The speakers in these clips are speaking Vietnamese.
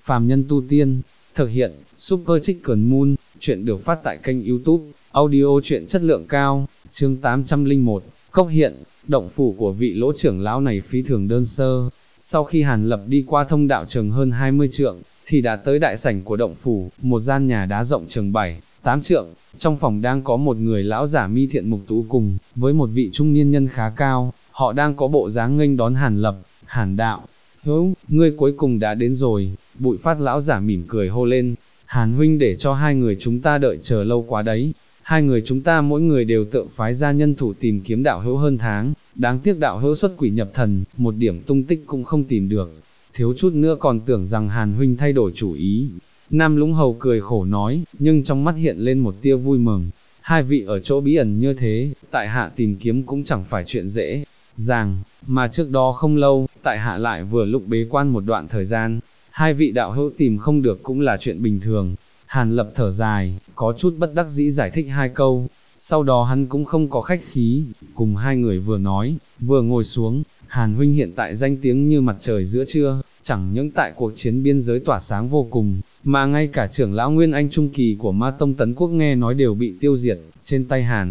phàm nhân tu tiên, thực hiện, Super Chicken Moon, chuyện được phát tại kênh YouTube, audio truyện chất lượng cao, chương 801, Cốc Hiện, động phủ của vị lỗ trưởng lão này phi thường đơn sơ. Sau khi Hàn Lập đi qua thông đạo chừng hơn 20 trượng, thì đã tới đại sảnh của động phủ, một gian nhà đá rộng chừng 7-8 trượng, trong phòng đang có một người lão giả mi thiện mục tú cùng, với một vị trung niên nhân khá cao, họ đang có bộ dáng nghênh đón Hàn Lập. Hàn đạo hữu, ngươi cuối cùng đã đến rồi, Bụi Phát lão giả mỉm cười hô lên, Hàn huynh để cho hai người chúng ta đợi chờ lâu quá đấy, hai người chúng ta mỗi người đều tự phái ra nhân thủ tìm kiếm đạo hữu hơn tháng, đáng tiếc đạo hữu xuất quỷ nhập thần, một điểm tung tích cũng không tìm được, thiếu chút nữa còn tưởng rằng Hàn huynh thay đổi chủ ý. Nam Lũng Hầu cười khổ nói, nhưng trong mắt hiện lên một tia vui mừng, hai vị ở chỗ bí ẩn như thế, tại hạ tìm kiếm cũng chẳng phải chuyện dễ dàng, mà trước đó không lâu, tại hạ lại vừa lúc bế quan một đoạn thời gian, hai vị đạo hữu tìm không được cũng là chuyện bình thường. Hàn Lập thở dài, có chút bất đắc dĩ giải thích hai câu, sau đó hắn cũng không có khách khí, cùng hai người vừa nói, vừa ngồi xuống. Hàn huynh hiện tại danh tiếng như mặt trời giữa trưa, chẳng những tại cuộc chiến biên giới tỏa sáng vô cùng, mà ngay cả trưởng lão Nguyên Anh Trung Kỳ của Ma Tông Tấn Quốc nghe nói đều bị tiêu diệt, trên tay Hàn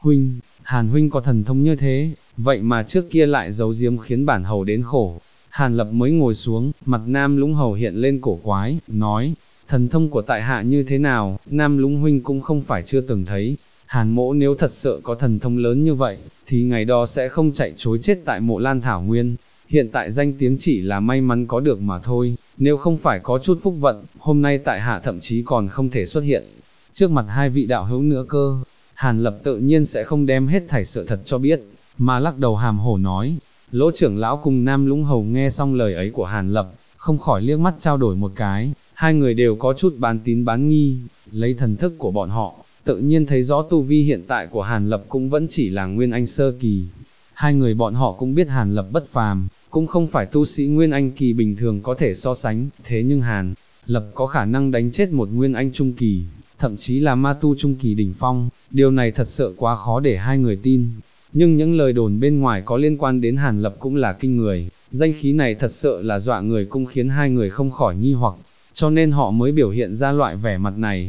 huynh có thần thông như thế, vậy mà trước kia lại giấu giếm khiến bản hầu đến khổ. Hàn Lập mới ngồi xuống, mặt Nam Lũng Hầu hiện lên cổ quái, nói, thần thông của tại hạ như thế nào, Nam Lũng huynh cũng không phải chưa từng thấy, Hàn mỗ nếu thật sự có thần thông lớn như vậy, thì ngày đó sẽ không chạy trối chết tại mộ Lan Thảo Nguyên, hiện tại danh tiếng chỉ là may mắn có được mà thôi, nếu không phải có chút phúc vận, hôm nay tại hạ thậm chí còn không thể xuất hiện trước mặt hai vị đạo hữu nữa cơ. Hàn Lập tự nhiên sẽ không đem hết thảy sự thật cho biết, mà lắc đầu hàm hổ nói. Lỗ trưởng lão cùng Nam Lũng Hầu nghe xong lời ấy của Hàn Lập, không khỏi liếc mắt trao đổi một cái, hai người đều có chút bán tín bán nghi, lấy thần thức của bọn họ, tự nhiên thấy rõ tu vi hiện tại của Hàn Lập cũng vẫn chỉ là Nguyên Anh sơ kỳ. Hai người bọn họ cũng biết Hàn Lập bất phàm, cũng không phải tu sĩ Nguyên Anh kỳ bình thường có thể so sánh, thế nhưng Hàn Lập có khả năng đánh chết một Nguyên Anh trung kỳ, thậm chí là ma tu trung kỳ đỉnh phong, điều này thật sự quá khó để hai người tin. Nhưng những lời đồn bên ngoài có liên quan đến Hàn Lập cũng là kinh người, danh khí này thật sự là dọa người, cũng khiến hai người không khỏi nghi hoặc, cho nên họ mới biểu hiện ra loại vẻ mặt này.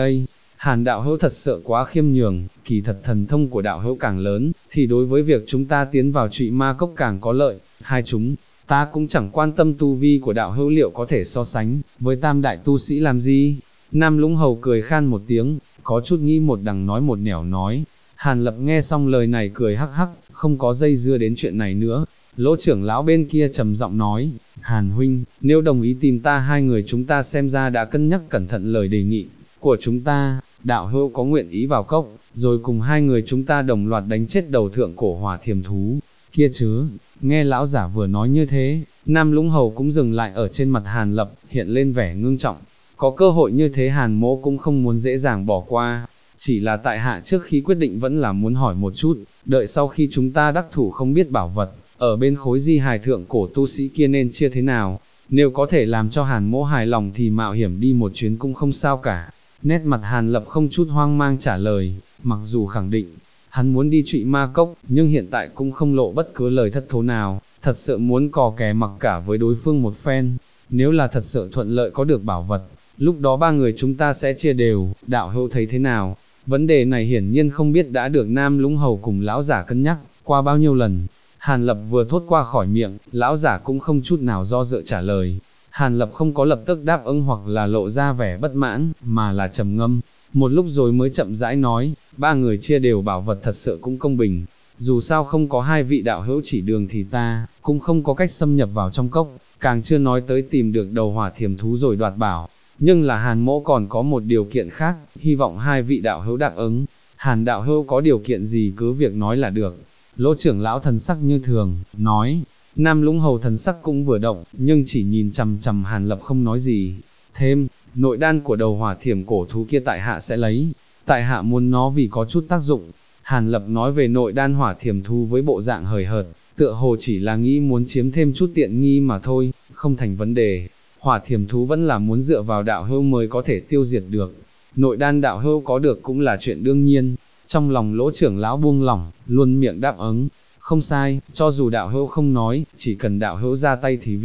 Hàn đạo hữu thật sự quá khiêm nhường, kỳ thật thần thông của đạo hữu càng lớn, thì đối với việc chúng ta tiến vào Trụy Ma Cốc càng có lợi, hai chúng ta cũng chẳng quan tâm tu vi của đạo hữu liệu có thể so sánh với tam đại tu sĩ làm gì. Nam Lũng Hầu cười khan một tiếng, có chút nghĩ một đằng nói một nẻo nói. Hàn Lập nghe xong lời này cười hắc hắc, không có dây dưa đến chuyện này nữa. Lỗ trưởng lão bên kia trầm giọng nói, Hàn huynh, nếu đồng ý tìm ta, hai người chúng ta xem ra đã cân nhắc cẩn thận lời đề nghị của chúng ta, đạo hữu có nguyện ý vào cốc, rồi cùng hai người chúng ta đồng loạt đánh chết đầu thượng cổ hỏa thiềm thú kia chứ? Nghe lão giả vừa nói như thế, Nam Lũng Hầu cũng dừng lại ở trên mặt Hàn Lập, hiện lên vẻ ngưng trọng. Có cơ hội như thế Hàn mỗ cũng không muốn dễ dàng bỏ qua, chỉ là tại hạ trước khi quyết định vẫn là muốn hỏi một chút, đợi sau khi chúng ta đắc thủ không biết bảo vật, ở bên khối di hài thượng cổ tu sĩ kia nên chia thế nào, nếu có thể làm cho Hàn mỗ hài lòng thì mạo hiểm đi một chuyến cũng không sao cả. Nét mặt Hàn Lập không chút hoang mang trả lời, mặc dù khẳng định, hắn muốn đi Trụy Ma Cốc, nhưng hiện tại cũng không lộ bất cứ lời thất thố nào, thật sự muốn cò kè mặc cả với đối phương một phen. Nếu là thật sự thuận lợi có được bảo vật, lúc đó ba người chúng ta sẽ chia đều, đạo hữu thấy thế nào? Vấn đề này hiển nhiên không biết đã được Nam Lũng Hầu cùng lão giả cân nhắc qua bao nhiêu lần. Hàn Lập vừa thốt qua khỏi miệng, lão giả cũng không chút nào do dự trả lời. Hàn Lập không có lập tức đáp ứng hoặc là lộ ra vẻ bất mãn, mà là trầm ngâm, một lúc rồi mới chậm rãi nói, ba người chia đều bảo vật thật sự cũng công bình, dù sao không có hai vị đạo hữu chỉ đường thì ta cũng không có cách xâm nhập vào trong cốc, càng chưa nói tới tìm được đầu hỏa thiềm thú rồi đoạt bảo. Nhưng là Hàn mỗ còn có một điều kiện khác, hy vọng hai vị đạo hữu đáp ứng. Hàn đạo hữu có điều kiện gì cứ việc nói là được. Lỗ trưởng lão thần sắc như thường, nói. Nam Lũng Hầu thần sắc cũng vừa động, nhưng chỉ nhìn chằm chằm Hàn Lập không nói gì. Thêm, nội đan của đầu hỏa thiềm cổ thú kia tại hạ sẽ lấy, tại hạ muốn nó vì có chút tác dụng. Hàn Lập nói về nội đan hỏa thiềm thú với bộ dạng hời hợt, tựa hồ chỉ là nghĩ muốn chiếm thêm chút tiện nghi mà thôi, không thành vấn đề. Hỏa thiềm thú vẫn là muốn dựa vào đạo hữu mới có thể tiêu diệt được, nội đan đạo hữu có được cũng là chuyện đương nhiên. Trong lòng Lỗ trưởng lão buông lỏng, luôn miệng đáp ứng, không sai, cho dù đạo hữu không nói, chỉ cần đạo hữu ra tay thì viên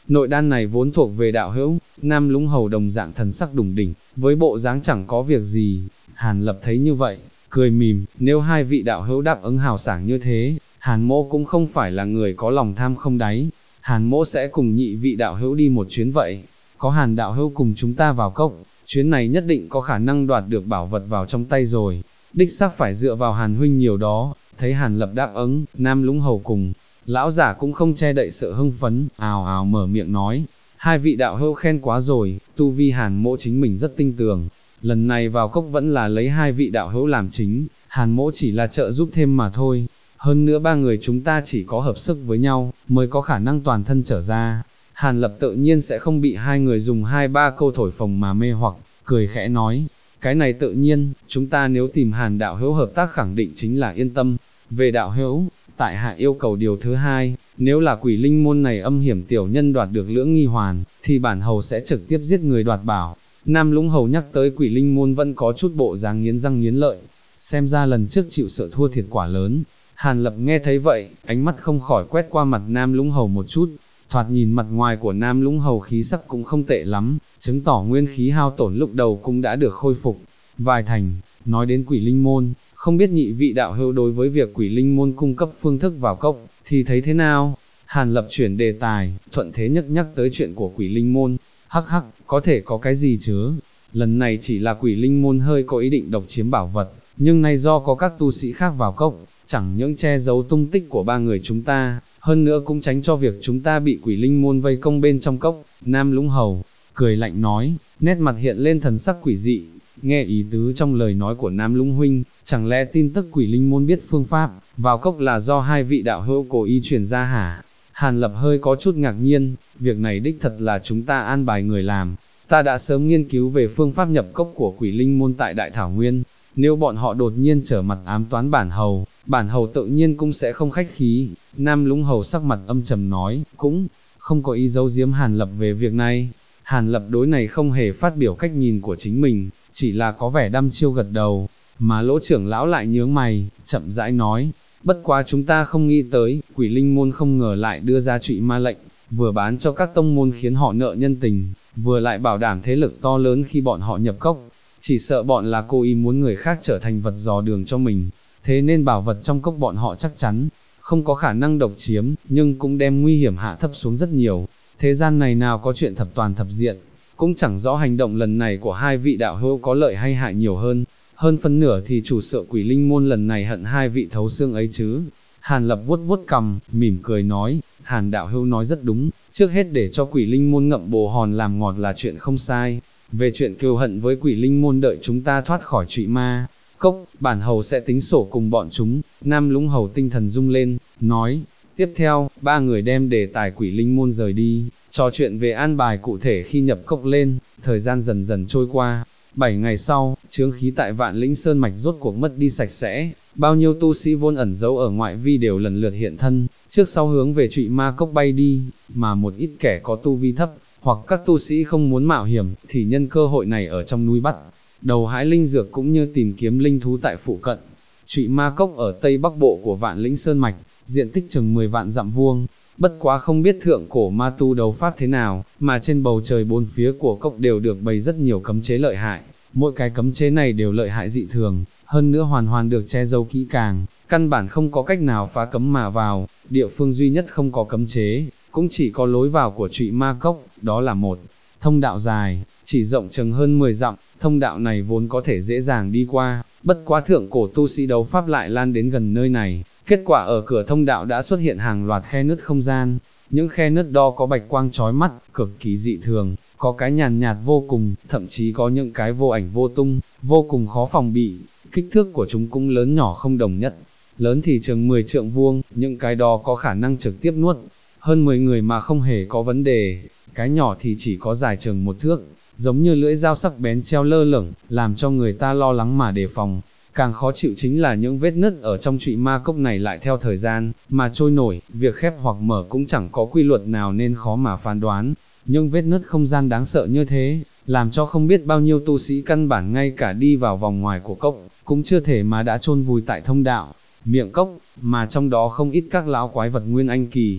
nội đan này vốn thuộc về đạo hữu. Nam Lũng Hầu đồng dạng thần sắc đủng đỉnh, với bộ dáng chẳng có việc gì. Hàn Lập thấy như vậy, cười mỉm, nếu hai vị đạo hữu đáp ứng hào sảng như thế, Hàn mỗ cũng không phải là người có lòng tham không đáy, Hàn mỗ sẽ cùng nhị vị đạo hữu đi một chuyến vậy. Có Hàn đạo hữu cùng chúng ta vào cốc, chuyến này nhất định có khả năng đoạt được bảo vật vào trong tay rồi. Đích xác phải dựa vào Hàn huynh nhiều đó. Thấy Hàn Lập đáp ứng, Nam Lũng Hầu cùng lão giả cũng không che đậy sự hưng phấn, ào ào mở miệng nói, hai vị đạo hữu khen quá rồi, tu vi Hàn mỗ chính mình rất tinh tường, lần này vào cốc vẫn là lấy hai vị đạo hữu làm chính, Hàn mỗ chỉ là trợ giúp thêm mà thôi. Hơn nữa ba người chúng ta chỉ có hợp sức với nhau, mới có khả năng toàn thân trở ra. Hàn Lập tự nhiên sẽ không bị hai người dùng hai ba câu thổi phồng mà mê hoặc, cười khẽ nói, cái này tự nhiên, chúng ta nếu tìm Hàn đạo hữu hợp tác khẳng định chính là yên tâm. Về đạo hữu, tại hạ yêu cầu điều thứ hai, nếu là quỷ linh môn này âm hiểm tiểu nhân đoạt được lưỡng nghi hoàn, thì bản hầu sẽ trực tiếp giết người đoạt bảo. Nam Lũng Hầu nhắc tới quỷ linh môn vẫn có chút bộ dáng nghiến răng nghiến lợi, xem ra lần trước chịu sợ thua thiệt quả lớn. Hàn Lập nghe thấy vậy, ánh mắt không khỏi quét qua mặt Nam Lũng Hầu một chút, thoạt nhìn mặt ngoài của Nam Lũng Hầu khí sắc cũng không tệ lắm, chứng tỏ nguyên khí hao tổn lúc đầu cũng đã được khôi phục vài thành. Nói đến quỷ linh môn, không biết nhị vị đạo hữu đối với việc quỷ linh môn cung cấp phương thức vào cốc, thì thấy thế nào? Hàn Lập chuyển đề tài, thuận thế nhắc tới chuyện của quỷ linh môn, hắc hắc, có thể có cái gì chứ? Lần này chỉ là quỷ linh môn hơi có ý định độc chiếm bảo vật, nhưng nay do có các tu sĩ khác vào cốc, chẳng những che giấu tung tích của ba người chúng ta, hơn nữa cũng tránh cho việc chúng ta bị quỷ linh môn vây công bên trong cốc. Nam Lũng Hầu cười lạnh nói, nét mặt hiện lên thần sắc quỷ dị. Nghe ý tứ trong lời nói của Nam Lũng huynh, chẳng lẽ tin tức quỷ linh môn biết phương pháp vào cốc là do hai vị đạo hữu cố ý truyền ra hả? Hàn Lập hơi có chút ngạc nhiên, việc này đích thật là chúng ta an bài người làm. Ta đã sớm nghiên cứu về phương pháp nhập cốc của quỷ linh môn tại Đại Thảo Nguyên, nếu bọn họ đột nhiên trở mặt ám toán bản hầu tự nhiên cũng sẽ không khách khí. Nam Lũng Hầu sắc mặt âm trầm nói, cũng không có ý giấu giếm Hàn Lập về việc này. Hàn Lập đối này không hề phát biểu cách nhìn của chính mình, chỉ là có vẻ đăm chiêu gật đầu, mà Lỗ trưởng lão lại nhướng mày, chậm rãi nói, bất quá chúng ta không nghĩ tới, quỷ linh môn không ngờ lại đưa ra trụy ma lệnh, vừa bán cho các tông môn khiến họ nợ nhân tình, vừa lại bảo đảm thế lực to lớn khi bọn họ nhập cốc, chỉ sợ bọn là cố ý muốn người khác trở thành vật dò đường cho mình, thế nên bảo vật trong cốc bọn họ chắc chắn không có khả năng độc chiếm, nhưng cũng đem nguy hiểm hạ thấp xuống rất nhiều. Thế gian này nào có chuyện thập toàn thập diện, cũng chẳng rõ hành động lần này của hai vị đạo hữu có lợi hay hại nhiều hơn phân nửa thì chủ sợ quỷ linh môn lần này hận hai vị thấu xương ấy chứ. Hàn Lập vuốt vuốt cằm, mỉm cười nói, Hàn đạo hữu nói rất đúng, trước hết để cho quỷ linh môn ngậm bồ hòn làm ngọt là chuyện không sai, về chuyện kiêu hận với quỷ linh môn đợi chúng ta thoát khỏi trụy ma cốc, bản hầu sẽ tính sổ cùng bọn chúng. Nam Lũng Hầu tinh thần rung lên, nói, tiếp theo, ba người đem đề tài quỷ linh môn rời đi, trò chuyện về an bài cụ thể khi nhập cốc lên. Thời gian dần dần trôi qua, 7 ngày sau, chướng khí tại Vạn Lĩnh Sơn Mạch rốt cuộc mất đi sạch sẽ, bao nhiêu tu sĩ vốn ẩn giấu ở ngoại vi đều lần lượt hiện thân, trước sau hướng về trụy ma cốc bay đi, mà một ít kẻ có tu vi thấp, hoặc các tu sĩ không muốn mạo hiểm, thì nhân cơ hội này ở trong núi bắt đầu hái linh dược cũng như tìm kiếm linh thú tại phụ cận. Trụy ma cốc ở tây bắc bộ của Vạn Lĩnh Sơn Mạch, diện tích chừng 10 vạn dặm vuông, bất quá không biết thượng cổ ma tu đấu pháp thế nào, mà trên bầu trời bốn phía của cốc đều được bày rất nhiều cấm chế lợi hại, mỗi cái cấm chế này đều lợi hại dị thường, hơn nữa hoàn được che giấu kỹ càng, căn bản không có cách nào phá cấm mà vào. Địa phương duy nhất không có cấm chế, cũng chỉ có lối vào của trụy ma cốc, đó là một thông đạo dài, chỉ rộng chừng hơn 10 dặm, thông đạo này vốn có thể dễ dàng đi qua, bất quá thượng cổ tu sĩ đấu pháp lại lan đến gần nơi này, kết quả ở cửa thông đạo đã xuất hiện hàng loạt khe nứt không gian, những khe nứt đó có bạch quang chói mắt, cực kỳ dị thường, có cái nhàn nhạt vô cùng, thậm chí có những cái vô ảnh vô tung, vô cùng khó phòng bị, kích thước của chúng cũng lớn nhỏ không đồng nhất, lớn thì chừng 10 trượng vuông, những cái đó có khả năng trực tiếp nuốt hơn 10 người mà không hề có vấn đề, cái nhỏ thì chỉ có dài chừng 1 thước, giống như lưỡi dao sắc bén treo lơ lửng, làm cho người ta lo lắng mà đề phòng. Càng khó chịu chính là những vết nứt ở trong trụy ma cốc này lại theo thời gian mà trôi nổi, việc khép hoặc mở cũng chẳng có quy luật nào nên khó mà phán đoán. Nhưng vết nứt không gian đáng sợ như thế, làm cho không biết bao nhiêu tu sĩ căn bản ngay cả đi vào vòng ngoài của cốc, cũng chưa thể mà đã chôn vùi tại thông đạo, miệng cốc, mà trong đó không ít các lão quái vật nguyên anh kỳ.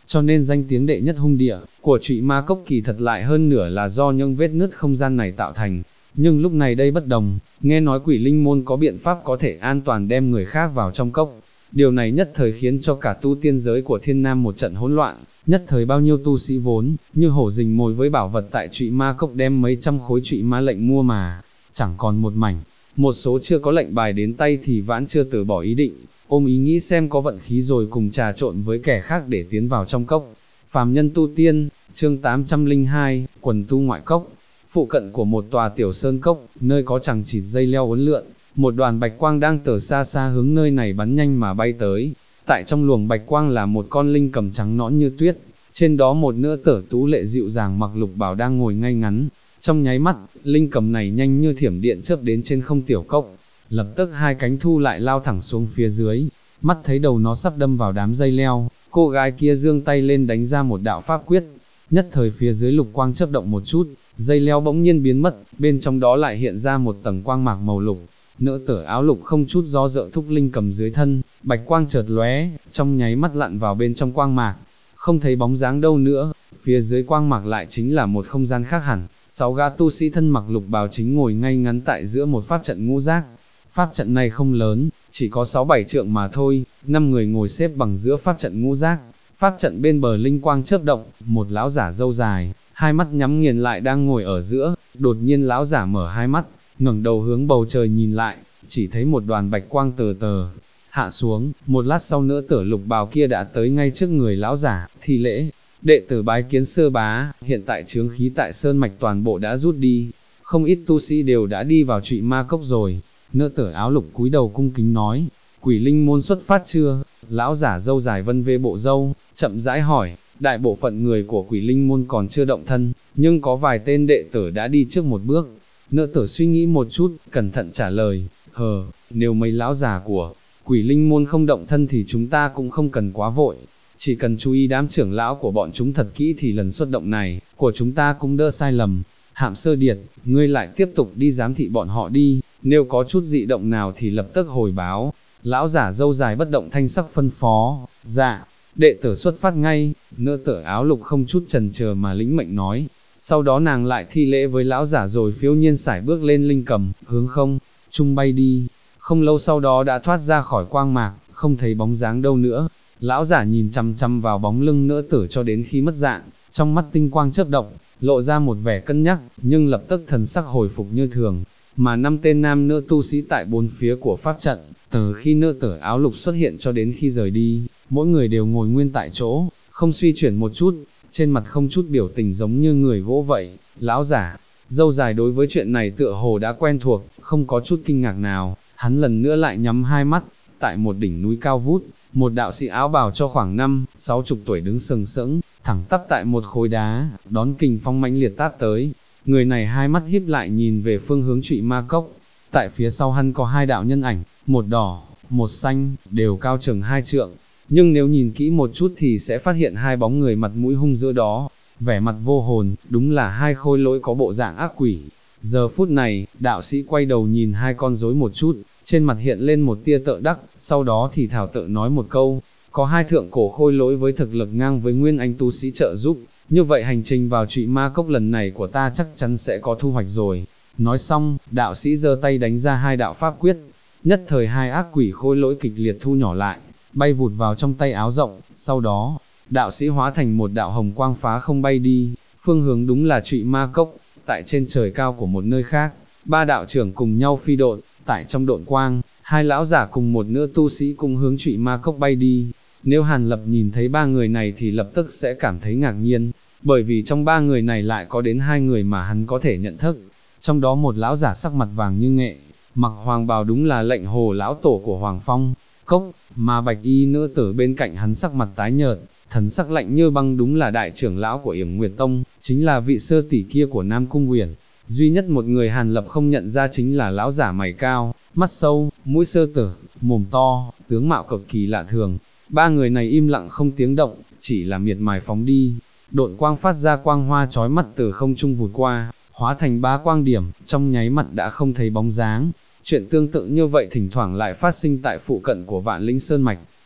cho nên danh tiếng đệ nhất hung địa của Trụy Ma Cốc kỳ thật lại hơn nửa là do những vết nứt không gian này tạo thành. Nhưng lúc này đây bất đồng, nghe nói Quỷ Linh môn có biện pháp có thể an toàn đem người khác vào trong cốc. Điều này nhất thời khiến cho cả tu tiên giới của Thiên Nam một trận hỗn loạn, nhất thời bao nhiêu tu sĩ vốn như hổ rình mồi với bảo vật tại Trụy Ma Cốc đem mấy trăm khối Trụy Ma lệnh mua mà chẳng còn một mảnh. Một số chưa có lệnh bài đến tay thì vẫn chưa từ bỏ ý định, ôm ý nghĩ xem có vận khí rồi cùng trà trộn với kẻ khác để tiến vào trong cốc. Phàm nhân tu tiên, chương 802, quần tu ngoại cốc. Phụ cận của một tòa tiểu sơn cốc, nơi có chằng chịt dây leo uốn lượn, một đoàn bạch quang đang từ xa xa hướng nơi này bắn nhanh mà bay tới. Tại trong luồng bạch quang là một con linh cầm trắng nõn như tuyết, trên đó một nữ tử tú lệ dịu dàng mặc lục bào đang ngồi ngay ngắn. Trong nháy mắt, linh cầm này nhanh như thiểm điện chớp đến trên không tiểu cốc, lập tức hai cánh thu lại lao thẳng xuống phía dưới. Mắt thấy đầu nó sắp đâm vào đám dây leo, cô gái kia giương tay lên đánh ra một đạo pháp quyết. Nhất thời phía dưới lục quang chớp động một chút, dây leo bỗng nhiên biến mất, bên trong đó lại hiện ra một tầng quang mạc màu lục. Nữ tử áo lục không chút do dự thúc linh cầm dưới thân, bạch quang chợt lóe, trong nháy mắt lặn vào bên trong quang mạc, không thấy bóng dáng đâu nữa. Phía dưới quang mạc lại chính là một không gian khác hẳn, 6 gã tu sĩ thân mặc lục bào chính ngồi ngay ngắn tại giữa một pháp trận ngũ giác. Pháp trận này không lớn, chỉ có 6-7 trượng mà thôi, 5 người ngồi xếp bằng giữa pháp trận ngũ giác. Pháp trận bên bờ linh quang chớp động, một lão giả râu dài, hai mắt nhắm nghiền lại đang ngồi ở giữa. Đột nhiên lão giả mở hai mắt, ngẩng đầu hướng bầu trời nhìn lại, chỉ thấy một đoàn bạch quang từ từ hạ xuống. Một lát sau nữa tử lục bào kia đã tới ngay trước người lão giả, thi lễ: đệ tử bái kiến sư bá. Hiện tại chướng khí tại sơn mạch toàn bộ đã rút đi, không ít tu sĩ đều đã đi vào Trụy Ma Cốc rồi. Nữ tử áo lục cúi đầu cung kính nói: Quỷ Linh môn xuất phát chưa? Lão giả râu dài vân vê bộ râu, chậm rãi hỏi. Đại bộ phận người của Quỷ Linh môn còn chưa động thân, nhưng có vài tên đệ tử đã đi trước một bước. Nữ tử suy nghĩ một chút, cẩn thận trả lời: nếu mấy lão già của Quỷ Linh môn không động thân thì chúng ta cũng không cần quá vội, chỉ cần chú ý đám trưởng lão của bọn chúng thật kỹ thì lần xuất động này của chúng ta cũng đỡ sai lầm. Hạm Sơ Điệt, ngươi lại tiếp tục đi giám thị bọn họ đi, nếu có chút dị động nào thì lập tức hồi báo. Lão giả râu dài bất động thanh sắc phân phó. Dạ, đệ tử xuất phát ngay. Nữ tử áo lục không chút chần chờ mà lĩnh mệnh nói. Sau đó nàng lại thi lễ với lão giả rồi phiêu nhiên sải bước lên linh cầm, hướng không trung bay đi. Không lâu sau đó đã thoát ra khỏi quang mạc, không thấy bóng dáng đâu nữa. Lão giả nhìn chăm chăm vào bóng lưng nữ tử cho đến khi mất dạng, trong mắt tinh quang chớp động, lộ ra một vẻ cân nhắc, nhưng lập tức thần sắc hồi phục như thường. Mà 5 tên nam nữ tu sĩ tại bốn phía của pháp trận, từ khi nữ tử áo lục xuất hiện cho đến khi rời đi, mỗi người đều ngồi nguyên tại chỗ, không suy chuyển một chút, trên mặt không chút biểu tình giống như người gỗ vậy. Lão giả râu dài đối với chuyện này tựa hồ đã quen thuộc, không có chút kinh ngạc nào. Hắn lần nữa lại nhắm hai mắt. Tại một đỉnh núi cao vút, một đạo sĩ áo bào cho khoảng 5-60 tuổi đứng sừng sững, thẳng tắp tại một khối đá, đón kình phong mãnh liệt táp tới. Người này hai mắt híp lại nhìn về phương hướng Trụy Ma Cốc. Tại phía sau hắn có hai đạo nhân ảnh, một đỏ, một xanh, đều cao chừng 2 trượng. Nhưng nếu nhìn kỹ một chút thì sẽ phát hiện hai bóng người mặt mũi hung dữ đó, vẻ mặt vô hồn, đúng là hai khôi lỗi có bộ dạng ác quỷ. Giờ phút này, đạo sĩ quay đầu nhìn hai con rối một chút, trên mặt hiện lên một tia tợ đắc, sau đó thì thảo tự nói một câu: có hai thượng cổ khôi lỗi với thực lực ngang với nguyên anh tu sĩ trợ giúp, như vậy hành trình vào Trụy Ma Cốc lần này của ta chắc chắn sẽ có thu hoạch rồi. Nói xong, đạo sĩ giơ tay đánh ra hai đạo pháp quyết, nhất thời hai ác quỷ khôi lỗi kịch liệt thu nhỏ lại, bay vụt vào trong tay áo rộng. Sau đó, đạo sĩ hóa thành một đạo hồng quang phá không bay đi, phương hướng đúng là Trụy Ma Cốc. Tại trên trời cao của một nơi khác, ba đạo trưởng cùng nhau phi độn, tại trong độn quang, hai lão giả cùng một nữ tu sĩ cùng hướng Trụy Ma Cốc bay đi. Nếu Hàn Lập nhìn thấy ba người này thì lập tức sẽ cảm thấy ngạc nhiên, bởi vì trong ba người này lại có đến hai người mà hắn có thể nhận thức. Trong đó một lão giả sắc mặt vàng như nghệ, mặc hoàng bào đúng là lệnh hồ lão tổ của Hoàng Phong Cốc, mà bạch y nữ tử bên cạnh hắn sắc mặt tái nhợt, thần sắc lạnh như băng đúng là đại trưởng lão của Yểm Nguyệt Tông, chính là vị sơ tỷ kia của Nam Cung Uyển. Duy nhất một người Hàn Lập không nhận ra chính là lão giả mày cao, mắt sâu, mũi sơ tử, mồm to, tướng mạo cực kỳ lạ thường. Ba người này im lặng không tiếng động, chỉ là miệt mài phóng đi. Độn quang phát ra quang hoa chói mắt từ không trung vụt qua, hóa thành ba quang điểm, trong nháy mắt đã không thấy bóng dáng. Chuyện tương tự như vậy thỉnh thoảng lại phát sinh tại phụ cận của Vạn Linh Sơn Mạch.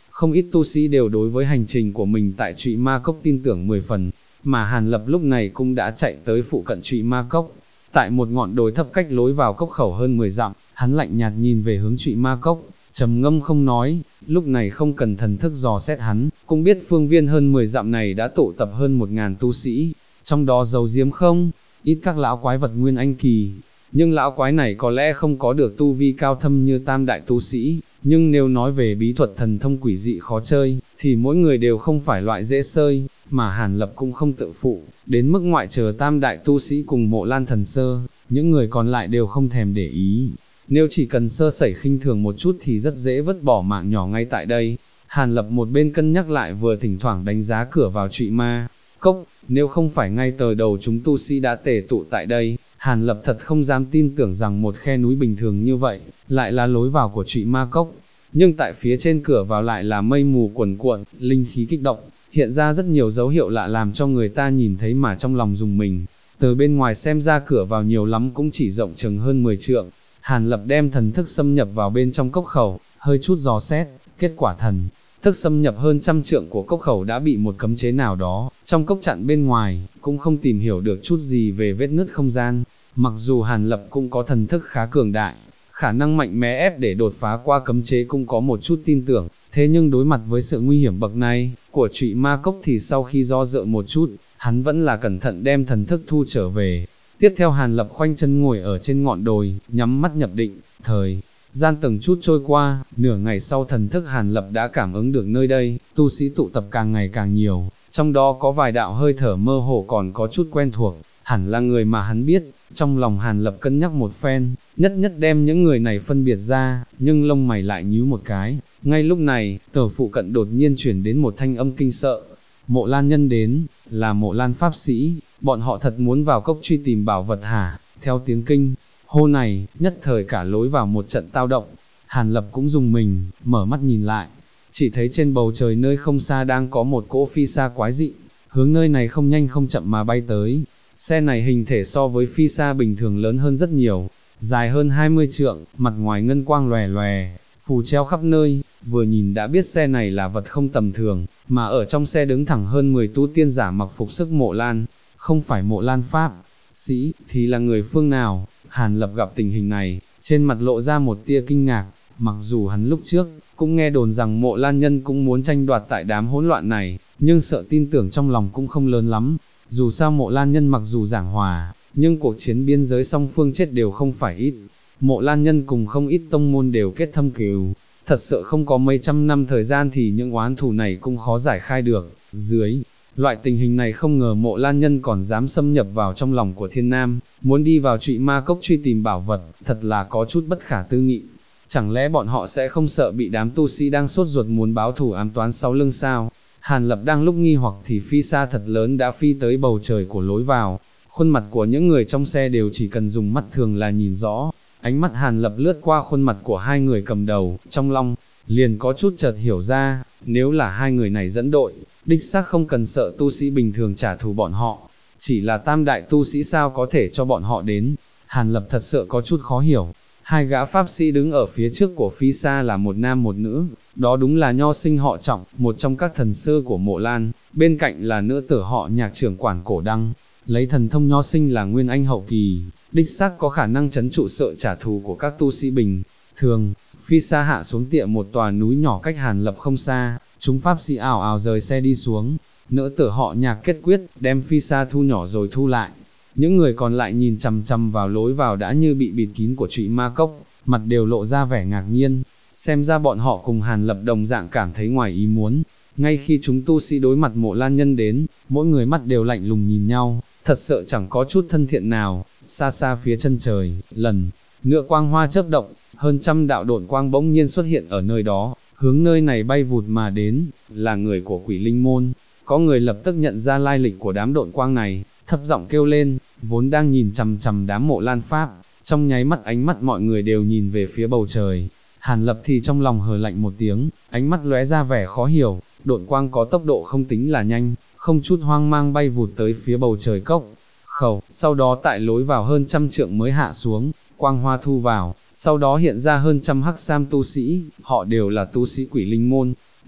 không ít tu sĩ đều đối với hành trình của mình tại Trụy Ma Cốc tin tưởng 10 phần, mà Hàn Lập lúc này cũng đã chạy tới phụ cận Trụy Ma Cốc. Tại một ngọn đồi thấp cách lối vào cốc khẩu hơn 10 dặm, hắn lạnh nhạt nhìn về hướng Trụy Ma Cốc, trầm ngâm không nói, lúc này không cần thần thức dò xét hắn, cũng biết phương viên hơn 10 dặm này đã tụ tập hơn 1000 tu sĩ, trong đó giấu giếm không, ít các lão quái vật nguyên anh kỳ, nhưng lão quái này có lẽ không có được tu vi cao thâm như tam đại tu sĩ, nhưng nếu nói về bí thuật thần thông quỷ dị khó chơi, thì mỗi người đều không phải loại dễ sơi, mà Hàn Lập cũng không tự phụ, đến mức ngoại trừ tam đại tu sĩ cùng Mộ Lan thần sơ, những người còn lại đều không thèm để ý. Nếu chỉ cần sơ sẩy khinh thường một chút thì rất dễ vứt bỏ mạng nhỏ ngay tại đây. Hàn Lập một bên cân nhắc lại vừa thỉnh thoảng đánh giá cửa vào Trụy Ma Cốc, nếu không phải ngay từ đầu chúng tu sĩ đã tề tụ tại đây, Hàn Lập thật không dám tin tưởng rằng một khe núi bình thường như vậy, lại là lối vào của Trụy Ma Cốc. Nhưng tại phía trên cửa vào lại là mây mù quần cuộn, linh khí kích động, hiện ra rất nhiều dấu hiệu lạ làm cho người ta nhìn thấy mà trong lòng rùng mình. Từ bên ngoài xem ra cửa vào nhiều lắm cũng chỉ rộng chừng hơn 10 trượng. Hàn Lập đem thần thức xâm nhập vào bên trong cốc khẩu, hơi chút dò xét, kết quả thần thức xâm nhập hơn 100 trượng của cốc khẩu đã bị một cấm chế nào đó trong cốc chặn bên ngoài, cũng không tìm hiểu được chút gì về vết nứt không gian. Mặc dù Hàn Lập cũng có thần thức khá cường đại, khả năng mạnh mẽ ép để đột phá qua cấm chế cũng có một chút tin tưởng, thế nhưng đối mặt với sự nguy hiểm bậc này của Trụy Ma Cốc thì sau khi do dự một chút, hắn vẫn là cẩn thận đem thần thức thu trở về. Tiếp theo Hàn Lập khoanh chân ngồi ở trên ngọn đồi, nhắm mắt nhập định, thời gian từng chút trôi qua, nửa ngày sau thần thức Hàn Lập đã cảm ứng được nơi đây, tu sĩ tụ tập càng ngày càng nhiều, trong đó có vài đạo hơi thở mơ hồ còn có chút quen thuộc, hẳn là người mà hắn biết. Trong lòng Hàn Lập cân nhắc một phen, nhất đem những người này phân biệt ra, nhưng lông mày lại nhíu một cái. Ngay lúc này, từ phụ cận đột nhiên chuyển đến một thanh âm kinh sợ. Mộ Lan nhân đến, là Mộ Lan pháp sĩ, bọn họ thật muốn vào cốc truy tìm bảo vật hả? Theo tiếng kinh hô này, nhất thời cả lối vào một trận tao động. Hàn Lập cũng rùng mình, mở mắt nhìn lại, chỉ thấy trên bầu trời nơi không xa đang có một cỗ phi sa quái dị, hướng nơi này không nhanh không chậm mà bay tới. Xe này hình thể so với phi sa bình thường lớn hơn rất nhiều, dài hơn 20 trượng, mặt ngoài ngân quang lòe lòe, phù treo khắp nơi, vừa nhìn đã biết xe này là vật không tầm thường, mà ở trong xe đứng thẳng hơn 10 tu tiên giả mặc phục sức Mộ Lan, không phải Mộ Lan pháp sĩ, thì là người phương nào? Hàn Lập gặp tình hình này, trên mặt lộ ra một tia kinh ngạc, mặc dù hắn lúc trước cũng nghe đồn rằng Mộ Lan nhân cũng muốn tranh đoạt tại đám hỗn loạn này, nhưng sợ tin tưởng trong lòng cũng không lớn lắm. Dù sao Mộ Lan nhân mặc dù giảng hòa, nhưng cuộc chiến biên giới song phương chết đều không phải ít. Mộ Lan nhân cùng không ít tông môn đều kết thâm cừu, thật sự không có mấy trăm năm thời gian thì những oán thù này cũng khó giải khai được. Dưới loại tình hình này không ngờ Mộ Lan nhân còn dám xâm nhập vào trong lòng của Thiên Nam, muốn đi vào Trụy Ma Cốc truy tìm bảo vật, thật là có chút bất khả tư nghị. Chẳng lẽ bọn họ sẽ không sợ bị đám tu sĩ đang sốt ruột muốn báo thù ám toán sau lưng sao? Hàn Lập đang lúc nghi hoặc thì phi sa thật lớn đã phi tới bầu trời của lối vào. Khuôn mặt của những người trong xe đều chỉ cần dùng mắt thường là nhìn rõ. Ánh mắt Hàn Lập lướt qua khuôn mặt của hai người cầm đầu, trong lòng liền có chút chợt hiểu ra, nếu là hai người này dẫn đội, đích xác không cần sợ tu sĩ bình thường trả thù bọn họ, chỉ là tam đại tu sĩ sao có thể cho bọn họ đến. Hàn Lập thật sự có chút khó hiểu. Hai gã pháp sĩ đứng ở phía trước của phi sa là một nam một nữ, đó đúng là Nho Sinh họ Trọng, một trong các thần sư của Mộ Lan, bên cạnh là nữ tử họ Nhạc trưởng quản Cổ Đăng, lấy thần thông Nho Sinh là nguyên anh hậu kỳ, đích xác có khả năng trấn trụ sợ trả thù của các tu sĩ bình thường. Phi sa hạ xuống tiệm một tòa núi nhỏ cách Hàn Lập không xa, chúng pháp sĩ ảo ảo rời xe đi xuống, nữ tử họ Nhạc kết quyết, đem phi sa thu nhỏ rồi thu lại. Những người còn lại nhìn chằm chằm vào lối vào đã như bị bịt kín của Trụy Ma Cốc, mặt đều lộ ra vẻ ngạc nhiên, xem ra bọn họ cùng Hàn Lập đồng dạng cảm thấy ngoài ý muốn. Ngay khi chúng tu sĩ đối mặt Mộ Lan nhân đến, mỗi người mắt đều lạnh lùng nhìn nhau, thật sợ chẳng có chút thân thiện nào. Xa xa phía chân trời, lần nữa quang hoa chớp động, hơn 100 đạo độn quang bỗng nhiên xuất hiện ở nơi đó, hướng nơi này bay vụt mà đến, là người của Quỷ Linh môn. Có người lập tức nhận ra lai lịch của đám độn quang này, thấp giọng kêu lên, vốn đang nhìn chằm chằm đám Mộ Lan pháp, trong nháy mắt ánh mắt mọi người đều nhìn về phía bầu trời. Hàn Lập thì trong lòng hừ lạnh một tiếng, ánh mắt lóe ra vẻ khó hiểu, độn quang có tốc độ không tính là nhanh, không chút hoang mang bay vụt tới phía bầu trời cốc khẩu, sau đó tại lối vào hơn 100 trượng mới hạ xuống, quang hoa thu vào, sau đó hiện ra hơn 100 hắc sam tu sĩ, họ đều là tu sĩ Quỷ Linh môn,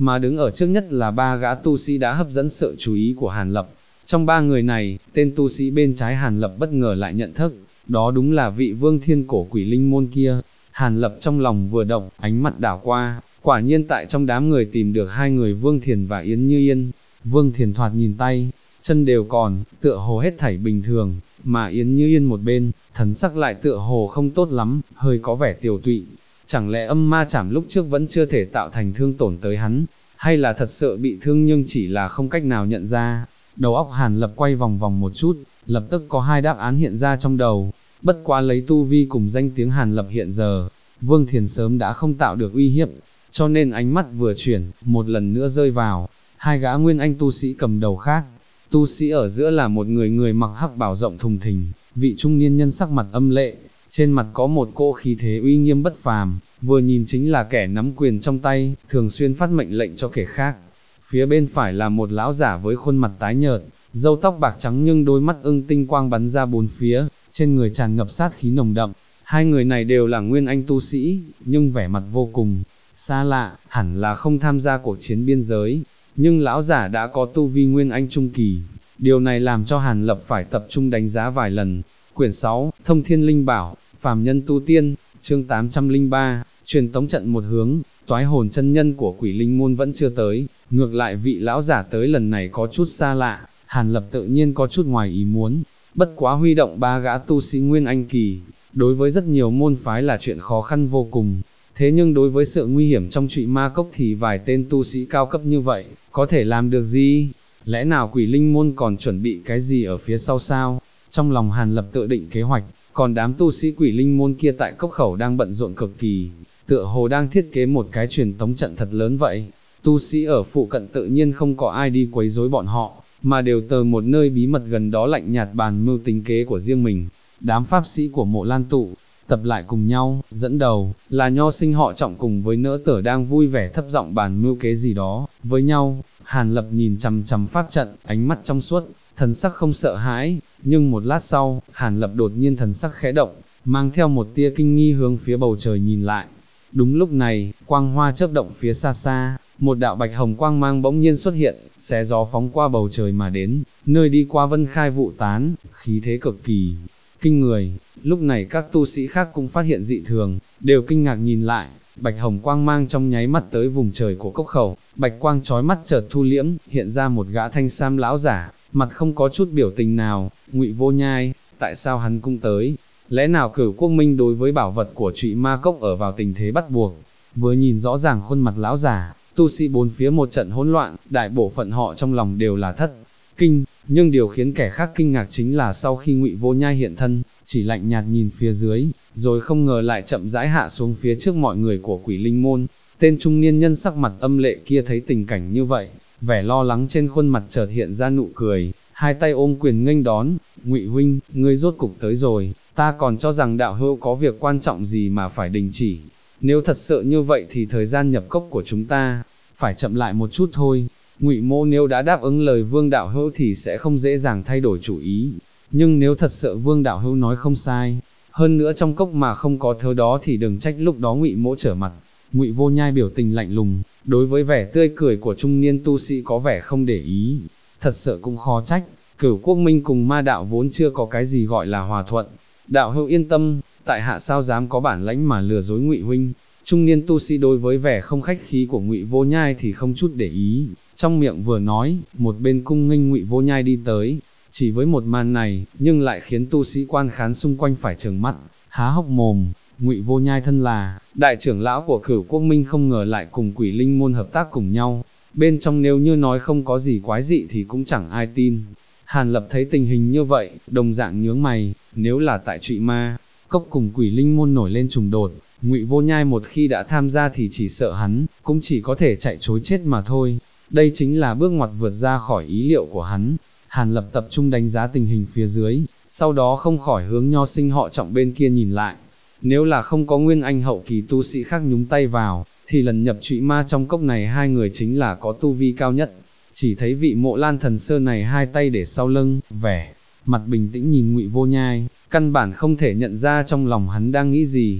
mà đứng ở trước nhất là ba gã tu sĩ đã hấp dẫn sự chú ý của Hàn Lập. Trong ba người này, tên tu sĩ bên trái Hàn Lập bất ngờ lại nhận thức, đó đúng là vị Vương Thiên cổ quỷ linh môn kia. Hàn Lập trong lòng vừa động, ánh mặt đảo qua, quả nhiên tại trong đám người tìm được hai người Vương Thiền và Yến Như Yên. Vương Thiền thoạt nhìn tay, chân đều còn, tựa hồ hết thảy bình thường, mà Yến Như Yên một bên, thần sắc lại tựa hồ không tốt lắm, hơi có vẻ tiều tụy. Chẳng lẽ âm ma chảm lúc trước vẫn chưa thể tạo thành thương tổn tới hắn, hay là thật sự bị thương nhưng chỉ là không cách nào nhận ra. Đầu óc Hàn Lập quay vòng vòng một chút, lập tức có hai đáp án hiện ra trong đầu. Bất quá lấy tu vi cùng danh tiếng Hàn Lập hiện giờ, Vương Thiền sớm đã không tạo được uy hiếp, cho nên ánh mắt vừa chuyển, một lần nữa rơi vào hai gã nguyên anh tu sĩ cầm đầu khác. Tu sĩ ở giữa là một người mặc hắc bào rộng thùng thình, vị trung niên nhân sắc mặt âm lệ, trên mặt có một cỗ khí thế uy nghiêm bất phàm, vừa nhìn chính là kẻ nắm quyền trong tay, thường xuyên phát mệnh lệnh cho kẻ khác. Phía bên phải là một lão giả với khuôn mặt tái nhợt, râu tóc bạc trắng nhưng đôi mắt ưng tinh quang bắn ra bốn phía, trên người tràn ngập sát khí nồng đậm. Hai người này đều là nguyên anh tu sĩ, nhưng vẻ mặt vô cùng xa lạ, hẳn là không tham gia cuộc chiến biên giới, nhưng lão giả đã có tu vi nguyên anh trung kỳ. Điều này làm cho Hàn Lập phải tập trung đánh giá vài lần. Quyển 6, Thông Thiên Linh Bảo, Phàm Nhân Tu Tiên, chương 803, truyền tống trận một hướng. Toái hồn chân nhân của quỷ linh môn vẫn chưa tới, ngược lại vị lão giả tới lần này có chút xa lạ, Hàn Lập tự nhiên có chút ngoài ý muốn. Bất quá huy động ba gã tu sĩ nguyên anh kỳ, đối với rất nhiều môn phái là chuyện khó khăn vô cùng. Thế nhưng đối với sự nguy hiểm trong Trụy Ma Cốc thì vài tên tu sĩ cao cấp như vậy, có thể làm được gì? Lẽ nào quỷ linh môn còn chuẩn bị cái gì ở phía sau sao? Trong lòng Hàn Lập tự định kế hoạch, còn đám tu sĩ quỷ linh môn kia tại cốc khẩu đang bận rộn cực kỳ, tựa hồ đang thiết kế một cái truyền tống trận thật lớn vậy. Tu sĩ ở phụ cận tự nhiên không có ai đi quấy rối bọn họ, mà đều từ một nơi bí mật gần đó lạnh nhạt bàn mưu tính kế của riêng mình. Đám pháp sĩ của Mộ Lan tụ tập lại cùng nhau, dẫn đầu là Nho Sinh họ Trọng cùng với Nỡ Tở đang vui vẻ thấp giọng bàn mưu kế gì đó với nhau. Hàn Lập nhìn chằm chằm pháp trận, ánh mắt trong suốt, thần sắc không sợ hãi, nhưng một lát sau, Hàn Lập đột nhiên thần sắc khẽ động, mang theo một tia kinh nghi hướng phía bầu trời nhìn lại. Đúng lúc này, quang hoa chớp động phía xa xa, một đạo bạch hồng quang mang bỗng nhiên xuất hiện, xé gió phóng qua bầu trời mà đến, nơi đi qua vân khai vụ tán, khí thế cực kỳ kinh người. Lúc này các tu sĩ khác cũng phát hiện dị thường, đều kinh ngạc nhìn lại. Bạch hồng quang mang trong nháy mắt tới vùng trời của cốc khẩu, bạch quang chói mắt chợt thu liễm, hiện ra một gã thanh sam lão giả, mặt không có chút biểu tình nào. Ngụy Vô Nhai, tại sao hắn cũng tới? Lẽ nào Cửu Quốc Minh đối với bảo vật của Trụy Ma Cốc ở vào tình thế bắt buộc? Vừa nhìn rõ ràng khuôn mặt lão giả, tu sĩ bốn phía một trận hỗn loạn, đại bộ phận họ trong lòng đều là thất kinh, nhưng điều khiến kẻ khác kinh ngạc chính là sau khi Ngụy Vô Nhai hiện thân, chỉ lạnh nhạt nhìn phía dưới, rồi không ngờ lại chậm rãi hạ xuống phía trước mọi người của quỷ linh môn. Tên trung niên nhân sắc mặt âm lệ kia thấy tình cảnh như vậy, vẻ lo lắng trên khuôn mặt chợt hiện ra nụ cười, hai tay ôm quyền nghênh đón. Ngụy huynh, ngươi rốt cục tới rồi, ta còn cho rằng đạo hữu có việc quan trọng gì mà phải đình chỉ. Nếu thật sự như vậy thì thời gian nhập cốc của chúng ta phải chậm lại một chút thôi. Ngụy Mỗ nếu đã đáp ứng lời Vương đạo hữu thì sẽ không dễ dàng thay đổi chủ ý, nhưng nếu thật sự Vương đạo hữu nói không sai, hơn nữa trong cốc mà không có thứ đó thì đừng trách lúc đó Ngụy Mỗ trở mặt. Ngụy Vô Nhai biểu tình lạnh lùng, đối với vẻ tươi cười của trung niên tu sĩ có vẻ không để ý. Thật sự cũng khó trách, Cửu Quốc Minh cùng ma đạo vốn chưa có cái gì gọi là hòa thuận. Đạo hữu yên tâm, tại hạ sao dám có bản lãnh mà lừa dối Ngụy huynh. Trung niên tu sĩ đối với vẻ không khách khí của Ngụy Vô Nhai thì không chút để ý, trong miệng vừa nói, một bên cung nghênh Ngụy Vô Nhai đi tới. Chỉ với một màn này, nhưng lại khiến tu sĩ quan khán xung quanh phải trừng mắt, há hốc mồm. Ngụy Vô Nhai thân là đại trưởng lão của Cửu Quốc Minh không ngờ lại cùng quỷ linh môn hợp tác cùng nhau, bên trong nếu như nói không có gì quái dị thì cũng chẳng ai tin. Hàn Lập thấy tình hình như vậy, đồng dạng nhướng mày, nếu là tại Trụy Ma Cốc cùng quỷ linh môn nổi lên trùng đột, Ngụy Vô Nhai một khi đã tham gia thì chỉ sợ hắn cũng chỉ có thể chạy trối chết mà thôi. Đây chính là bước ngoặt vượt ra khỏi ý liệu của hắn. Hàn Lập tập trung đánh giá tình hình phía dưới, sau đó không khỏi hướng Nho Sinh họ Trọng bên kia nhìn lại. Nếu là không có nguyên anh hậu kỳ tu sĩ khác nhúng tay vào, thì lần nhập Trụy Ma trong cốc này hai người chính là có tu vi cao nhất. Chỉ thấy vị Mộ Lan thần sơ này hai tay để sau lưng, vẻ mặt bình tĩnh nhìn Ngụy Vô Nhai, căn bản không thể nhận ra trong lòng hắn đang nghĩ gì.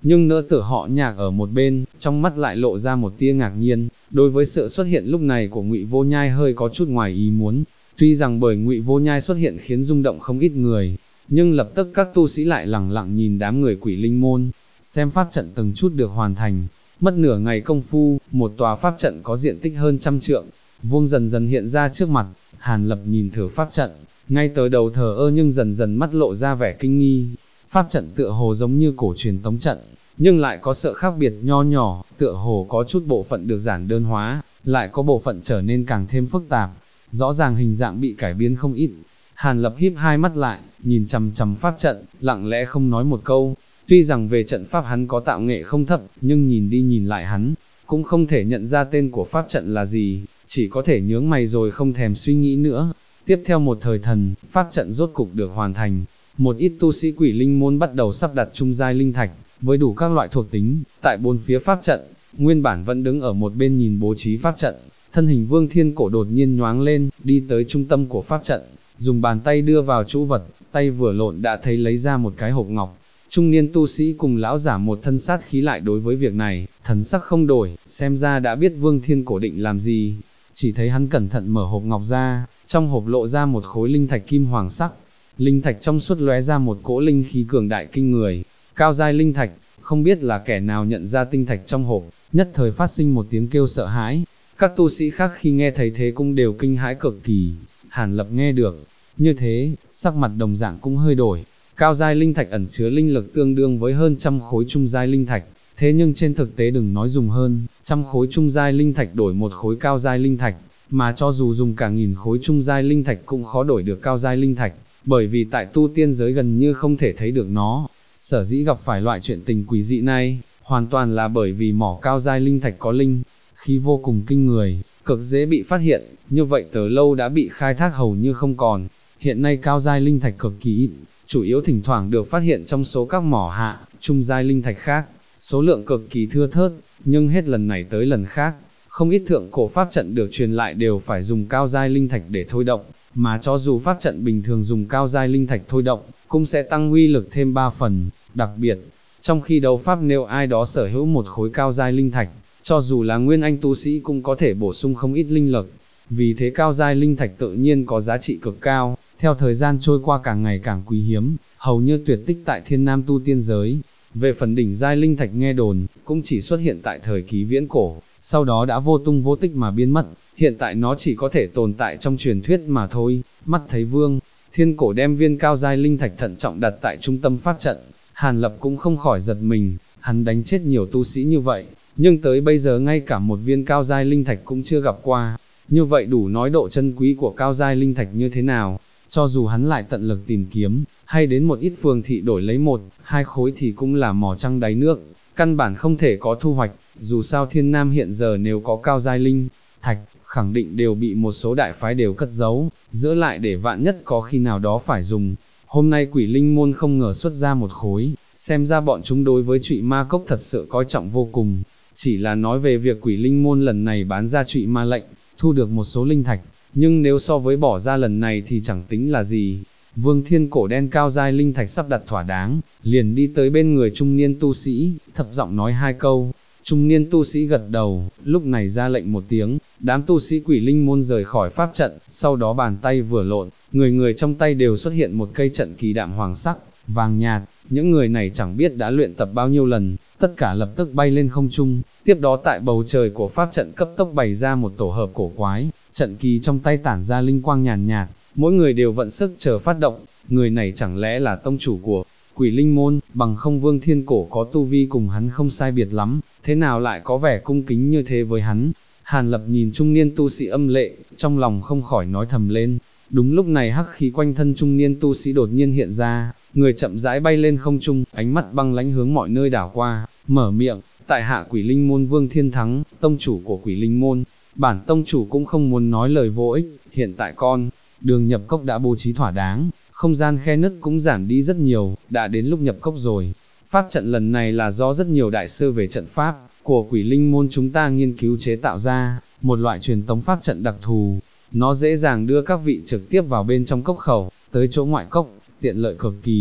nhưng nỡ tử họ Nhạc ở một bên, trong mắt lại lộ ra một tia ngạc nhiên, đối với sự xuất hiện lúc này của Ngụy Vô Nhai hơi có chút ngoài ý muốn. Tuy rằng bởi Ngụy Vô Nhai xuất hiện khiến rung động không ít người, nhưng lập tức các tu sĩ lại lẳng lặng nhìn đám người Quỷ Linh môn, xem pháp trận từng chút được hoàn thành. Mất nửa ngày công phu, một tòa pháp trận có diện tích hơn 100 trượng, vuông dần dần hiện ra trước mặt. Hàn Lập nhìn thử pháp trận, ngay tới đầu thờ ơ nhưng dần dần mắt lộ ra vẻ kinh nghi. Pháp trận tựa hồ giống như cổ truyền tống trận, nhưng lại có sự khác biệt nho nhỏ, tựa hồ có chút bộ phận được giản đơn hóa, lại có bộ phận trở nên càng thêm phức tạp, rõ ràng hình dạng bị cải biến không ít. Hàn Lập híp hai mắt lại, nhìn chằm chằm pháp trận, lặng lẽ không nói một câu. Tuy rằng về trận pháp hắn có tạo nghệ không thấp, nhưng nhìn đi nhìn lại hắn, cũng không thể nhận ra tên của pháp trận là gì, chỉ có thể nhướng mày rồi không thèm suy nghĩ nữa. Tiếp theo một thời thần, pháp trận rốt cục được hoàn thành. Một ít tu sĩ Quỷ Linh môn bắt đầu sắp đặt trung giai linh thạch, với đủ các loại thuộc tính, tại bốn phía pháp trận. Nguyên bản vẫn đứng ở một bên nhìn bố trí pháp trận, thân hình Vương Thiên Cổ đột nhiên nhoáng lên, đi tới trung tâm của pháp trận, dùng bàn tay đưa vào trũ vật, tay vừa lộn đã thấy lấy ra một cái hộp ngọc. Trung niên tu sĩ cùng lão giả một thân sát khí lại đối với việc này, thần sắc không đổi, xem ra đã biết Vương Thiên Cổ định làm gì. Chỉ thấy hắn cẩn thận mở hộp ngọc ra, trong hộp lộ ra một khối linh thạch kim hoàng sắc. Linh thạch trong suốt lóe ra một cỗ linh khí cường đại kinh người, cao giai linh thạch, không biết là kẻ nào nhận ra tinh thạch trong hộp, nhất thời phát sinh một tiếng kêu sợ hãi. Các tu sĩ khác khi nghe thấy thế cũng đều kinh hãi cực kỳ. Hàn Lập nghe được như thế, sắc mặt đồng dạng cũng hơi đổi. Cao giai linh thạch ẩn chứa linh lực tương đương với hơn 100 khối trung giai linh thạch, thế nhưng trên thực tế đừng nói dùng hơn 100 khối trung giai linh thạch đổi một khối cao giai linh thạch, mà cho dù dùng cả 1000 khối trung giai linh thạch cũng khó đổi được cao giai linh thạch, bởi vì tại tu tiên giới gần như không thể thấy được nó. Sở dĩ gặp phải loại chuyện tình quỷ dị này, hoàn toàn là bởi vì mỏ cao giai linh thạch có linh khí vô cùng kinh người, cực dễ bị phát hiện, như vậy từ lâu đã bị khai thác hầu như không còn. Hiện nay cao giai linh thạch cực kỳ ít, chủ yếu thỉnh thoảng được phát hiện trong số các mỏ hạ, trung giai linh thạch khác, số lượng cực kỳ thưa thớt, nhưng hết lần này tới lần khác, không ít thượng cổ pháp trận được truyền lại đều phải dùng cao giai linh thạch để thôi động, mà cho dù pháp trận bình thường dùng cao giai linh thạch thôi động, cũng sẽ tăng uy lực thêm 3 phần, đặc biệt, trong khi đấu pháp nếu ai đó sở hữu một khối cao giai linh thạch, cho dù là nguyên anh tu sĩ cũng có thể bổ sung không ít linh lực, vì thế cao giai linh thạch tự nhiên có giá trị cực cao, theo thời gian trôi qua càng ngày càng quý hiếm, hầu như tuyệt tích tại Thiên Nam tu tiên giới. Về phần đỉnh giai linh thạch nghe đồn, cũng chỉ xuất hiện tại thời kỳ viễn cổ, sau đó đã vô tung vô tích mà biến mất, hiện tại nó chỉ có thể tồn tại trong truyền thuyết mà thôi. Mắt thấy Vương Thiên Cổ đem viên cao giai linh thạch thận trọng đặt tại trung tâm pháp trận, Hàn Lập cũng không khỏi giật mình, hắn đánh chết nhiều tu sĩ như vậy, nhưng tới bây giờ ngay cả một viên cao giai linh thạch cũng chưa gặp qua, như vậy đủ nói độ chân quý của cao giai linh thạch như thế nào. Cho dù hắn lại tận lực tìm kiếm, hay đến một ít phường thị đổi lấy 1-2 khối thì cũng là mỏ trăng đáy nước, căn bản không thể có thu hoạch. Dù sao Thiên Nam hiện giờ nếu có cao giai linh thạch, khẳng định đều bị một số đại phái đều cất giấu, giữ lại để vạn nhất có khi nào đó phải dùng. Hôm nay Quỷ Linh môn không ngờ xuất ra một khối, xem ra bọn chúng đối với Trụy Ma Cốc thật sự coi trọng vô cùng. Chỉ là nói về việc Quỷ Linh môn lần này bán ra Trụy Ma lệnh, thu được một số linh thạch, nhưng nếu so với bỏ ra lần này thì chẳng tính là gì. Vương Thiên Cổ đen cao giai linh thạch sắp đặt thỏa đáng, liền đi tới bên người trung niên tu sĩ, thấp giọng nói 2 câu. Trung niên tu sĩ gật đầu, lúc này ra lệnh một tiếng, đám tu sĩ Quỷ Linh môn rời khỏi pháp trận, sau đó bàn tay vừa lộn, người người trong tay đều xuất hiện một cây trận kỳ đạm hoàng sắc, vàng nhạt. Những người này chẳng biết đã luyện tập bao nhiêu lần, tất cả lập tức bay lên không trung. Tiếp đó tại bầu trời của pháp trận cấp tốc bày ra một tổ hợp cổ quái, trận kỳ trong tay tản ra linh quang nhàn nhạt, mỗi người đều vận sức chờ phát động. Người này chẳng lẽ là tông chủ của Quỷ Linh môn, bằng không Vương Thiên Cổ có tu vi cùng hắn không sai biệt lắm, thế nào lại có vẻ cung kính như thế với hắn. Hàn Lập nhìn trung niên tu sĩ âm lệ, trong lòng không khỏi nói thầm lên. Đúng lúc này hắc khí quanh thân trung niên tu sĩ đột nhiên hiện ra, người chậm rãi bay lên không trung, ánh mắt băng lãnh hướng mọi nơi đảo qua, mở miệng, tại hạ Quỷ Linh môn Vương Thiên Thắng, tông chủ của Quỷ Linh môn. Bản tông chủ cũng không muốn nói lời vô ích, hiện tại con đường nhập cốc đã bố trí thỏa đáng, không gian khe nứt cũng giảm đi rất nhiều, đã đến lúc nhập cốc rồi. Pháp trận lần này là do rất nhiều đại sư về trận pháp của Quỷ Linh môn chúng ta nghiên cứu chế tạo ra, một loại truyền tống pháp trận đặc thù, nó dễ dàng đưa các vị trực tiếp vào bên trong cốc khẩu, tới chỗ ngoại cốc, tiện lợi cực kỳ.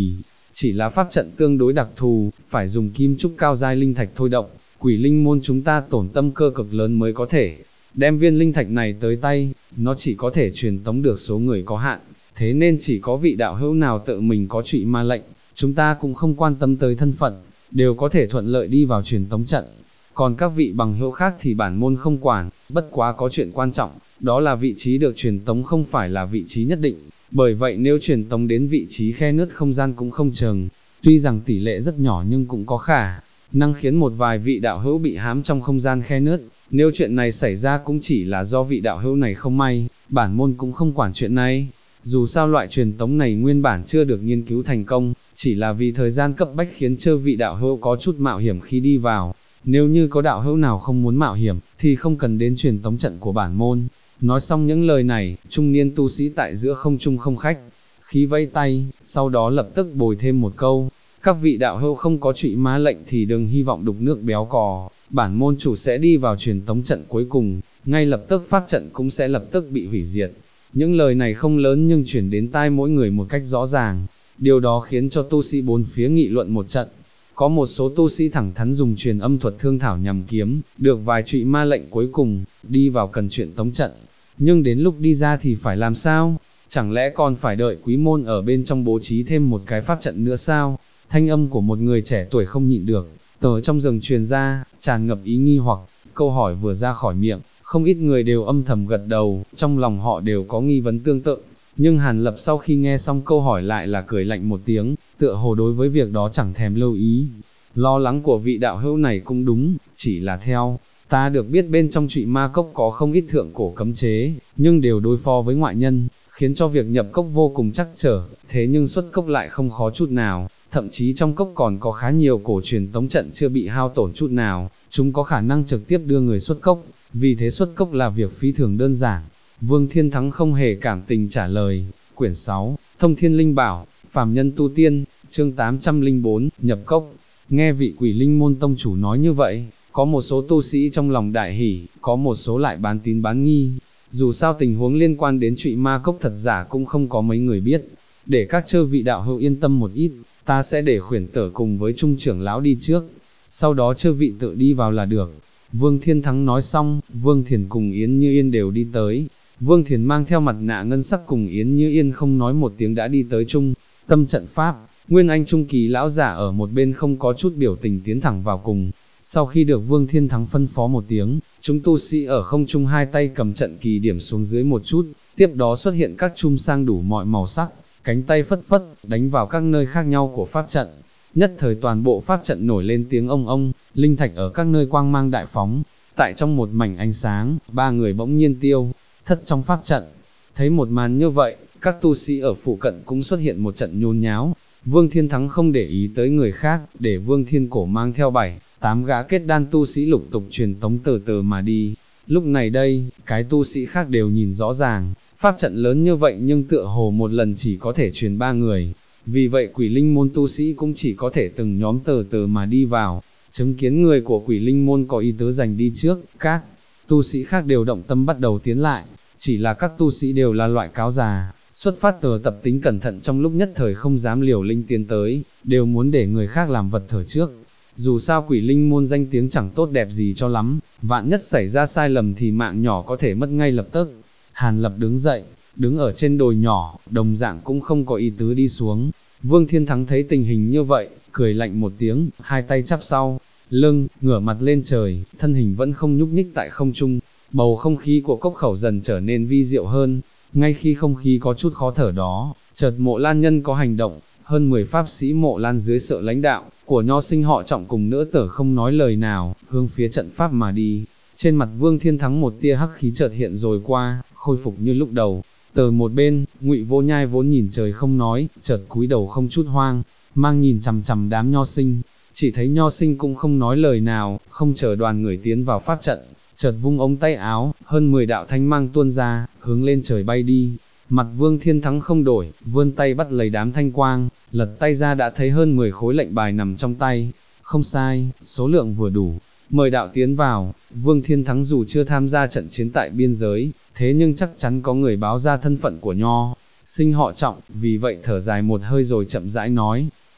chỉ là pháp trận tương đối đặc thù, phải dùng kim trúc cao giai linh thạch thôi động, quỷ linh môn chúng ta tổn tâm cơ cực lớn mới có thể đem viên linh thạch này tới tay, nó chỉ có thể truyền tống được số người có hạn, thế nên chỉ có vị đạo hữu nào tự mình có trụy ma lệnh, chúng ta cũng không quan tâm tới thân phận, đều có thể thuận lợi đi vào truyền tống trận. Còn các vị bằng hữu khác thì bản môn không quản, bất quá có chuyện quan trọng, đó là vị trí được truyền tống không phải là vị trí nhất định, bởi vậy nếu truyền tống đến vị trí khe nứt không gian cũng không chừng, tuy rằng tỷ lệ rất nhỏ nhưng cũng có khả năng khiến một vài vị đạo hữu bị hãm trong không gian khe nứt, nếu chuyện này xảy ra cũng chỉ là do vị đạo hữu này không may, bản môn cũng không quản chuyện này. Dù sao loại truyền tống này nguyên bản chưa được nghiên cứu thành công, chỉ là vì thời gian cấp bách khiến chơ vị đạo hữu có chút mạo hiểm khi đi vào. Nếu như có đạo hữu nào không muốn mạo hiểm, thì không cần đến truyền tống trận của bản môn. Nói xong những lời này, trung niên tu sĩ tại giữa không trung không khách, khí vẫy tay, sau đó lập tức bồi thêm một câu. Các vị đạo hữu không có trụy ma lệnh thì đừng hy vọng đục nước béo cò, bản môn chủ sẽ đi vào truyền tống trận cuối cùng, ngay lập tức pháp trận cũng sẽ lập tức bị hủy diệt. Những lời này không lớn nhưng chuyển đến tai mỗi người một cách rõ ràng, điều đó khiến cho tu sĩ bốn phía nghị luận một trận. Có một số tu sĩ thẳng thắn dùng truyền âm thuật thương thảo nhằm kiếm, được vài trụy ma lệnh cuối cùng, đi vào cần truyền tống trận. Nhưng đến lúc đi ra thì phải làm sao? Chẳng lẽ còn phải đợi quý môn ở bên trong bố trí thêm một cái pháp trận nữa sao? Thanh âm của một người trẻ tuổi không nhịn được, từ trong rừng truyền ra, tràn ngập ý nghi hoặc, câu hỏi vừa ra khỏi miệng, không ít người đều âm thầm gật đầu, trong lòng họ đều có nghi vấn tương tự. Nhưng Hàn Lập sau khi nghe xong câu hỏi lại là cười lạnh một tiếng, tựa hồ đối với việc đó chẳng thèm lưu ý. Lo lắng của vị đạo hữu này cũng đúng, chỉ là theo ta được biết bên trong trụy ma cốc có không ít thượng cổ cấm chế, nhưng đều đối phó với ngoại nhân, khiến cho việc nhập cốc vô cùng trắc trở, thế nhưng xuất cốc lại không khó chút nào, thậm chí trong cốc còn có khá nhiều cổ truyền tống trận chưa bị hao tổn chút nào, chúng có khả năng trực tiếp đưa người xuất cốc, vì thế xuất cốc là việc phi thường đơn giản. Vương Thiên Thắng không hề cảm tình trả lời. Quyển 6, Thông Thiên Linh Bảo, Phàm Nhân Tu Tiên, chương 804, nhập cốc. Nghe vị Quỷ Linh môn tông chủ nói như vậy, có một số tu sĩ trong lòng đại hỉ, có một số lại bán tín bán nghi. Dù sao tình huống liên quan đến trụy ma cốc thật giả cũng không có mấy người biết. Để các chư vị đạo hữu yên tâm một ít, ta sẽ để khuyển tử cùng với trung trưởng lão đi trước, sau đó chư vị tự đi vào là được. Vương Thiên Thắng nói xong, Vương Thiền cùng Yến Như Yên đều đi tới. Vương Thiền mang theo mặt nạ ngân sắc cùng Yến Như Yên không nói một tiếng đã đi tới trung tâm trận pháp. Nguyên Anh trung kỳ lão giả ở một bên không có chút biểu tình tiến thẳng vào cùng. Sau khi được Vương Thiên Thắng phân phó một tiếng, chúng tu sĩ ở không trung hai tay cầm trận kỳ điểm xuống dưới một chút, tiếp đó xuất hiện các chum sang đủ mọi màu sắc, cánh tay phất phất, đánh vào các nơi khác nhau của pháp trận. Nhất thời toàn bộ pháp trận nổi lên tiếng ông ông, linh thạch ở các nơi quang mang đại phóng. Tại trong một mảnh ánh sáng, ba người bỗng nhiên tiêu thất trong pháp trận. Thấy một màn như vậy, các tu sĩ ở phụ cận cũng xuất hiện một trận nhốn nháo. Vương Thiên Thắng không để ý tới người khác, để Vương Thiên Cổ mang theo 7-8 gã kết đan tu sĩ lục tục truyền tống từ từ mà đi. Lúc này đây, cái tu sĩ khác đều nhìn rõ ràng, pháp trận lớn như vậy nhưng tựa hồ một lần chỉ có thể truyền 3 người. Vì vậy Quỷ Linh môn tu sĩ cũng chỉ có thể từng nhóm từ từ mà đi vào. Chứng kiến người của Quỷ Linh môn có ý tứ giành đi trước, các tu sĩ khác đều động tâm bắt đầu tiến lại, chỉ là các tu sĩ đều là loại cáo già, xuất phát từ tập tính cẩn thận trong lúc nhất thời không dám liều linh tiến tới, đều muốn để người khác làm vật thở trước. Dù sao Quỷ Linh môn danh tiếng chẳng tốt đẹp gì cho lắm, vạn nhất xảy ra sai lầm thì mạng nhỏ có thể mất ngay lập tức. Hàn Lập đứng dậy, đứng ở trên đồi nhỏ, đồng dạng cũng không có ý tứ đi xuống. Vương Thiên Thắng thấy tình hình như vậy, cười lạnh một tiếng, hai tay chắp sau lưng, ngửa mặt lên trời, thân hình vẫn không nhúc nhích tại không trung. Bầu không khí của cốc khẩu dần trở nên vi diệu hơn, ngay khi không khí có chút khó thở đó, chợt Mộ Lan nhân có hành động, hơn 10 pháp sĩ Mộ Lan dưới sự lãnh đạo của nho sinh họ Trọng cùng nữ tử không nói lời nào, hướng phía trận pháp mà đi. Trên mặt Vương Thiên Thắng một tia hắc khí chợt hiện rồi qua, khôi phục như lúc đầu. Từ một bên, Ngụy Vô Nhai vốn nhìn trời không nói, chợt cúi đầu không chút hoang mang nhìn chằm chằm đám nho sinh. Chỉ thấy nho sinh cũng không nói lời nào, không chờ đoàn người tiến vào pháp trận, chợt vung ống tay áo, hơn 10 đạo thanh mang tuôn ra, hướng lên trời bay đi. Mặt Vương Thiên Thắng không đổi, vươn tay bắt lấy đám thanh quang, lật tay ra đã thấy hơn 10 khối lệnh bài nằm trong tay. Không sai, số lượng vừa đủ, mời đạo tiến vào. Vương Thiên Thắng dù chưa tham gia trận chiến tại biên giới, thế nhưng chắc chắn có người báo ra thân phận của nho sinh họ Trọng, vì vậy thở dài một hơi rồi chậm rãi nói,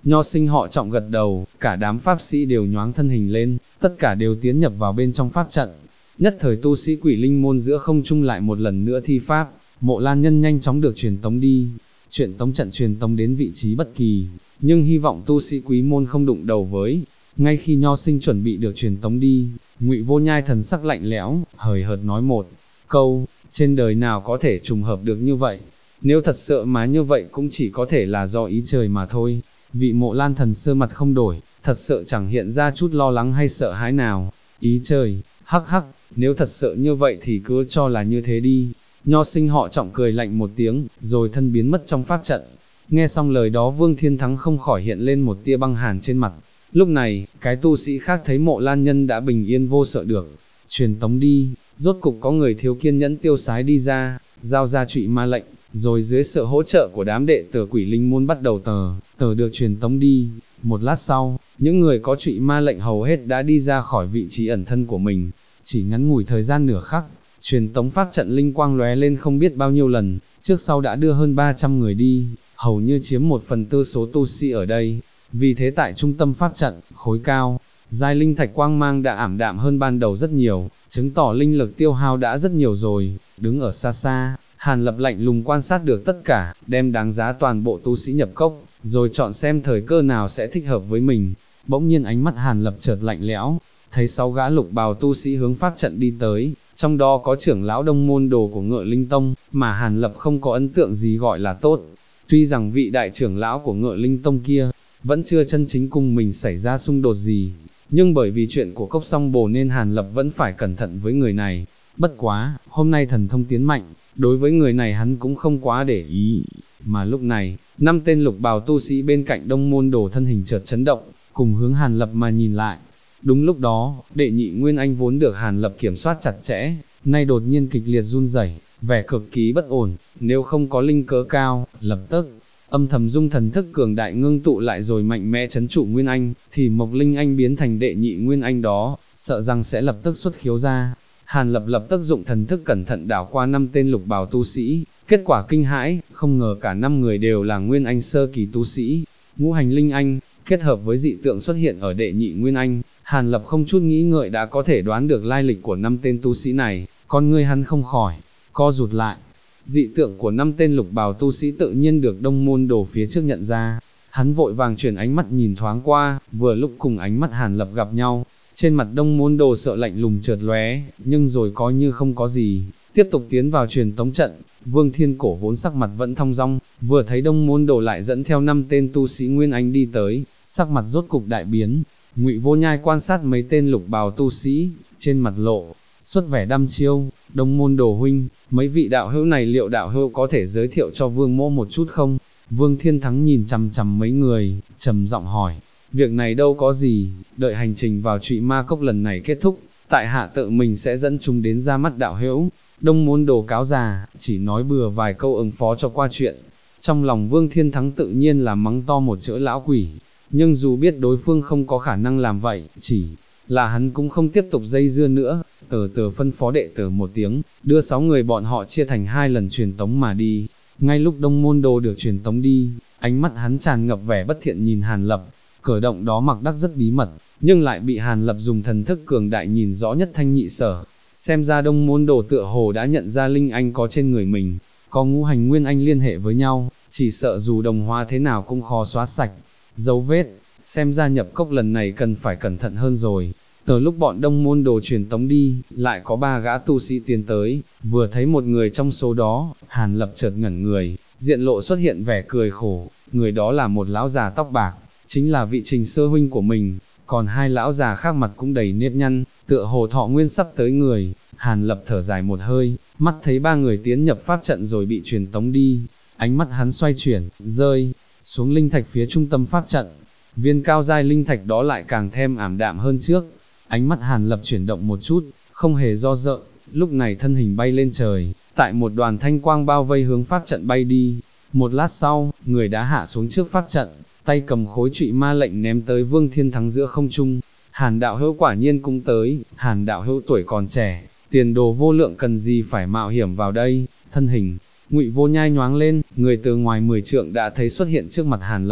Nho sinh họ Trọng gật đầu, cả đám pháp sĩ đều nhoáng thân hình lên, tất cả đều tiến nhập vào bên trong pháp trận. Nhất thời tu sĩ Quỷ Linh môn giữa không trung lại một lần nữa thi pháp, Mộ Lan Nhân nhanh chóng được truyền tống đi. Truyền tống trận truyền tống đến vị trí bất kỳ, nhưng hy vọng tu sĩ Quý môn không đụng đầu với. Ngay khi Nho sinh chuẩn bị được truyền tống đi, Ngụy Vô Nhai thần sắc lạnh lẽo, hời hợt nói một câu, trên đời nào có thể trùng hợp được như vậy, nếu thật sự mà như vậy cũng chỉ có thể là do ý trời mà thôi. Vị Mộ Lan thần sơ mặt không đổi, thật sự chẳng hiện ra chút lo lắng hay sợ hãi nào. Ý trời, hắc hắc, nếu thật sự như vậy thì cứ cho là như thế đi. Nho sinh họ Trọng cười lạnh một tiếng, rồi thân biến mất trong pháp trận. Nghe xong lời đó Vương Thiên Thắng không khỏi hiện lên một tia băng hàn trên mặt. Lúc này, cái tu sĩ khác thấy Mộ Lan Nhân đã bình yên vô sợ được truyền tống đi, rốt cục có người thiếu kiên nhẫn tiêu sái đi ra, giao ra trụy ma lệnh, rồi dưới sự hỗ trợ của đám đệ tử Quỷ Linh môn bắt đầu tờ được truyền tống đi. Một lát sau, những người có trụy ma lệnh hầu hết đã đi ra khỏi vị trí ẩn thân của mình, chỉ ngắn ngủi thời gian nửa khắc, truyền tống pháp trận linh quang lóe lên không biết bao nhiêu lần, trước sau đã đưa hơn 300 người đi, hầu như chiếm 1/4 số tu sĩ ở đây. Vì thế tại trung tâm pháp trận, khối cao, giai linh thạch quang mang đã ảm đạm hơn ban đầu rất nhiều, chứng tỏ linh lực tiêu hao đã rất nhiều rồi. Đứng ở xa xa, Hàn Lập lạnh lùng quan sát được tất cả, đem đáng giá toàn bộ tu sĩ nhập cốc, rồi chọn xem thời cơ nào sẽ thích hợp với mình. Bỗng nhiên ánh mắt Hàn Lập chợt lạnh lẽo, thấy 6 gã lục bào tu sĩ hướng pháp trận đi tới, trong đó có trưởng lão đông môn đồ của Ngựa Linh Tông, mà Hàn Lập không có ấn tượng gì gọi là tốt. Tuy rằng vị đại trưởng lão của Ngựa Linh Tông kia, vẫn chưa chân chính cùng mình xảy ra xung đột gì, nhưng bởi vì chuyện của Cốc Song Bồ nên Hàn Lập vẫn phải cẩn thận với người này. Bất quá, hôm nay thần thông tiến mạnh, đối với người này hắn cũng không quá để ý. Mà lúc này, 5 tên lục bào tu sĩ bên cạnh đông môn đồ thân hình chợt chấn động, cùng hướng Hàn Lập mà nhìn lại. Đúng lúc đó, đệ nhị Nguyên Anh vốn được Hàn Lập kiểm soát chặt chẽ, nay đột nhiên kịch liệt run rẩy, vẻ cực kỳ bất ổn, nếu không có linh cớ cao, lập tức âm thầm dung thần thức cường đại ngưng tụ lại rồi mạnh mẽ chấn trụ Nguyên Anh, thì Mộc Linh Anh biến thành đệ nhị Nguyên Anh đó, sợ rằng sẽ lập tức xuất khiếu ra. Hàn Lập lập tức dụng thần thức cẩn thận đảo qua 5 tên lục bào tu sĩ, kết quả kinh hãi, không ngờ cả 5 người đều là Nguyên Anh sơ kỳ tu sĩ. Ngũ hành Linh Anh, kết hợp với dị tượng xuất hiện ở đệ nhị Nguyên Anh, Hàn Lập không chút nghĩ ngợi đã có thể đoán được lai lịch của 5 tên tu sĩ này, con ngươi hắn không khỏi co rụt lại. Dị tượng của 5 tên lục bào tu sĩ tự nhiên được đông môn đồ phía trước nhận ra, hắn vội vàng chuyển ánh mắt nhìn thoáng qua, vừa lúc cùng ánh mắt Hàn Lập gặp nhau, trên mặt đông môn đồ sợ lạnh lùng chợt lóe, nhưng rồi coi như không có gì, tiếp tục tiến vào truyền tống trận. Vương Thiên Cổ vốn sắc mặt vẫn thong dong, vừa thấy đông môn đồ lại dẫn theo 5 tên tu sĩ Nguyên Anh đi tới, sắc mặt rốt cục đại biến. Ngụy Vô Nhai quan sát mấy tên lục bào tu sĩ, trên mặt lộ xuất vẻ đăm chiêu. Đông môn đồ huynh, mấy vị đạo hữu này liệu đạo hữu có thể giới thiệu cho Vương mỗ một chút không? Vương Thiên Thắng nhìn chằm chằm mấy người, trầm giọng hỏi. Việc này đâu có gì, đợi hành trình vào Trụy Ma Cốc lần này kết thúc, tại hạ tự mình sẽ dẫn chúng đến ra mắt đạo hữu. Đông môn đồ cáo già, chỉ nói bừa vài câu ứng phó cho qua chuyện. Trong lòng Vương Thiên Thắng tự nhiên là mắng to một chữ lão quỷ, nhưng dù biết đối phương không có khả năng làm vậy, chỉ là hắn cũng không tiếp tục dây dưa nữa, tờ phân phó đệ tử một tiếng, đưa 6 người bọn họ chia thành 2 lần truyền tống mà đi. Ngay lúc đông môn đồ được truyền tống đi, ánh mắt hắn tràn ngập vẻ bất thiện nhìn Hàn Lập, cử động đó mặc đắc rất bí mật, nhưng lại bị Hàn Lập dùng thần thức cường đại nhìn rõ nhất thanh nhị sở. Xem ra đông môn đồ tựa hồ đã nhận ra linh anh có trên người mình, có ngũ hành nguyên anh liên hệ với nhau, chỉ sợ dù đồng hóa thế nào cũng khó xóa sạch dấu vết. Xem ra nhập cốc lần này cần phải cẩn thận hơn rồi. Từ lúc bọn đông môn đồ truyền tống đi, lại có 3 gã tu sĩ tiến tới, vừa thấy một người trong số đó, Hàn Lập chợt ngẩn người, diện lộ xuất hiện vẻ cười khổ. Người đó là một lão già tóc bạc, chính là vị Trình sư huynh của mình, còn 2 lão già khác mặt cũng đầy nếp nhăn, tựa hồ thọ nguyên sắp tới người. Hàn Lập thở dài một hơi, mắt thấy 3 người tiến nhập pháp trận rồi bị truyền tống đi, ánh mắt hắn xoay chuyển, rơi xuống linh thạch phía trung tâm pháp trận. Viên cao giai linh thạch đó lại càng thêm ảm đạm hơn trước. Ánh mắt Hàn Lập chuyển động một chút, không hề do dự, lúc này thân hình bay lên trời, tại một đoàn thanh quang bao vây hướng pháp trận bay đi. Một lát sau, người đã hạ xuống trước pháp trận, tay cầm khối trụy ma lệnh ném tới Vương Thiên Thắng giữa không trung. Hàn đạo hữu quả nhiên cũng tới, Hàn đạo hữu tuổi còn trẻ, tiền đồ vô lượng cần gì phải mạo hiểm vào đây. Thân hình Ngụy Vô Nhai nhoáng lên, người từ ngoài 10 trượng đã thấy xuất hiện trước mặt Hàn Lập,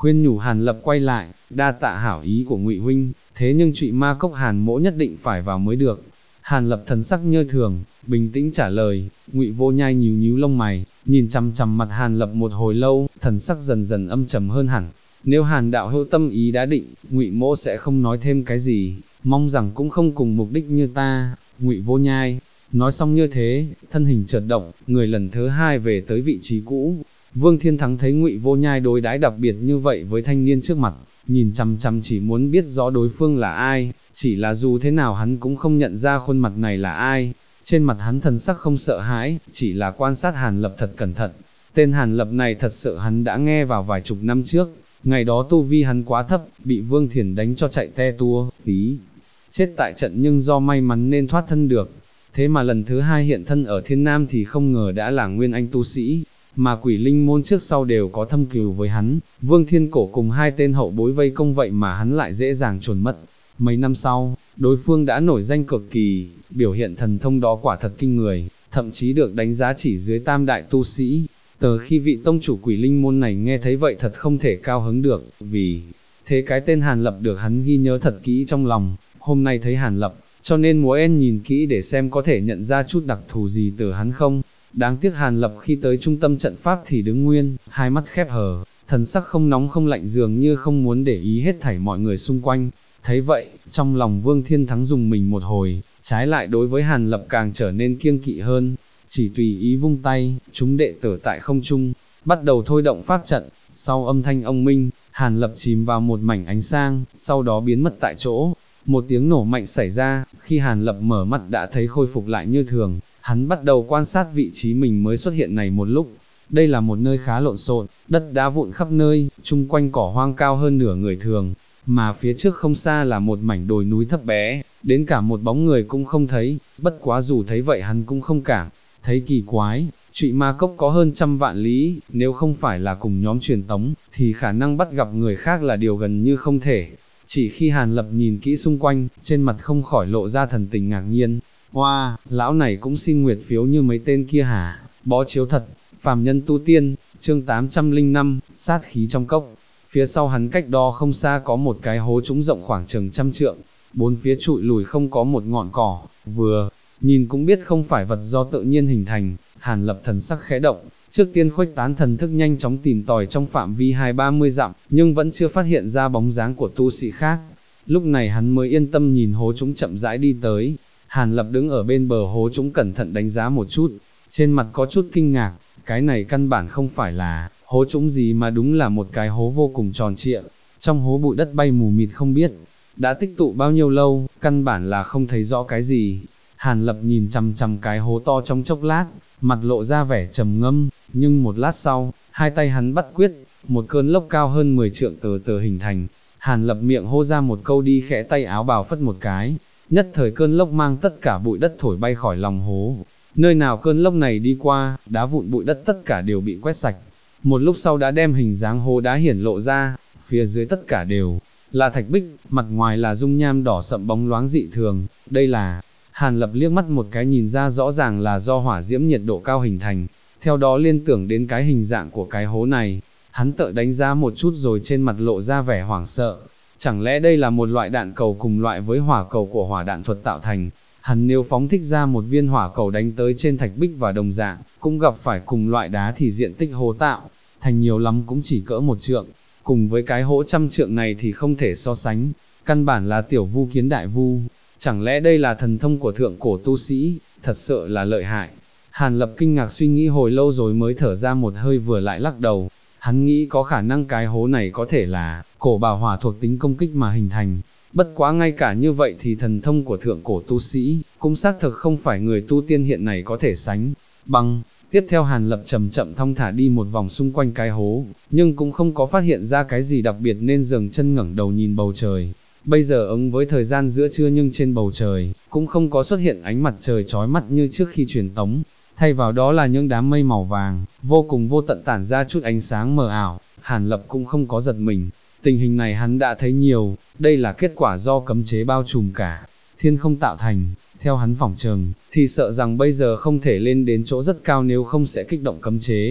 khuyên nhủ Hàn Lập quay lại, đa tạ hảo ý của Ngụy huynh, thế nhưng Trụy Ma Cốc Hàn mỗ nhất định phải vào mới được. Hàn Lập thần sắc nhơ thường, bình tĩnh trả lời. Ngụy Vô Nhai nhíu nhíu lông mày, nhìn chằm chằm mặt Hàn Lập một hồi lâu, thần sắc dần dần âm trầm hơn hẳn. Nếu Hàn đạo hữu tâm ý đã định, Ngụy mỗ sẽ không nói thêm cái gì, mong rằng cũng không cùng mục đích như ta. Ngụy Vô Nhai nói xong như thế, thân hình chợt động, người lần thứ hai về tới vị trí cũ. Vương Thiên Thắng thấy Ngụy Vô Nhai đối đãi đặc biệt như vậy với thanh niên trước mặt, nhìn chằm chằm chỉ muốn biết rõ đối phương là ai, chỉ là dù thế nào hắn cũng không nhận ra khuôn mặt này là ai. Trên mặt hắn thần sắc không sợ hãi, chỉ là quan sát Hàn Lập thật cẩn thận. Tên Hàn Lập này thật sự hắn đã nghe vào vài chục năm trước, ngày đó tu vi hắn quá thấp, bị Vương Thiển đánh cho chạy te tua, tí chết tại trận nhưng do may mắn nên thoát thân được. Thế mà lần thứ hai hiện thân ở Thiên Nam thì không ngờ đã là nguyên anh tu sĩ, mà Quỷ Linh môn trước sau đều có thâm cừu với hắn. Vương Thiên Cổ cùng hai tên hậu bối vây công vậy mà hắn lại dễ dàng chuồn mất. Mấy năm sau, đối phương đã nổi danh cực kỳ, biểu hiện thần thông đó quả thật kinh người, thậm chí được đánh giá chỉ dưới tam đại tu sĩ. Từ khi vị tông chủ Quỷ Linh môn này nghe thấy vậy thật không thể cao hứng được, vì thế cái tên Hàn Lập được hắn ghi nhớ thật kỹ trong lòng. Hôm nay thấy Hàn Lập, cho nên múa en nhìn kỹ để xem có thể nhận ra chút đặc thù gì từ hắn không. Đáng tiếc Hàn Lập khi tới trung tâm trận pháp thì đứng nguyên, hai mắt khép hờ, thần sắc không nóng không lạnh dường như không muốn để ý hết thảy mọi người xung quanh. Thấy vậy, trong lòng Vương Thiên Thắng dùng mình một hồi, trái lại đối với Hàn Lập càng trở nên kiêng kỵ hơn. Chỉ tùy ý vung tay, chúng đệ tử tại không trung, bắt đầu thôi động pháp trận. Sau âm thanh ông minh, Hàn Lập chìm vào một mảnh ánh sáng, sau đó biến mất tại chỗ. Một tiếng nổ mạnh xảy ra, khi Hàn Lập mở mắt đã thấy khôi phục lại như thường, hắn bắt đầu quan sát vị trí mình mới xuất hiện này một lúc. Đây là một nơi khá lộn xộn, đất đá vụn khắp nơi, chung quanh cỏ hoang cao hơn nửa người thường, mà phía trước không xa là một mảnh đồi núi thấp bé, đến cả một bóng người cũng không thấy. Bất quá dù thấy vậy hắn cũng không cảm thấy kỳ quái. Trụy Ma Cốc có hơn 100 vạn lý, nếu không phải là cùng nhóm truyền tống, thì khả năng bắt gặp người khác là điều gần như không thể. Chỉ khi Hàn Lập nhìn kỹ xung quanh, trên mặt không khỏi lộ ra thần tình ngạc nhiên. Hoa, lão này cũng xin nguyệt phiếu như mấy tên kia hả? Bó chiếu thật, phàm nhân tu tiên, chương 805, sát khí trong cốc. Phía sau hắn cách đó không xa có một cái hố trũng rộng khoảng chừng 100 trượng, bốn phía trụi lùi không có một ngọn cỏ, vừa nhìn cũng biết không phải vật do tự nhiên hình thành. Hàn Lập thần sắc khẽ động, trước tiên khuếch tán thần thức nhanh chóng tìm tòi trong phạm vi 20-30 dặm, nhưng vẫn chưa phát hiện ra bóng dáng của tu sĩ khác. Lúc này hắn mới yên tâm nhìn hố trũng chậm rãi đi tới. Hàn Lập đứng ở bên bờ hố trũng cẩn thận đánh giá một chút, trên mặt có chút kinh ngạc, cái này căn bản không phải là hố trũng gì mà đúng là một cái hố vô cùng tròn trịa, trong hố bụi đất bay mù mịt không biết đã tích tụ bao nhiêu lâu, căn bản là không thấy rõ cái gì. Hàn Lập nhìn chằm chằm cái hố to trong chốc lát, mặt lộ ra vẻ trầm ngâm, nhưng một lát sau, hai tay hắn bắt quyết, một cơn lốc cao hơn 10 trượng từ từ hình thành. Hàn Lập miệng hô ra một câu đi khẽ tay áo bào phất một cái, nhất thời cơn lốc mang tất cả bụi đất thổi bay khỏi lòng hố. Nơi nào cơn lốc này đi qua, đá vụn bụi đất tất cả đều bị quét sạch. Một lúc sau đã đem hình dáng hố đá hiển lộ ra, phía dưới tất cả đều là thạch bích, mặt ngoài là dung nham đỏ sậm bóng loáng dị thường. Đây là, Hàn Lập liếc mắt một cái nhìn ra rõ ràng là do hỏa diễm nhiệt độ cao hình thành, theo đó liên tưởng đến cái hình dạng của cái hố này. Hắn tự đánh giá một chút rồi trên mặt lộ ra vẻ hoảng sợ. Chẳng lẽ đây là một loại đạn cầu cùng loại với hỏa cầu của hỏa đạn thuật tạo thành? Hắn nếu phóng thích ra một viên hỏa cầu đánh tới trên thạch bích và đồng dạng, cũng gặp phải cùng loại đá thì diện tích hố tạo thành nhiều lắm cũng chỉ cỡ 1 trượng, cùng với cái hố 100 trượng này thì không thể so sánh, căn bản là tiểu vu kiến đại vu. Chẳng lẽ đây là thần thông của thượng cổ tu sĩ, thật sự là lợi hại. Hàn Lập kinh ngạc suy nghĩ hồi lâu rồi mới thở ra một hơi vừa lại lắc đầu. Hắn nghĩ có khả năng cái hố này có thể là cổ bảo hỏa thuộc tính công kích mà hình thành. Bất quá ngay cả như vậy thì thần thông của thượng cổ tu sĩ cũng xác thực không phải người tu tiên hiện này có thể sánh bằng. Tiếp theo Hàn Lập chậm chậm thong thả đi một vòng xung quanh cái hố, nhưng cũng không có phát hiện ra cái gì đặc biệt nên dừng chân ngẩng đầu nhìn bầu trời. Bây giờ ứng với thời gian giữa trưa nhưng trên bầu trời cũng không có xuất hiện ánh mặt trời chói mắt như trước khi truyền tống, thay vào đó là những đám mây màu vàng, vô cùng vô tận tản ra chút ánh sáng mờ ảo. Hàn Lập cũng không có giật mình, tình hình này hắn đã thấy nhiều, đây là kết quả do cấm chế bao trùm cả thiên không tạo thành. Theo hắn phỏng chừng, thì sợ rằng bây giờ không thể lên đến chỗ rất cao nếu không sẽ kích động cấm chế.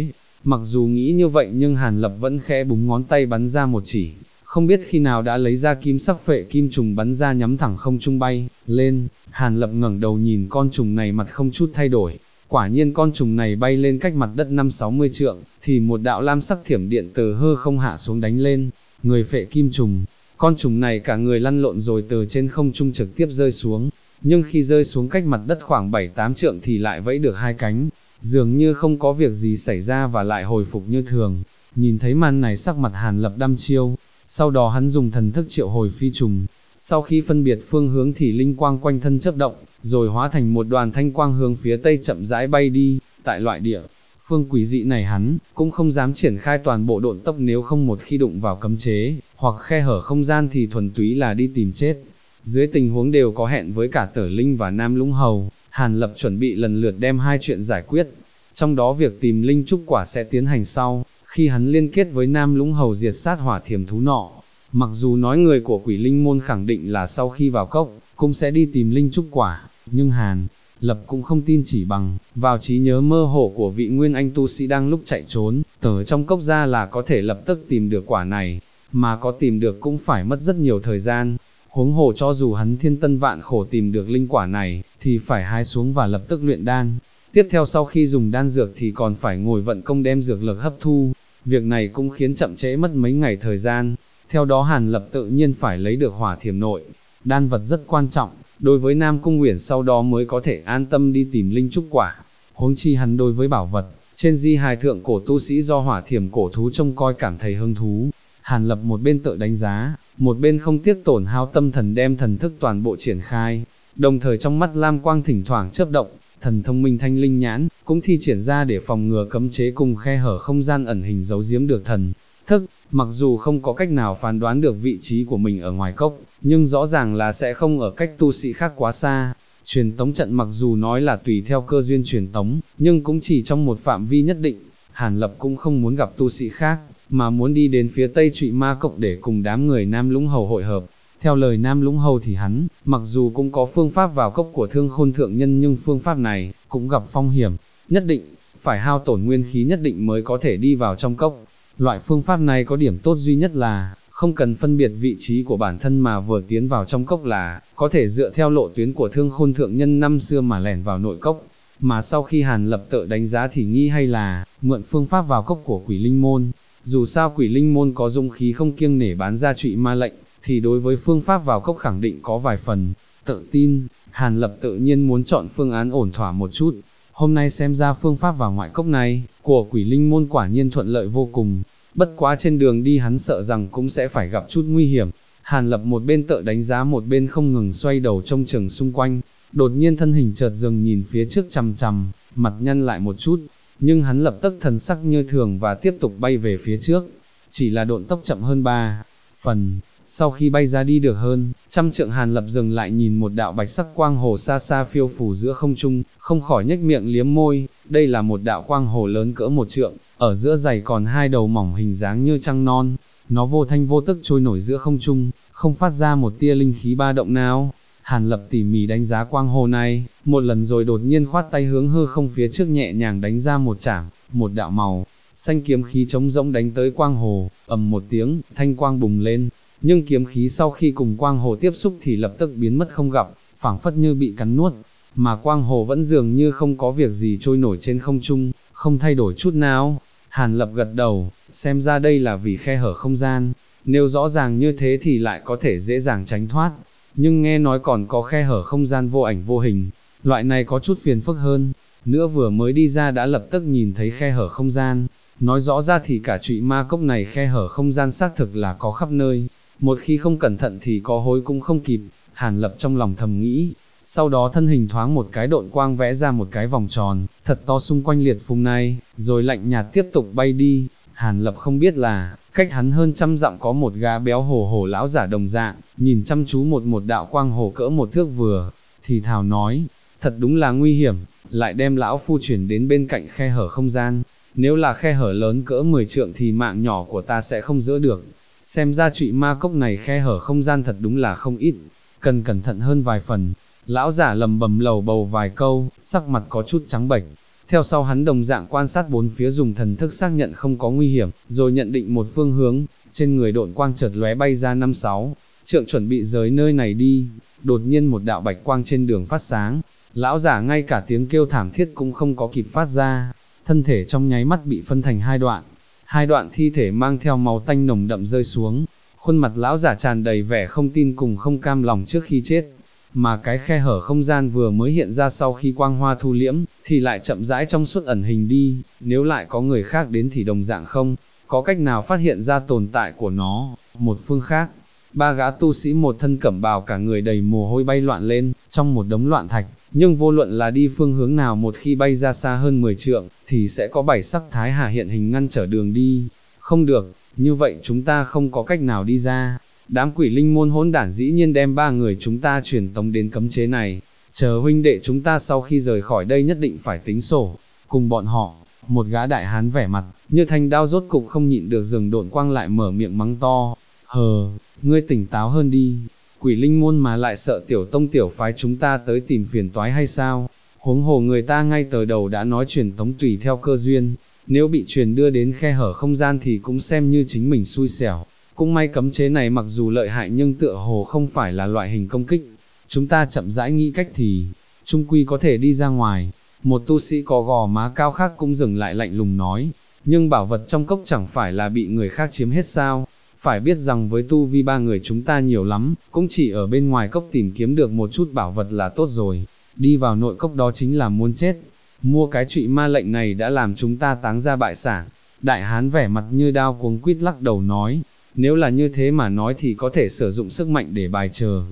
Mặc dù nghĩ như vậy nhưng Hàn Lập vẫn khẽ búng ngón tay bắn ra một chỉ, không biết khi nào đã lấy ra kim sắc phệ kim trùng bắn ra nhắm thẳng không trung bay lên. Hàn Lập ngẩng đầu nhìn con trùng này mặt không chút thay đổi, quả nhiên con trùng này bay lên cách mặt đất 5-60 trượng, thì một đạo lam sắc thiểm điện từ hư không hạ xuống đánh lên, người phệ kim trùng. Con trùng này cả người lăn lộn rồi từ trên không trung trực tiếp rơi xuống, nhưng khi rơi xuống cách mặt đất khoảng 7-8 trượng thì lại vẫy được hai cánh, dường như không có việc gì xảy ra và lại hồi phục như thường. Nhìn thấy màn này sắc mặt Hàn Lập đăm chiêu, sau đó hắn dùng thần thức triệu hồi phi trùng, sau khi phân biệt phương hướng thì linh quang quanh thân chớp động, rồi hóa thành một đoàn thanh quang hướng phía tây chậm rãi bay đi. Tại loại địa phương quỷ dị này hắn cũng không dám triển khai toàn bộ độn tốc, nếu không một khi đụng vào cấm chế hoặc khe hở không gian thì thuần túy là đi tìm chết. Dưới tình huống đều có hẹn với cả Tử Linh và Nam Lũng Hầu, Hàn Lập chuẩn bị lần lượt đem hai chuyện giải quyết, trong đó việc tìm linh trúc quả sẽ tiến hành sau, khi hắn liên kết với Nam Lũng Hầu diệt sát hỏa thiềm thú nọ. Mặc dù nói người của Quỷ Linh môn khẳng định là sau khi vào cốc, cũng sẽ đi tìm linh trúc quả, nhưng Hàn Lập cũng không tin chỉ bằng vào trí nhớ mơ hồ của vị nguyên anh tu sĩ đang lúc chạy trốn từ trong cốc ra là có thể lập tức tìm được quả này, mà có tìm được cũng phải mất rất nhiều thời gian. Huống hồ cho dù hắn thiên tân vạn khổ tìm được linh quả này, thì phải hái xuống và lập tức luyện đan. Tiếp theo sau khi dùng đan dược thì còn phải ngồi vận công đem dược lực hấp thu, việc này cũng khiến chậm trễ mất mấy ngày thời gian. Theo đó Hàn Lập tự nhiên phải lấy được hỏa thiềm nội, đan vật rất quan trọng, đối với Nam Cung Uyển sau đó mới có thể an tâm đi tìm linh trúc quả. Huống chi hắn đối với bảo vật trên di hài thượng cổ tu sĩ do hỏa thiềm cổ thú trông coi cảm thấy hứng thú. Hàn Lập một bên tự đánh giá, một bên không tiếc tổn hao tâm thần đem thần thức toàn bộ triển khai, đồng thời trong mắt lam quang thỉnh thoảng chớp động, thần thông minh thanh linh nhãn cũng thi triển ra để phòng ngừa cấm chế cùng khe hở không gian ẩn hình giấu giếm được thần thức. Mặc dù không có cách nào phán đoán được vị trí của mình ở ngoài cốc, nhưng rõ ràng là sẽ không ở cách tu sĩ khác quá xa. Truyền tống trận mặc dù nói là tùy theo cơ duyên truyền tống, nhưng cũng chỉ trong một phạm vi nhất định. Hàn Lập cũng không muốn gặp tu sĩ khác, mà muốn đi đến phía tây Trụy Ma Cốc để cùng đám người Nam Lũng Hầu hội hợp. Theo lời Nam Lũng Hầu thì hắn, mặc dù cũng có phương pháp vào cốc của Thương Khôn Thượng Nhân, nhưng phương pháp này cũng gặp phong hiểm nhất định, phải hao tổn nguyên khí nhất định mới có thể đi vào trong cốc. Loại phương pháp này có điểm tốt duy nhất là không cần phân biệt vị trí của bản thân, mà vừa tiến vào trong cốc là có thể dựa theo lộ tuyến của Thương Khôn Thượng Nhân năm xưa mà lẻn vào nội cốc. Mà sau khi Hàn Lập tự đánh giá thì nghi hay là mượn phương pháp vào cốc của Quỷ Linh môn. Dù sao Quỷ Linh môn có dung khí không kiêng nể bán ra Trụy Ma lệnh, thì đối với phương pháp vào cốc khẳng định có vài phần tự tin. Hàn Lập tự nhiên muốn chọn phương án ổn thỏa một chút. Hôm nay xem ra phương pháp vào ngoại cốc này của Quỷ Linh môn quả nhiên thuận lợi vô cùng, bất quá trên đường đi hắn sợ rằng cũng sẽ phải gặp chút nguy hiểm. Hàn Lập một bên tự đánh giá một bên không ngừng xoay đầu trông chừng xung quanh, đột nhiên thân hình chợt dừng nhìn phía trước chằm chằm, mặt nhăn lại một chút, nhưng hắn lập tức thần sắc như thường và tiếp tục bay về phía trước, chỉ là độn tốc chậm hơn 3 phần. Sau khi bay ra đi được hơn trăm trượng, Hàn Lập dừng lại nhìn một đạo bạch sắc quang hồ xa xa phiêu phù giữa không trung, không khỏi nhếch miệng liếm môi. Đây là một đạo quang hồ lớn cỡ 1 trượng, ở giữa dày còn 2 đầu mỏng hình dáng như trăng non, nó vô thanh vô tức trôi nổi giữa không trung, không phát ra một tia linh khí ba động nào. Hàn Lập tỉ mỉ đánh giá quang hồ này một lần rồi đột nhiên khoát tay hướng hư không phía trước nhẹ nhàng đánh ra một chưởng, một đạo màu xanh kiếm khí trống rỗng đánh tới quang hồ, ầm một tiếng, thanh quang bùng lên. Nhưng kiếm khí sau khi cùng quang hồ tiếp xúc thì lập tức biến mất không gặp, phảng phất như bị cắn nuốt, mà quang hồ vẫn dường như không có việc gì trôi nổi trên không trung, không thay đổi chút nào. Hàn Lập gật đầu, xem ra đây là vì khe hở không gian, nếu rõ ràng như thế thì lại có thể dễ dàng tránh thoát, nhưng nghe nói còn có khe hở không gian vô ảnh vô hình, loại này có chút phiền phức hơn. Nữa vừa mới đi ra đã lập tức nhìn thấy khe hở không gian, nói rõ ra thì cả Trụy Ma Cốc này khe hở không gian xác thực là có khắp nơi. Một khi không cẩn thận thì có hối cũng không kịp. Hàn Lập trong lòng thầm nghĩ, sau đó thân hình thoáng một cái độn quang vẽ ra một cái vòng tròn thật to xung quanh liệt phùng này, rồi lạnh nhạt tiếp tục bay đi. Hàn Lập không biết là cách hắn hơn 100 dặm có một gã béo hổ lão giả đồng dạng, nhìn chăm chú một đạo quang hồ cỡ 1 thước vừa, thì thào nói, thật đúng là nguy hiểm, lại đem lão phu chuyển đến bên cạnh khe hở không gian, nếu là khe hở lớn cỡ 10 trượng thì mạng nhỏ của ta sẽ không giữ được. Xem ra Trụy Ma Cốc này khe hở không gian thật đúng là không ít, cần cẩn thận hơn vài phần. Lão giả lầm bầm lầu bầu vài câu, sắc mặt có chút trắng bệch. Theo sau hắn đồng dạng quan sát bốn phía dùng thần thức xác nhận không có nguy hiểm, rồi nhận định một phương hướng, trên người độn quang chợt lóe bay ra 5-6 trượng chuẩn bị rời nơi này đi, đột nhiên một đạo bạch quang trên đường phát sáng, lão giả ngay cả tiếng kêu thảm thiết cũng không có kịp phát ra, thân thể trong nháy mắt bị phân thành hai đoạn thi thể mang theo máu tanh nồng đậm rơi xuống, khuôn mặt lão giả tràn đầy vẻ không tin cùng không cam lòng trước khi chết, mà cái khe hở không gian vừa mới hiện ra sau khi quang hoa thu liễm, thì lại chậm rãi trong suốt ẩn hình đi, nếu lại có người khác đến thì đồng dạng không có cách nào phát hiện ra tồn tại của nó. Một phương khác, ba gã tu sĩ một thân cẩm bào cả người đầy mồ hôi bay loạn lên, trong một đống loạn thạch, nhưng vô luận là đi phương hướng nào một khi bay ra xa hơn 10 trượng, thì sẽ có 7 sắc thái hà hiện hình ngăn trở đường đi. Không được, như vậy chúng ta không có cách nào đi ra. Đám quỷ linh môn hỗn đản dĩ nhiên đem ba người chúng ta truyền tống đến cấm chế này, chờ huynh đệ chúng ta sau khi rời khỏi đây nhất định phải tính sổ, cùng bọn họ. Một gã đại hán vẻ mặt, như thanh đao rốt cục không nhịn được dừng độn quang lại mở miệng mắng to, ngươi tỉnh táo hơn đi, quỷ linh môn mà lại sợ tiểu tông tiểu phái chúng ta tới tìm phiền toái hay sao, huống hồ người ta ngay từ đầu đã nói truyền tống tùy theo cơ duyên, nếu bị truyền đưa đến khe hở không gian thì cũng xem như chính mình xui xẻo, cũng may cấm chế này mặc dù lợi hại nhưng tựa hồ không phải là loại hình công kích, chúng ta chậm rãi nghĩ cách thì, trung quy có thể đi ra ngoài. Một tu sĩ có gò má cao khác cũng dừng lại lạnh lùng nói, nhưng bảo vật trong cốc chẳng phải là bị người khác chiếm hết sao, phải biết rằng với tu vi ba người chúng ta nhiều lắm, cũng chỉ ở bên ngoài cốc tìm kiếm được một chút bảo vật là tốt rồi, đi vào nội cốc đó chính là muốn chết, mua cái trụy ma lệnh này đã làm chúng ta táng ra bại sản. Đại hán vẻ mặt như đao cuống quýt lắc đầu nói, nếu là như thế mà nói thì có thể sử dụng sức mạnh để bài trừ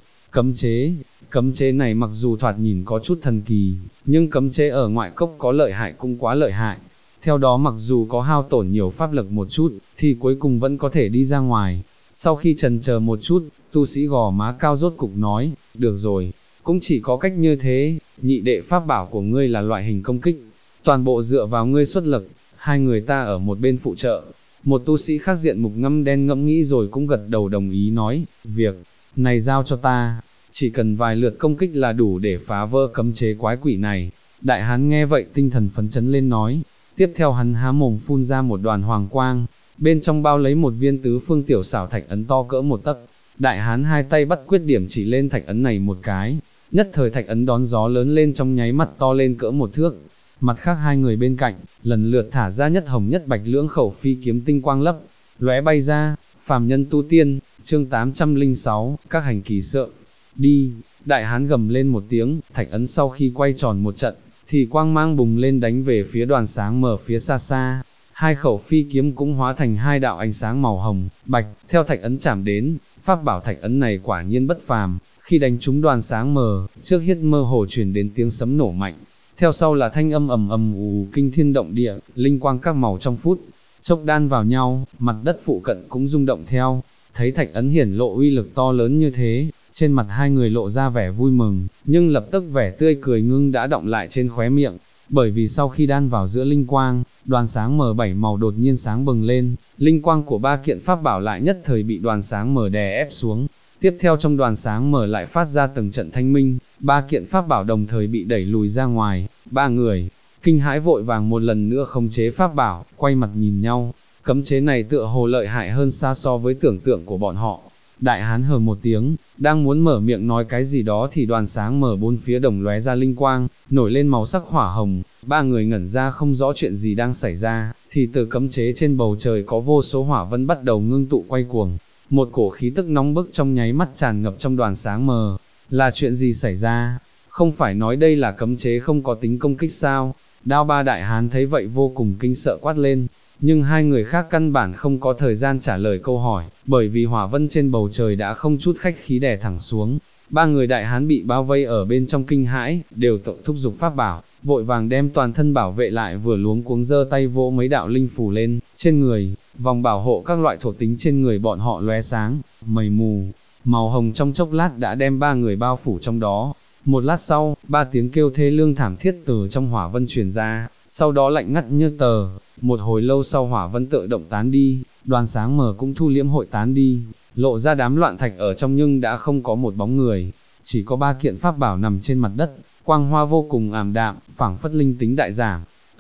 cấm chế này mặc dù thoạt nhìn có chút thần kỳ, nhưng cấm chế ở ngoại cốc có lợi hại cũng quá lợi hại, theo đó mặc dù có hao tổn nhiều pháp lực một chút, thì cuối cùng vẫn có thể đi ra ngoài. Sau khi chần chờ một chút, tu sĩ gò má cao rốt cục nói, được rồi, cũng chỉ có cách như thế, nhị đệ pháp bảo của ngươi là loại hình công kích, toàn bộ dựa vào ngươi xuất lực, hai người ta ở một bên phụ trợ. Một tu sĩ khác diện mục ngăm đen ngẫm nghĩ rồi cũng gật đầu đồng ý nói, việc này giao cho ta, chỉ cần vài lượt công kích là đủ để phá vỡ cấm chế quái quỷ này. Đại hán nghe vậy tinh thần phấn chấn lên nói, tiếp theo hắn há mồm phun ra một đoàn hoàng quang, bên trong bao lấy một viên tứ phương tiểu xảo thạch ấn to cỡ một tấc. Đại hán hai tay bắt quyết điểm chỉ lên thạch ấn này một cái, nhất thời thạch ấn đón gió lớn lên trong nháy mắt to lên cỡ một thước. Mặt khác hai người bên cạnh, lần lượt thả ra nhất hồng nhất bạch lưỡng khẩu phi kiếm tinh quang lấp, lóe bay ra. Phàm nhân tu tiên, chương 806, các hành kỳ sợ. Đi, đại hán gầm lên một tiếng, thạch ấn sau khi quay tròn một trận, thì quang mang bùng lên đánh về phía đoàn sáng mờ phía xa xa. Hai khẩu phi kiếm cũng hóa thành hai đạo ánh sáng màu hồng, bạch, theo thạch ấn chạm đến. Pháp bảo thạch ấn này quả nhiên bất phàm, khi đánh trúng đoàn sáng mờ, trước hết mơ hồ truyền đến tiếng sấm nổ mạnh, theo sau là thanh âm ầm ầm ù kinh thiên động địa, linh quang các màu trong phút chốc đan vào nhau, mặt đất phụ cận cũng rung động theo. Thấy thạch ấn hiển lộ uy lực to lớn như thế, trên mặt hai người lộ ra vẻ vui mừng, nhưng lập tức vẻ tươi cười ngưng đã đọng lại trên khóe miệng, bởi vì sau khi đan vào giữa linh quang, đoàn sáng mờ bảy màu đột nhiên sáng bừng lên, linh quang của ba kiện pháp bảo lại nhất thời bị đoàn sáng mờ đè ép xuống. Tiếp theo trong đoàn sáng mờ lại phát ra từng trận thanh minh, ba kiện pháp bảo đồng thời bị đẩy lùi ra ngoài, ba người kinh hãi vội vàng một lần nữa khống chế pháp bảo, quay mặt nhìn nhau, cấm chế này tựa hồ lợi hại hơn xa so với tưởng tượng của bọn họ. Đại hán hừ một tiếng, đang muốn mở miệng nói cái gì đó thì đoàn sáng mở bốn phía đồng lóe ra linh quang, nổi lên màu sắc hỏa hồng, ba người ngẩn ra không rõ chuyện gì đang xảy ra, thì từ cấm chế trên bầu trời có vô số hỏa vân bắt đầu ngưng tụ quay cuồng, một cổ khí tức nóng bức trong nháy mắt tràn ngập trong đoàn sáng mờ. Là chuyện gì xảy ra? Không phải nói đây là cấm chế không có tính công kích sao? Đao ba đại hán thấy vậy vô cùng kinh sợ quát lên, nhưng hai người khác căn bản không có thời gian trả lời câu hỏi, bởi vì hỏa vân trên bầu trời đã không chút khách khí đè thẳng xuống. Ba người đại hán bị bao vây ở bên trong kinh hãi, đều tự thúc giục pháp bảo, vội vàng đem toàn thân bảo vệ lại, vừa luống cuống giơ tay vỗ mấy đạo linh phù lên, trên người, vòng bảo hộ các loại thuộc tính trên người bọn họ lóe sáng, mây mù, màu hồng trong chốc lát đã đem ba người bao phủ trong đó. Một lát sau, ba tiếng kêu thê lương thảm thiết từ trong hỏa vân truyền ra, sau đó lạnh ngắt như tờ. Một hồi lâu sau hỏa vân tự động tán đi, đoàn sáng mờ cũng thu liễm hội tán đi, lộ ra đám loạn thạch ở trong nhưng đã không có một bóng người, chỉ có ba kiện pháp bảo nằm trên mặt đất, quang hoa vô cùng ảm đạm, phảng phất linh tính đại giảm.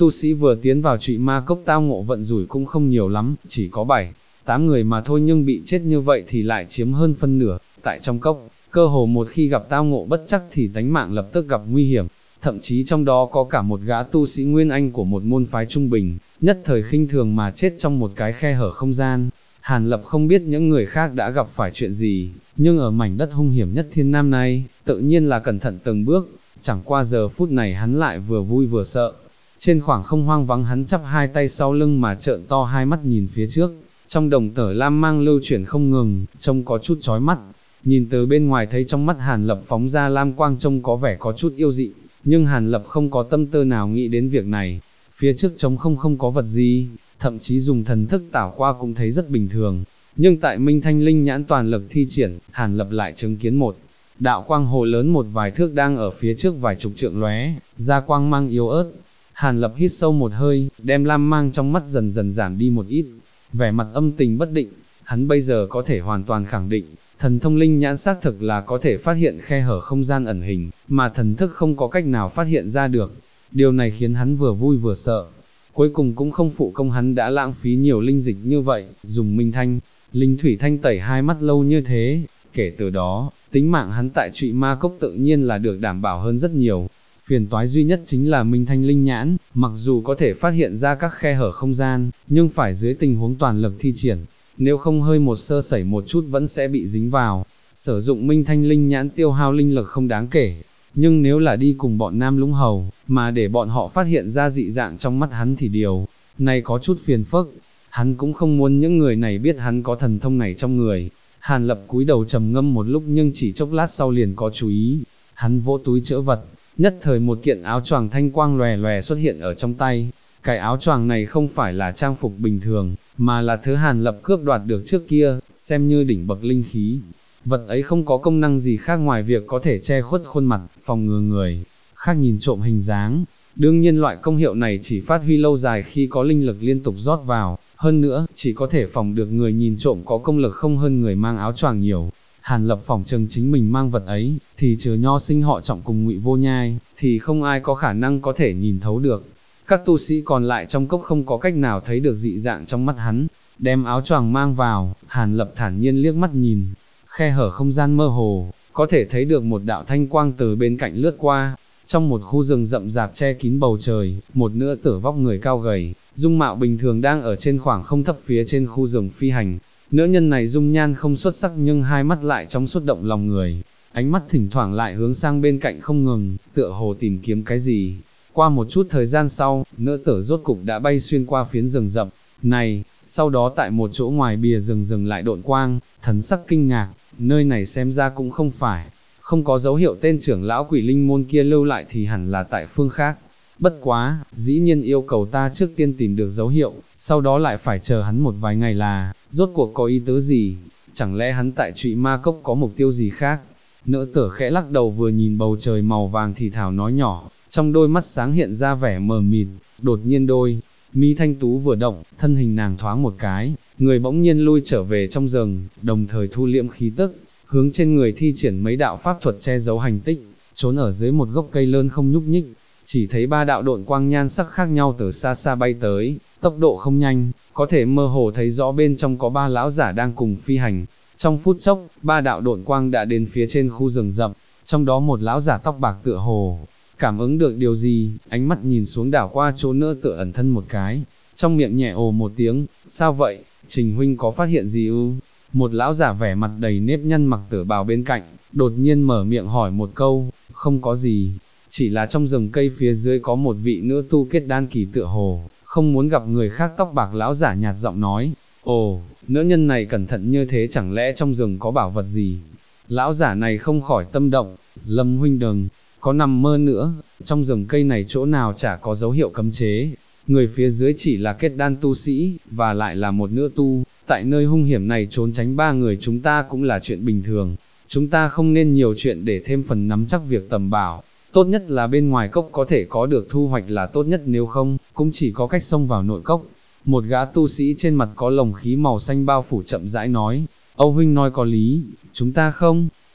tu sĩ vừa tiến vào trụy ma cốc tao ngộ vận rủi cũng không nhiều lắm, chỉ có 7-8 người mà thôi, nhưng bị chết như vậy thì lại chiếm hơn phân nửa. Tại trong cốc, cơ hồ một khi gặp tao ngộ bất trắc thì tánh mạng lập tức gặp nguy hiểm, thậm chí trong đó có cả một gã tu sĩ nguyên anh của một môn phái trung bình, nhất thời khinh thường mà chết trong một cái khe hở không gian. Hàn Lập không biết những người khác đã gặp phải chuyện gì, nhưng ở mảnh đất hung hiểm nhất Thiên Nam này, tự nhiên là cẩn thận từng bước, chẳng qua giờ phút này hắn lại vừa vui vừa sợ. Trên khoảng không hoang vắng hắn chắp hai tay sau lưng mà trợn to hai mắt nhìn phía trước, trong đồng tử lam mang lưu chuyển không ngừng, trông có chút chói mắt. Nhìn từ bên ngoài thấy trong mắt Hàn Lập phóng ra lam quang trông có vẻ có chút yêu dị, nhưng Hàn Lập không có tâm tư nào nghĩ đến việc này. Phía trước trống không có vật gì, thậm chí dùng thần thức tảo qua cũng thấy rất bình thường. Nhưng tại Minh Thanh Linh nhãn toàn lực thi triển, Hàn Lập lại chứng kiến một đạo quang hồ lớn một vài thước đang ở phía trước vài chục trượng lóe, ra quang mang yếu ớt. Hàn Lập hít sâu một hơi, đem lam mang trong mắt dần dần giảm đi một ít, vẻ mặt âm tình bất định. Hắn bây giờ có thể hoàn toàn khẳng định, thần thông linh nhãn xác thực là có thể phát hiện khe hở không gian ẩn hình, mà thần thức không có cách nào phát hiện ra được. Điều này khiến hắn vừa vui vừa sợ. Cuối cùng cũng không phụ công hắn đã lãng phí nhiều linh dịch như vậy, dùng Minh Thanh Linh thủy thanh tẩy hai mắt lâu như thế. Kể từ đó, tính mạng hắn tại trụy ma cốc tự nhiên là được đảm bảo hơn rất nhiều. Phiền toái duy nhất chính là Minh Thanh Linh nhãn, mặc dù có thể phát hiện ra các khe hở không gian, nhưng phải dưới tình huống toàn lực thi triển, nếu không hơi một sơ sẩy một chút vẫn sẽ bị dính vào. Sử dụng Minh Thanh Linh nhãn tiêu hao linh lực không đáng kể, nhưng nếu là đi cùng bọn Nam Lũng Hầu, mà để bọn họ phát hiện ra dị dạng trong mắt hắn thì điều này có chút phiền phức. Hắn cũng không muốn những người này biết hắn có thần thông này trong người. Hàn Lập cúi đầu trầm ngâm một lúc nhưng chỉ chốc lát sau liền có chú ý. Hắn vỗ túi trữ vật, nhất thời một kiện áo choàng thanh quang lòe lòe xuất hiện ở trong tay. Cái áo choàng này không phải là trang phục bình thường, mà là thứ Hàn Lập cướp đoạt được trước kia, xem như đỉnh bậc linh khí. Vật ấy không có công năng gì khác ngoài việc có thể che khuất khuôn mặt, phòng ngừa người khác nhìn trộm hình dáng. Đương nhiên loại công hiệu này chỉ phát huy lâu dài khi có linh lực liên tục rót vào, hơn nữa, chỉ có thể phòng được người nhìn trộm có công lực không hơn người mang áo choàng nhiều. Hàn Lập phỏng chừng chính mình mang vật ấy, thì trừ nho sinh họ Trọng cùng Ngụy Vô Nhai, thì không ai có khả năng có thể nhìn thấu được. Các tu sĩ còn lại trong cốc không có cách nào thấy được dị dạng trong mắt hắn. Đem áo choàng mang vào, Hàn Lập thản nhiên liếc mắt nhìn, khe hở không gian mơ hồ, có thể thấy được một đạo thanh quang từ bên cạnh lướt qua. Trong một khu rừng rậm rạp che kín bầu trời, một nữ tử vóc người cao gầy, dung mạo bình thường đang ở trên khoảng không thấp phía trên khu rừng phi hành. Nữ nhân này dung nhan không xuất sắc nhưng hai mắt lại trong suốt động lòng người, ánh mắt thỉnh thoảng lại hướng sang bên cạnh không ngừng, tựa hồ tìm kiếm cái gì. Qua một chút thời gian sau, nữ tử rốt cục đã bay xuyên qua phiến rừng rậm này, sau đó tại một chỗ ngoài bìa rừng dừng lại độn quang, thần sắc kinh ngạc, nơi này xem ra cũng không có dấu hiệu tên trưởng lão Quỷ Linh môn kia lưu lại thì hẳn là tại phương khác. Bất quá, dĩ nhiên yêu cầu ta trước tiên tìm được dấu hiệu, sau đó lại phải chờ hắn một vài ngày là, rốt cuộc có ý tứ gì, chẳng lẽ hắn tại trụy ma cốc có mục tiêu gì khác. Nữ tử khẽ lắc đầu vừa nhìn bầu trời màu vàng thì thảo nói nhỏ, trong đôi mắt sáng hiện ra vẻ mờ mịt. Đột nhiên đôi mi thanh tú vừa động, thân hình nàng thoáng một cái, người bỗng nhiên lui trở về trong rừng, đồng thời thu liễm khí tức, hướng trên người thi triển mấy đạo pháp thuật che giấu hành tích, trốn ở dưới một gốc cây lớn không nhúc nhích. Chỉ thấy ba đạo độn quang nhan sắc khác nhau từ xa xa bay tới, tốc độ không nhanh, có thể mơ hồ thấy rõ bên trong có ba lão giả đang cùng phi hành. Trong phút chốc, ba đạo độn quang đã đến phía trên khu rừng rậm, trong đó một lão giả tóc bạc tựa hồ cảm ứng được điều gì, ánh mắt nhìn xuống đảo qua chỗ nữa tựa ẩn thân một cái, trong miệng nhẹ ồ một tiếng. Sao vậy, Trình huynh có phát hiện gì ư? Một lão giả vẻ mặt đầy nếp nhăn mặc tử bào bên cạnh, đột nhiên mở miệng hỏi một câu. Không có gì, chỉ là trong rừng cây phía dưới có một vị nữ tu kết đan kỳ tựa hồ không muốn gặp người khác. Tóc bạc lão giả nhạt giọng nói. Ồ, nữ nhân này cẩn thận như thế, chẳng lẽ trong rừng có bảo vật gì? Lão giả này không khỏi tâm động. Lâm huynh đừng có nằm mơ nữa, trong rừng cây này chỗ nào chả có dấu hiệu cấm chế, người phía dưới chỉ là kết đan tu sĩ, và lại là một nữ tu, tại nơi hung hiểm này trốn tránh ba người chúng ta cũng là chuyện bình thường, chúng ta không nên nhiều chuyện để thêm phần nắm chắc việc tầm bảo, tốt nhất là bên ngoài cốc có thể có được thu hoạch là tốt nhất, nếu không, cũng chỉ có cách xông vào nội cốc. Một gã tu sĩ trên mặt có lồng khí màu xanh bao phủ chậm rãi nói. Âu huynh nói có lý, chúng ta không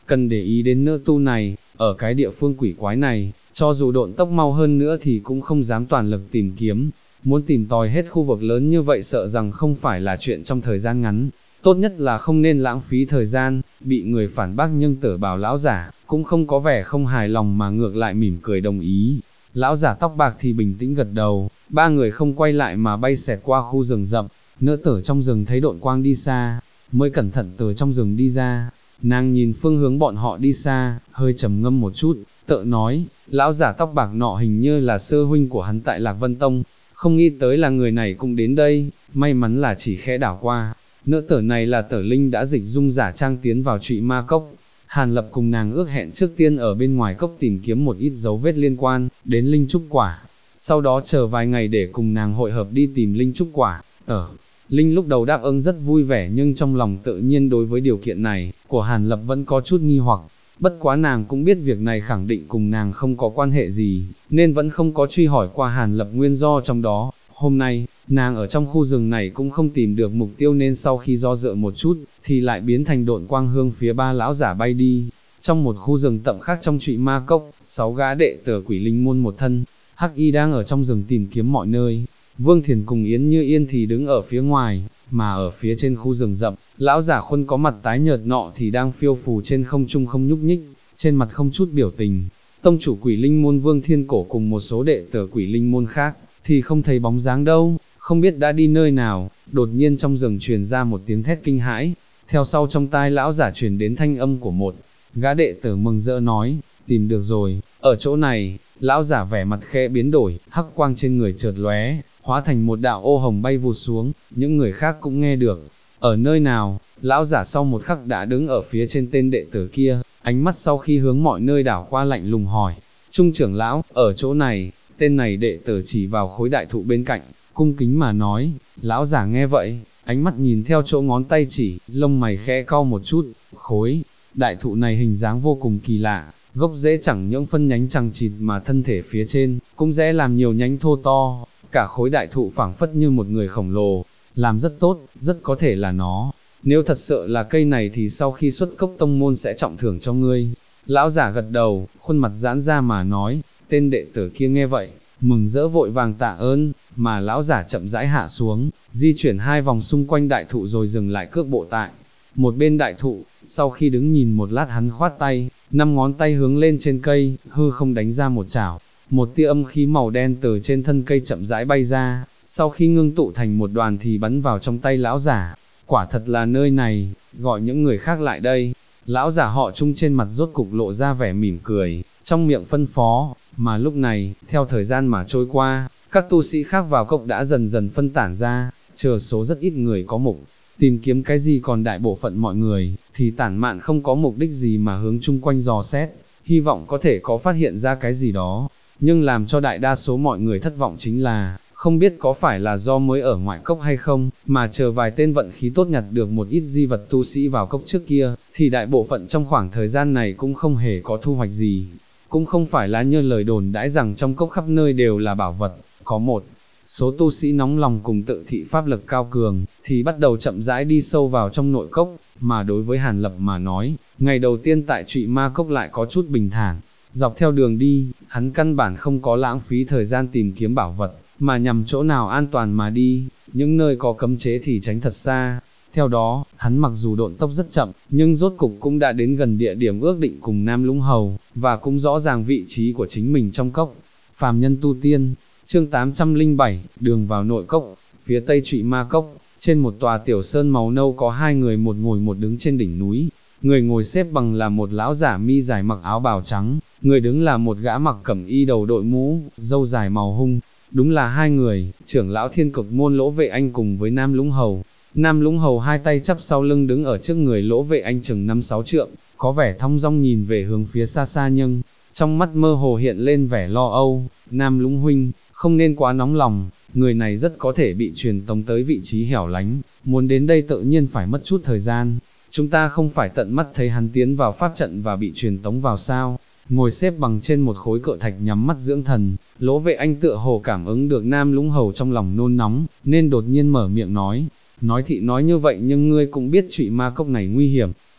cần để ý đến nữ tu này, ở cái địa phương quỷ quái này, cho dù độn tốc mau hơn nữa thì cũng không dám toàn lực tìm kiếm, muốn tìm tòi hết khu vực lớn như vậy sợ rằng không phải là chuyện trong thời gian ngắn, tốt nhất là không nên lãng phí thời gian, bị người phản bác nhưng Tử Bảo lão giả, cũng không có vẻ không hài lòng mà ngược lại mỉm cười đồng ý. Lão giả tóc bạc thì bình tĩnh gật đầu, ba người không quay lại mà bay xẹt qua khu rừng rậm, nữ tử trong rừng thấy độn quang đi xa, mới cẩn thận từ trong rừng đi ra, nàng nhìn phương hướng bọn họ đi xa, hơi trầm ngâm một chút, tự nói, lão giả tóc bạc nọ hình như là sư huynh của hắn tại Lạc Vân Tông, không nghĩ tới là người này cũng đến đây, may mắn là chỉ khẽ đảo qua. Nữ tử này là Tử Linh đã dịch dung giả trang tiến vào Trụy Ma Cốc. Hàn Lập cùng nàng ước hẹn trước tiên ở bên ngoài cốc tìm kiếm một ít dấu vết liên quan đến linh trúc quả, sau đó chờ vài ngày để cùng nàng hội hợp đi tìm linh trúc quả. Linh lúc đầu đáp ứng rất vui vẻ nhưng trong lòng tự nhiên đối với điều kiện này của Hàn Lập vẫn có chút nghi hoặc. Bất quá nàng cũng biết việc này khẳng định cùng nàng không có quan hệ gì, nên vẫn không có truy hỏi qua Hàn Lập nguyên do trong đó. Hôm nay, nàng ở trong khu rừng này cũng không tìm được mục tiêu nên sau khi do dự một chút, thì lại biến thành độn quang hướng phía ba lão giả bay đi. Trong một khu rừng tậm khác trong Trụy Ma Cốc, 6 gã đệ tử Quỷ Linh môn một thân, hắc y đang ở trong rừng tìm kiếm mọi nơi. Vương Thiền cùng Yến Như Yên thì đứng ở phía ngoài, mà ở phía trên khu rừng rậm, lão giả khuôn có mặt tái nhợt nọ thì đang phiêu phù trên không trung không nhúc nhích, trên mặt không chút biểu tình. Tông chủ Quỷ Linh môn Vương Thiên Cổ cùng một số đệ tử Quỷ Linh môn khác, thì không thấy bóng dáng đâu, không biết đã đi nơi nào. Đột nhiên trong rừng truyền ra một tiếng thét kinh hãi, theo sau trong tai lão giả truyền đến thanh âm của một gã đệ tử mừng rỡ nói, tìm được rồi, ở chỗ này. Lão giả vẻ mặt khẽ biến đổi, hắc quang trên người chợt lóe, hóa thành một đạo ô hồng bay vụt xuống, những người khác cũng nghe được. Ở nơi nào? Lão giả sau một khắc đã đứng ở phía trên tên đệ tử kia, ánh mắt sau khi hướng mọi nơi đảo qua lạnh lùng hỏi, Trung trưởng lão, ở chỗ này. Tên này đệ tử chỉ vào khối đại thụ bên cạnh, cung kính mà nói. Lão giả nghe vậy, ánh mắt nhìn theo chỗ ngón tay chỉ, lông mày khẽ cau một chút. Khối đại thụ này hình dáng vô cùng kỳ lạ, gốc rễ chẳng những phân nhánh chằng chịt mà thân thể phía trên cũng rẽ làm nhiều nhánh thô to, cả khối đại thụ phảng phất như một người khổng lồ, làm rất tốt, rất có thể là nó. Nếu thật sự là cây này thì sau khi xuất cốc tông môn sẽ trọng thưởng cho ngươi. Lão giả gật đầu, khuôn mặt giãn ra mà nói. Tên đệ tử kia nghe vậy, mừng rỡ vội vàng tạ ơn, mà lão giả chậm rãi hạ xuống, di chuyển 2 vòng xung quanh đại thụ rồi dừng lại cước bộ tại một bên đại thụ. Sau khi đứng nhìn một lát hắn khoát tay, 5 ngón tay hướng lên trên cây, hư không đánh ra một chảo, một tia âm khí màu đen từ trên thân cây chậm rãi bay ra, sau khi ngưng tụ thành một đoàn thì bắn vào trong tay lão giả. Quả thật là nơi này, gọi những người khác lại đây. Lão giả họ Trung trên mặt rốt cục lộ ra vẻ mỉm cười, trong miệng phân phó. Mà lúc này, theo thời gian mà trôi qua, các tu sĩ khác vào cốc đã dần dần phân tản ra, chờ số rất ít người có mục tìm kiếm cái gì, còn đại bộ phận mọi người thì tản mạn không có mục đích gì mà hướng chung quanh dò xét, hy vọng có thể có phát hiện ra cái gì đó. Nhưng làm cho đại đa số mọi người thất vọng chính là, không biết có phải là do mới ở ngoại cốc hay không, mà chờ vài tên vận khí tốt nhặt được một ít di vật tu sĩ vào cốc trước kia, thì đại bộ phận trong khoảng thời gian này cũng không hề có thu hoạch gì. Cũng không phải là như lời đồn đãi rằng trong cốc khắp nơi đều là bảo vật, có một số tu sĩ nóng lòng cùng tự thị pháp lực cao cường, thì bắt đầu chậm rãi đi sâu vào trong nội cốc, mà đối với Hàn Lập mà nói, ngày đầu tiên tại Trụy Ma Cốc lại có chút bình thản. Dọc theo đường đi, hắn căn bản không có lãng phí thời gian tìm kiếm bảo vật, mà nhằm chỗ nào an toàn mà đi, những nơi có cấm chế thì tránh thật xa. Theo đó, hắn mặc dù độn tốc rất chậm, nhưng rốt cục cũng đã đến gần địa điểm ước định cùng Nam Lũng Hầu, và cũng rõ ràng vị trí của chính mình trong cốc. Phàm nhân tu tiên, chương 807, đường vào nội cốc. Phía tây Trụy Ma Cốc, trên một tòa tiểu sơn màu nâu có 2 người, một ngồi một đứng trên đỉnh núi. Người ngồi xếp bằng là một lão giả mi dài mặc áo bào trắng, người đứng là một gã mặc cẩm y đầu đội mũ, râu dài màu hung. Đúng là 2 người, trưởng lão Thiên Cực môn Lỗ Vệ Anh cùng với Nam Lũng Hầu. Nam Lũng Hầu 2 tay chắp sau lưng đứng ở trước người Lỗ Vệ Anh chừng 5-6 trượng, có vẻ thong dong nhìn về hướng phía xa xa, nhưng trong mắt mơ hồ hiện lên vẻ lo âu. Nam Lũng huynh, không nên quá nóng lòng, người này rất có thể bị truyền tống tới vị trí hẻo lánh, muốn đến đây tự nhiên phải mất chút thời gian. Chúng ta không phải tận mắt thấy hắn tiến vào pháp trận và bị truyền tống vào sao? Ngồi xếp bằng trên một khối cự thạch nhắm mắt dưỡng thần, Lỗ Vệ Anh tựa hồ cảm ứng được Nam Lũng Hầu trong lòng nôn nóng, nên đột nhiên mở miệng nói thì nói như vậy nhưng ngươi cũng biết Trụy Ma Cốc này nguy hiểm,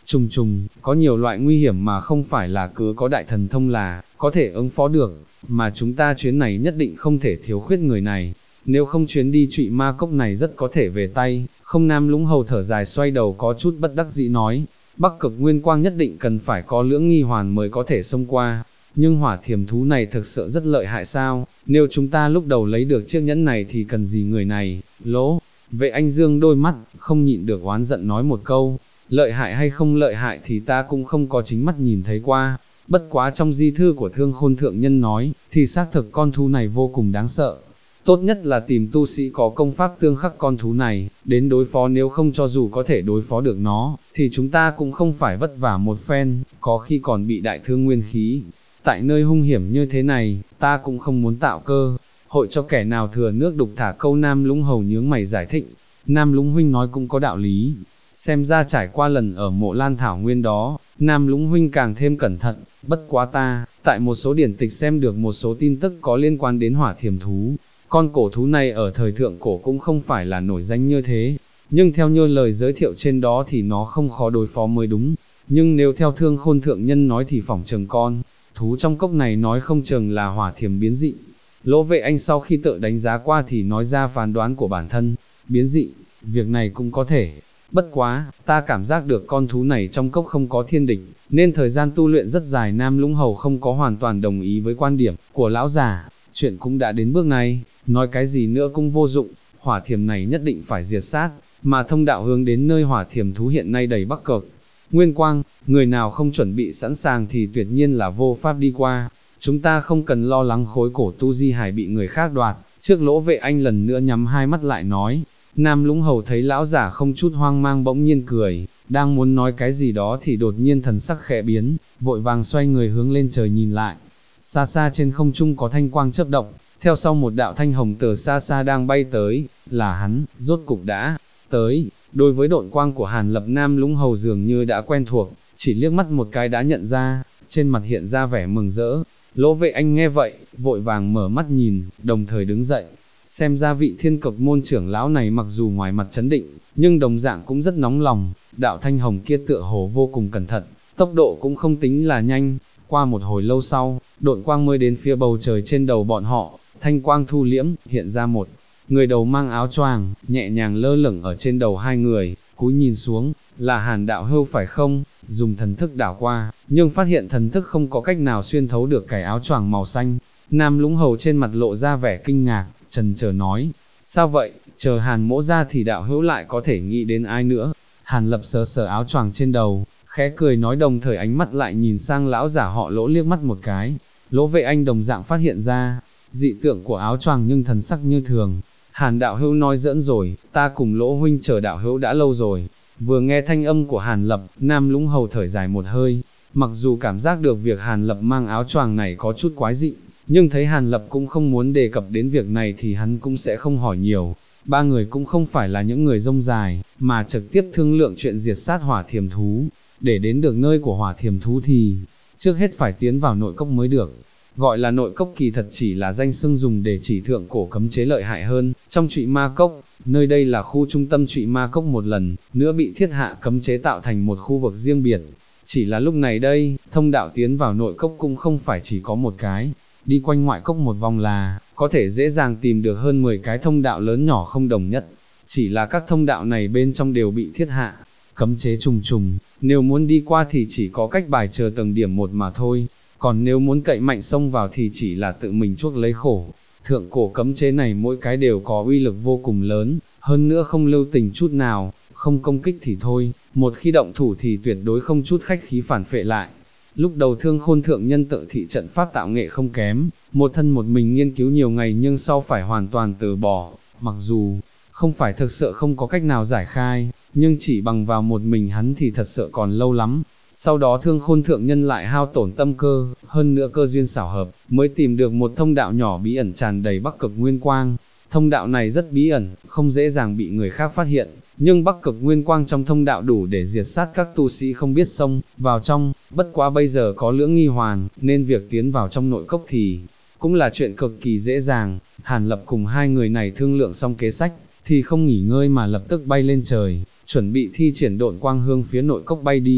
có nhiều loại nguy hiểm mà không phải là cứ có đại thần thông là có thể ứng phó được, mà chúng ta chuyến này nhất định không thể thiếu khuyết người này, nếu không chuyến đi trụy ma cốc này rất có thể về tay. Không Nam Lũng Hầu thở dài xoay đầu có chút bất đắc dĩ nói, Bắc Cực Nguyên Quang nhất định cần phải có lưỡng nghi hoàn mới có thể xông qua, nhưng hỏa thiềm thú này thực sự rất lợi hại sao, nếu chúng ta lúc đầu lấy được chiếc nhẫn này thì cần gì người này. Lỗ Vệ Anh dương đôi mắt, không nhịn được oán giận nói một câu, lợi hại hay không lợi hại thì ta cũng không có chính mắt nhìn thấy qua, bất quá trong di thư của Thương Khôn Thượng Nhân nói, thì xác thực con thú này vô cùng đáng sợ. Tốt nhất là tìm tu sĩ có công pháp tương khắc con thú này, đến đối phó, nếu không cho dù có thể đối phó được nó, thì chúng ta cũng không phải vất vả một phen, có khi còn bị đại thương nguyên khí. Tại nơi hung hiểm như thế này, ta cũng không muốn tạo cơ hội cho kẻ nào thừa nước đục thả câu. Nam Lũng Hầu nhướng mày giải thích, Nam Lũng huynh nói cũng có đạo lý, xem ra trải qua lần ở mộ Lan Thảo Nguyên đó, Nam Lũng huynh càng thêm cẩn thận, bất quá ta, tại một số điển tịch xem được một số tin tức có liên quan đến hỏa thiềm thú. Con cổ thú này ở thời thượng cổ cũng không phải là nổi danh như thế, nhưng theo như lời giới thiệu trên đó thì nó không khó đối phó mới đúng, nhưng nếu theo Thương Khôn Thượng Nhân nói thì phỏng chừng con thú trong cốc này nói không chừng là hỏa thiềm biến dị. Lỗ Vệ Anh sau khi tự đánh giá qua thì nói ra phán đoán của bản thân, biến dị, việc này cũng có thể, bất quá, ta cảm giác được con thú này trong cốc không có thiên địch, nên thời gian tu luyện rất dài. Nam Lũng Hầu không có hoàn toàn đồng ý với quan điểm của lão già, chuyện cũng đã đến bước này, nói cái gì nữa cũng vô dụng, hỏa thiềm này nhất định phải diệt sát, mà thông đạo hướng đến nơi hỏa thiềm thú hiện nay đầy Bắc Cực Nguyên Quang, người nào không chuẩn bị sẵn sàng thì tuyệt nhiên là vô pháp đi qua. Chúng ta không cần lo lắng khối cổ tu di hải bị người khác đoạt. Trước Lỗ Vệ Anh lần nữa nhắm hai mắt lại nói. Nam Lũng Hầu thấy lão giả không chút hoang mang bỗng nhiên cười, đang muốn nói cái gì đó thì đột nhiên thần sắc khẽ biến, vội vàng xoay người hướng lên trời nhìn lại. Xa xa trên không trung có thanh quang chớp động, theo sau một đạo thanh hồng từ xa xa đang bay tới, là hắn, rốt cục đã tới. Đối với độn quang của Hàn Lập, Nam Lũng Hầu dường như đã quen thuộc, chỉ liếc mắt một cái đã nhận ra, trên mặt hiện ra vẻ mừng rỡ. Lỗ Vệ Anh nghe vậy, vội vàng mở mắt nhìn, đồng thời đứng dậy. Xem ra vị Thiên Cực môn trưởng lão này mặc dù ngoài mặt trấn định, nhưng đồng dạng cũng rất nóng lòng. Đạo thanh hồng kia tựa hồ vô cùng cẩn thận, tốc độ cũng không tính là nhanh. Qua một hồi lâu sau, độn quang mới đến phía bầu trời trên đầu bọn họ, thanh quang thu liễm, hiện ra một người đầu mang áo choàng, nhẹ nhàng lơ lửng ở trên đầu hai người, cúi nhìn xuống, là Hàn Đạo Hưu phải không? Dùng thần thức đảo qua, nhưng phát hiện thần thức không có cách nào xuyên thấu được cái áo choàng màu xanh. Nam Lũng Hầu trên mặt lộ ra vẻ kinh ngạc, chần chờ nói, sao vậy, chờ Hàn mỗ ra thì Đạo Hữu lại có thể nghĩ đến ai nữa? Hàn Lập sờ sờ áo choàng trên đầu, khẽ cười nói, đồng thời ánh mắt lại nhìn sang lão giả họ Lỗ liếc mắt một cái. Lỗ Vệ Anh đồng dạng phát hiện ra dị tượng của áo choàng nhưng thần sắc như thường. Hàn Đạo Hữu nói giỡn rồi, ta cùng Lỗ huynh chờ Đạo Hữu đã lâu rồi. Vừa nghe thanh âm của Hàn Lập, Nam Lũng Hầu thở dài một hơi, mặc dù cảm giác được việc Hàn Lập mang áo choàng này có chút quái dị, nhưng thấy Hàn Lập cũng không muốn đề cập đến việc này thì hắn cũng sẽ không hỏi nhiều. Ba người cũng không phải là những người rông dài, mà trực tiếp thương lượng chuyện diệt sát hỏa thiềm thú. Để đến được nơi của hỏa thiềm thú thì, trước hết phải tiến vào nội cốc mới được. Gọi là nội cốc kỳ thật chỉ là danh xưng dùng để chỉ thượng cổ cấm chế lợi hại hơn. Trong trụy ma cốc, nơi đây là khu trung tâm trụy ma cốc một lần nữa bị thiết hạ cấm chế tạo thành một khu vực riêng biệt. Chỉ là lúc này đây, thông đạo tiến vào nội cốc cũng không phải chỉ có một cái, đi quanh ngoại cốc một vòng là có thể dễ dàng tìm được hơn 10 cái thông đạo lớn nhỏ không đồng nhất. Chỉ là các thông đạo này bên trong đều bị thiết hạ cấm chế trùng trùng, nếu muốn đi qua thì chỉ có cách bài chờ tầng điểm một mà thôi, còn nếu muốn cậy mạnh xông vào thì chỉ là tự mình chuốc lấy khổ. Thượng cổ cấm chế này mỗi cái đều có uy lực vô cùng lớn, hơn nữa không lưu tình chút nào, không công kích thì thôi, một khi động thủ thì tuyệt đối không chút khách khí phản phệ lại. Lúc đầu Thương Khôn Thượng Nhân tự thị trận pháp tạo nghệ không kém, một thân một mình nghiên cứu nhiều ngày nhưng sau phải hoàn toàn từ bỏ, mặc dù không phải thực sự không có cách nào giải khai, nhưng chỉ bằng vào một mình hắn thì thật sự còn lâu lắm. Sau đó Thương Khôn Thượng Nhân lại hao tổn tâm cơ, hơn nữa cơ duyên xảo hợp, mới tìm được một thông đạo nhỏ bí ẩn tràn đầy Bắc Cực Nguyên Quang. Thông đạo này rất bí ẩn, không dễ dàng bị người khác phát hiện, nhưng Bắc Cực Nguyên Quang trong thông đạo đủ để diệt sát các tu sĩ không biết xông vào trong, bất quá bây giờ có lưỡng nghi hoàn, nên việc tiến vào trong nội cốc thì cũng là chuyện cực kỳ dễ dàng. Hàn Lập cùng hai người này thương lượng xong kế sách, thì không nghỉ ngơi mà lập tức bay lên trời, chuẩn bị thi triển độn quang hướng phía nội cốc bay đi.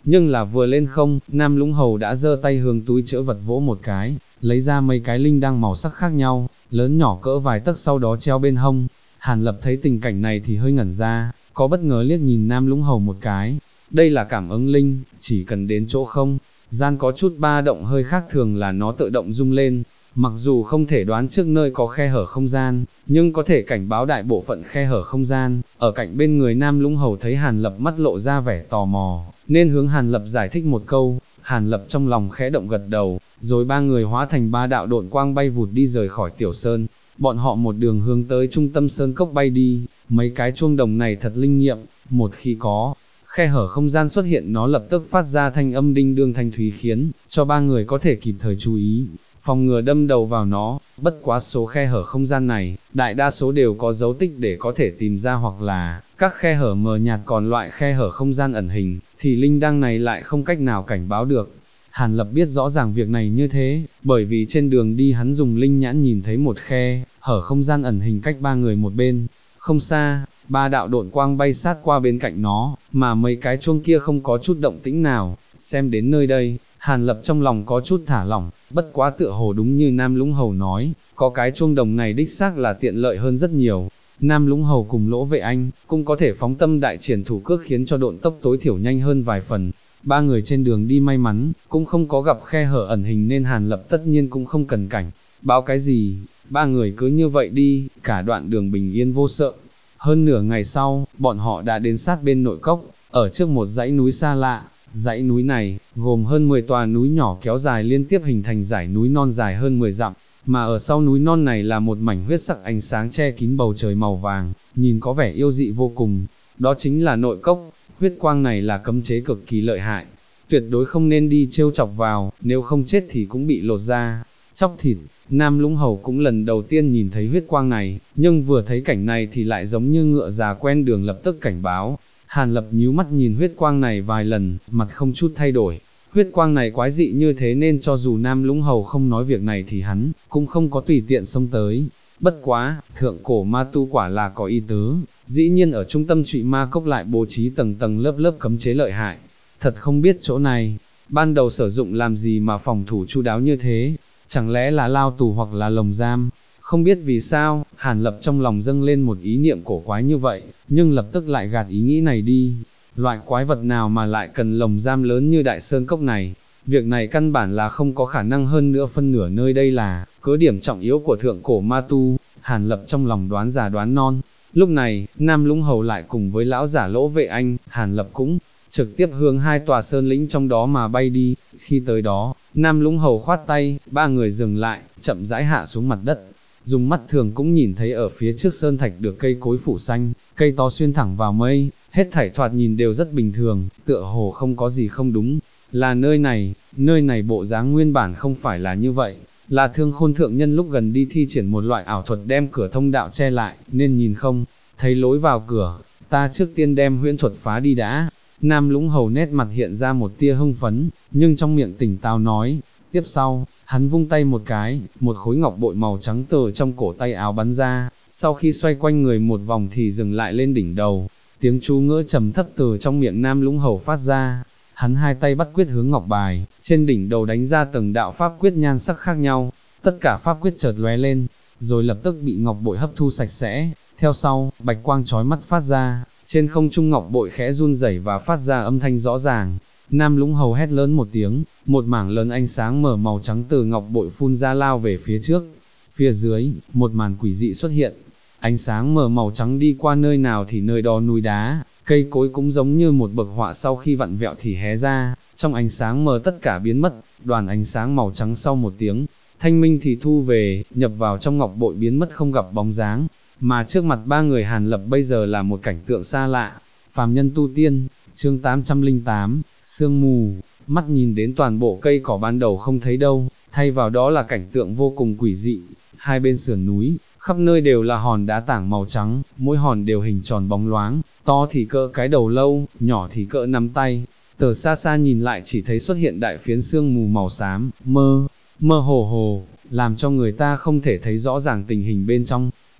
nhưng là vừa lên không, Nam Lũng Hầu đã giơ tay hướng túi trữ vật vỗ một cái, lấy ra mấy cái linh đăng màu sắc khác nhau, lớn nhỏ cỡ vài tấc sau đó treo bên hông. Hàn Lập thấy tình cảnh này thì hơi ngẩn ra, có bất ngờ liếc nhìn Nam Lũng Hầu một cái. Đây là cảm ứng linh, chỉ cần đến chỗ không gian có chút ba động hơi khác thường là nó tự động rung lên. Mặc dù không thể đoán trước nơi có khe hở không gian, nhưng có thể cảnh báo đại bộ phận khe hở không gian. Ở cạnh bên người Nam Lũng Hầu thấy Hàn Lập mắt lộ ra vẻ tò mò, nên hướng Hàn Lập giải thích một câu. Hàn Lập trong lòng khẽ động gật đầu, rồi ba người hóa thành ba đạo độn quang bay vụt đi rời khỏi tiểu sơn. Bọn họ một đường hướng tới trung tâm sơn cốc bay đi. Mấy cái chuông đồng này thật linh nghiệm, một khi có khe hở không gian xuất hiện nó lập tức phát ra thanh âm đinh đương thanh thúy khiến cho ba người có thể kịp thời chú ý, phòng ngừa đâm đầu vào nó. Bất quá số khe hở không gian này, đại đa số đều có dấu tích để có thể tìm ra, hoặc là các khe hở mờ nhạt, còn loại khe hở không gian ẩn hình thì linh đăng này lại không cách nào cảnh báo được. Hàn Lập biết rõ ràng việc này như thế, bởi vì trên đường đi hắn dùng linh nhãn nhìn thấy một khe hở không gian ẩn hình cách ba người một bên không xa. Ba đạo độn quang bay sát qua bên cạnh nó, mà mấy cái chuông kia không có chút động tĩnh nào. Xem đến nơi đây, Hàn Lập trong lòng có chút thả lỏng, bất quá tựa hồ đúng như Nam Lũng Hầu nói, có cái chuông đồng này đích xác là tiện lợi hơn rất nhiều. Nam Lũng Hầu cùng Lỗ Vệ Anh cũng có thể phóng tâm đại triển thủ cước khiến cho độn tốc tối thiểu nhanh hơn vài phần. Ba người trên đường đi may mắn, cũng không có gặp khe hở ẩn hình nên Hàn Lập tất nhiên cũng không cần cảnh báo cái gì. Ba người cứ như vậy đi, cả đoạn đường bình yên vô sợ. Hơn nửa ngày sau, bọn họ đã đến sát bên nội cốc, ở trước một dãy núi xa lạ. Dãy núi này, gồm hơn 10 tòa núi nhỏ kéo dài liên tiếp hình thành dãy núi non dài hơn 10 dặm, mà ở sau núi non này là một mảnh huyết sắc ánh sáng che kín bầu trời màu vàng, nhìn có vẻ yêu dị vô cùng. Đó chính là nội cốc. Huyết quang này là cấm chế cực kỳ lợi hại, tuyệt đối không nên đi trêu chọc vào, nếu không chết thì cũng bị lột da, chóc thịt. Nam Lũng Hầu cũng lần đầu tiên nhìn thấy huyết quang này, nhưng vừa thấy cảnh này thì lại giống như ngựa già quen đường lập tức cảnh báo. Hàn Lập nhíu mắt nhìn huyết quang này vài lần, mặt không chút thay đổi. Huyết quang này quái dị như thế nên cho dù Nam Lũng Hầu không nói việc này thì hắn cũng không có tùy tiện xông tới. Bất quá, thượng cổ ma tu quả là có ý tứ, dĩ nhiên ở trung tâm Trụy Ma Cốc lại bố trí tầng tầng lớp lớp cấm chế lợi hại. Thật không biết chỗ này ban đầu sử dụng làm gì mà phòng thủ chu đáo như thế, chẳng lẽ là lao tù hoặc là lồng giam. Không biết vì sao, Hàn Lập trong lòng dâng lên một ý niệm cổ quái như vậy, nhưng lập tức lại gạt ý nghĩ này đi. Loại quái vật nào mà lại cần lồng giam lớn như đại sơn cốc này? Việc này căn bản là không có khả năng, hơn nữa phân nửa nơi đây là cứ điểm trọng yếu của thượng cổ ma tu. Hàn Lập trong lòng đoán già đoán non. Lúc này, Nam Lũng Hầu lại cùng với lão giả Lỗ Vệ Anh, Hàn Lập cũng trực tiếp hướng hai tòa sơn lĩnh trong đó mà bay đi. Khi tới đó, Nam Lũng Hầu khoát tay, ba người dừng lại, chậm rãi hạ xuống mặt đất. Dùng mắt thường cũng nhìn thấy ở phía trước sơn thạch được cây cối phủ xanh, cây to xuyên thẳng vào mây, hết thảy thoạt nhìn đều rất bình thường, tựa hồ không có gì không đúng. Là nơi này bộ dáng nguyên bản không phải là như vậy, là Thương Khôn thượng nhân lúc gần đi thi triển một loại ảo thuật đem cửa thông đạo che lại, nên nhìn không thấy lối vào cửa. Ta trước tiên đem huyễn thuật phá đi đã. Nam Lũng Hầu nét mặt hiện ra một tia hưng phấn, nhưng trong miệng tỉnh táo nói. Tiếp sau, hắn vung tay một cái, một khối ngọc bội màu trắng từ trong cổ tay áo bắn ra, sau khi xoay quanh người một vòng thì dừng lại lên đỉnh đầu. Tiếng chú ngữ trầm thấp từ trong miệng Nam Lũng Hầu phát ra. Hắn hai tay bắt quyết hướng ngọc bài, trên đỉnh đầu đánh ra từng đạo pháp quyết nhan sắc khác nhau. Tất cả pháp quyết chợt lóe lên, rồi lập tức bị ngọc bội hấp thu sạch sẽ. Theo sau, bạch quang chói mắt phát ra, trên không trung ngọc bội khẽ run rẩy và phát ra âm thanh rõ ràng. Nam Lũng Hầu hét lớn một tiếng, một mảng lớn ánh sáng mở màu trắng từ ngọc bội phun ra lao về phía trước. Phía dưới, một màn quỷ dị xuất hiện. Ánh sáng mở màu trắng đi qua nơi nào thì nơi đó núi đá, cây cối cũng giống như một bậc họa sau khi vặn vẹo thì hé ra, trong ánh sáng mờ tất cả biến mất. Đoàn ánh sáng màu trắng sau một tiếng thanh minh thì thu về, nhập vào trong ngọc bội biến mất không gặp bóng dáng. Mà trước mặt ba người Hàn Lập bây giờ là một cảnh tượng xa lạ. Phàm nhân tu tiên, chương 808, sương mù. Mắt nhìn đến toàn bộ cây cỏ ban đầu không thấy đâu, thay vào đó là cảnh tượng vô cùng quỷ dị. Hai bên sườn núi, khắp nơi đều là hòn đá tảng màu trắng, mỗi hòn đều hình tròn bóng loáng, to thì cỡ cái đầu lâu, nhỏ thì cỡ nắm tay. Từ xa xa nhìn lại chỉ thấy xuất hiện đại phiến sương mù màu xám, mơ hồ hồ, làm cho người ta không thể thấy rõ ràng tình hình bên trong.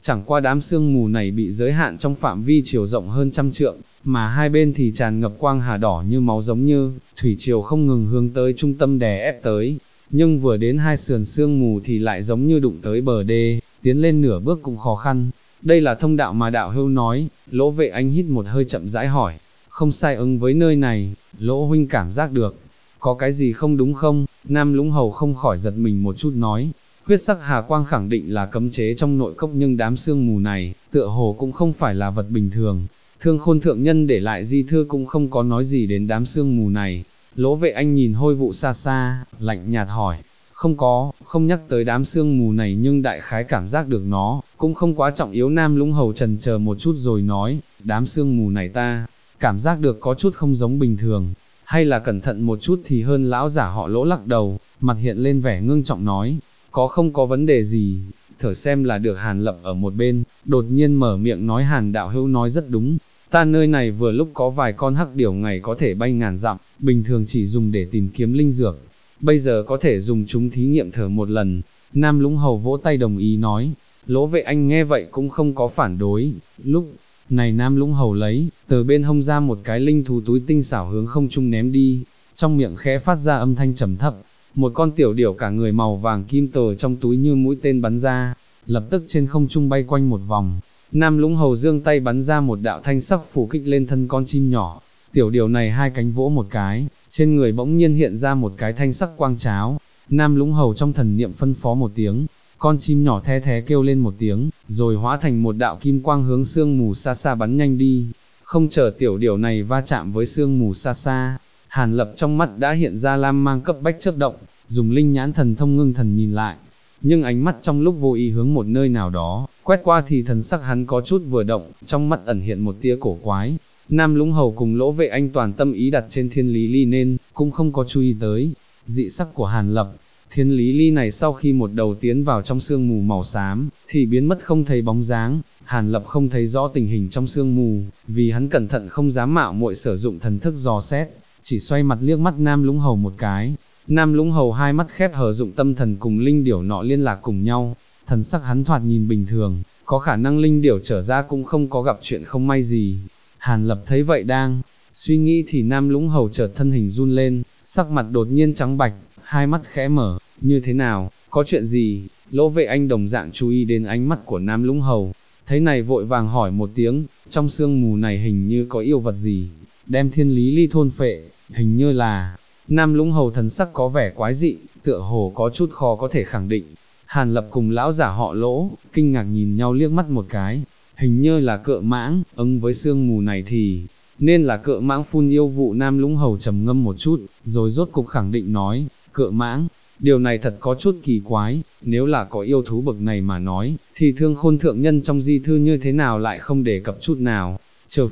chẳng qua đám sương mù này bị giới hạn trong phạm vi chiều rộng hơn 100 trượng, mà hai bên thì tràn ngập quang hà đỏ như máu giống như thủy triều không ngừng hướng tới trung tâm đè ép tới, nhưng vừa đến hai sườn sương mù thì lại giống như đụng tới bờ đê, tiến lên nửa bước cũng khó khăn. Đây là thông đạo mà đạo hưu nói. Lỗ Vệ Anh hít một hơi chậm rãi hỏi. Không sai ứng với nơi này. Lỗ huynh cảm giác được có cái gì không đúng không? Nam Lũng Hầu không khỏi giật mình một chút nói. Huyết sắc hà quang khẳng định là cấm chế trong nội cốc, nhưng đám sương mù này tựa hồ cũng không phải là vật bình thường. Thương Khôn thượng nhân để lại di thư cũng không có nói gì đến đám sương mù này. Lỗ Vệ Anh nhìn Hôi Vụ xa xa, lạnh nhạt hỏi. Không có, không nhắc tới đám sương mù này, nhưng đại khái cảm giác được nó cũng không quá trọng yếu. Nam Lũng Hầu trần chờ một chút rồi nói, đám sương mù này ta cảm giác được có chút không giống bình thường, hay là cẩn thận một chút thì hơn. Lão giả họ Lỗ lắc đầu, mặt hiện lên vẻ ngưng trọng nói, có không có vấn đề gì, thử xem là được. Hàn Lập ở một bên, đột nhiên mở miệng nói, Hàn đạo hữu nói rất đúng, ta nơi này vừa lúc có vài con hắc điểu ngày có thể bay ngàn dặm, bình thường chỉ dùng để tìm kiếm linh dược, bây giờ có thể dùng chúng thí nghiệm thử một lần. Nam Lũng Hầu vỗ tay đồng ý nói. Lỗ Vệ Anh nghe vậy cũng không có phản đối. Lúc này Nam Lũng Hầu lấy từ bên hông ra một cái linh thú túi tinh xảo hướng không trung ném đi, trong miệng khẽ phát ra âm thanh trầm thấp. Một con tiểu điểu cả người màu vàng kim tờ trong túi như mũi tên bắn ra, lập tức trên không trung bay quanh một vòng. Nam Lũng Hầu giương tay bắn ra một đạo thanh sắc phủ kích lên thân con chim nhỏ. Tiểu điểu này hai cánh vỗ một cái, trên người bỗng nhiên hiện ra một cái thanh sắc quang cháo. Nam Lũng Hầu trong thần niệm phân phó một tiếng, con chim nhỏ the thé kêu lên một tiếng, rồi hóa thành một đạo kim quang hướng sương mù xa xa bắn nhanh đi. Không chờ tiểu điểu này va chạm với sương mù xa xa, Hàn Lập trong mắt đã hiện ra lam mang cấp bách chớp động, dùng linh nhãn thần thông ngưng thần nhìn lại, nhưng ánh mắt trong lúc vô ý hướng một nơi nào đó quét qua thì thần sắc hắn có chút vừa động, trong mắt ẩn hiện một tia cổ quái. Nam Lũng Hầu cùng Lỗ Vệ Anh toàn tâm ý đặt trên Thiên Lý Ly nên cũng không có chú ý tới dị sắc của Hàn Lập. Thiên Lý Ly này sau khi một đầu tiến vào trong sương mù màu xám thì biến mất không thấy bóng dáng. Hàn Lập không thấy rõ tình hình trong sương mù, vì hắn cẩn thận không dám mạo muội sử dụng thần thức dò xét, chỉ xoay mặt liếc mắt Nam Lũng Hầu một cái. Nam Lũng Hầu hai mắt khép hờ dụng tâm thần cùng linh điểu nọ liên lạc cùng nhau, thần sắc hắn thoạt nhìn bình thường, có khả năng linh điểu trở ra cũng không có gặp chuyện không may gì. Hàn Lập thấy vậy đang suy nghĩ thì Nam Lũng Hầu chợt thân hình run lên, sắc mặt đột nhiên trắng bạch, hai mắt khẽ mở, như thế nào, có chuyện gì? Lỗ Vệ Anh đồng dạng chú ý đến ánh mắt của Nam Lũng Hầu, thấy này vội vàng hỏi một tiếng, trong sương mù này hình như có yêu vật gì, đem Thiên Lý Ly thôn phệ, hình như là. Nam Lũng Hầu thần sắc có vẻ quái dị, tựa hồ có chút khó có thể khẳng định. Hàn Lập cùng lão giả họ Lỗ, kinh ngạc nhìn nhau liếc mắt một cái, hình như là cự mãng, ứng với sương mù này thì nên là cự mãng phun yêu vụ. Nam Lũng Hầu trầm ngâm một chút, rồi rốt cục khẳng định nói, cự mãng, điều này thật có chút kỳ quái, nếu là có yêu thú bậc này mà nói, thì Thương Khôn thượng nhân trong di thư như thế nào lại không đề cập chút nào, trừ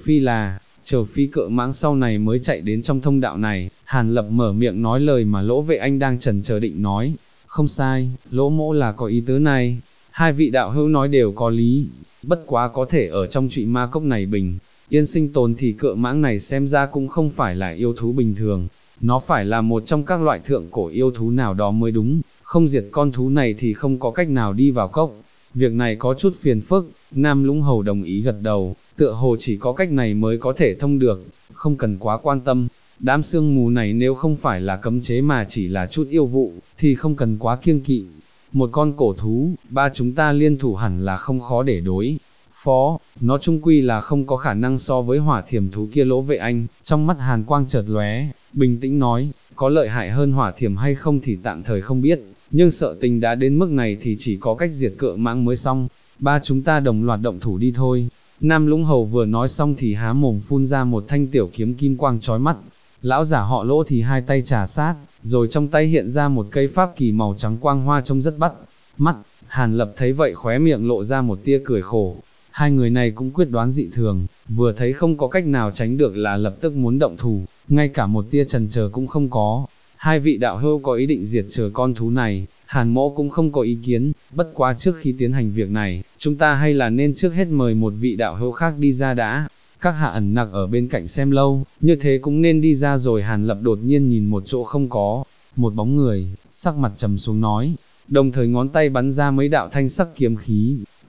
phi cự mãng sau này mới chạy đến trong thông đạo này. Hàn Lập mở miệng nói lời mà Lỗ Vệ Anh đang chần chờ định nói. Không sai, Lỗ mỗ là có ý tứ này, hai vị đạo hữu nói đều có lý, bất quá có thể ở trong trụy ma cốc này bình yên sinh tồn thì cự mãng này xem ra cũng không phải là yêu thú bình thường, nó phải là một trong các loại thượng cổ yêu thú nào đó mới đúng, không diệt con thú này thì không có cách nào đi vào cốc. Việc này có chút phiền phức. Nam Lũng Hầu đồng ý gật đầu, tựa hồ chỉ có cách này mới có thể thông được, không cần quá quan tâm. Đám sương mù này nếu không phải là cấm chế mà chỉ là chút yêu vụ, thì không cần quá kiêng kỵ. Một con cổ thú, ba chúng ta liên thủ hẳn là không khó để đối phó, nó chung quy là không có khả năng so với hỏa thiềm thú kia. Lỗ Vệ Anh, trong mắt hàn quang chợt lóe, bình tĩnh nói, có lợi hại hơn hỏa thiềm hay không thì tạm thời không biết, nhưng sợ tình đã đến mức này thì chỉ có cách diệt cự mãng mới xong, ba chúng ta đồng loạt động thủ đi thôi. Nam Lũng Hầu vừa nói xong thì há mồm phun ra một thanh tiểu kiếm kim quang chói mắt. Lão giả họ Lỗ thì hai tay trà sát, rồi trong tay hiện ra một cây pháp kỳ màu trắng quang hoa trông rất bắt mắt. Hàn Lập thấy vậy khóe miệng lộ ra một tia cười khổ. Hai người này cũng quyết đoán dị thường, vừa thấy không có cách nào tránh được là lập tức muốn động thủ, ngay cả một tia chần chờ cũng không có. Hai vị đạo hữu có ý định diệt trừ con thú này, Hàn mỗ cũng không có ý kiến, bất quá trước khi tiến hành việc này, chúng ta hay là nên trước hết mời một vị đạo hữu khác đi ra đã. Các hạ ẩn nặc ở bên cạnh xem lâu, như thế cũng nên đi ra rồi. Hàn Lập đột nhiên nhìn một chỗ không có một bóng người, sắc mặt trầm xuống nói, đồng thời ngón tay bắn ra mấy đạo thanh sắc kiếm khí.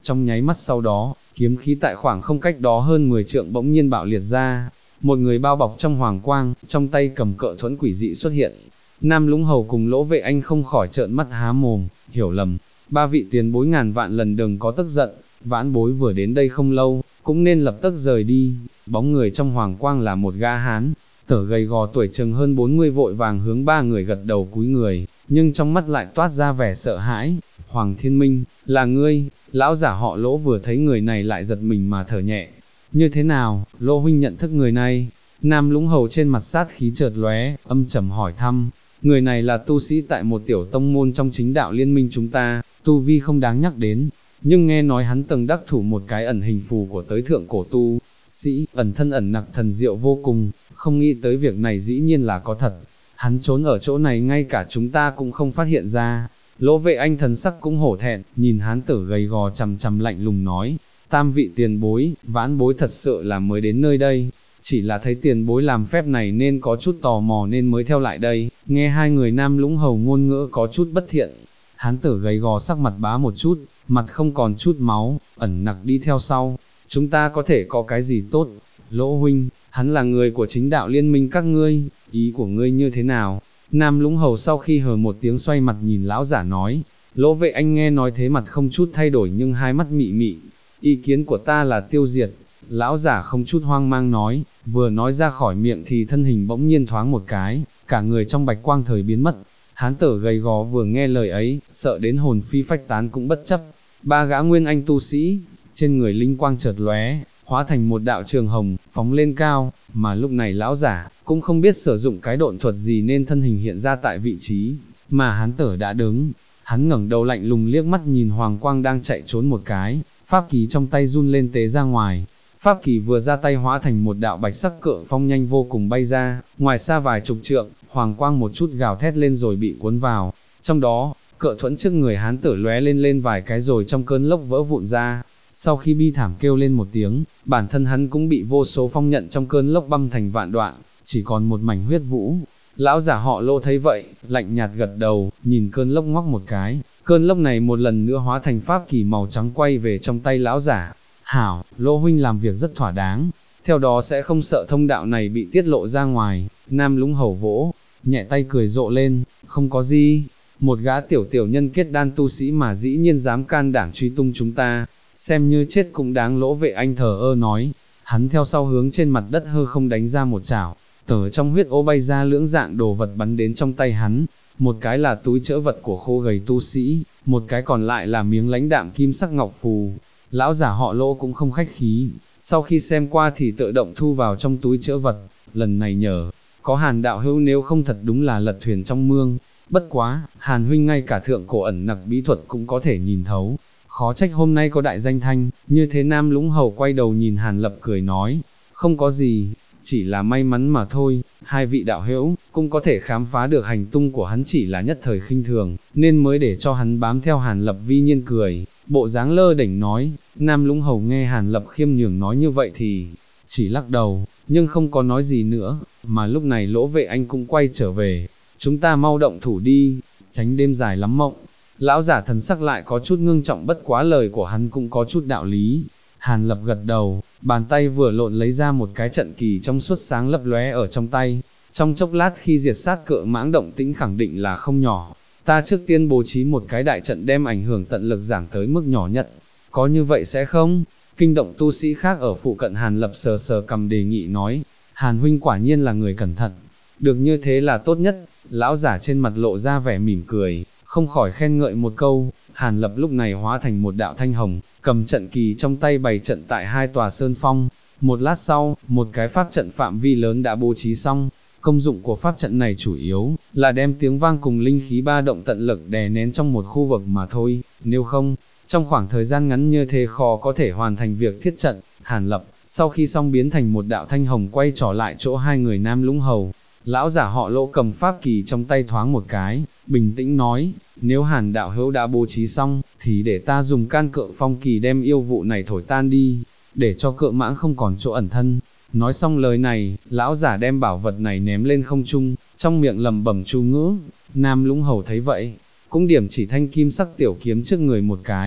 trong nháy mắt sau đó, kiếm khí tại khoảng không cách đó hơn 10 trượng bỗng nhiên bạo liệt ra, một người bao bọc trong hoàng quang, trong tay cầm cự thuẫn quỷ dị xuất hiện. Nam Lũng Hầu cùng Lỗ Vệ Anh không khỏi trợn mắt há mồm, hiểu lầm, ba vị tiền bối ngàn vạn lần đừng có tức giận, vãn bối vừa đến đây không lâu, cũng nên lập tức rời đi. Bóng người trong hoàng quang là một gã hán, tở gầy gò tuổi chừng hơn 40 vội vàng hướng ba người gật đầu cúi người, nhưng trong mắt lại toát ra vẻ sợ hãi. Hoàng Thiên Minh, là ngươi? Lão giả họ Lỗ vừa thấy người này lại giật mình mà thở nhẹ. Như thế nào, Lỗ huynh nhận thức người này? Nam Lũng Hầu trên mặt sát khí chợt lóe, âm trầm hỏi thăm. Người này là tu sĩ tại một tiểu tông môn trong chính đạo liên minh chúng ta, tu vi không đáng nhắc đến, nhưng nghe nói hắn từng đắc thủ một cái ẩn hình phù của tới thượng cổ tu sĩ, ẩn thân ẩn nặc thần diệu vô cùng, không nghĩ tới việc này dĩ nhiên là có thật. Hắn trốn ở chỗ này ngay cả chúng ta cũng không phát hiện ra. Lỗ Vệ Anh thần sắc cũng hổ thẹn, nhìn hán tử gầy gò chằm chằm lạnh lùng nói, tam vị tiền bối, vãn bối thật sự là mới đến nơi đây, chỉ là thấy tiền bối làm phép này nên có chút tò mò nên mới theo lại đây. Nghe hai người Nam Lũng Hầu ngôn ngữ có chút bất thiện, hán tử gầy gò sắc mặt bá một chút, mặt không còn chút máu, ẩn nặc đi theo sau. Chúng ta có thể có cái gì tốt? Lỗ huynh, hắn là người của chính đạo liên minh các ngươi, ý của ngươi như thế nào? Nam Lũng Hầu sau khi hờ một tiếng xoay mặt nhìn lão giả nói. Lỗ Vệ Anh nghe nói thế mặt không chút thay đổi nhưng hai mắt mị mị. Ý kiến của ta là tiêu diệt. Lão giả không chút hoang mang nói, vừa nói ra khỏi miệng thì thân hình bỗng nhiên thoáng một cái, cả người trong bạch quang thời biến mất. Hán tử gầy gò vừa nghe lời ấy, sợ đến hồn phi phách tán cũng bất chấp. Ba gã nguyên anh tu sĩ, trên người linh quang chợt lóe, hóa thành một đạo trường hồng, phóng lên cao, mà lúc này lão giả cũng không biết sử dụng cái độn thuật gì nên thân hình hiện ra tại vị trí mà hán tử đã đứng. Hắn ngẩng đầu lạnh lùng liếc mắt nhìn hoàng quang đang chạy trốn một cái, pháp khí trong tay run lên tế ra ngoài. Pháp kỳ vừa ra tay hóa thành một đạo bạch sắc cự phong nhanh vô cùng bay ra, ngoài xa vài chục trượng, hoàng quang một chút gào thét lên rồi bị cuốn vào. Trong đó, cự thuẫn trước người hán tử lóe lên vài cái rồi trong cơn lốc vỡ vụn ra. Sau khi bi thảm kêu lên một tiếng, bản thân hắn cũng bị vô số phong nhận trong cơn lốc băm thành vạn đoạn, chỉ còn một mảnh huyết vũ. Lão giả họ Lỗ thấy vậy, lạnh nhạt gật đầu, nhìn cơn lốc ngoắc một cái, cơn lốc này một lần nữa hóa thành pháp kỳ màu trắng quay về trong tay lão giả. Hảo, Lỗ huynh làm việc rất thỏa đáng, theo đó sẽ không sợ thông đạo này bị tiết lộ ra ngoài. Nam Lũng Hầu vỗ nhẹ tay cười rộ lên, không có gì, một gã tiểu nhân kết đan tu sĩ mà dĩ nhiên dám can đảm truy tung chúng ta, xem như chết cũng đáng. Lỗ Vệ Anh thờ ơ nói, hắn theo sau hướng trên mặt đất hư không đánh ra một chảo, từ trong huyết ô bay ra lưỡng dạng đồ vật bắn đến trong tay hắn, một cái là túi trữ vật của khô gầy tu sĩ, một cái còn lại là miếng lãnh đạm kim sắc ngọc phù. Lão giả họ Lỗ cũng không khách khí, sau khi xem qua thì tự động thu vào trong túi trữ vật. Lần này nhờ có Hàn đạo hữu, nếu không thật đúng là lật thuyền trong mương. Bất quá, Hàn huynh ngay cả thượng cổ ẩn nặc bí thuật cũng có thể nhìn thấu, khó trách hôm nay có đại danh thanh. Như thế Nam Lũng Hầu quay đầu nhìn Hàn Lập cười nói, không có gì, chỉ là may mắn mà thôi. Hai vị đạo hữu cũng có thể khám phá được hành tung của hắn, chỉ là nhất thời khinh thường nên mới để cho hắn bám theo. Hàn Lập vi nhiên cười, bộ dáng lơ đễnh nói. Nam Lũng Hầu nghe Hàn Lập khiêm nhường nói như vậy thì chỉ lắc đầu, nhưng không có nói gì nữa. Mà lúc này Lỗ Vệ Anh cũng quay trở về, chúng ta mau động thủ đi, tránh đêm dài lắm mộng. Lão giả thần sắc lại có chút ngưng trọng, bất quá lời của hắn cũng có chút đạo lý. Hàn Lập gật đầu, bàn tay vừa lộn lấy ra một cái trận kỳ trong suốt sáng lấp lóe ở trong tay. Trong chốc lát khi diệt sát cự mãng, động tĩnh khẳng định là không nhỏ. Ta trước tiên bố trí một cái đại trận đem ảnh hưởng tận lực giảm tới mức nhỏ nhất. Có như vậy sẽ không kinh động tu sĩ khác ở phụ cận? Hàn Lập sờ sờ cầm đề nghị nói. Hàn huynh quả nhiên là người cẩn thận, được như thế là tốt nhất. Lão giả trên mặt lộ ra vẻ mỉm cười, không khỏi khen ngợi một câu. Hàn Lập lúc này hóa thành một đạo thanh hồng, cầm trận kỳ trong tay bày trận tại hai tòa sơn phong. Một lát sau, một cái pháp trận phạm vi lớn đã bố trí xong. Công dụng của pháp trận này chủ yếu là đem tiếng vang cùng linh khí ba động tận lực đè nén trong một khu vực mà thôi, nếu không, trong khoảng thời gian ngắn như thế khó có thể hoàn thành việc thiết trận. Hàn Lập sau khi xong biến thành một đạo thanh hồng quay trở lại chỗ hai người Nam Lũng Hầu. Lão giả họ Lỗ cầm pháp kỳ trong tay thoáng một cái, bình tĩnh nói, nếu Hàn đạo hữu đã bố trí xong, thì để ta dùng can cự phong kỳ đem yêu vụ này thổi tan đi, để cho cự mãng không còn chỗ ẩn thân. Nói xong lời này, lão giả đem bảo vật này ném lên không trung, trong miệng lẩm bẩm chú ngữ. Nam Lũng Hầu thấy vậy, cũng điểm chỉ thanh kim sắc tiểu kiếm trước người một cái,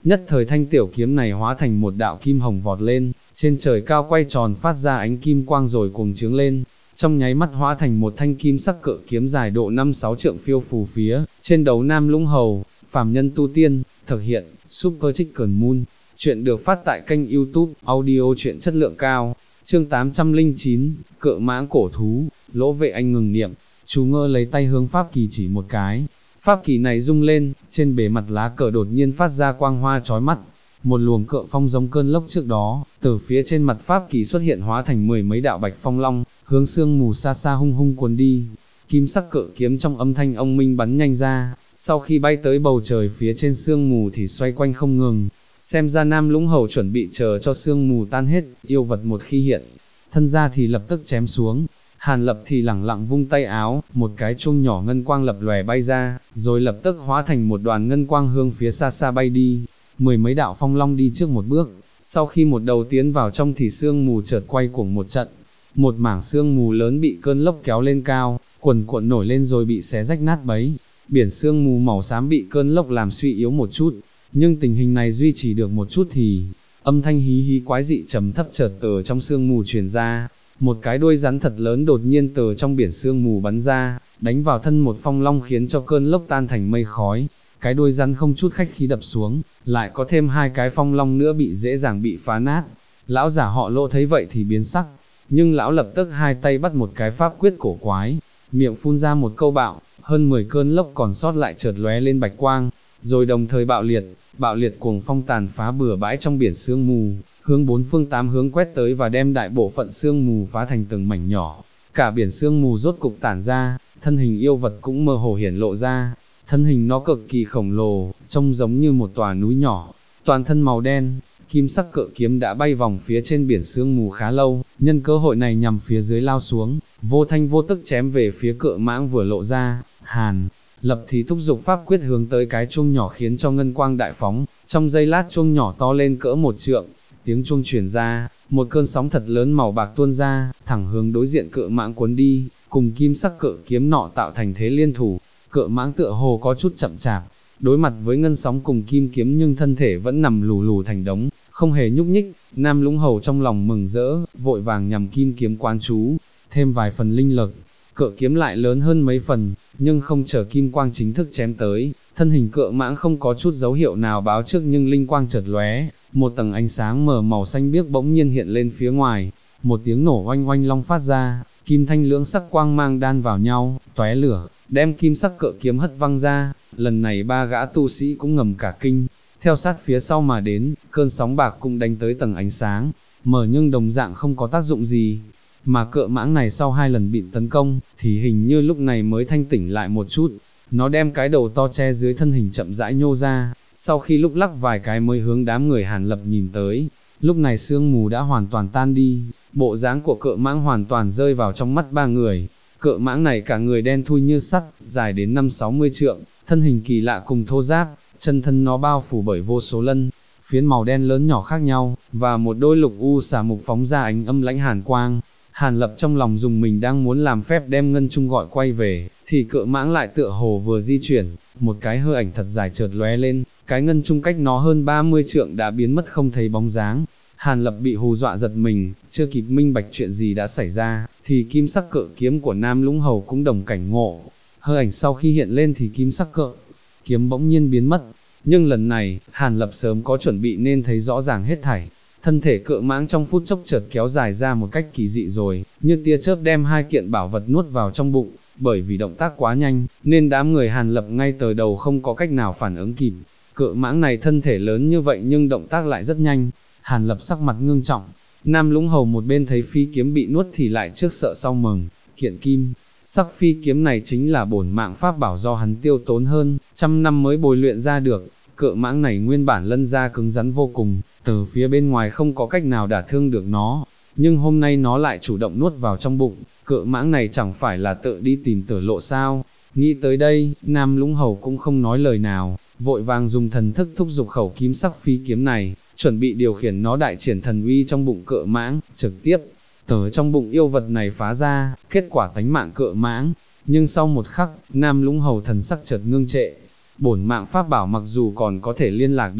nhất thời thanh tiểu kiếm này hóa thành một đạo kim hồng vọt lên, trên trời cao quay tròn phát ra ánh kim quang rồi cuồng trướng lên, trong nháy mắt hóa thành một thanh kim sắc cự kiếm dài độ 5-6 trượng phiêu phù phía, trên đầu Nam Lũng Hầu, phàm nhân tu tiên, thực hiện, Super Chicken Moon, chuyện được phát tại kênh YouTube, audio truyện chất lượng cao, chương 809, cự mãng cổ thú, Lỗ Vệ Anh ngừng niệm, chú ngơ lấy tay hướng pháp kỳ chỉ một cái, pháp kỳ này rung lên, trên bề mặt lá cờ đột nhiên phát ra quang hoa chói mắt, một luồng cự phong giống cơn lốc trước đó, từ phía trên mặt pháp kỳ xuất hiện hóa thành 10 mấy đạo bạch phong long, hướng sương mù xa xa hung hung cuốn đi, kim sắc cự kiếm trong âm thanh ông minh bắn nhanh ra, sau khi bay tới bầu trời phía trên sương mù thì xoay quanh không ngừng, xem ra Nam Lũng Hầu chuẩn bị chờ cho sương mù tan hết, yêu vật một khi hiện, thân ra thì lập tức chém xuống. Hàn Lập thì lẳng lặng vung tay áo, một cái chuông nhỏ ngân quang lập lòe bay ra, rồi lập tức hóa thành một đoàn ngân quang hướng phía xa xa bay đi. 10 mấy đạo phong long đi trước một bước, sau khi một đầu tiến vào trong thì sương mù chợt quay cuồng một trận. Một mảng sương mù lớn bị cơn lốc kéo lên cao, cuồn cuộn nổi lên rồi bị xé rách nát bấy. Biển sương mù màu xám bị cơn lốc làm suy yếu một chút, nhưng tình hình này duy trì được một chút thì âm thanh hí hí quái dị trầm thấp chợt từ trong sương mù truyền ra. Một cái đuôi rắn thật lớn đột nhiên từ trong biển sương mù bắn ra, đánh vào thân một phong long khiến cho cơn lốc tan thành mây khói. Cái đuôi rắn không chút khách khí đập xuống, lại có thêm 2 cái phong long nữa bị dễ dàng bị phá nát. Lão giả họ Lỗ thấy vậy thì biến sắc, nhưng lão lập tức hai tay bắt một cái pháp quyết cổ quái, miệng phun ra một câu bạo, hơn 10 cơn lốc còn sót lại chợt lóe lên bạch quang, rồi đồng thời bạo liệt cuồng phong tàn phá bừa bãi trong biển sương mù, hướng 4 phương 8 hướng quét tới và đem đại bộ phận sương mù phá thành từng mảnh nhỏ. Cả biển sương mù rốt cục tản ra, thân hình yêu vật cũng mơ hồ hiển lộ ra. Thân hình nó cực kỳ khổng lồ, trông giống như một tòa núi nhỏ, toàn thân màu đen, kim sắc cự kiếm đã bay vòng phía trên biển sương mù khá lâu, nhân cơ hội này nhằm phía dưới lao xuống, vô thanh vô tức chém về phía cự mãng vừa lộ ra. Hàn Lập thì thúc giục pháp quyết hướng tới cái chuông nhỏ khiến cho ngân quang đại phóng, trong giây lát chuông nhỏ to lên cỡ 1 trượng, tiếng chuông truyền ra, một cơn sóng thật lớn màu bạc tuôn ra, thẳng hướng đối diện cự mãng cuốn đi, cùng kim sắc cự kiếm nọ tạo thành thế liên thủ. Cự mãng tựa hồ có chút chậm chạp, đối mặt với ngân sóng cùng kim kiếm nhưng thân thể vẫn nằm lù lù thành đống, không hề nhúc nhích. Nam Lũng Hầu trong lòng mừng rỡ, vội vàng nhằm kim kiếm quán chú, thêm vài phần linh lực. Cự kiếm lại lớn hơn mấy phần, nhưng không chờ kim quang chính thức chém tới, thân hình cự mãng không có chút dấu hiệu nào báo trước nhưng linh quang chợt lóe, một tầng ánh sáng mờ màu xanh biếc bỗng nhiên hiện lên phía ngoài, một tiếng nổ oanh oanh long phát ra, kim thanh lưỡng sắc quang mang đan vào nhau, tóe lửa, đem kim sắc cự kiếm hất văng ra. Lần này 3 gã tu sĩ cũng ngầm cả kinh, theo sát phía sau mà đến, cơn sóng bạc cũng đánh tới tầng ánh sáng, mờ nhưng đồng dạng không có tác dụng gì. Mà cự mãng này sau 2 lần bị tấn công, thì hình như lúc này mới thanh tỉnh lại một chút, nó đem cái đầu to che dưới thân hình chậm rãi nhô ra, sau khi lúc lắc vài cái mới hướng đám người Hàn Lập nhìn tới. Lúc này sương mù đã hoàn toàn tan đi, bộ dáng của cự mãng hoàn toàn rơi vào trong mắt 3 người. Cự mãng này cả người đen thui như sắt, dài đến 5-60 trượng, thân hình kỳ lạ cùng thô ráp, chân thân nó bao phủ bởi vô số lân phiến màu đen lớn nhỏ khác nhau, và một đôi lục u xà mục phóng ra ánh âm lãnh hàn quang. Hàn Lập trong lòng dùng mình đang muốn làm phép đem ngân trung gọi quay về, thì cự mãng lại tựa hồ vừa di chuyển, một cái hư ảnh thật dài chợt lóe lên, cái ngân trung cách nó hơn 30 trượng đã biến mất không thấy bóng dáng. Hàn Lập bị hù dọa giật mình, chưa kịp minh bạch chuyện gì đã xảy ra, thì kim sắc cự kiếm của Nam Lũng Hầu cũng đồng cảnh ngộ. Hư ảnh sau khi hiện lên thì kim sắc cự kiếm bỗng nhiên biến mất, nhưng lần này, Hàn Lập sớm có chuẩn bị nên thấy rõ ràng hết thảy. Thân thể cự mãng trong phút chốc chợt kéo dài ra một cách kỳ dị rồi, như tia chớp đem 2 kiện bảo vật nuốt vào trong bụng, bởi vì động tác quá nhanh, nên đám người Hàn Lập ngay từ đầu không có cách nào phản ứng kịp. Cự mãng này thân thể lớn như vậy nhưng động tác lại rất nhanh. Hàn Lập sắc mặt ngưng trọng, Nam Lũng Hầu một bên thấy phi kiếm bị nuốt thì lại trước sợ sau mừng, kiện kim sắc phi kiếm này chính là bổn mạng pháp bảo do hắn tiêu tốn hơn 100 năm mới bồi luyện ra được. Cự mãng này nguyên bản lân da cứng rắn vô cùng, từ phía bên ngoài không có cách nào đả thương được nó, nhưng hôm nay nó lại chủ động nuốt vào trong bụng. Cự mãng này chẳng phải là tự đi tìm tử lộ sao? Nghĩ tới đây, Nam Lũng Hầu cũng không nói lời nào, vội vàng dùng thần thức thúc giục khẩu kim sắc phi kiếm này, chuẩn bị điều khiển nó đại triển thần uy trong bụng cự mãng, trực tiếp từ trong bụng yêu vật này phá ra, kết quả tánh mạng cự mãng. Nhưng sau một khắc, Nam Lũng Hầu thần sắc chợt ngưng trệ. Bổn mạng pháp bảo mặc dù còn có thể liên lạc được,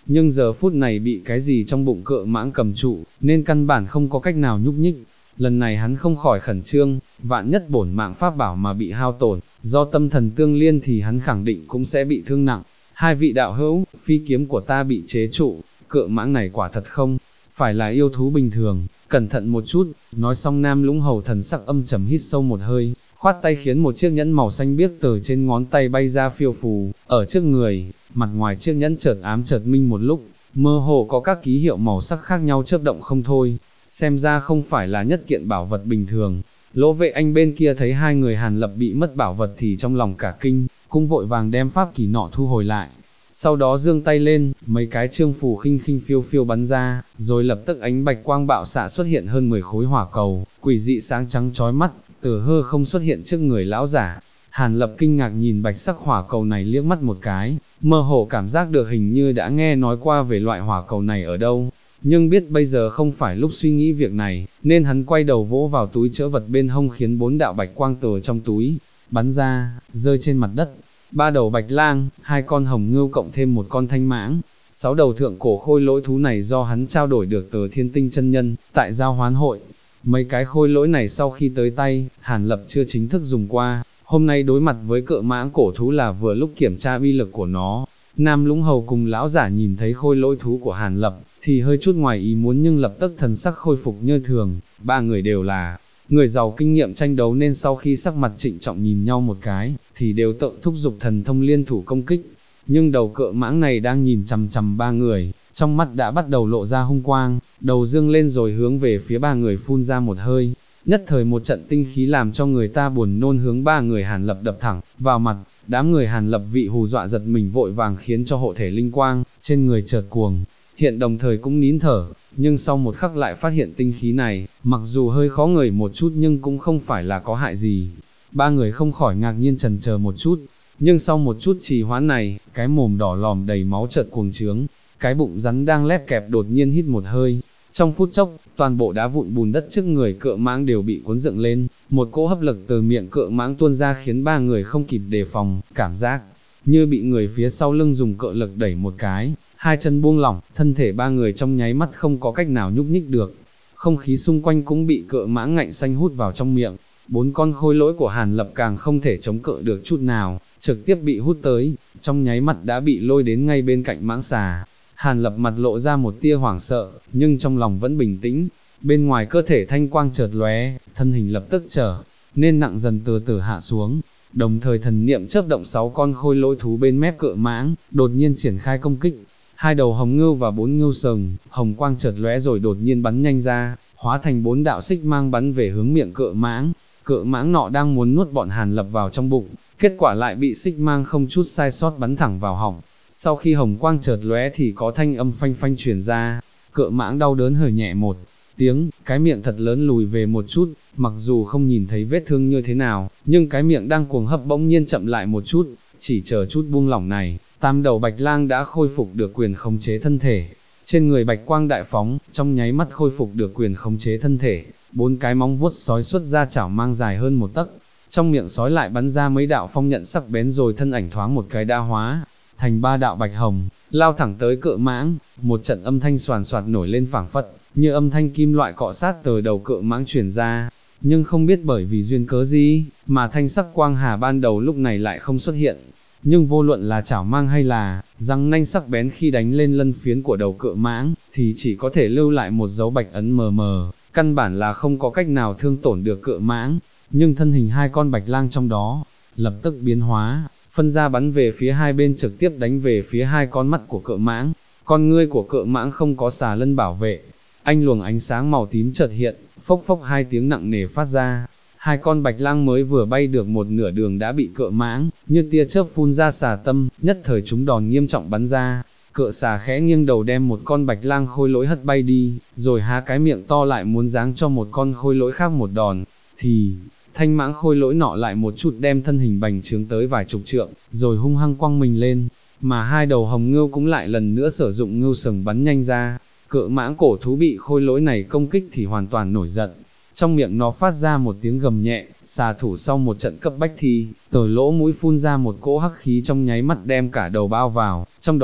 nhưng giờ phút này bị cái gì trong bụng cự mãng cầm trụ, nên căn bản không có cách nào nhúc nhích. Lần này hắn không khỏi khẩn trương, vạn nhất bổn mạng pháp bảo mà bị hao tổn, do tâm thần tương liên thì hắn khẳng định cũng sẽ bị thương nặng. Hai vị đạo hữu, phi kiếm của ta bị chế trụ, cự mãng này quả thật không phải là yêu thú bình thường, cẩn thận một chút. Nói xong Nam Lũng Hầu thần sắc âm trầm hít sâu một hơi, khoát tay khiến một chiếc nhẫn màu xanh biếc từ trên ngón tay bay ra phiêu phù, ở trước người, mặt ngoài chiếc nhẫn chợt ám chợt minh một lúc, mơ hồ có các ký hiệu màu sắc khác nhau chớp động không thôi, xem ra không phải là nhất kiện bảo vật bình thường. Lỗ Vệ Anh bên kia thấy hai người Hàn Lập bị mất bảo vật thì trong lòng cả kinh, cũng vội vàng đem pháp kỳ nọ thu hồi lại. Sau đó giương tay lên, mấy cái chương phù khinh khinh phiêu phiêu bắn ra, rồi lập tức ánh bạch quang bạo xạ xuất hiện hơn 10 khối hỏa cầu, quỷ dị sáng trắng chói mắt, từ hư không xuất hiện trước người lão giả. Hàn Lập kinh ngạc nhìn bạch sắc hỏa cầu này liếc mắt một cái, mơ hồ cảm giác được hình như đã nghe nói qua về loại hỏa cầu này ở đâu, nhưng biết bây giờ không phải lúc suy nghĩ việc này, nên hắn quay đầu vỗ vào túi trữ vật bên hông khiến 4 đạo bạch quang từ trong túi bắn ra, rơi trên mặt đất. 3 đầu bạch lang, 2 con hồng ngưu cộng thêm 1 con thanh mãng, 6 đầu thượng cổ khôi lỗi thú này do hắn trao đổi được từ Thiên Tinh chân nhân tại giao hoán hội. Mấy cái khôi lỗi này sau khi tới tay, Hàn Lập chưa chính thức dùng qua, hôm nay đối mặt với cự mãng cổ thú là vừa lúc kiểm tra uy lực của nó. Nam Lũng Hầu cùng lão giả nhìn thấy khôi lỗi thú của Hàn Lập thì hơi chút ngoài ý muốn, nhưng lập tức thần sắc khôi phục như thường. Ba người đều là người giàu kinh nghiệm tranh đấu nên sau khi sắc mặt trịnh trọng nhìn nhau một cái, thì đều tự thúc giục thần thông liên thủ công kích. Nhưng đầu cự mãng này đang nhìn chằm chằm ba người, trong mắt đã bắt đầu lộ ra hung quang, đầu dương lên rồi hướng về phía ba người phun ra một hơi. Nhất thời một trận tinh khí làm cho người ta buồn nôn hướng ba người Hàn Lập đập thẳng vào mặt. Đám người Hàn Lập bị hù dọa giật mình vội vàng khiến cho hộ thể linh quang trên người chợt cuồng hiện, đồng thời cũng nín thở, nhưng sau một khắc lại phát hiện tinh khí này, mặc dù hơi khó ngửi một chút nhưng cũng không phải là có hại gì. Ba người không khỏi ngạc nhiên chần chờ một chút, nhưng sau một chút trì hoãn này, cái mồm đỏ lòm đầy máu chợt cuồng trướng, cái bụng rắn đang lép kẹp đột nhiên hít một hơi. Trong phút chốc, toàn bộ đá vụn bùn đất trước người cự mãng đều bị cuốn dựng lên, một cỗ hấp lực từ miệng cự mãng tuôn ra khiến ba người không kịp đề phòng, cảm giác như bị người phía sau lưng dùng cự lực đẩy một cái, hai chân buông lỏng, thân thể ba người trong nháy mắt không có cách nào nhúc nhích được. Không khí xung quanh cũng bị cự mãng ngạnh xanh hút vào trong miệng. 4 con khôi lỗi của Hàn Lập càng không thể chống cự được chút nào, trực tiếp bị hút tới, trong nháy mắt đã bị lôi đến ngay bên cạnh mãng xà. Hàn Lập mặt lộ ra một tia hoảng sợ, nhưng trong lòng vẫn bình tĩnh. Bên ngoài cơ thể thanh quang chợt lóe, thân hình lập tức trở nên nặng dần từ từ hạ xuống. Đồng thời thần niệm chớp động 6 con khôi lỗi thú bên mép cự mãng, đột nhiên triển khai công kích. 2 đầu hồng ngưu và 4 ngưu sừng, hồng quang chợt lóe rồi đột nhiên bắn nhanh ra, hóa thành 4 đạo xích mang bắn về hướng miệng cự mãng. Cự mãng nọ đang muốn nuốt bọn Hàn Lập vào trong bụng, kết quả lại bị xích mang không chút sai sót bắn thẳng vào họng. Sau khi hồng quang chợt lóe thì có thanh âm phanh phanh truyền ra, cự mãng đau đớn hừ nhẹ một tiếng, cái miệng thật lớn lùi về một chút, mặc dù không nhìn thấy vết thương như thế nào, nhưng cái miệng đang cuồng hấp bỗng nhiên chậm lại một chút, chỉ chờ chút buông lỏng này, tam đầu bạch lang đã khôi phục được quyền khống chế thân thể. Trên người bạch quang đại phóng, trong nháy mắt khôi phục được quyền khống chế thân thể, 4 cái móng vuốt sói xuất ra chảo mang dài hơn 1 tấc, trong miệng sói lại bắn ra mấy đạo phong nhận sắc bén rồi thân ảnh thoáng một cái đa hóa thành 3 đạo bạch hồng, lao thẳng tới cự mãng. Một trận âm thanh xoàn xoạt nổi lên phảng phất như âm thanh kim loại cọ sát từ đầu cự mãng truyền ra, nhưng không biết bởi vì duyên cớ gì, mà thanh sắc quang hà ban đầu lúc này lại không xuất hiện. Nhưng vô luận là chảo mang hay là răng nanh sắc bén khi đánh lên lân phiến của đầu cự mãng, thì chỉ có thể lưu lại một dấu bạch ấn mờ mờ, căn bản là không có cách nào thương tổn được cự mãng. Nhưng thân hình 2 con bạch lang trong đó, lập tức biến hóa, phân ra bắn về phía hai bên trực tiếp đánh về phía 2 con mắt của cự mãng. Con ngươi của cự mãng không có xà lân bảo vệ, anh luồng ánh sáng màu tím chợt hiện, phốc phốc 2 tiếng nặng nề phát ra. 2 con bạch lang mới vừa bay được một nửa đường đã bị cự mãng như tia chớp phun ra xà tâm, nhất thời chúng đòn nghiêm trọng bắn ra. Cự xà khẽ nghiêng đầu đem một con bạch lang khôi lỗi hất bay đi, rồi há cái miệng to lại muốn giáng cho một con khôi lỗi khác một đòn, thì thanh mãng khôi lỗi nọ lại một chút đem thân hình bành trướng tới vài chục trượng, rồi hung hăng quăng mình lên, mà 2 đầu hồng ngưu cũng lại lần nữa sử dụng ngưu sừng bắn nhanh ra. Cự mãng cổ thú bị khôi lỗi này công kích thì hoàn toàn nổi giận, trong miệng nó phát ra một tiếng gầm nhẹ, xà thủ sau một trận cấp bách thì từ lỗ mũi phun ra một cỗ hắc khí trong nháy mắt đem cả đầu bao vào, trong đó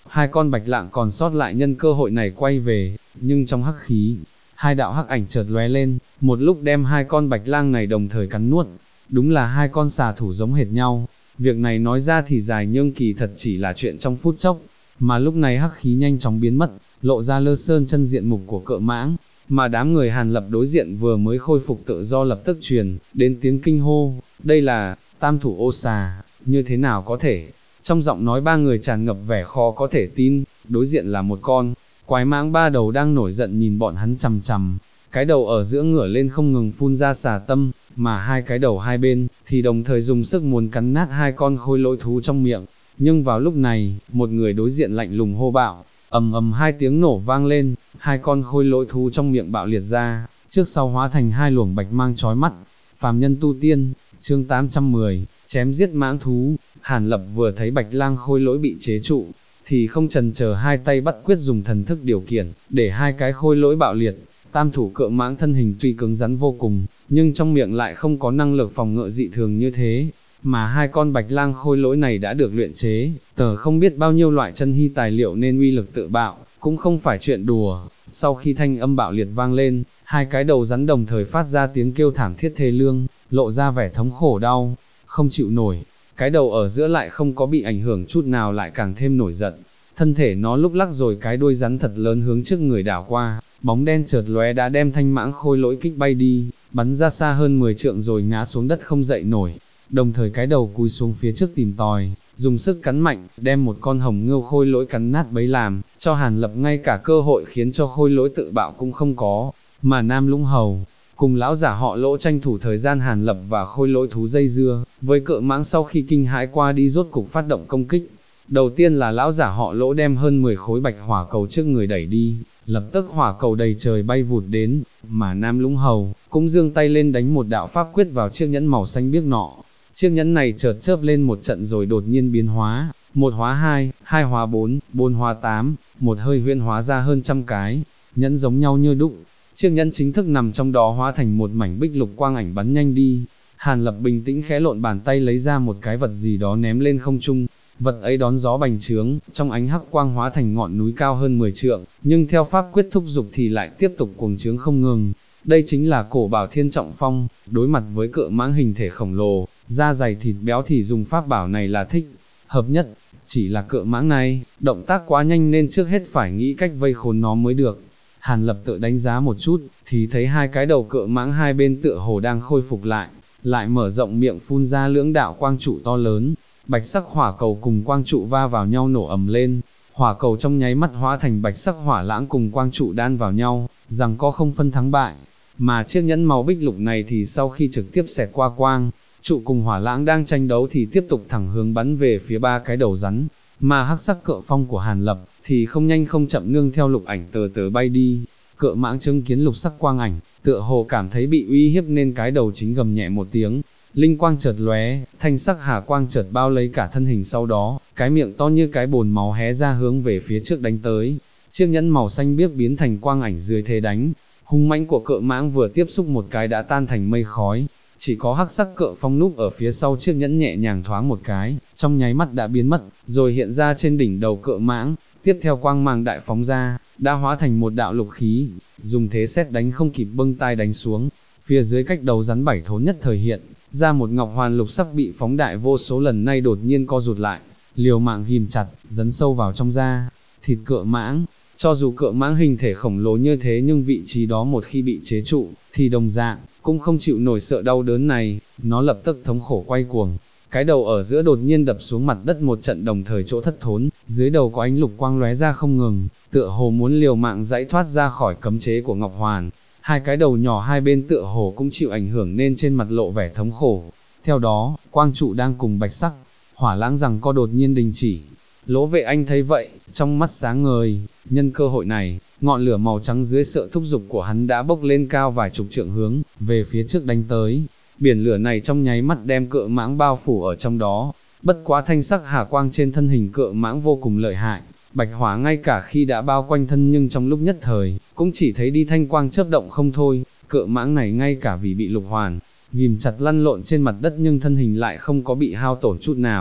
hai con bạch lạng còn sót lại nhân cơ hội này quay về, nhưng trong hắc khí, hai đạo hắc ảnh chợt lóe lên, một lúc đem hai con bạch lang này đồng thời cắn nuốt, đúng là hai con xà thủ giống hệt nhau, việc này nói ra thì dài nhưng kỳ thật chỉ là chuyện trong phút chốc, mà lúc này hắc khí nhanh chóng biến mất, lộ ra lơ sơn chân diện mục của Cự Mãng, mà đám người Hàn Lập đối diện vừa mới khôi phục tự do lập tức truyền đến tiếng kinh hô, đây là tam thủ ô xà, như thế nào có thể? Trong giọng nói ba người tràn ngập vẻ khó có thể tin, đối diện là một con quái mãng ba đầu đang nổi giận nhìn bọn hắn chằm chằm, cái đầu ở giữa ngửa lên không ngừng phun ra xà tâm, mà hai cái đầu hai bên thì đồng thời dùng sức muốn cắn nát hai con khôi lỗi thú trong miệng. Nhưng vào lúc này, một người đối diện lạnh lùng hô bạo, ầm ầm hai tiếng nổ vang lên, hai con khôi lỗi thú trong miệng bạo liệt ra, trước sau hóa thành hai luồng bạch mang chói mắt. Phàm nhân tu tiên, chương 810, chém giết mãng thú. Hàn Lập vừa thấy bạch lang khôi lỗi bị chế trụ, thì không chần chờ hai tay bắt quyết dùng thần thức điều khiển, để hai cái khôi lỗi bạo liệt. Tam thủ Cự Mãng thân hình tuy cứng rắn vô cùng, nhưng trong miệng lại không có năng lực phòng ngự dị thường như thế, mà hai con bạch lang khôi lỗi này đã được luyện chế, không biết bao nhiêu loại chân hy tài liệu nên uy lực tự bạo, cũng không phải chuyện đùa. Sau khi thanh âm bạo liệt vang lên, hai cái đầu rắn đồng thời phát ra tiếng kêu thảm thiết thê lương, lộ ra vẻ thống khổ đau, không chịu nổi. Cái đầu ở giữa lại không có bị ảnh hưởng chút nào, lại càng thêm nổi giận, thân thể nó lúc lắc rồi cái đuôi rắn thật lớn hướng trước người đảo qua, bóng đen chợt lóe đã đem thanh mãng khôi lỗi kích bay đi, bắn ra xa hơn 10 trượng rồi ngã xuống đất không dậy nổi. Đồng thời cái đầu cúi xuống phía trước tìm tòi, dùng sức cắn mạnh, đem một con hồng ngưu khôi lỗi cắn nát bấy, làm cho Hàn Lập ngay cả cơ hội khiến cho khôi lỗi tự bạo cũng không có, mà Nam Lũng Hầu cùng lão giả họ Lỗ tranh thủ thời gian Hàn Lập và khôi lỗi thú dây dưa, với Cự Mãng sau khi kinh hãi qua đi rốt cục phát động công kích. Đầu tiên là lão giả họ Lỗ đem hơn 10 khối bạch hỏa cầu trước người đẩy đi, lập tức hỏa cầu đầy trời bay vụt đến, mà Nam Lũng Hầu cũng giương tay lên đánh một đạo pháp quyết vào chiếc nhẫn màu xanh biếc nọ. Chiếc nhẫn này chợt chớp lên một trận rồi đột nhiên biến hóa, một hóa hai, hai hóa bốn, bốn hóa tám, một hơi huyễn hóa ra hơn trăm cái nhẫn giống nhau như đúc. Chiếc nhẫn chính thức nằm trong đó hóa thành một mảnh bích lục quang ảnh bắn nhanh đi. Hàn Lập bình tĩnh khẽ lộn bàn tay lấy ra một cái vật gì đó ném lên không trung. Vật ấy đón gió bành trướng, trong ánh hắc quang hóa thành ngọn núi cao hơn 10 trượng, nhưng theo pháp quyết thúc dục thì lại tiếp tục cuồng trướng không ngừng. Đây chính là Cổ Bảo Thiên Trọng Phong. Đối mặt với Cự Mãng hình thể khổng lồ, da dày thịt béo thì dùng pháp bảo này là thích hợp nhất. Chỉ là Cự Mãng này, động tác quá nhanh nên trước hết phải nghĩ cách vây khốn nó mới được. Hàn Lập tự đánh giá một chút, thì thấy hai cái đầu Cự Mãng hai bên tựa hồ đang khôi phục lại mở rộng miệng phun ra lưỡng đạo quang trụ to lớn. Bạch sắc hỏa cầu cùng quang trụ va vào nhau nổ ầm lên, hỏa cầu trong nháy mắt hóa thành bạch sắc hỏa lãng cùng quang trụ đan vào nhau, rằng có không phân thắng bại. Mà chiếc nhẫn màu bích lục này thì sau khi trực tiếp xẹt qua quang trụ cùng hỏa lãng đang tranh đấu thì tiếp tục thẳng hướng bắn về phía ba cái đầu rắn, mà hắc sắc Cự Phong của Hàn Lập thì không nhanh không chậm nương theo lục ảnh từ từ bay đi. Cự Mãng chứng kiến lục sắc quang ảnh, tựa hồ cảm thấy bị uy hiếp nên cái đầu chính gầm nhẹ một tiếng, linh quang chợt lóe, thanh sắc hà quang chợt bao lấy cả thân hình, sau đó, cái miệng to như cái bồn máu hé ra hướng về phía trước đánh tới. Chiếc nhẫn màu xanh biếc biến thành quang ảnh dưới thế đánh, hung mãnh của Cự Mãng vừa tiếp xúc một cái đã tan thành mây khói. Chỉ có hắc sắc Cự Phong núp ở phía sau chiếc nhẫn nhẹ nhàng thoáng một cái, trong nháy mắt đã biến mất, rồi hiện ra trên đỉnh đầu Cự Mãng. Tiếp theo quang mang đại phóng ra, đã hóa thành một đạo lục khí, dùng thế xét đánh không kịp bưng tai đánh xuống. Phía dưới cách đầu rắn bảy thốn nhất thời hiện ra một ngọc hoàn lục sắc bị phóng đại vô số lần, nay đột nhiên co rụt lại, liều mạng ghim chặt, dấn sâu vào trong da thịt Cự Mãng. Cho dù Cự Mãng hình thể khổng lồ như thế nhưng vị trí đó một khi bị chế trụ, thì đồng dạng cũng không chịu nổi sợ đau đớn này, nó lập tức thống khổ quay cuồng. Cái đầu ở giữa đột nhiên đập xuống mặt đất một trận, đồng thời chỗ thất thốn, dưới đầu có ánh lục quang lóe ra không ngừng, tựa hồ muốn liều mạng giãy thoát ra khỏi cấm chế của Ngọc Hoàn. Hai cái đầu nhỏ hai bên tựa hồ cũng chịu ảnh hưởng nên trên mặt lộ vẻ thống khổ. Theo đó, quang trụ đang cùng bạch sắc hỏa lãng rằng co đột nhiên đình chỉ. Lỗ Vệ Anh thấy vậy, trong mắt sáng ngời, nhân cơ hội này, ngọn lửa màu trắng dưới sự thúc giục của hắn đã bốc lên cao vài chục trượng hướng về phía trước đánh tới. Biển lửa này trong nháy mắt đem Cự Mãng bao phủ ở trong đó. Bất quá thanh sắc hà quang trên thân hình Cự Mãng vô cùng lợi hại, bạch hỏa ngay cả khi đã bao quanh thân nhưng trong lúc nhất thời cũng chỉ thấy đi thanh quang chớp động không thôi. Cự Mãng này ngay cả vì bị lục hoàn ghìm chặt lăn lộn trên mặt đất nhưng thân hình lại không có bị hao tổn chút nào.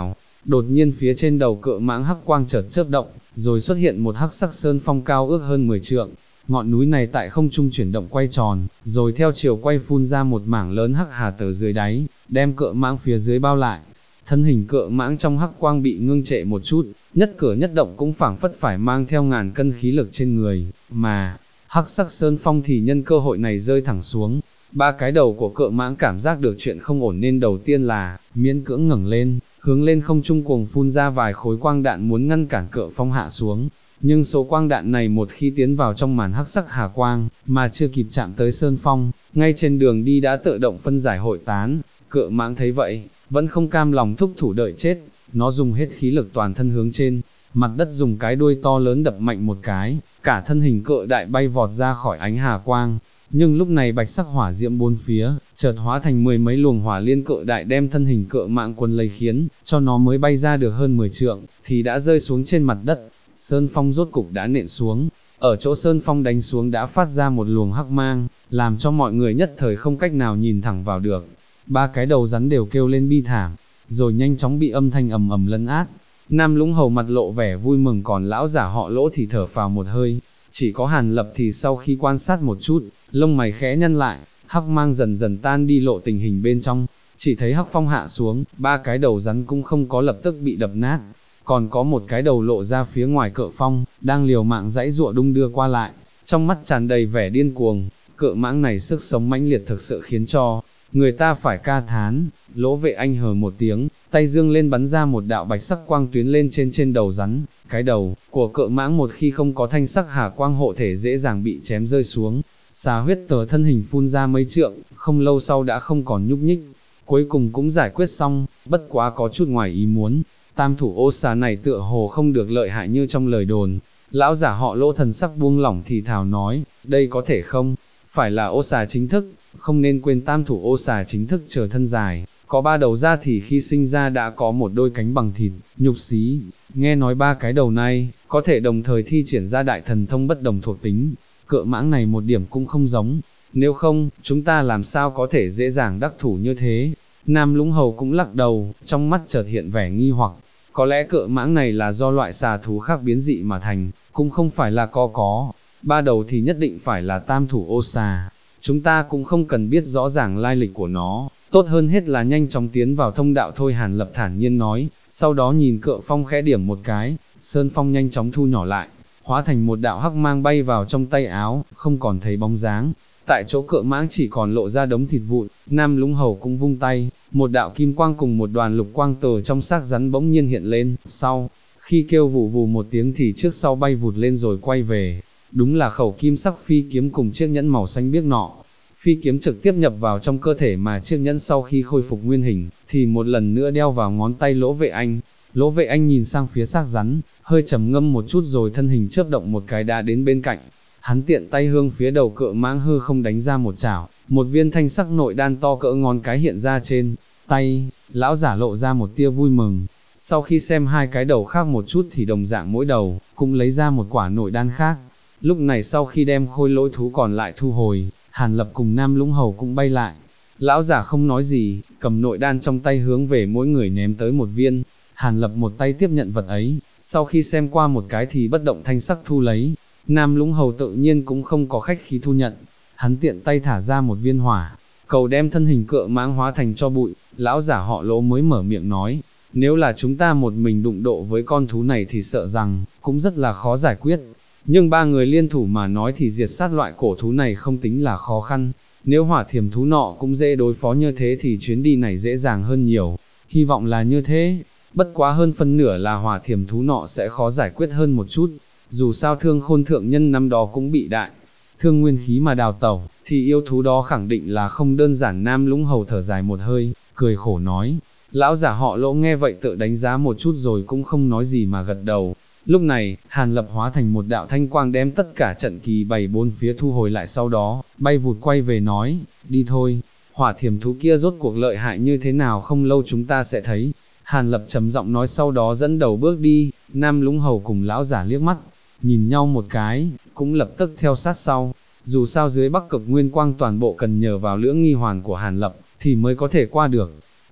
đột nhiên phía trên đầu cự mãng hắc quang chợt chớp động, rồi xuất hiện một hắc sắc sơn phong cao ước hơn 10 trượng. Ngọn núi này tại không trung chuyển động quay tròn, rồi theo chiều quay phun ra một mảng lớn hắc hà từ dưới đáy, đem cự mãng phía dưới bao lại. Thân hình cự mãng trong hắc quang bị ngưng trệ một chút, nhất cử nhất động cũng phảng phất phải mang theo ngàn cân khí lực trên người, mà hắc sắc sơn phong thì nhân cơ hội này rơi thẳng xuống. Ba cái đầu của cự mãng cảm giác được chuyện không ổn nên đầu tiên là miễn cưỡng ngẩng lên, hướng lên không trung cuồng phun ra vài khối quang đạn muốn ngăn cản cự phong hạ xuống. Nhưng số quang đạn này một khi tiến vào trong màn hắc sắc hà quang, mà chưa kịp chạm tới sơn phong, ngay trên đường đi đã tự động phân giải hội tán. Cự mãng thấy vậy, vẫn không cam lòng thúc thủ đợi chết, nó dùng hết khí lực toàn thân hướng trên, mặt đất dùng cái đuôi to lớn đập mạnh một cái, cả thân hình cự đại bay vọt ra khỏi ánh hà quang. Nhưng lúc này bạch sắc hỏa diễm bốn phía, chợt hóa thành 10 mấy luồng hỏa liên cự đại đem thân hình cự mãng quấn lấy khiến, cho nó mới bay ra được hơn 10 trượng, thì đã rơi xuống trên mặt đất. Sơn phong rốt cục đã nện xuống, ở chỗ sơn phong đánh xuống đã phát ra một luồng hắc mang, làm cho mọi người nhất thời không cách nào nhìn thẳng vào được. Ba cái đầu rắn đều kêu lên bi thảm, rồi nhanh chóng bị âm thanh ầm ầm lấn át. Nam Lũng Hầu mặt lộ vẻ vui mừng, còn lão giả họ Lỗ thì thở phào một hơi. Chỉ có Hàn Lập thì sau khi quan sát một chút, lông mày khẽ nhăn lại, hắc mang dần dần tan đi lộ tình hình bên trong, chỉ thấy hắc phong hạ xuống, ba cái đầu rắn cũng không có lập tức bị đập nát, còn có một cái đầu lộ ra phía ngoài cự phong, đang liều mạng giãy giụa đung đưa qua lại, trong mắt tràn đầy vẻ điên cuồng. Cự mãng này sức sống mãnh liệt thực sự khiến cho người ta phải ca thán. Lỗ Vệ Anh hờ một tiếng, tay dương lên bắn ra một đạo bạch sắc quang tuyến lên trên đầu rắn. Cái đầu của cự mãng một khi không có thanh sắc hà quang hộ thể dễ dàng bị chém rơi xuống, xà huyết tờ thân hình phun ra mấy trượng, không lâu sau đã không còn nhúc nhích. Cuối cùng cũng giải quyết xong, bất quá có chút ngoài ý muốn, tam thủ ô xà này tựa hồ không được lợi hại như trong lời đồn. Lão giả họ Lỗ thần sắc buông lỏng thì thào nói, đây có thể không phải là ô xà chính thức, không nên quên tam thủ ô xà chính thức chờ thân dài, có ba đầu ra thì khi sinh ra đã có một đôi cánh bằng thịt, nhục xí. Nghe nói ba cái đầu này có thể đồng thời thi triển ra đại thần thông bất đồng thuộc tính, cự mãng này một điểm cũng không giống, nếu không, chúng ta làm sao có thể dễ dàng đắc thủ như thế. Nam Lũng Hầu cũng lắc đầu, trong mắt chợt hiện vẻ nghi hoặc, có lẽ cự mãng này là do loại xà thú khác biến dị mà thành, cũng không phải là có ba đầu thì nhất định phải là tam thủ ô xà. Chúng ta cũng không cần biết rõ ràng lai lịch của nó, tốt hơn hết là nhanh chóng tiến vào thông đạo thôi. Hàn Lập thản nhiên nói, sau đó nhìn cự phong khẽ điểm một cái, sơn phong nhanh chóng thu nhỏ lại, hóa thành một đạo hắc mang bay vào trong tay áo, không còn thấy bóng dáng. Tại chỗ cự mãng chỉ còn lộ ra đống thịt vụn. Nam Lũng Hầu cũng vung tay, một đạo kim quang cùng một đoàn lục quang từ trong xác rắn bỗng nhiên hiện lên, sau khi kêu vù vù một tiếng thì trước sau bay vụt lên rồi quay về. Đúng là khẩu kim sắc phi kiếm cùng chiếc nhẫn màu xanh biếc nọ. Phi kiếm trực tiếp nhập vào trong cơ thể, mà chiếc nhẫn sau khi khôi phục nguyên hình, thì một lần nữa đeo vào ngón tay Lỗ Vệ Anh. Lỗ Vệ Anh nhìn sang phía xác rắn, hơi trầm ngâm một chút rồi thân hình chớp động một cái đã đến bên cạnh. Hắn tiện tay hướng phía đầu cự mãng hư không đánh ra một chảo, một viên thanh sắc nội đan to cỡ ngón cái hiện ra trên tay. Lão giả lộ ra một tia vui mừng. Sau khi xem hai cái đầu khác một chút thì đồng dạng mỗi đầu cũng lấy ra một quả nội đan khác. Lúc này sau khi đem khôi lỗi thú còn lại thu hồi, Hàn Lập cùng Nam Lũng Hầu cũng bay lại. Lão giả không nói gì, cầm nội đan trong tay hướng về mỗi người ném tới một viên. Hàn Lập một tay tiếp nhận vật ấy, sau khi xem qua một cái thì bất động thanh sắc thu lấy. Nam Lũng Hầu tự nhiên cũng không có khách khí thu nhận, hắn tiện tay thả ra một viên hỏa cầu đem thân hình cự mãng hóa thành tro bụi. Lão giả họ Lỗ mới mở miệng nói, nếu là chúng ta một mình đụng độ với con thú này thì sợ rằng cũng rất là khó giải quyết, nhưng ba người liên thủ mà nói thì diệt sát loại cổ thú này không tính là khó khăn. Nếu hỏa thiểm thú nọ cũng dễ đối phó như thế thì chuyến đi này dễ dàng hơn nhiều, hy vọng là như thế. Bất quá hơn phân nửa là hỏa thiểm thú nọ sẽ khó giải quyết hơn một chút, dù sao Thương Khôn thượng nhân năm đó cũng bị đại thương nguyên khí mà đào tẩu, thì yêu thú đó khẳng định là không đơn giản. Nam Lũng Hầu thở dài một hơi, cười khổ nói. Lão giả họ Lỗ nghe vậy tự đánh giá một chút rồi cũng không nói gì mà gật đầu. Lúc này, Hàn Lập hóa thành một đạo thanh quang đem tất cả trận kỳ bày bốn phía thu hồi lại, sau đó bay vụt quay về nói, đi thôi, hỏa thiểm thú kia rốt cuộc lợi hại như thế nào không lâu chúng ta sẽ thấy. Hàn Lập trầm giọng nói, sau đó dẫn đầu bước đi. Nam Lũng Hầu cùng lão giả liếc mắt nhìn nhau một cái, cũng lập tức theo sát sau. Dù sao dưới Bắc Cực Nguyên Quang toàn bộ cần nhờ vào lưỡng nghi hoàn của Hàn Lập thì mới có thể qua được.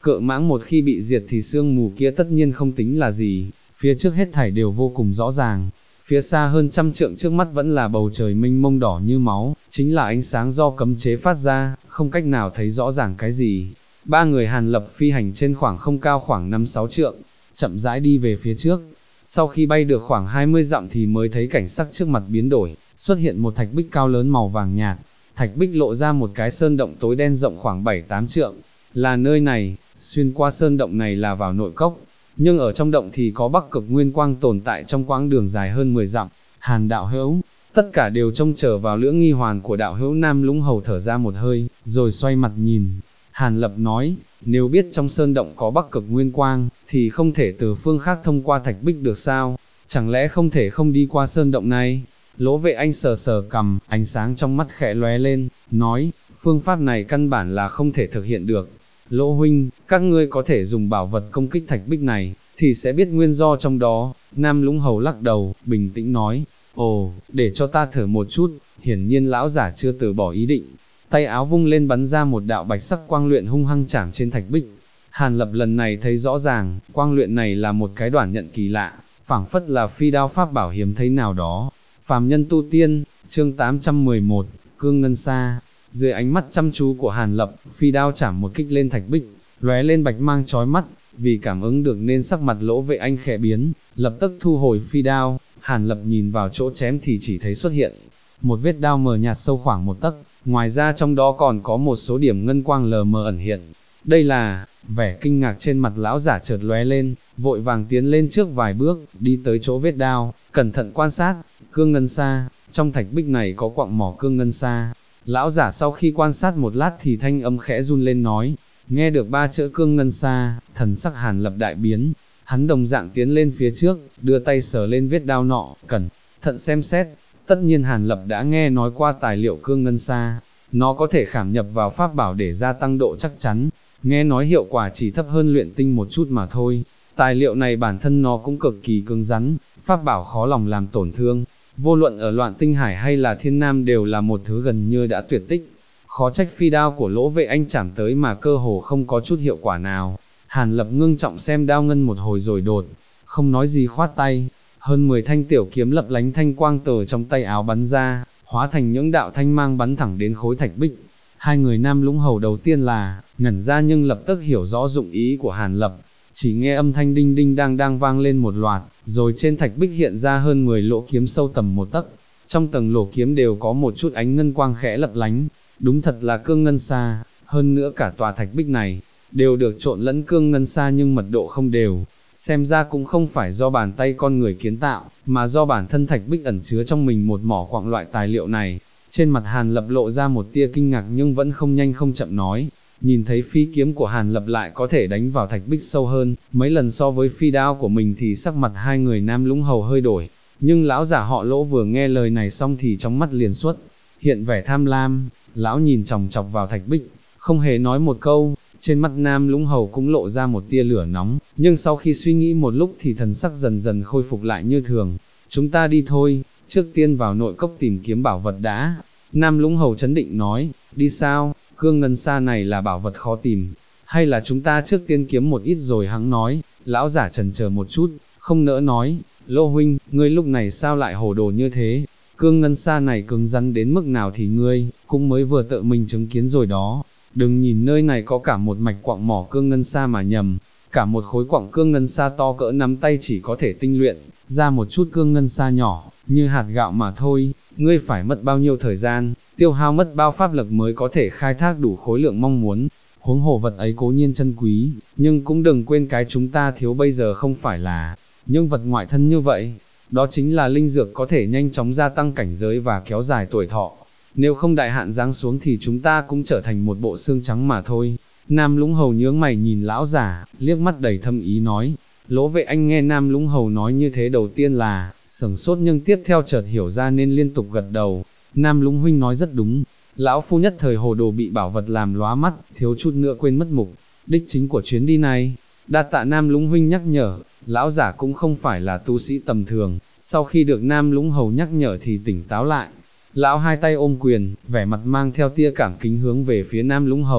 cự mãng một khi bị diệt thì sương mù kia tất nhiên không tính là gì, phía trước hết thảy đều vô cùng rõ ràng. Phía xa hơn trăm trượng trước mắt vẫn là bầu trời mênh mông đỏ như máu, chính là ánh sáng do cấm chế phát ra, không cách nào thấy rõ ràng cái gì. Ba người Hàn Lập phi hành trên khoảng không cao khoảng 5-6 trượng, chậm rãi đi về phía trước. Sau khi bay được khoảng 20 dặm thì mới thấy cảnh sắc trước mặt biến đổi, xuất hiện một thạch bích cao lớn màu vàng nhạt. Thạch bích lộ ra một cái sơn động tối đen rộng khoảng 7-8 trượng, là nơi này, xuyên qua sơn động này là vào nội cốc. Nhưng ở trong động thì có Bắc Cực Nguyên Quang tồn tại trong quãng đường dài hơn 10 dặm. Hàn đạo hữu, tất cả đều trông chờ vào lưỡng nghi hoàn của đạo hữu. Nam Lũng Hầu thở ra một hơi, rồi xoay mặt nhìn. Hàn Lập nói, nếu biết trong sơn động có Bắc Cực Nguyên Quang, thì không thể từ phương khác thông qua thạch bích được sao? Chẳng lẽ không thể không đi qua sơn động này? Lỗ Vệ Anh sờ sờ cằm, ánh sáng trong mắt khẽ lóe lên, nói, phương pháp này căn bản là không thể thực hiện được. Lỗ huynh, các ngươi có thể dùng bảo vật công kích thạch bích này, thì sẽ biết nguyên do trong đó. Nam Lũng Hầu lắc đầu, bình tĩnh nói, ồ, để cho ta thử một chút. Hiển nhiên lão giả chưa từ bỏ ý định, tay áo vung lên bắn ra một đạo bạch sắc quang luyện hung hăng chạm trên thạch bích. Hàn Lập lần này thấy rõ ràng, quang luyện này là một cái đoản nhận kỳ lạ, phảng phất là phi đao pháp bảo hiếm thấy nào đó. Phàm nhân tu tiên, chương 811, Cương Ngân Sa. Dưới ánh mắt chăm chú của Hàn Lập, phi đao chạm một kích lên thạch bích, lóe lên bạch mang chói mắt. Vì cảm ứng được nên sắc mặt Lỗ Vệ Anh khẽ biến, lập tức thu hồi phi đao. Hàn Lập nhìn vào chỗ chém thì chỉ thấy xuất hiện một vết đao mờ nhạt sâu khoảng 1 tấc, ngoài ra trong đó còn có một số điểm ngân quang lờ mờ ẩn hiện. Đây là, vẻ kinh ngạc trên mặt lão giả chợt lóe lên, vội vàng tiến lên trước vài bước, đi tới chỗ vết đao, cẩn thận quan sát. Cương Ngân Sa, trong thạch bích này có quặng mỏ Cương Ngân Sa. Lão giả sau khi quan sát một lát thì thanh âm khẽ run lên nói, nghe được 3 chữ Cương Ngân Sa, thần sắc Hàn Lập đại biến, hắn đồng dạng tiến lên phía trước, đưa tay sờ lên vết đao nọ, cẩn thận xem xét. Tất nhiên Hàn Lập đã nghe nói qua tài liệu Cương Ngân Sa, nó có thể khảm nhập vào pháp bảo để gia tăng độ chắc chắn, nghe nói hiệu quả chỉ thấp hơn luyện tinh một chút mà thôi. Tài liệu này bản thân nó cũng cực kỳ cứng rắn, pháp bảo khó lòng làm tổn thương, vô luận ở Loạn Tinh Hải hay là Thiên Nam đều là một thứ gần như đã tuyệt tích. Khó trách phi đao của Lỗ Vệ Anh chạm tới mà cơ hồ không có chút hiệu quả nào. Hàn Lập ngưng trọng xem đao ngân một hồi rồi đột, không nói gì khoát tay, hơn 10 thanh tiểu kiếm lập lánh thanh quang từ trong tay áo bắn ra, hóa thành những đạo thanh mang bắn thẳng đến khối thạch bích. Hai người Nam Lũng Hầu đầu tiên là ngẩn ra nhưng lập tức hiểu rõ dụng ý của Hàn Lập, chỉ nghe âm thanh đinh đinh đang vang lên một loạt, rồi trên thạch bích hiện ra hơn 10 lỗ kiếm sâu tầm 1 tấc, trong tầng lỗ kiếm đều có một chút ánh ngân quang khẽ lập lánh, đúng thật là Cương Ngân Sa. Hơn nữa cả tòa thạch bích này đều được trộn lẫn Cương Ngân Sa nhưng mật độ không đều, xem ra cũng không phải do bàn tay con người kiến tạo, mà do bản thân thạch bích ẩn chứa trong mình một mỏ quặng loại tài liệu này. Trên mặt Hàn Lập lộ ra một tia kinh ngạc nhưng vẫn không nhanh không chậm nói, nhìn thấy phi kiếm của Hàn Lập lại có thể đánh vào thạch bích sâu hơn mấy lần so với phi đao của mình thì sắc mặt hai người Nam Lũng Hầu hơi đổi. Nhưng lão giả họ Lỗ vừa nghe lời này xong thì trong mắt liền xuất hiện vẻ tham lam, lão nhìn chòng chọc vào thạch bích, không hề nói một câu. Trên mắt Nam Lũng Hầu cũng lộ ra một tia lửa nóng, nhưng sau khi suy nghĩ một lúc thì thần sắc dần dần khôi phục lại như thường. Chúng ta đi thôi, trước tiên vào nội cốc tìm kiếm bảo vật đã. Nam Lũng Hầu trấn định nói, đi sao, Cương Ngân Sa này là bảo vật khó tìm, hay là chúng ta trước tiên kiếm một ít rồi hẵng nói. Lão giả chần chờ một chút, không nỡ nói, Lô huynh, ngươi lúc này sao lại hồ đồ như thế? Cương Ngân Sa này cứng rắn đến mức nào thì ngươi cũng mới vừa tự mình chứng kiến rồi đó. Đừng nhìn nơi này có cả một mạch quặng mỏ Cương Ngân Sa mà nhầm, cả một khối quặng Cương Ngân Sa to cỡ nắm tay chỉ có thể tinh luyện ra một chút Cương Ngân Sa nhỏ, như hạt gạo mà thôi. Ngươi phải mất bao nhiêu thời gian, tiêu hao mất bao pháp lực mới có thể khai thác đủ khối lượng mong muốn. Huống hồ vật ấy cố nhiên chân quý, nhưng cũng đừng quên cái chúng ta thiếu bây giờ không phải là những vật ngoại thân như vậy, đó chính là linh dược có thể nhanh chóng gia tăng cảnh giới và kéo dài tuổi thọ. Nếu không đại hạn giáng xuống thì chúng ta cũng trở thành một bộ xương trắng mà thôi. Nam Lũng Hầu nhướng mày nhìn lão giả, liếc mắt đầy thâm ý nói. Lỗ Vệ Anh nghe Nam Lũng Hầu nói như thế đầu tiên là sửng sốt nhưng tiếp theo chợt hiểu ra nên liên tục gật đầu. Nam Lũng huynh nói rất đúng, lão phu nhất thời hồ đồ bị bảo vật làm lóa mắt, thiếu chút nữa quên mất mục đích chính của chuyến đi này. Đa tạ Nam Lũng huynh nhắc nhở. Lão giả cũng không phải là tu sĩ tầm thường, sau khi được Nam Lũng Hầu nhắc nhở thì tỉnh táo lại. Lão hai tay ôm quyền, vẻ mặt mang theo tia cảm kính hướng về phía Nam Lũng Hầu.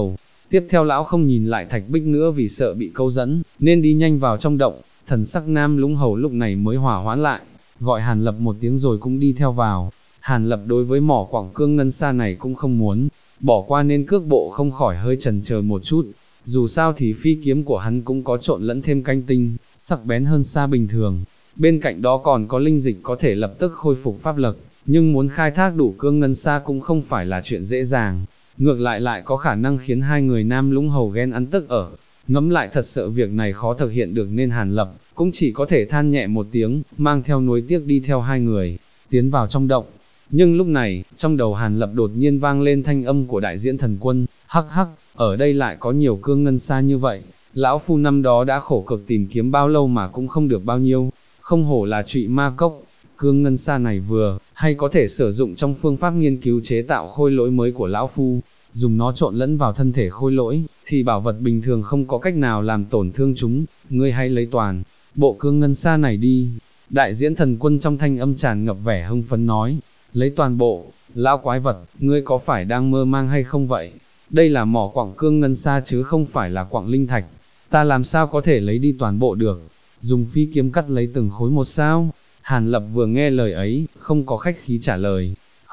Tiếp theo lão không nhìn lại Thạch Bích nữa vì sợ bị câu dẫn, nên đi nhanh vào trong động, thần sắc Nam Lũng Hầu lúc này mới hòa hoãn lại, gọi Hàn Lập một tiếng rồi cũng đi theo vào. Hàn Lập đối với mỏ quặng cương ngân sa này cũng không muốn bỏ qua nên cước bộ không khỏi hơi chần chờ một chút, dù sao thì phi kiếm của hắn cũng có trộn lẫn thêm canh tinh, sắc bén hơn xa bình thường, bên cạnh đó còn có linh dịch có thể lập tức khôi phục pháp lực, nhưng muốn khai thác đủ cương ngân sa cũng không phải là chuyện dễ dàng, ngược lại có khả năng khiến hai người Nam Lũng Hầu ghen ăn tức ở. Ngẫm lại thật sự việc này khó thực hiện được nên Hàn Lập cũng chỉ có thể than nhẹ một tiếng, mang theo nuối tiếc đi theo hai người, tiến vào trong động. Nhưng lúc này, trong đầu Hàn Lập đột nhiên vang lên thanh âm của đại diễn thần quân, hắc hắc, ở đây lại có nhiều cương ngân sa như vậy, lão phu năm đó đã khổ cực tìm kiếm bao lâu mà cũng không được bao nhiêu, không hổ là Trụy Ma Cốc, cương ngân sa này vừa, hay có thể sử dụng trong phương pháp nghiên cứu chế tạo khôi lỗi mới của lão phu, dùng nó trộn lẫn vào thân thể khôi lỗi, thì bảo vật bình thường không có cách nào làm tổn thương chúng, ngươi hãy lấy toàn bộ cương ngân sa này đi. Đại diễn thần quân trong thanh âm tràn ngập vẻ hưng phấn nói, lấy toàn bộ, lão quái vật, ngươi có phải đang mơ mang hay không vậy? Đây là mỏ quặng cương ngân sa chứ không phải là quặng linh thạch, ta làm sao có thể lấy đi toàn bộ được, dùng phi kiếm cắt lấy từng khối một sao? Hàn Lập vừa nghe lời ấy, không có khách khí trả lời,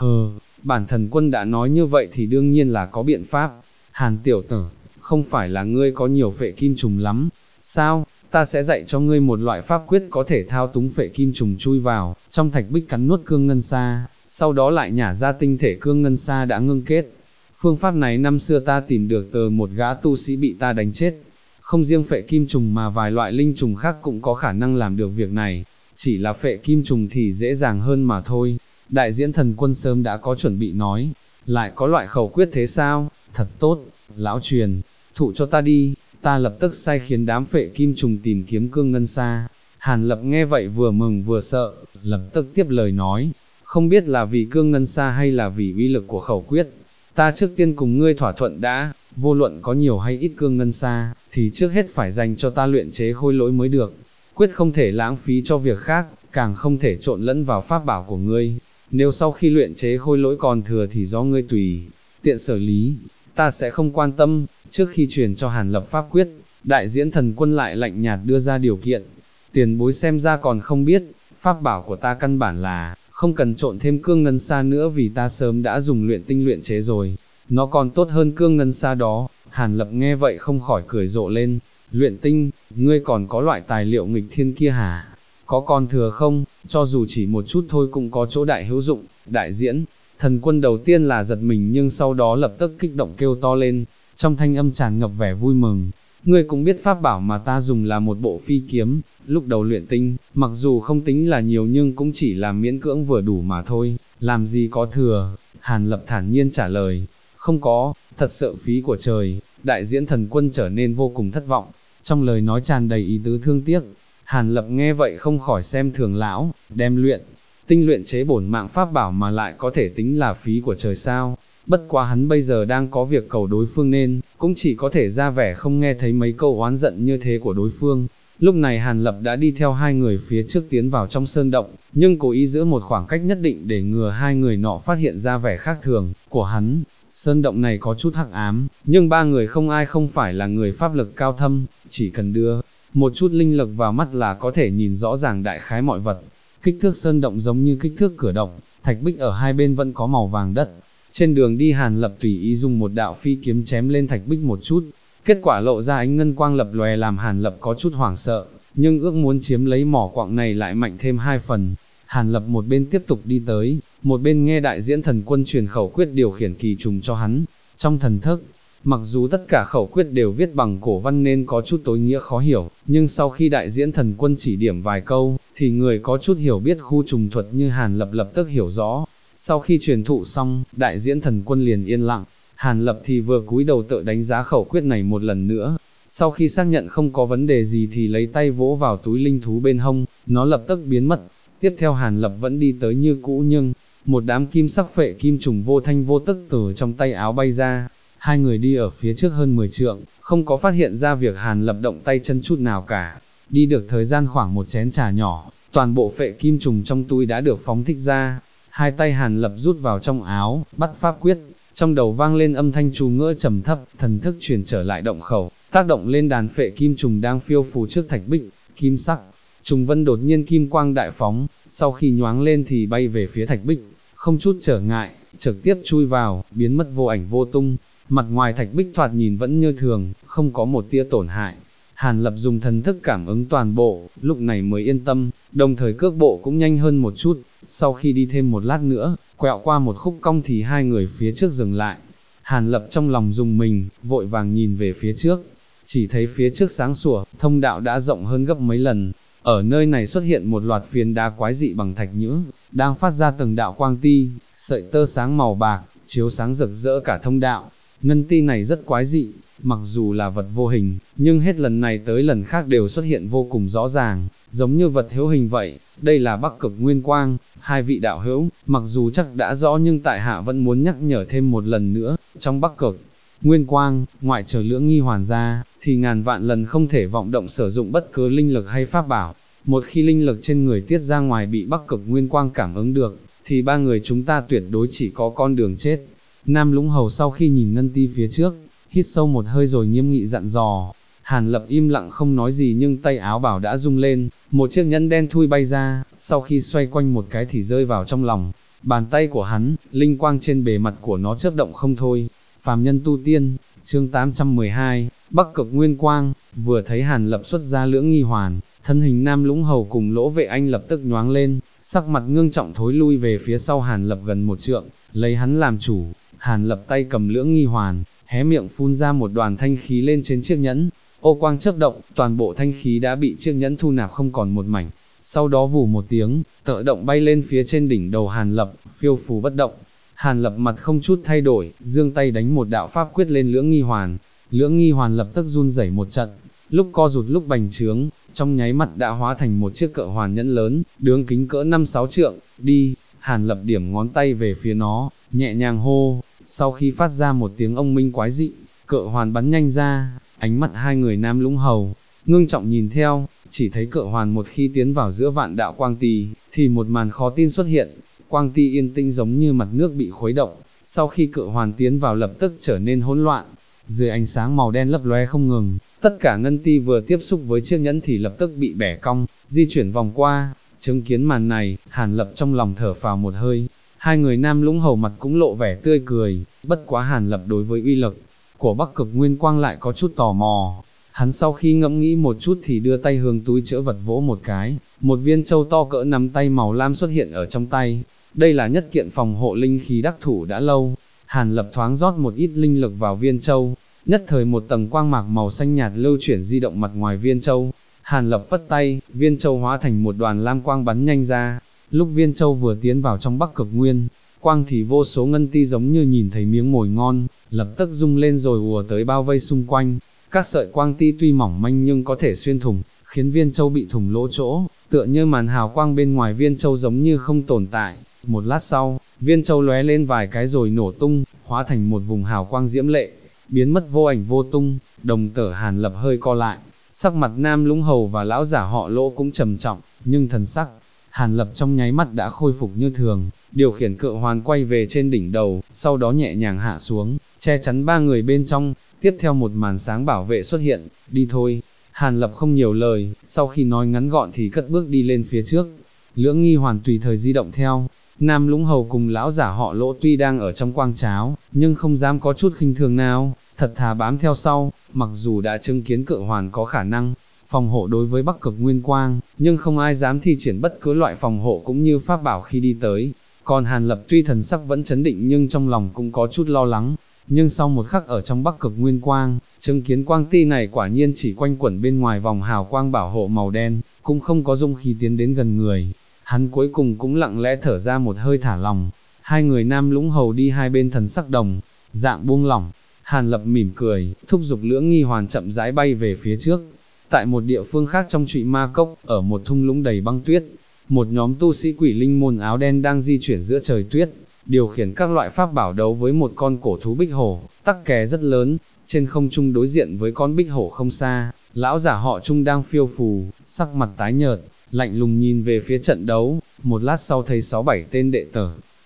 bản thần quân đã nói như vậy thì đương nhiên là có biện pháp. Hàn tiểu tử, không phải là ngươi có nhiều phệ kim trùng lắm, sao, ta sẽ dạy cho ngươi một loại pháp quyết có thể thao túng phệ kim trùng chui vào, trong thạch bích cắn nuốt cương ngân sa, sau đó lại nhả ra tinh thể cương ngân sa đã ngưng kết. Phương pháp này năm xưa ta tìm được từ một gã tu sĩ bị ta đánh chết, không riêng phệ kim trùng mà vài loại linh trùng khác cũng có khả năng làm được việc này, chỉ là phệ kim trùng thì dễ dàng hơn mà thôi. Đại diễn thần quân sớm đã có chuẩn bị nói, lại có loại khẩu quyết thế sao, thật tốt, lão truyền, thụ cho ta đi, ta lập tức sai khiến đám phệ kim trùng tìm kiếm cương ngân sa. Hàn Lập nghe vậy vừa mừng vừa sợ, lập tức tiếp lời nói, không biết là vì cương ngân sa hay là vì uy lực của khẩu quyết, ta trước tiên cùng ngươi thỏa thuận đã, vô luận có nhiều hay ít cương ngân sa, thì trước hết phải dành cho ta luyện chế khôi lỗi mới được, quyết không thể lãng phí cho việc khác, càng không thể trộn lẫn vào pháp bảo của ngươi. Nếu sau khi luyện chế khôi lỗi còn thừa thì do ngươi tùy tiện xử lý, ta sẽ không quan tâm. Trước khi truyền cho Hàn Lập pháp quyết, đại diễn thần quân lại lạnh nhạt đưa ra điều kiện. Tiền bối xem ra còn không biết, pháp bảo của ta căn bản là không cần trộn thêm cương ngân sa nữa vì ta sớm đã dùng luyện tinh luyện chế rồi, nó còn tốt hơn cương ngân sa đó. Hàn Lập nghe vậy không khỏi cười rộ lên, luyện tinh, ngươi còn có loại tài liệu nghịch thiên kia hả? Có còn thừa không, cho dù chỉ một chút thôi cũng có chỗ đại hữu dụng. Đại diễn thần quân đầu tiên là giật mình nhưng sau đó lập tức kích động kêu to lên, trong thanh âm tràn ngập vẻ vui mừng, ngươi cũng biết pháp bảo mà ta dùng là một bộ phi kiếm, lúc đầu luyện tinh, mặc dù không tính là nhiều nhưng cũng chỉ là miễn cưỡng vừa đủ mà thôi, làm gì có thừa. Hàn Lập thản nhiên trả lời, không có, thật sự phí của trời. Đại diễn thần quân trở nên vô cùng thất vọng, trong lời nói tràn đầy ý tứ thương tiếc. Hàn Lập nghe vậy không khỏi xem thường lão, đem luyện tinh luyện chế bổn mạng pháp bảo mà lại có thể tính là phí của trời sao? Bất quá hắn bây giờ đang có việc cầu đối phương nên cũng chỉ có thể ra vẻ không nghe thấy mấy câu oán giận như thế của đối phương. Lúc này Hàn Lập đã đi theo hai người phía trước tiến vào trong sơn động, nhưng cố ý giữ một khoảng cách nhất định để ngừa hai người nọ phát hiện ra vẻ khác thường của hắn. Sơn động này có chút hắc ám, nhưng ba người không ai không phải là người pháp lực cao thâm, chỉ cần đưa một chút linh lực vào mắt là có thể nhìn rõ ràng đại khái mọi vật. Kích thước sơn động giống như kích thước cửa động, thạch bích ở hai bên vẫn có màu vàng đất. Trên đường đi Hàn Lập tùy ý dùng một đạo phi kiếm chém lên thạch bích một chút, kết quả lộ ra ánh ngân quang lập lòe làm Hàn Lập có chút hoảng sợ, nhưng ước muốn chiếm lấy mỏ quặng này lại mạnh thêm hai phần. Hàn Lập một bên tiếp tục đi tới, một bên nghe đại diễn thần quân truyền khẩu quyết điều khiển kỳ trùng cho hắn. Trong thần thức, mặc dù tất cả khẩu quyết đều viết bằng cổ văn nên có chút tối nghĩa khó hiểu, nhưng sau khi đại diễn thần quân chỉ điểm vài câu, thì người có chút hiểu biết khu trùng thuật như Hàn Lập lập tức hiểu rõ. Sau khi truyền thụ xong, đại diễn thần quân liền yên lặng, Hàn Lập thì vừa cúi đầu tự đánh giá khẩu quyết này một lần nữa. Sau khi xác nhận không có vấn đề gì thì lấy tay vỗ vào túi linh thú bên hông, nó lập tức biến mất. Tiếp theo Hàn Lập vẫn đi tới như cũ nhưng một đám kim sắc phệ kim trùng vô thanh vô tức từ trong tay áo bay ra. Hai người đi ở phía trước hơn 10 trượng, không có phát hiện ra việc Hàn Lập động tay chân chút nào cả. Đi được thời gian khoảng một chén trà nhỏ, toàn bộ phệ kim trùng trong túi đã được phóng thích ra. Hai tay Hàn Lập rút vào trong áo, bắt pháp quyết, trong đầu vang lên âm thanh chú ngữ trầm thấp, thần thức truyền trở lại động khẩu, tác động lên đàn phệ kim trùng đang phiêu phù trước thạch bích, kim sắc. Trùng vân đột nhiên kim quang đại phóng, sau khi nhoáng lên thì bay về phía thạch bích, không chút trở ngại, trực tiếp chui vào, biến mất vô ảnh vô tung. Mặt ngoài thạch bích thoạt nhìn vẫn như thường, không có một tia tổn hại. Hàn Lập dùng thần thức cảm ứng toàn bộ, lúc này mới yên tâm, đồng thời cước bộ cũng nhanh hơn một chút. Sau khi đi thêm một lát nữa, quẹo qua một khúc cong thì hai người phía trước dừng lại. Hàn Lập trong lòng rùng mình, vội vàng nhìn về phía trước, chỉ thấy phía trước sáng sủa, thông đạo đã rộng hơn gấp mấy lần. Ở nơi này xuất hiện một loạt phiến đá quái dị bằng thạch nhũ, đang phát ra từng đạo quang ti, sợi tơ sáng màu bạc, chiếu sáng rực rỡ cả thông đạo. Ngân ti này rất quái dị, mặc dù là vật vô hình, nhưng hết lần này tới lần khác đều xuất hiện vô cùng rõ ràng, giống như vật hữu hình vậy. Đây là Bắc Cực Nguyên Quang. Hai vị đạo hữu, mặc dù chắc đã rõ nhưng tại hạ vẫn muốn nhắc nhở thêm một lần nữa, trong Bắc Cực Nguyên Quang, ngoại trừ Lưỡng Nghi Hoàn ra, thì ngàn vạn lần không thể vọng động sử dụng bất cứ linh lực hay pháp bảo. Một khi linh lực trên người tiết ra ngoài bị Bắc Cực Nguyên Quang cảm ứng được, thì ba người chúng ta tuyệt đối chỉ có con đường chết. Nam Lũng Hầu sau khi nhìn ngân ti phía trước, hít sâu một hơi rồi nghiêm nghị dặn dò. Hàn Lập im lặng không nói gì nhưng tay áo bảo đã rung lên, một chiếc nhẫn đen thui bay ra, sau khi xoay quanh một cái thì rơi vào trong lòng bàn tay của hắn, linh quang trên bề mặt của nó chớp động không thôi. Phàm nhân tu tiên, chương 812, Bắc Cực Nguyên Quang. Vừa thấy Hàn Lập xuất ra Lưỡng Nghi Hoàn, thân hình Nam Lũng Hầu cùng Lỗ Vệ Anh lập tức nhoáng lên, sắc mặt ngưng trọng thối lui về phía sau Hàn Lập gần một trượng, lấy hắn làm chủ. Hàn Lập tay cầm Lưỡng Nghi Hoàn, hé miệng phun ra một đoàn thanh khí lên trên chiếc nhẫn, ô quang chớp động, toàn bộ thanh khí đã bị chiếc nhẫn thu nạp không còn một mảnh. Sau đó vù một tiếng, tự động bay lên phía trên đỉnh đầu Hàn Lập, phiêu phù bất động. Hàn Lập mặt không chút thay đổi, giương tay đánh một đạo pháp quyết lên Lưỡng Nghi Hoàn. Lưỡng Nghi Hoàn lập tức run rẩy một trận, lúc co rụt lúc bành trướng, trong nháy mắt đã hóa thành một chiếc cỡ hoàn nhẫn lớn, đường kính cỡ 5-6 trượng. Đi. Hàn Lập điểm ngón tay về phía nó, nhẹ nhàng hô. Sau khi phát ra một tiếng ông minh quái dị, cỡ hoàn bắn nhanh ra. Ánh mắt hai người Nam Lũng Hầu ngưng trọng nhìn theo, chỉ thấy cỡ hoàn một khi tiến vào giữa vạn đạo quang tì, thì một màn khó tin xuất hiện. Quang ti yên tĩnh giống như mặt nước bị khuấy động, sau khi cự hoàn tiến vào lập tức trở nên hỗn loạn, dưới ánh sáng màu đen lấp lóe không ngừng, tất cả ngân ti vừa tiếp xúc với chiếc nhẫn thì lập tức bị bẻ cong, di chuyển vòng qua. Chứng kiến màn này, Hàn Lập trong lòng thở phào một hơi, hai người Nam Lũng Hầu mặt cũng lộ vẻ tươi cười, bất quá Hàn Lập đối với uy lực của Bắc Cực Nguyên Quang lại có chút tò mò. Hắn sau khi ngẫm nghĩ một chút thì đưa tay hướng túi trữ vật vỗ một cái, một viên châu to cỡ nắm tay màu lam xuất hiện ở trong tay. Đây là nhất kiện phòng hộ linh khí đắc thủ đã lâu. Hàn Lập thoáng rót một ít linh lực vào viên châu, nhất thời một tầng quang mạc màu xanh nhạt lưu chuyển di động mặt ngoài viên châu. Hàn Lập phất tay, viên châu hóa thành một đoàn lam quang bắn nhanh ra. Lúc viên châu vừa tiến vào trong Bắc Cực Nguyên Quang thì vô số ngân ti giống như nhìn thấy miếng mồi ngon, lập tức rung lên rồi ùa tới bao vây xung quanh. Các sợi quang ti tuy mỏng manh nhưng có thể xuyên thủng, khiến viên châu bị thủng lỗ chỗ, tựa như màn hào quang bên ngoài viên châu giống như không tồn tại. Một lát sau, viên châu lóe lên vài cái rồi nổ tung, hóa thành một vùng hào quang diễm lệ, biến mất vô ảnh vô tung. Đồng tử Hàn Lập hơi co lại, sắc mặt Nam Lũng Hầu và lão giả họ Lỗ cũng trầm trọng, nhưng thần sắc Hàn Lập trong nháy mắt đã khôi phục như thường, điều khiển cự hoàn quay về trên đỉnh đầu, sau đó nhẹ nhàng hạ xuống, che chắn ba người bên trong. Tiếp theo một màn sáng bảo vệ xuất hiện. Đi thôi. Hàn Lập không nhiều lời, sau khi nói ngắn gọn thì cất bước đi lên phía trước. Lưỡng Nghi Hoàn tùy thời di động theo. Nam Lũng Hầu cùng lão giả họ Lỗ tuy đang ở trong quang cháo, nhưng không dám có chút khinh thường nào, thật thà bám theo sau. Mặc dù đã chứng kiến cự hoàn có khả năng phòng hộ đối với Bắc Cực Nguyên Quang, nhưng không ai dám thi triển bất cứ loại phòng hộ cũng như pháp bảo khi đi tới. Còn Hàn Lập tuy thần sắc vẫn chấn định nhưng trong lòng cũng có chút lo lắng. Nhưng sau một khắc ở trong Bắc Cực Nguyên Quang, chứng kiến quang ti này quả nhiên chỉ quanh quẩn bên ngoài vòng hào quang bảo hộ màu đen, cũng không có dung khí tiến đến gần người. Hắn cuối cùng cũng lặng lẽ thở ra một hơi thả lòng. Hai người Nam Lũng Hầu đi hai bên thần sắc đồng dạng buông lỏng. Hàn Lập mỉm cười, thúc giục Lưỡng Nghi Hoàn chậm rãi bay về phía trước. Tại một địa phương khác trong Trụy Ma Cốc, ở một thung lũng đầy băng tuyết, một nhóm tu sĩ Quỷ Linh môn áo đen đang di chuyển giữa trời tuyết, điều khiển các loại pháp bảo đấu với một con cổ thú bích hổ, tắc kè rất lớn. Trên không trung đối diện với con bích hổ không xa, lão giả họ Trung đang phiêu phù, sắc mặt tái nhợt, lạnh lùng nhìn về phía trận đấu. Một lát sau thấy 6-7 tên đệ tử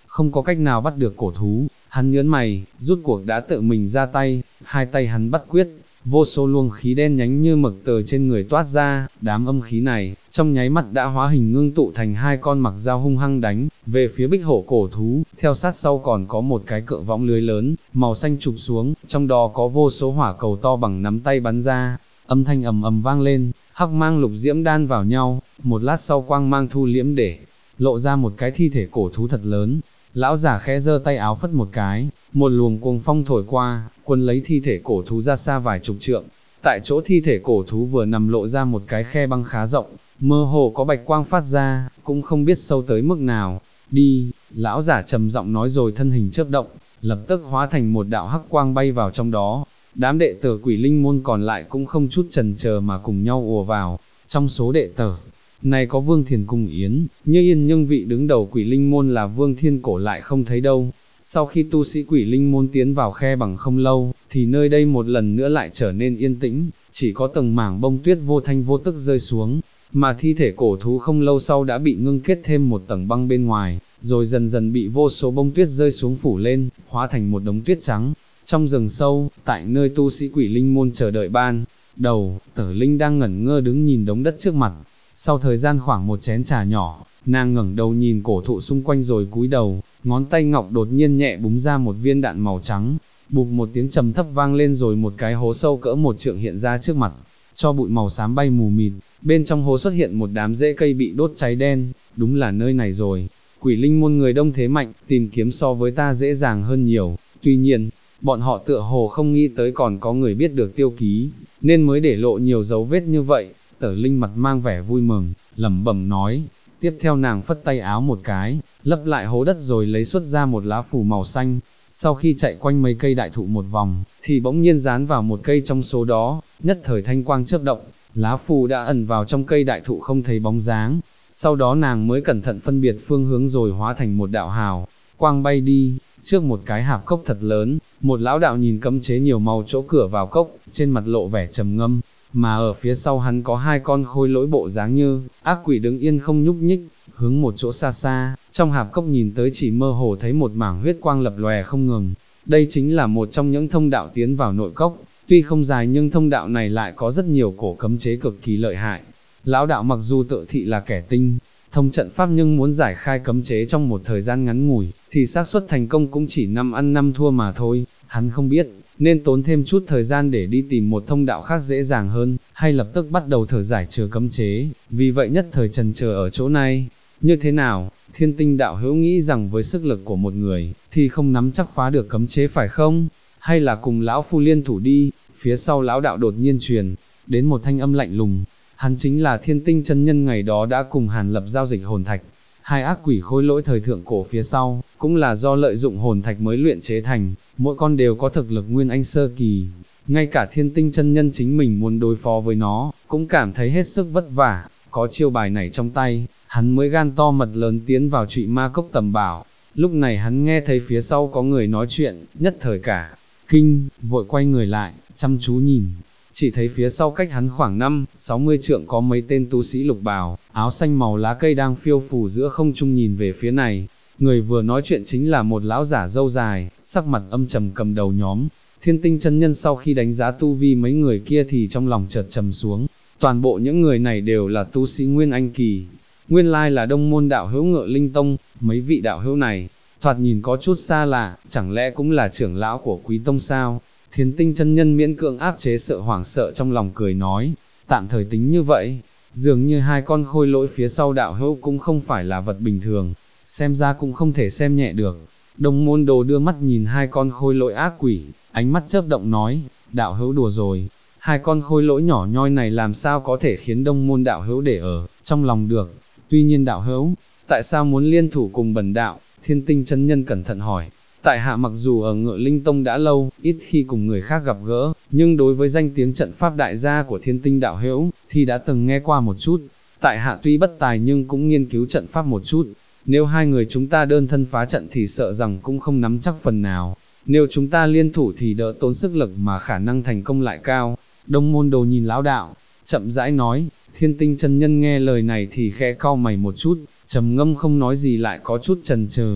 không có cách nào bắt được cổ thú, hắn nhớn mày, rút cuộc đã tự mình ra tay, hai tay hắn bắt quyết, vô số luồng khí đen nhánh như mực từ trên người toát ra, đám âm khí này, trong nháy mắt đã hóa hình ngưng tụ thành hai con mặc dao hung hăng đánh, về phía bích hổ cổ thú, theo sát sau còn có một cái cự võng lưới lớn, màu xanh chụp xuống, trong đó có vô số hỏa cầu to bằng nắm tay bắn ra, âm thanh ầm ầm vang lên, hắc mang lục diễm đan vào nhau, một lát sau quang mang thu liễm để lộ ra một cái thi thể cổ thú thật lớn. Lão giả khẽ giơ tay áo phất một cái, một luồng cuồng phong thổi qua, cuốn lấy thi thể cổ thú ra xa vài chục trượng. Tại chỗ thi thể cổ thú vừa nằm lộ ra một cái khe băng khá rộng, mơ hồ có bạch quang phát ra, cũng không biết sâu tới mức nào. Đi, lão giả trầm giọng nói rồi thân hình chớp động, lập tức hóa thành một đạo hắc quang bay vào trong đó. Đám đệ tử Quỷ Linh môn còn lại cũng không chút chần chờ mà cùng nhau ùa vào. Trong số đệ tử này có Vương Thiền cùng Yến, Như Yên, nhưng vị đứng đầu Quỷ Linh môn là Vương Thiên Cổ lại không thấy đâu. Sau khi tu sĩ Quỷ Linh môn tiến vào khe bằng không lâu, thì nơi đây một lần nữa lại trở nên yên tĩnh, chỉ có từng mảng bông tuyết vô thanh vô tức rơi xuống, mà thi thể cổ thú không lâu sau đã bị ngưng kết thêm một tầng băng bên ngoài, rồi dần dần bị vô số bông tuyết rơi xuống phủ lên, hóa thành một đống tuyết trắng. Trong rừng sâu, tại nơi tu sĩ Quỷ Linh môn chờ đợi ban đầu, Tử Linh đang ngẩn ngơ đứng nhìn đống đất trước mặt. Sau thời gian khoảng một chén trà nhỏ, nàng ngẩng đầu nhìn cổ thụ xung quanh rồi cúi đầu, ngón tay ngọc đột nhiên nhẹ búng ra một viên đạn màu trắng, bụp một tiếng trầm thấp vang lên rồi một cái hố sâu cỡ một trượng hiện ra trước mặt, cho bụi màu xám bay mù mịt, bên trong hố xuất hiện một đám rễ cây bị đốt cháy đen, đúng là nơi này rồi. Quỷ Linh môn người đông thế mạnh, tìm kiếm so với ta dễ dàng hơn nhiều, tuy nhiên, bọn họ tựa hồ không nghĩ tới còn có người biết được tiêu ký, nên mới để lộ nhiều dấu vết như vậy. Tử Linh mặt mang vẻ vui mừng, lẩm bẩm nói, tiếp theo nàng phất tay áo một cái, lấp lại hố đất rồi lấy xuất ra một lá phù màu xanh, sau khi chạy quanh mấy cây đại thụ một vòng, thì bỗng nhiên dán vào một cây trong số đó, nhất thời thanh quang chớp động, lá phù đã ẩn vào trong cây đại thụ không thấy bóng dáng, sau đó nàng mới cẩn thận phân biệt phương hướng rồi hóa thành một đạo hào, quang bay đi, trước một cái hạp cốc thật lớn, một lão đạo nhìn cấm chế nhiều màu chỗ cửa vào cốc, trên mặt lộ vẻ trầm ngâm. Mà ở phía sau hắn có hai con khôi lỗi bộ dáng như ác quỷ đứng yên không nhúc nhích, hướng một chỗ xa xa, trong hạp cốc nhìn tới chỉ mơ hồ thấy một mảng huyết quang lập lòe không ngừng. Đây chính là một trong những thông đạo tiến vào nội cốc, tuy không dài nhưng thông đạo này lại có rất nhiều cổ cấm chế cực kỳ lợi hại. Lão đạo mặc dù tự thị là kẻ tinh thông trận pháp nhưng muốn giải khai cấm chế trong một thời gian ngắn ngủi, thì xác suất thành công cũng chỉ 5 ăn 5 thua mà thôi. Hắn không biết, nên tốn thêm chút thời gian để đi tìm một thông đạo khác dễ dàng hơn, hay lập tức bắt đầu thử giải trừ cấm chế, vì vậy nhất thời trần chờ ở chỗ này. Như thế nào, Thiên Tinh đạo hữu nghĩ rằng với sức lực của một người, thì không nắm chắc phá được cấm chế phải không? Hay là cùng lão phu liên thủ đi? Phía sau lão đạo đột nhiên truyền đến một thanh âm lạnh lùng. Hắn chính là Thiên Tinh chân nhân ngày đó đã cùng Hàn Lập giao dịch hồn thạch. Hai ác quỷ khôi lỗi thời thượng cổ phía sau, cũng là do lợi dụng hồn thạch mới luyện chế thành, mỗi con đều có thực lực nguyên anh sơ kỳ. Ngay cả Thiên Tinh chân nhân chính mình muốn đối phó với nó, cũng cảm thấy hết sức vất vả, có chiêu bài này trong tay, hắn mới gan to mật lớn tiến vào Trụy Ma Cốc tầm bảo. Lúc này hắn nghe thấy phía sau có người nói chuyện, nhất thời cả kinh, vội quay người lại, chăm chú nhìn. Chỉ thấy phía sau cách hắn khoảng 5-60 trượng có mấy tên tu sĩ lục bào, áo xanh màu lá cây đang phiêu phù giữa không trung nhìn về phía này. Người vừa nói chuyện chính là một lão giả râu dài, sắc mặt âm trầm cầm đầu nhóm. Thiên Tinh chân nhân sau khi đánh giá tu vi mấy người kia thì trong lòng chợt trầm xuống. Toàn bộ những người này đều là tu sĩ nguyên anh kỳ. Nguyên lai là đông môn đạo hữu Ngự Linh Tông, mấy vị đạo hữu này, thoạt nhìn có chút xa lạ, chẳng lẽ cũng là trưởng lão của Quý Tông sao? Thiên Tinh chân nhân miễn cưỡng áp chế sợ hoảng sợ trong lòng cười nói, tạm thời tính như vậy, dường như hai con khôi lỗi phía sau đạo hữu cũng không phải là vật bình thường, xem ra cũng không thể xem nhẹ được. Đông môn đồ đưa mắt nhìn hai con khôi lỗi ác quỷ, ánh mắt chớp động nói, đạo hữu đùa rồi, hai con khôi lỗi nhỏ nhoi này làm sao có thể khiến đông môn đạo hữu để ở trong lòng được. Tuy nhiên đạo hữu, tại sao muốn liên thủ cùng bần đạo? Thiên Tinh chân nhân cẩn thận hỏi. Tại hạ mặc dù ở Ngự Linh Tông đã lâu, ít khi cùng người khác gặp gỡ, nhưng đối với danh tiếng trận pháp đại gia của Thiên Tinh đạo hữu, thì đã từng nghe qua một chút. Tại hạ tuy bất tài nhưng cũng nghiên cứu trận pháp một chút, nếu hai người chúng ta đơn thân phá trận thì sợ rằng cũng không nắm chắc phần nào, nếu chúng ta liên thủ thì đỡ tốn sức lực mà khả năng thành công lại cao. Đông môn đồ nhìn lão đạo, chậm rãi nói. Thiên Tinh chân nhân nghe lời này thì khẽ cau mày một chút, trầm ngâm không nói gì lại có chút chần chờ.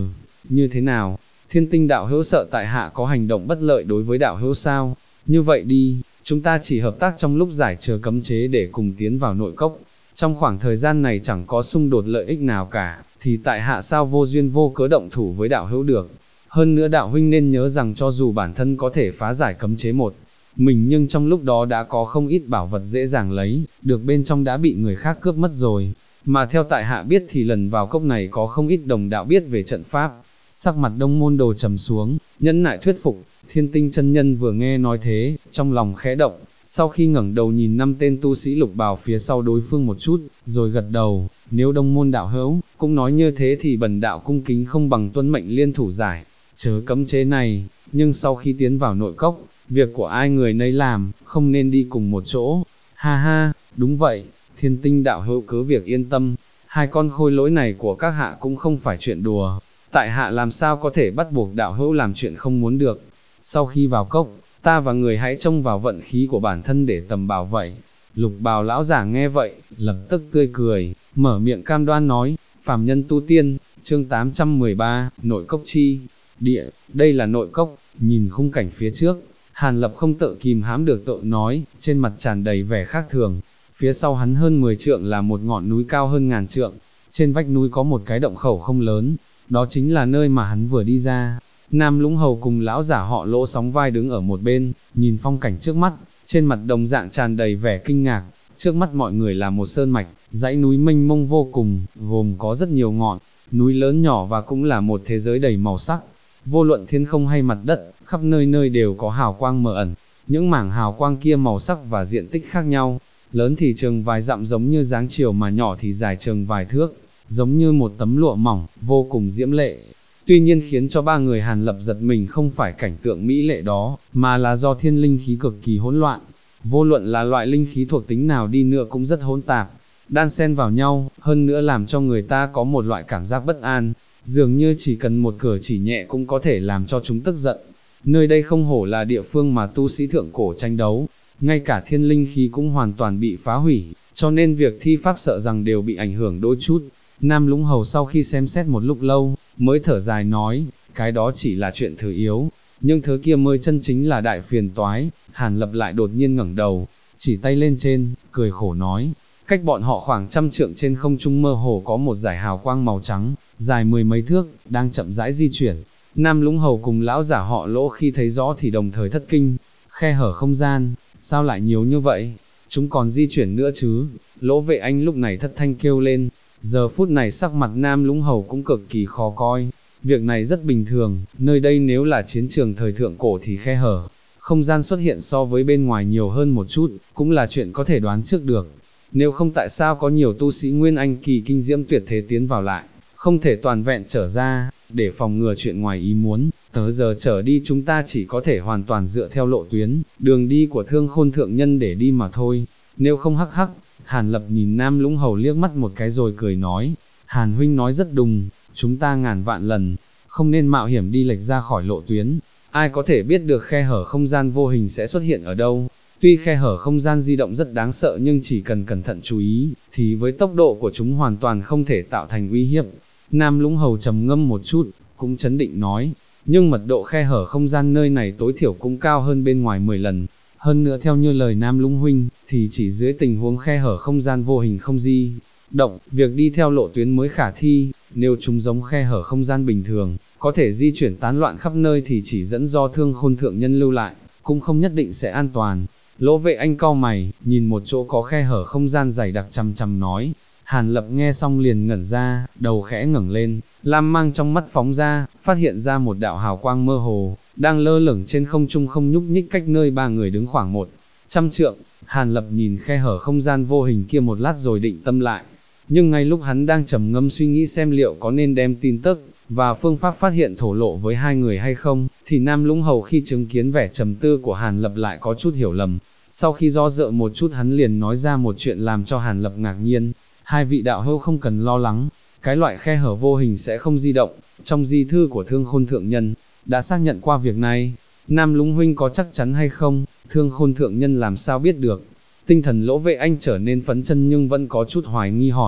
như thế nào, Thiên Tinh đạo hữu sợ tại hạ có hành động bất lợi đối với đạo hữu sao, như vậy đi, chúng ta chỉ hợp tác trong lúc giải trừ cấm chế để cùng tiến vào nội cốc, trong khoảng thời gian này chẳng có xung đột lợi ích nào cả, thì tại hạ sao vô duyên vô cớ động thủ với đạo hữu được. Hơn nữa đạo huynh nên nhớ rằng cho dù bản thân có thể phá giải cấm chế một mình nhưng trong lúc đó đã có không ít bảo vật dễ dàng lấy, được bên trong đã bị người khác cướp mất rồi, mà theo tại hạ biết thì lần vào cốc này có không ít đồng đạo biết về trận pháp. Sắc mặt Đông Môn Đồ trầm xuống, nhẫn nại thuyết phục, Thiên Tinh chân nhân vừa nghe nói thế, trong lòng khẽ động, sau khi ngẩng đầu nhìn 5 tên tu sĩ lục bào phía sau đối phương một chút, rồi gật đầu, nếu Đông Môn đạo hữu cũng nói như thế thì bần đạo cung kính không bằng tuân mệnh liên thủ giải trừ cấm chế này, nhưng sau khi tiến vào nội cốc, việc của ai người nấy làm, không nên đi cùng một chỗ. Ha ha, đúng vậy, Thiên Tinh đạo hữu cứ việc yên tâm, hai con khôi lỗi này của các hạ cũng không phải chuyện đùa, tại hạ làm sao có thể bắt buộc đạo hữu làm chuyện không muốn được. Sau khi vào cốc, ta và người hãy trông vào vận khí của bản thân để tầm bảo vậy. Lục bào lão giả nghe vậy, lập tức tươi cười, mở miệng cam đoan nói, phàm nhân tu tiên, chương 813, nội cốc chi địa, đây là nội cốc. Nhìn khung cảnh phía trước, Hàn Lập không tự kìm hãm được tự nói, trên mặt tràn đầy vẻ khác thường. Phía sau hắn hơn 10 trượng là một ngọn núi cao hơn ngàn trượng, trên vách núi có một cái động khẩu không lớn, đó chính là nơi mà hắn vừa đi ra. Nam Lũng Hầu cùng lão giả họ Lỗ sóng vai đứng ở một bên, nhìn phong cảnh trước mắt, trên mặt đồng dạng tràn đầy vẻ kinh ngạc. Trước mắt mọi người là một sơn mạch, dãy núi mênh mông vô cùng, gồm có rất nhiều ngọn núi lớn nhỏ và cũng là một thế giới đầy màu sắc. Vô luận thiên không hay mặt đất, khắp nơi nơi đều có hào quang mờ ẩn. Những mảng hào quang kia màu sắc và diện tích khác nhau, lớn thì chừng vài dặm giống như dáng chiều mà nhỏ thì dài chừng vài thước, giống như một tấm lụa mỏng, vô cùng diễm lệ. Tuy nhiên khiến cho ba người Hàn Lập giật mình không phải cảnh tượng mỹ lệ đó, mà là do thiên linh khí cực kỳ hỗn loạn. Vô luận là loại linh khí thuộc tính nào đi nữa cũng rất hỗn tạp, đan xen vào nhau, hơn nữa làm cho người ta có một loại cảm giác bất an, dường như chỉ cần một cử chỉ nhẹ cũng có thể làm cho chúng tức giận. Nơi đây không hổ là địa phương mà tu sĩ thượng cổ tranh đấu, ngay cả thiên linh khí cũng hoàn toàn bị phá hủy, cho nên việc thi pháp sợ rằng đều bị ảnh hưởng đôi chút. Nam Lũng Hầu sau khi xem xét một lúc lâu, mới thở dài nói, cái đó chỉ là chuyện thứ yếu, nhưng thứ kia mới chân chính là đại phiền toái. Hàn Lập lại đột nhiên ngẩng đầu, chỉ tay lên trên, cười khổ nói, cách bọn họ khoảng 100 trượng trên không trung mơ hồ có một dải hào quang màu trắng, dài 10 mấy thước, đang chậm rãi di chuyển. Nam Lũng Hầu cùng lão giả họ Lỗ khi thấy rõ thì đồng thời thất kinh, khe hở không gian, sao lại nhiều như vậy, chúng còn di chuyển nữa chứ. Lỗ Vệ Anh lúc này thất thanh kêu lên, giờ phút này sắc mặt Nam Lũng Hầu cũng cực kỳ khó coi. Việc này rất bình thường, nơi đây nếu là chiến trường thời thượng cổ thì khe hở không gian xuất hiện so với bên ngoài nhiều hơn một chút, cũng là chuyện có thể đoán trước được. Nếu không tại sao có nhiều tu sĩ Nguyên Anh kỳ kinh diễm tuyệt thế tiến vào lại, không thể toàn vẹn trở ra, để phòng ngừa chuyện ngoài ý muốn. Tới giờ trở đi chúng ta chỉ có thể hoàn toàn dựa theo lộ tuyến, đường đi của Thương Khôn thượng nhân để đi mà thôi. Nếu không hắc hắc. Hàn Lập nhìn Nam Lũng Hầu liếc mắt một cái rồi cười nói, Hàn huynh nói rất đúng, chúng ta ngàn vạn lần không nên mạo hiểm đi lệch ra khỏi lộ tuyến. Ai có thể biết được khe hở không gian vô hình sẽ xuất hiện ở đâu. Tuy khe hở không gian di động rất đáng sợ nhưng chỉ cần cẩn thận chú ý, thì với tốc độ của chúng hoàn toàn không thể tạo thành uy hiếp. Nam Lũng Hầu trầm ngâm một chút, cũng chấn định nói, nhưng mật độ khe hở không gian nơi này tối thiểu cũng cao hơn bên ngoài 10 lần. Hơn nữa theo như lời Nam Lũng huynh, thì chỉ dưới tình huống khe hở không gian vô hình không di động, việc đi theo lộ tuyến mới khả thi. Nếu chúng giống khe hở không gian bình thường, có thể di chuyển tán loạn khắp nơi thì chỉ dẫn do Thương Khôn thượng nhân lưu lại, cũng không nhất định sẽ an toàn. Lỗ Vệ Anh cau mày, nhìn một chỗ có khe hở không gian dày đặc chằm chằm nói. Hàn Lập nghe xong liền ngẩn ra, đầu khẽ ngẩng lên, lam mang trong mắt phóng ra, phát hiện ra một đạo hào quang mơ hồ, đang lơ lửng trên không trung không nhúc nhích cách nơi ba người đứng khoảng 100 trượng. Hàn Lập nhìn khe hở không gian vô hình kia một lát rồi định tâm lại, nhưng ngay lúc hắn đang trầm ngâm suy nghĩ xem liệu có nên đem tin tức và phương pháp phát hiện thổ lộ với hai người hay không, thì Nam Lũng Hầu khi chứng kiến vẻ trầm tư của Hàn Lập lại có chút hiểu lầm. Sau khi do dự một chút hắn liền nói ra một chuyện làm cho Hàn Lập ngạc nhiên, hai vị đạo hữu không cần lo lắng, cái loại khe hở vô hình sẽ không di động, trong di thư của Thương Khôn thượng nhân đã xác nhận qua việc này. Nam Lũng huynh có chắc chắn hay không? Thương Khôn thượng nhân làm sao biết được? Tinh thần Lỗ Vệ Anh trở nên phấn chân nhưng vẫn có chút hoài nghi hỏi.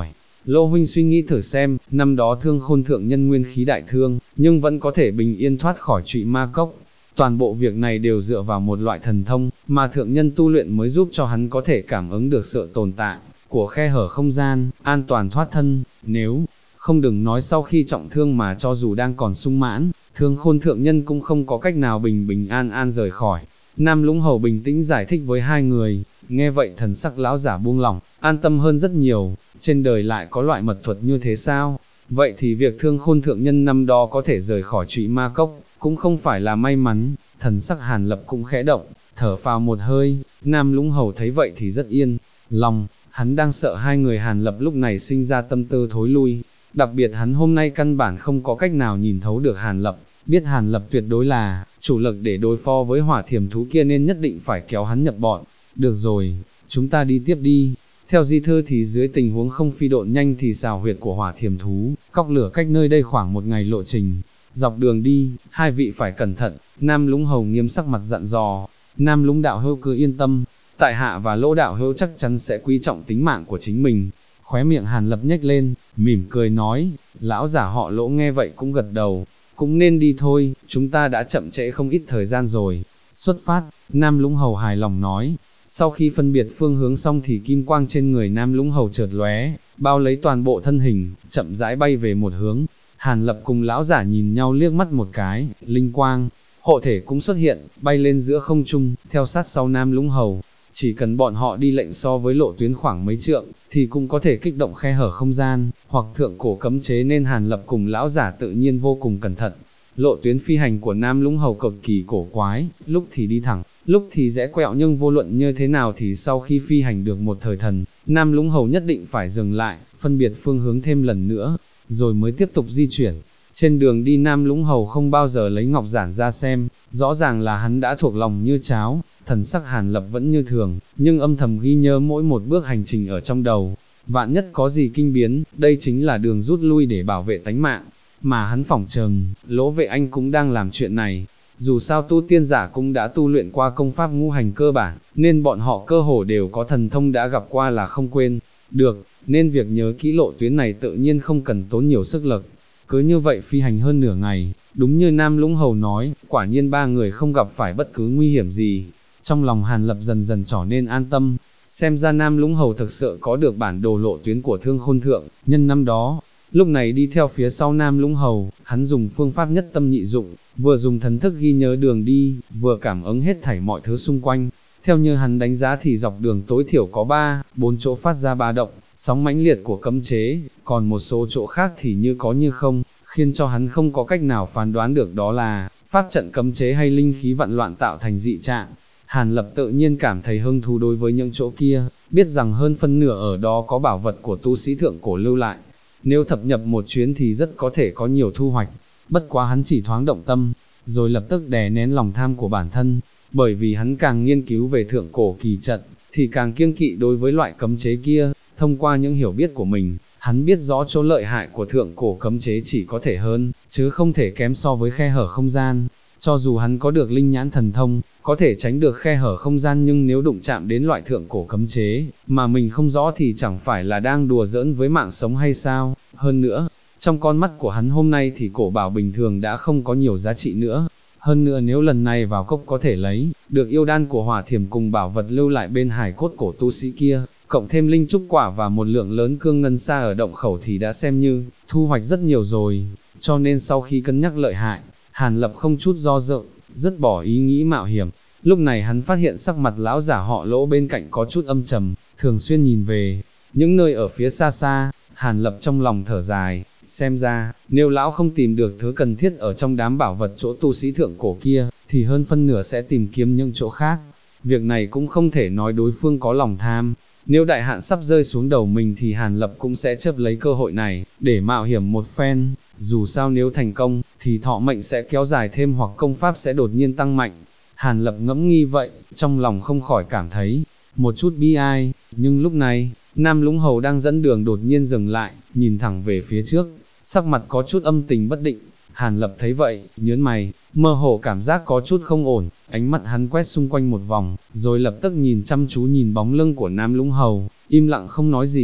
Lỗ huynh suy nghĩ thử xem, năm đó Thương Khôn thượng nhân nguyên khí đại thương, nhưng vẫn có thể bình yên thoát khỏi trụy ma cốc. Toàn bộ việc này đều dựa vào một loại thần thông, mà thượng nhân tu luyện mới giúp cho hắn có thể cảm ứng được sự tồn tại của khe hở không gian, an toàn thoát thân. Nếu không, đừng nói sau khi trọng thương mà cho dù đang còn sung mãn, Thương Khôn thượng nhân cũng không có cách nào bình an rời khỏi. Nam Lũng Hầu bình tĩnh giải thích với hai người, nghe vậy thần sắc lão giả buông lỏng, an tâm hơn rất nhiều. Trên đời lại có loại mật thuật như thế sao? Vậy thì việc Thương Khôn thượng nhân năm đó có thể rời khỏi trụy ma cốc, cũng không phải là may mắn. Thần sắc Hàn Lập cũng khẽ động, thở phào một hơi. Nam Lũng Hầu thấy vậy thì rất yên lòng, hắn đang sợ hai người Hàn Lập lúc này sinh ra tâm tư thối lui. Đặc biệt hắn hôm nay căn bản không có cách nào nhìn thấu được Hàn Lập, biết Hàn Lập tuyệt đối là chủ lực để đối phó với hỏa thiềm thú kia nên nhất định phải kéo hắn nhập bọn. Được rồi, chúng ta đi tiếp đi. Theo di thư thì dưới tình huống không phi độn nhanh thì xào huyệt của hỏa thiềm thú, cóc lửa cách nơi đây khoảng 1 ngày lộ trình. Dọc đường đi, hai vị phải cẩn thận. Nam Lũng Hầu nghiêm sắc mặt dặn dò. Nam Lũng đạo hữu cứ yên tâm, tại hạ và Lỗ đạo hữu chắc chắn sẽ quý trọng tính mạng của chính mình. Khóe miệng Hàn Lập nhếch lên, mỉm cười nói. Lão giả họ Lỗ nghe vậy cũng gật đầu. Cũng nên đi thôi, chúng ta đã chậm trễ không ít thời gian rồi. Xuất phát, Nam Lũng Hầu hài lòng nói. Sau khi phân biệt phương hướng xong thì kim quang trên người Nam Lũng Hầu chợt lóe, bao lấy toàn bộ thân hình, chậm rãi bay về một hướng. Hàn Lập cùng lão giả nhìn nhau liếc mắt một cái, linh quang, hộ thể cũng xuất hiện, bay lên giữa không trung, theo sát sau Nam Lũng Hầu. Chỉ cần bọn họ đi lệnh so với lộ tuyến khoảng mấy trượng, thì cũng có thể kích động khe hở không gian, hoặc thượng cổ cấm chế nên Hàn Lập cùng lão giả tự nhiên vô cùng cẩn thận. Lộ tuyến phi hành của Nam Lũng Hầu cực kỳ cổ quái, lúc thì đi thẳng, lúc thì rẽ quẹo, nhưng vô luận như thế nào thì sau khi phi hành được một thời thần, Nam Lũng Hầu nhất định phải dừng lại, phân biệt phương hướng thêm lần nữa, rồi mới tiếp tục di chuyển. Trên đường đi Nam Lũng Hầu không bao giờ lấy ngọc giản ra xem, rõ ràng là hắn đã thuộc lòng như cháo. Thần sắc Hàn Lập vẫn như thường, nhưng âm thầm ghi nhớ mỗi một bước hành trình ở trong đầu. Vạn nhất có gì kinh biến, đây chính là đường rút lui để bảo vệ tánh mạng. Mà hắn phỏng chừng, Lỗ Vệ Anh cũng đang làm chuyện này. Dù sao tu tiên giả cũng đã tu luyện qua công pháp ngũ hành cơ bản, nên bọn họ cơ hồ đều có thần thông đã gặp qua là không quên được, nên việc nhớ kỹ lộ tuyến này tự nhiên không cần tốn nhiều sức lực. Cứ như vậy phi hành hơn nửa ngày, đúng như Nam Lũng Hầu nói, quả nhiên ba người không gặp phải bất cứ nguy hiểm gì. Trong lòng Hàn Lập dần dần trở nên an tâm, xem ra Nam Lũng Hầu thực sự có được bản đồ lộ tuyến của Thương Khôn thượng nhân năm đó. Lúc này đi theo phía sau Nam Lũng Hầu, hắn dùng phương pháp nhất tâm nhị dụng, vừa dùng thần thức ghi nhớ đường đi, vừa cảm ứng hết thảy mọi thứ xung quanh. Theo như hắn đánh giá thì dọc đường tối thiểu có 3-4 chỗ phát ra ba động, sóng mãnh liệt của cấm chế, còn một số chỗ khác thì như có như không, khiến cho hắn không có cách nào phán đoán được đó là pháp trận cấm chế hay linh khí vạn loạn tạo thành dị trạng. Hàn Lập tự nhiên cảm thấy hứng thú đối với những chỗ kia, biết rằng hơn phân nửa ở đó có bảo vật của tu sĩ thượng cổ lưu lại. Nếu thập nhập một chuyến thì rất có thể có nhiều thu hoạch, bất quá hắn chỉ thoáng động tâm, rồi lập tức đè nén lòng tham của bản thân, bởi vì hắn càng nghiên cứu về thượng cổ kỳ trận, thì càng kiêng kỵ đối với loại cấm chế kia. Thông qua những hiểu biết của mình, hắn biết rõ chỗ lợi hại của thượng cổ cấm chế chỉ có thể hơn, chứ không thể kém so với khe hở không gian. Cho dù hắn có được linh nhãn thần thông, có thể tránh được khe hở không gian, nhưng nếu đụng chạm đến loại thượng cổ cấm chế, mà mình không rõ thì chẳng phải là đang đùa giỡn với mạng sống hay sao. Hơn nữa, trong con mắt của hắn hôm nay thì cổ bảo bình thường đã không có nhiều giá trị nữa. Hơn nữa nếu lần này vào cốc có thể lấy được yêu đan của hỏa thiềm cùng bảo vật lưu lại bên hài cốt cổ tu sĩ kia, cộng thêm linh trúc quả và một lượng lớn cương ngân xa ở động khẩu thì đã xem như thu hoạch rất nhiều rồi. Cho nên sau khi cân nhắc lợi hại, Hàn Lập không chút do dự, dứt bỏ ý nghĩ mạo hiểm. Lúc này hắn phát hiện sắc mặt lão giả họ Lỗ bên cạnh có chút âm trầm, thường xuyên nhìn về những nơi ở phía xa xa. Hàn Lập trong lòng thở dài, xem ra, nếu lão không tìm được thứ cần thiết ở trong đám bảo vật chỗ tu sĩ thượng cổ kia, thì hơn phân nửa sẽ tìm kiếm những chỗ khác. Việc này cũng không thể nói đối phương có lòng tham. Nếu đại hạn sắp rơi xuống đầu mình thì Hàn Lập cũng sẽ chấp lấy cơ hội này, để mạo hiểm một phen. Dù sao nếu thành công, thì thọ mệnh sẽ kéo dài thêm hoặc công pháp sẽ đột nhiên tăng mạnh. Hàn Lập ngẫm nghi vậy, trong lòng không khỏi cảm thấy một chút bi ai. Nhưng lúc này, Nam Lũng Hầu đang dẫn đường đột nhiên dừng lại, nhìn thẳng về phía trước, sắc mặt có chút âm tình bất định. Hàn Lập thấy vậy, nhớn mày, mơ hồ cảm giác có chút không ổn, ánh mắt hắn quét xung quanh một vòng, rồi lập tức nhìn chăm chú nhìn bóng lưng của Nam Lũng Hầu, im lặng không nói gì.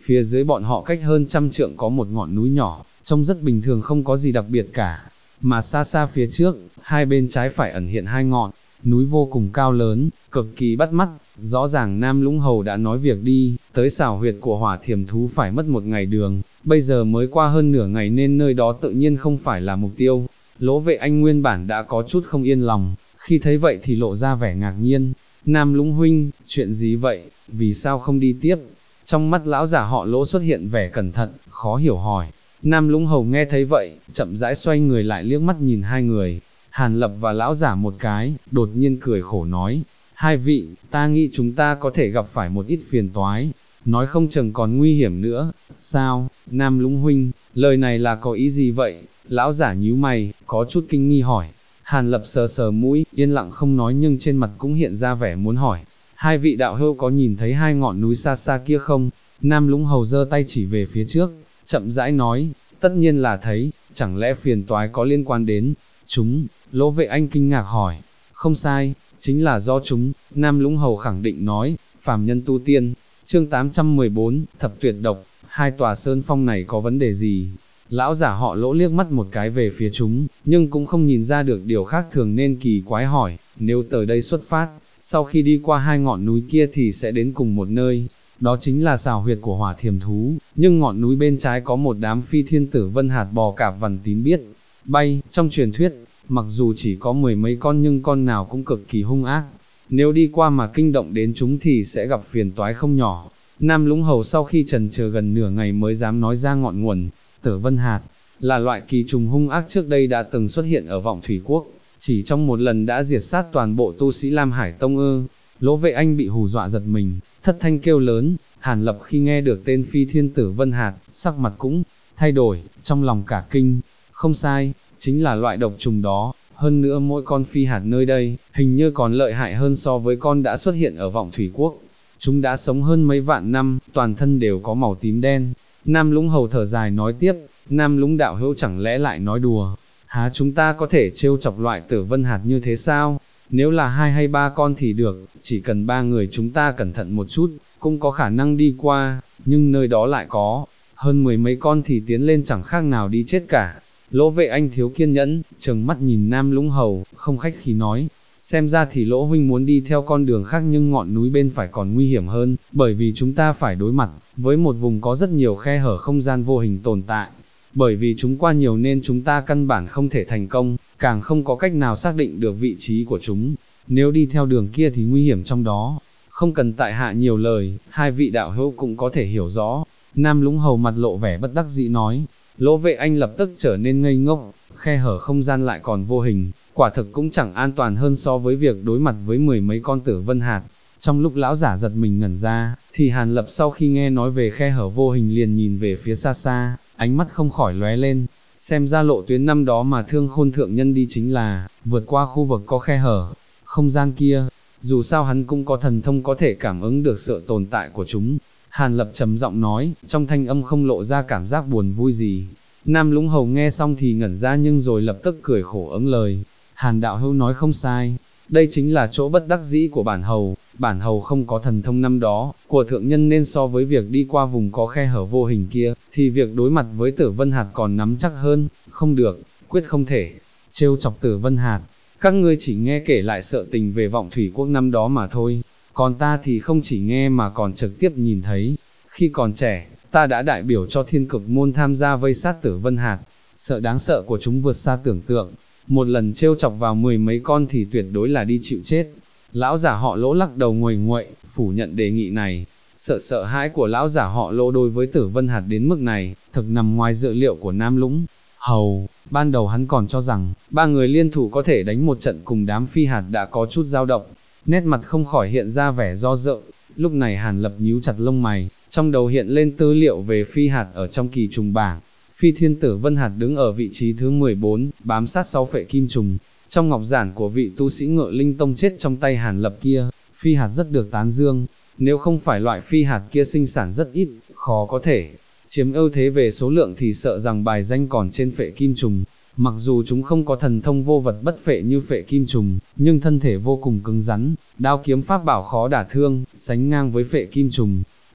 phía dưới bọn họ cách hơn 100 trượng có một ngọn núi nhỏ, trông rất bình thường không có gì đặc biệt cả, mà xa xa phía trước, hai bên trái phải ẩn hiện hai ngọn núi vô cùng cao lớn, cực kỳ bắt mắt, rõ ràng Nam Lũng Hầu đã nói việc đi, tới xảo huyệt của hỏa thiểm thú phải mất một ngày đường, bây giờ mới qua hơn nửa ngày nên nơi đó tự nhiên không phải là mục tiêu. Lỗ Vệ Anh nguyên bản đã có chút không yên lòng, khi thấy vậy thì lộ ra vẻ ngạc nhiên. Nam Lũng huynh, chuyện gì vậy, vì sao không đi tiếp? Trong mắt lão giả họ Lỗ xuất hiện vẻ cẩn thận, khó hiểu hỏi. Nam Lũng Hầu nghe thấy vậy, chậm rãi xoay người lại liếc mắt nhìn hai người, Hàn Lập và lão giả một cái, đột nhiên cười khổ nói, hai vị, ta nghĩ chúng ta có thể gặp phải một ít phiền toái, nói không chừng còn nguy hiểm nữa. Sao, Nam Lũng huynh, lời này là có ý gì vậy? Lão giả nhíu mày, có chút kinh nghi hỏi. Hàn Lập sờ sờ mũi, yên lặng không nói nhưng trên mặt cũng hiện ra vẻ muốn hỏi. Hai vị đạo hữu có nhìn thấy hai ngọn núi xa xa kia không? Nam Lũng Hầu giơ tay chỉ về phía trước, chậm rãi nói, tất nhiên là thấy, chẳng lẽ phiền toái có liên quan đến chúng? Lỗ Vệ Anh kinh ngạc hỏi. Không sai, chính là do chúng. Nam Lũng Hầu khẳng định nói, phàm nhân tu tiên. Chương 814, thập tuyệt độc, hai tòa sơn phong này có vấn đề gì? Lão giả họ Lỗ liếc mắt một cái về phía chúng, nhưng cũng không nhìn ra được điều khác thường nên kỳ quái hỏi, nếu từ đây xuất phát, sau khi đi qua hai ngọn núi kia thì sẽ đến cùng một nơi, đó chính là xào huyệt của hỏa thiềm thú, nhưng ngọn núi bên trái có một đám phi thiên tử vân hạt bò cạp vằn tím biết bay, trong truyền thuyết, mặc dù chỉ có mười mấy con nhưng con nào cũng cực kỳ hung ác, nếu đi qua mà kinh động đến chúng thì sẽ gặp phiền toái không nhỏ. Nam Lũng Hầu sau khi trần chờ gần nửa ngày mới dám nói ra ngọn nguồn. Tử vân hạt là loại kỳ trùng hung ác trước đây đã từng xuất hiện ở Vọng Thủy Quốc, chỉ trong một lần đã diệt sát toàn bộ tu sĩ Lam Hải Tông ư. Lỗ Vệ Anh bị hù dọa giật mình, thất thanh kêu lớn. Hàn Lập khi nghe được tên phi thiên tử vân hạt, sắc mặt cũng thay đổi, trong lòng cả kinh. Không sai, chính là loại độc trùng đó, hơn nữa mỗi con phi hạt nơi đây, hình như còn lợi hại hơn so với con đã xuất hiện ở Vọng Thủy Quốc. Chúng đã sống hơn mấy vạn năm, toàn thân đều có màu tím đen. Nam Lũng Hầu thở dài nói tiếp, Nam Lũng đạo hữu chẳng lẽ lại nói đùa, há chúng ta có thể trêu chọc loại tử vân hạt như thế sao? Nếu là 2 hay 3 con thì được, chỉ cần 3 người chúng ta cẩn thận một chút, cũng có khả năng đi qua, nhưng nơi đó lại có hơn 10 mấy con thì tiến lên chẳng khác nào đi chết cả. Lỗ Vệ Anh thiếu kiên nhẫn, trừng mắt nhìn Nam Lũng Hầu, không khách khí nói, xem ra thì Lỗ huynh muốn đi theo con đường khác nhưng ngọn núi bên phải còn nguy hiểm hơn, bởi vì chúng ta phải đối mặt với một vùng có rất nhiều khe hở không gian vô hình tồn tại. Bởi vì chúng qua nhiều nên chúng ta căn bản không thể thành công, càng không có cách nào xác định được vị trí của chúng. Nếu đi theo đường kia thì nguy hiểm trong đó. Không cần tại hạ nhiều lời, hai vị đạo hữu cũng có thể hiểu rõ. Nam Lũng Hầu mặt lộ vẻ bất đắc dĩ nói. Lỗ Vệ Anh lập tức trở nên ngây ngốc, khe hở không gian lại còn vô hình, quả thực cũng chẳng an toàn hơn so với việc đối mặt với 10 mấy con tử vân hạt. Trong lúc lão giả giật mình ngẩn ra, thì Hàn Lập sau khi nghe nói về khe hở vô hình liền nhìn về phía xa xa, ánh mắt không khỏi lóe lên, xem ra lộ tuyến năm đó mà Thương Khôn thượng nhân đi chính là vượt qua khu vực có khe hở không gian kia. Dù sao hắn cũng có thần thông có thể cảm ứng được sự tồn tại của chúng. Hàn Lập trầm giọng nói, trong thanh âm không lộ ra cảm giác buồn vui gì. Nam Lũng Hầu nghe xong thì ngẩn ra nhưng rồi lập tức cười khổ ứng lời. Hàn đạo hữu nói không sai, đây chính là chỗ bất đắc dĩ của bản hầu không có thần thông năm đó, của thượng nhân nên so với việc đi qua vùng có khe hở vô hình kia, thì việc đối mặt với tử vân hạt còn nắm chắc hơn, không được, quyết không thể, trêu chọc tử vân hạt, các ngươi chỉ nghe kể lại sự tình về Vọng Thủy Quốc năm đó mà thôi, còn ta thì không chỉ nghe mà còn trực tiếp nhìn thấy, khi còn trẻ, ta đã đại biểu cho Thiên Cực môn tham gia vây sát tử vân hạt, sợ đáng sợ của chúng vượt xa tưởng tượng. Một lần trêu chọc vào 10 mấy con thì tuyệt đối là đi chịu chết. Lão giả họ Lỗ lắc đầu nguầy nguậy, phủ nhận đề nghị này. Sợ hãi của lão giả họ Lỗ đối với tử vân hạt đến mức này, thực nằm ngoài dự liệu của Nam Lũng Hầu. Ban đầu hắn còn cho rằng, ba người liên thủ có thể đánh một trận cùng đám phi hạt đã có chút dao động. Nét mặt không khỏi hiện ra vẻ do dự. Lúc này Hàn Lập nhíu chặt lông mày, trong đầu hiện lên tư liệu về phi hạt ở trong kỳ trùng bảng. Phi thiên tử vân hạt đứng ở vị trí thứ 14, bám sát sau phệ kim trùng. Trong ngọc giản của vị tu sĩ Ngự Linh Tông chết trong tay Hàn Lập kia, phi hạt rất được tán dương. Nếu không phải loại phi hạt kia sinh sản rất ít, khó có thể chiếm ưu thế về số lượng thì sợ rằng bài danh còn trên phệ kim trùng. Mặc dù chúng không có thần thông vô vật bất phệ như phệ kim trùng, nhưng thân thể vô cùng cứng rắn, đao kiếm pháp bảo khó đả thương, sánh ngang với phệ kim trùng.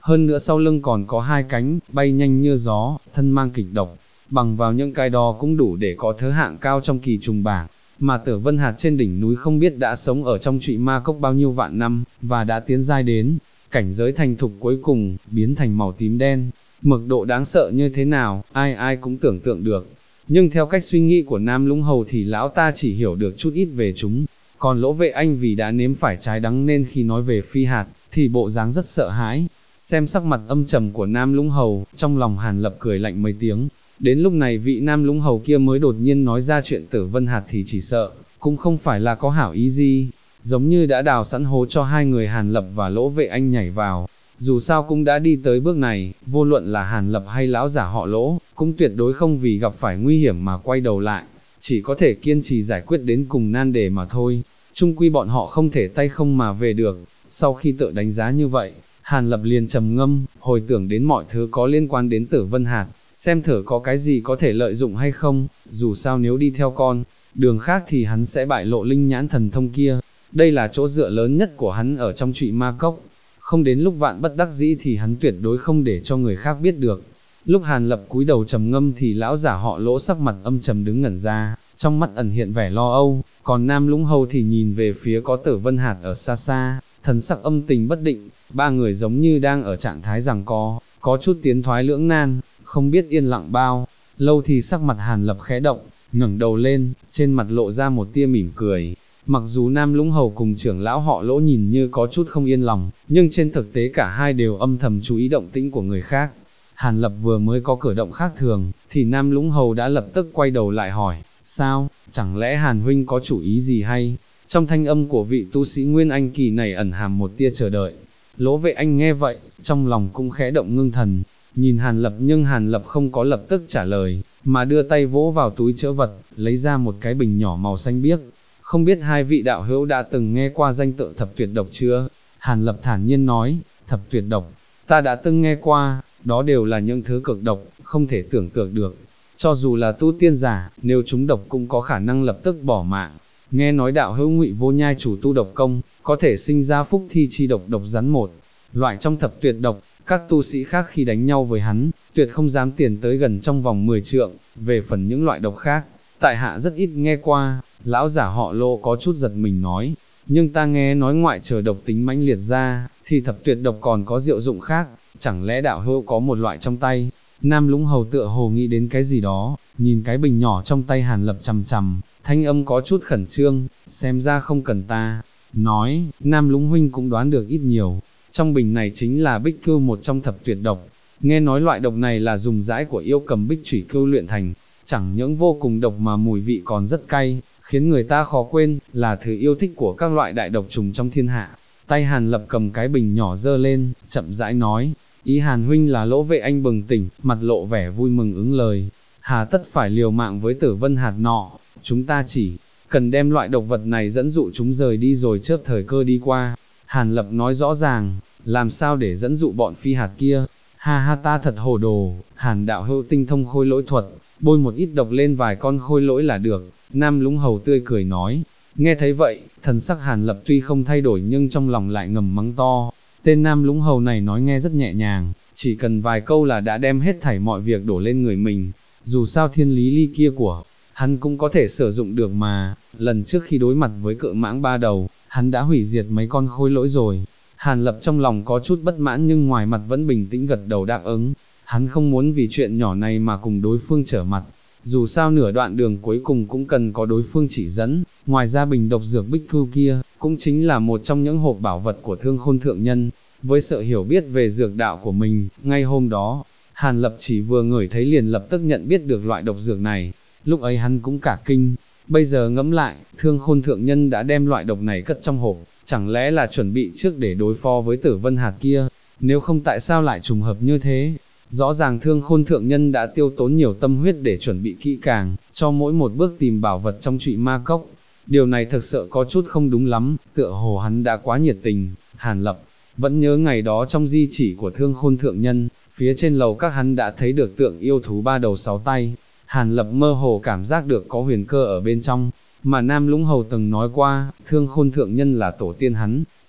hơn nữa sau lưng còn có hai cánh, bay nhanh như gió, thân mang kịch độc, bằng vào những cái đó cũng đủ để có thứ hạng cao trong kỳ trùng bảng. Mà Tử Vân Hạt trên đỉnh núi không biết đã sống ở trong trụy ma cốc bao nhiêu vạn năm, và đã tiến giai đến cảnh giới thành thục cuối cùng, biến thành màu tím đen. Mực độ đáng sợ như thế nào, ai ai cũng tưởng tượng được. Nhưng theo cách suy nghĩ của Nam Lũng Hầu thì lão ta chỉ hiểu được chút ít về chúng. Còn Lỗ Vệ Anh vì đã nếm phải trái đắng nên khi nói về Phi Hạt, thì bộ dáng rất sợ hãi. Xem sắc mặt âm trầm của Nam Lũng Hầu, trong lòng Hàn Lập cười lạnh mấy tiếng. Đến lúc này vị Nam Lũng Hầu kia mới đột nhiên nói ra chuyện Tử Vân Hạt thì chỉ sợ, cũng không phải là có hảo ý gì. Giống như đã đào sẵn hố cho hai người Hàn Lập và Lỗ Vệ Anh nhảy vào. Dù sao cũng đã đi tới bước này, vô luận là Hàn Lập hay lão giả họ Lỗ, cũng tuyệt đối không vì gặp phải nguy hiểm mà quay đầu lại, chỉ có thể kiên trì giải quyết đến cùng nan đề mà thôi. Chung quy bọn họ không thể tay không mà về được. Sau khi tự đánh giá như vậy, Hàn Lập liền trầm ngâm, hồi tưởng đến mọi thứ có liên quan đến Tử Vân Hạt, xem thử có cái gì có thể lợi dụng hay không. Dù sao nếu đi theo con đường khác thì hắn sẽ bại lộ linh nhãn thần thông kia. Đây là chỗ dựa lớn nhất của hắn ở trong trụy ma cốc. Không đến lúc vạn bất đắc dĩ thì hắn tuyệt đối không để cho người khác biết được. Lúc Hàn Lập cúi đầu trầm ngâm thì lão giả họ Lỗ sắc mặt âm trầm đứng ngẩn ra, trong mắt ẩn hiện vẻ lo âu, còn Nam Lũng Hầu thì nhìn về phía có Tử Vân Hạt ở xa xa, thần sắc âm tình bất định. Ba người giống như đang ở trạng thái giằng co, có chút tiến thoái lưỡng nan, không biết yên lặng bao lâu thì sắc mặt Hàn Lập khẽ động, ngẩng đầu lên, trên mặt lộ ra một tia mỉm cười. Mặc dù Nam Lũng Hầu cùng trưởng lão họ Lỗ nhìn như có chút không yên lòng, nhưng trên thực tế cả hai đều âm thầm chú ý động tĩnh của người khác. Hàn Lập vừa mới có cử động khác thường, thì Nam Lũng Hầu đã lập tức quay đầu lại hỏi, sao, chẳng lẽ Hàn huynh có chủ ý gì hay? Trong thanh âm của vị tu sĩ Nguyên Anh kỳ này ẩn hàm một tia chờ đợi. Lỗ Vệ Anh nghe vậy, trong lòng cũng khẽ động ngưng thần, nhìn Hàn Lập nhưng Hàn Lập không có lập tức trả lời, mà đưa tay vỗ vào túi trữ vật, lấy ra một cái bình nhỏ màu xanh biếc. Không biết hai vị đạo hữu đã từng nghe qua danh tự thập tuyệt độc chưa? Hàn Lập thản nhiên nói, thập tuyệt độc, ta đã từng nghe qua, đó đều là những thứ cực độc, không thể tưởng tượng được. Cho dù là tu tiên giả, nếu chúng độc cũng có khả năng lập tức bỏ mạng. Nghe nói đạo hữu Ngụy Vô Nhai chủ tu độc công, có thể sinh ra phúc thi chi độc độc rắn một loại trong thập tuyệt độc, các tu sĩ khác khi đánh nhau với hắn, tuyệt không dám tiến tới gần trong vòng 10 trượng. Về phần những loại độc khác, tại hạ rất ít nghe qua. Lão giả họ Lỗ có chút giật mình nói, nhưng ta nghe nói ngoại trừ độc tính mãnh liệt ra, thì thập tuyệt độc còn có diệu dụng khác, chẳng lẽ đạo hữu có một loại trong tay? Nam Lũng Hầu tựa hồ nghĩ đến cái gì đó, nhìn cái bình nhỏ trong tay Hàn Lập chằm chằm, thanh âm có chút khẩn trương, xem ra không cần ta nói, Nam Lũng huynh cũng đoán được ít nhiều. Trong bình này chính là bích cưu, một trong thập tuyệt độc. Nghe nói loại độc này là dùng dãi của yêu cầm bích chủy cưu luyện thành, chẳng những vô cùng độc mà mùi vị còn rất cay, khiến người ta khó quên, là thứ yêu thích của các loại đại độc trùng trong thiên hạ. Tay Hàn Lập cầm cái bình nhỏ giơ lên, chậm rãi nói, ý Hàn huynh là Lỗ Vệ Anh bừng tỉnh, mặt lộ vẻ vui mừng ứng lời, hà tất phải liều mạng với Tử Vân Hạt nọ, chúng ta chỉ cần đem loại độc vật này dẫn dụ chúng rời đi rồi chớp thời cơ đi qua. Hàn Lập nói rõ ràng, làm sao để dẫn dụ bọn Phi Hạt kia? Ha ha, ta thật hồ đồ. Hàn đạo hữu tinh thông khôi lỗi thuật, bôi một ít độc lên vài con khôi lỗi là được. Nam Lũng Hầu tươi cười nói. Nghe thấy vậy, thần sắc Hàn Lập tuy không thay đổi nhưng trong lòng lại ngầm mắng to. Tên Nam Lũng Hầu này nói nghe rất nhẹ nhàng, chỉ cần vài câu là đã đem hết thảy mọi việc đổ lên người mình. Dù sao thiên lý ly kia của hắn cũng có thể sử dụng được mà. Lần trước khi đối mặt với cự mãng ba đầu, hắn đã hủy diệt mấy con khôi lỗi rồi. Hàn Lập trong lòng có chút bất mãn nhưng ngoài mặt vẫn bình tĩnh gật đầu đáp ứng. Hắn không muốn vì chuyện nhỏ này mà cùng đối phương trở mặt. Dù sao nửa đoạn đường cuối cùng cũng cần có đối phương chỉ dẫn. Ngoài ra bình độc dược bích cưu kia, cũng chính là một trong những hộp bảo vật của Thương Khôn thượng nhân. Với sự hiểu biết về dược đạo của mình, ngay hôm đó, Hàn Lập chỉ vừa ngửi thấy liền lập tức nhận biết được loại độc dược này. Lúc ấy hắn cũng cả kinh. Bây giờ ngẫm lại, Thương Khôn thượng nhân đã đem loại độc này cất trong hộp, chẳng lẽ là chuẩn bị trước để đối phó với Tử Vân Hạt kia? Nếu không tại sao lại trùng hợp như thế? Rõ ràng Thương Khôn thượng nhân đã tiêu tốn nhiều tâm huyết để chuẩn bị kỹ càng, cho mỗi một bước tìm bảo vật trong trụy ma cốc. Điều này thực sự có chút không đúng lắm, tựa hồ hắn đã quá nhiệt tình. Hàn Lập vẫn nhớ ngày đó trong di chỉ của Thương Khôn thượng nhân, phía trên lầu các hắn đã thấy được tượng yêu thú ba đầu sáu tay. Hàn Lập mơ hồ cảm giác được có huyền cơ ở bên trong, mà Nam Lũng Hầu từng nói qua, Thương Khôn thượng nhân là tổ tiên hắn,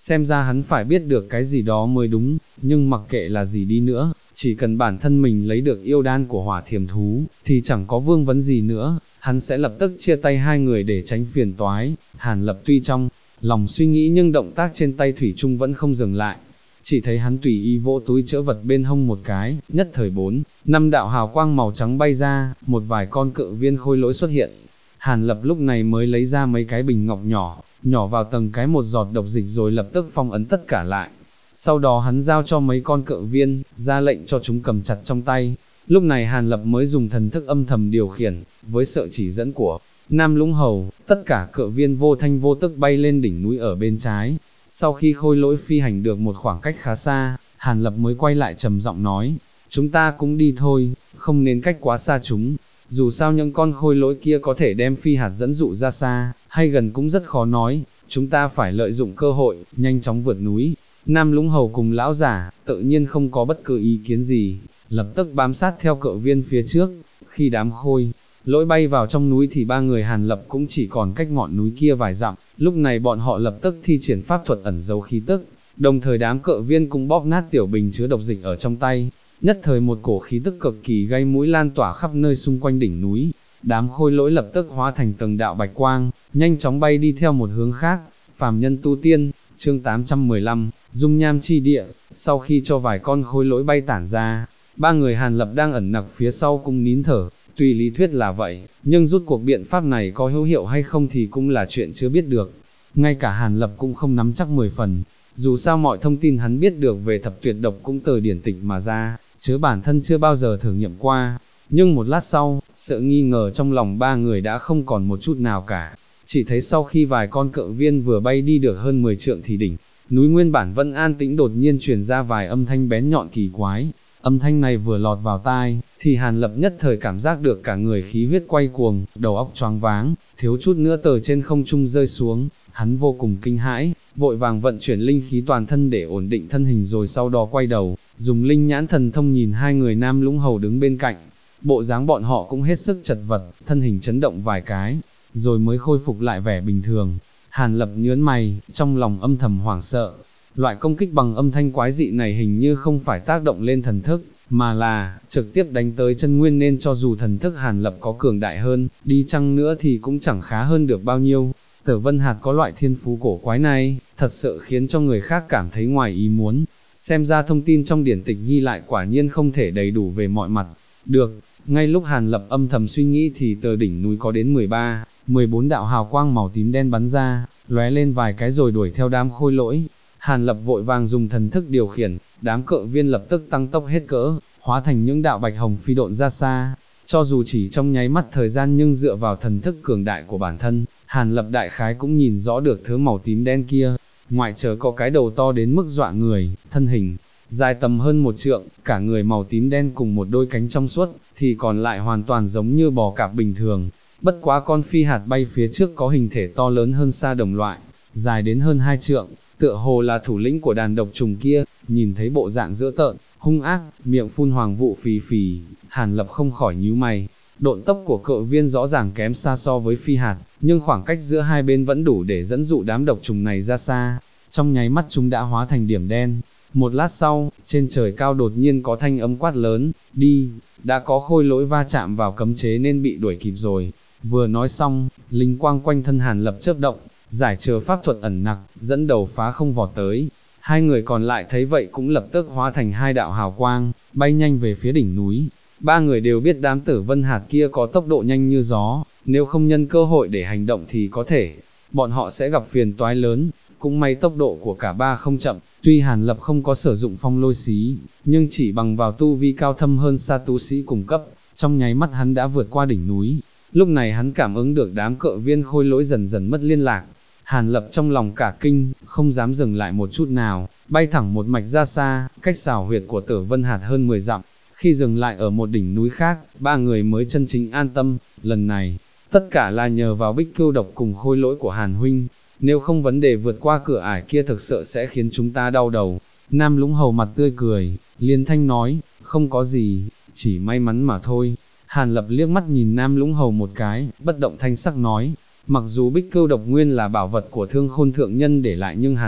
xem ra hắn phải biết được cái gì đó mới đúng, nhưng mặc kệ là gì đi nữa, chỉ cần bản thân mình lấy được yêu đan của hỏa thiềm thú, thì chẳng có vương vấn gì nữa, hắn sẽ lập tức chia tay hai người để tránh phiền toái. Hàn Lập tuy trong lòng suy nghĩ nhưng động tác trên tay thủy chung vẫn không dừng lại, chỉ thấy hắn tùy ý vỗ túi chữ vật bên hông một cái, nhất thời 4-5 đạo hào quang màu trắng bay ra, một vài con cự viên khôi lỗi xuất hiện. Hàn Lập lúc này mới lấy ra mấy cái bình ngọc nhỏ, nhỏ vào tầng cái một giọt độc dịch rồi lập tức phong ấn tất cả lại. Sau đó hắn giao cho mấy con cự viên, ra lệnh cho chúng cầm chặt trong tay. Lúc này Hàn Lập mới dùng thần thức âm thầm điều khiển, với sự chỉ dẫn của Nam Lũng Hầu, tất cả cự viên vô thanh vô tức bay lên đỉnh núi ở bên trái. Sau khi khôi lỗi phi hành được một khoảng cách khá xa, Hàn Lập mới quay lại trầm giọng nói, chúng ta cũng đi thôi, không nên cách quá xa chúng. Dù sao những con khôi lỗi kia có thể đem phi hạt dẫn dụ ra xa, hay gần cũng rất khó nói, chúng ta phải lợi dụng cơ hội, nhanh chóng vượt núi. Nam Lũng Hầu cùng lão giả, tự nhiên không có bất cứ ý kiến gì, lập tức bám sát theo cự viên phía trước. Khi đám khôi lỗi bay vào trong núi thì ba người Hàn Lập cũng chỉ còn cách ngọn núi kia vài dặm, lúc này bọn họ lập tức thi triển pháp thuật ẩn giấu khí tức, đồng thời đám cự viên cũng bóp nát tiểu bình chứa độc dịch ở trong tay. Nhất thời một cổ khí tức cực kỳ gây mũi lan tỏa khắp nơi xung quanh đỉnh núi, đám khôi lỗi lập tức hóa thành từng đạo bạch quang, nhanh chóng bay đi theo một hướng khác. Phàm nhân tu tiên, chương 815, dung nham chi địa. Sau khi cho vài con khôi lỗi bay tản ra, ba người Hàn Lập đang ẩn nặc phía sau cũng nín thở. Tuy lý thuyết là vậy, nhưng rút cuộc biện pháp này có hữu hiệu hay không thì cũng là chuyện chưa biết được. Ngay cả Hàn Lập cũng không nắm chắc 10 phần, dù sao mọi thông tin hắn biết được về thập tuyệt độc cũng từ điển tịch mà ra, chứ bản thân chưa bao giờ thử nghiệm qua. Nhưng một lát sau, sự nghi ngờ trong lòng ba người đã không còn một chút nào cả. Chỉ thấy sau khi vài con cự viên vừa bay đi được hơn 10 trượng thì đỉnh núi nguyên bản vẫn an tĩnh đột nhiên truyền ra vài âm thanh bén nhọn kỳ quái. Âm thanh này vừa lọt vào tai, thì Hàn Lập nhất thời cảm giác được cả người khí huyết quay cuồng, đầu óc choáng váng, thiếu chút nữa từ trên không trung rơi xuống. Hắn vô cùng kinh hãi, vội vàng vận chuyển linh khí toàn thân để ổn định thân hình rồi sau đó quay đầu, dùng linh nhãn thần thông nhìn hai người Nam Lũng Hầu đứng bên cạnh. Bộ dáng bọn họ cũng hết sức chật vật, thân hình chấn động vài cái, rồi mới khôi phục lại vẻ bình thường. Hàn Lập nhớn mày, trong lòng âm thầm hoảng sợ. Loại công kích bằng âm thanh quái dị này hình như không phải tác động lên thần thức, mà là trực tiếp đánh tới chân nguyên, nên cho dù thần thức Hàn Lập có cường đại hơn, đi chăng nữa thì cũng chẳng khá hơn được bao nhiêu. Tử Vân Hạt có loại thiên phú cổ quái này, thật sự khiến cho người khác cảm thấy ngoài ý muốn. Xem ra thông tin trong điển tịch ghi lại quả nhiên không thể đầy đủ về mọi mặt. Được, ngay lúc Hàn Lập âm thầm suy nghĩ thì từ đỉnh núi có đến 13-14 đạo hào quang màu tím đen bắn ra, lóe lên vài cái rồi đuổi theo đám khôi lỗi. Hàn Lập vội vàng dùng thần thức điều khiển, đám cự viên lập tức tăng tốc hết cỡ, hóa thành những đạo bạch hồng phi độn ra xa. Cho dù chỉ trong nháy mắt thời gian nhưng dựa vào thần thức cường đại của bản thân, Hàn Lập đại khái cũng nhìn rõ được thứ màu tím đen kia. Ngoại trừ có cái đầu to đến mức dọa người, thân hình dài tầm hơn 1 trượng, cả người màu tím đen cùng một đôi cánh trong suốt, thì còn lại hoàn toàn giống như bò cạp bình thường. Bất quá con phi hạt bay phía trước có hình thể to lớn hơn xa đồng loại, dài đến hơn 2 trượng, tựa hồ là thủ lĩnh của đàn độc trùng kia. Nhìn thấy bộ dạng dữ tợn, hung ác, miệng phun hoàng vụ phì phì, Hàn Lập không khỏi nhíu mày. Độn tốc của cự viên rõ ràng kém xa so với phi hạt, nhưng khoảng cách giữa hai bên vẫn đủ để dẫn dụ đám độc trùng này ra xa. Trong nháy mắt chúng đã hóa thành điểm đen. Một lát sau, trên trời cao đột nhiên có thanh âm quát lớn, đi, đã có khôi lỗi va chạm vào cấm chế nên bị đuổi kịp rồi. Vừa nói xong, linh quang quanh thân Hàn Lập chớp động, giải trừ pháp thuật ẩn nặc, dẫn đầu phá không vọt tới. Hai người còn lại thấy vậy cũng lập tức hóa thành hai đạo hào quang, bay nhanh về phía đỉnh núi. Ba người đều biết đám Tử Vân Hạt kia có tốc độ nhanh như gió, nếu không nhân cơ hội để hành động thì có thể, bọn họ sẽ gặp phiền toái lớn. Cũng may tốc độ của cả ba không chậm, tuy Hàn Lập không có sử dụng phong lôi xí, nhưng chỉ bằng vào tu vi cao thâm hơn xa tu sĩ cùng cấp, trong nháy mắt hắn đã vượt qua đỉnh núi. Lúc này hắn cảm ứng được đám cự viên khôi lỗi dần dần mất liên lạc. Hàn Lập trong lòng cả kinh, không dám dừng lại một chút nào, bay thẳng một mạch ra xa, cách xảo huyệt của Tử Vân Hạt hơn 10 dặm. Khi dừng lại ở một đỉnh núi khác, ba người mới chân chính an tâm. Lần này, tất cả là nhờ vào Bích Cưu Độc cùng khôi lỗi của Hàn huynh. Nếu không vấn đề vượt qua cửa ải kia thực sự sẽ khiến chúng ta đau đầu. Nam Lũng Hầu mặt tươi cười, liên thanh nói, không có gì, chỉ may mắn mà thôi. Hàn Lập liếc mắt nhìn Nam Lũng Hầu một cái, bất động thanh sắc nói, mặc dù Bích Cưu Độc nguyên là bảo vật của Thương Khôn thượng nhân để lại nhưng Hàn Lập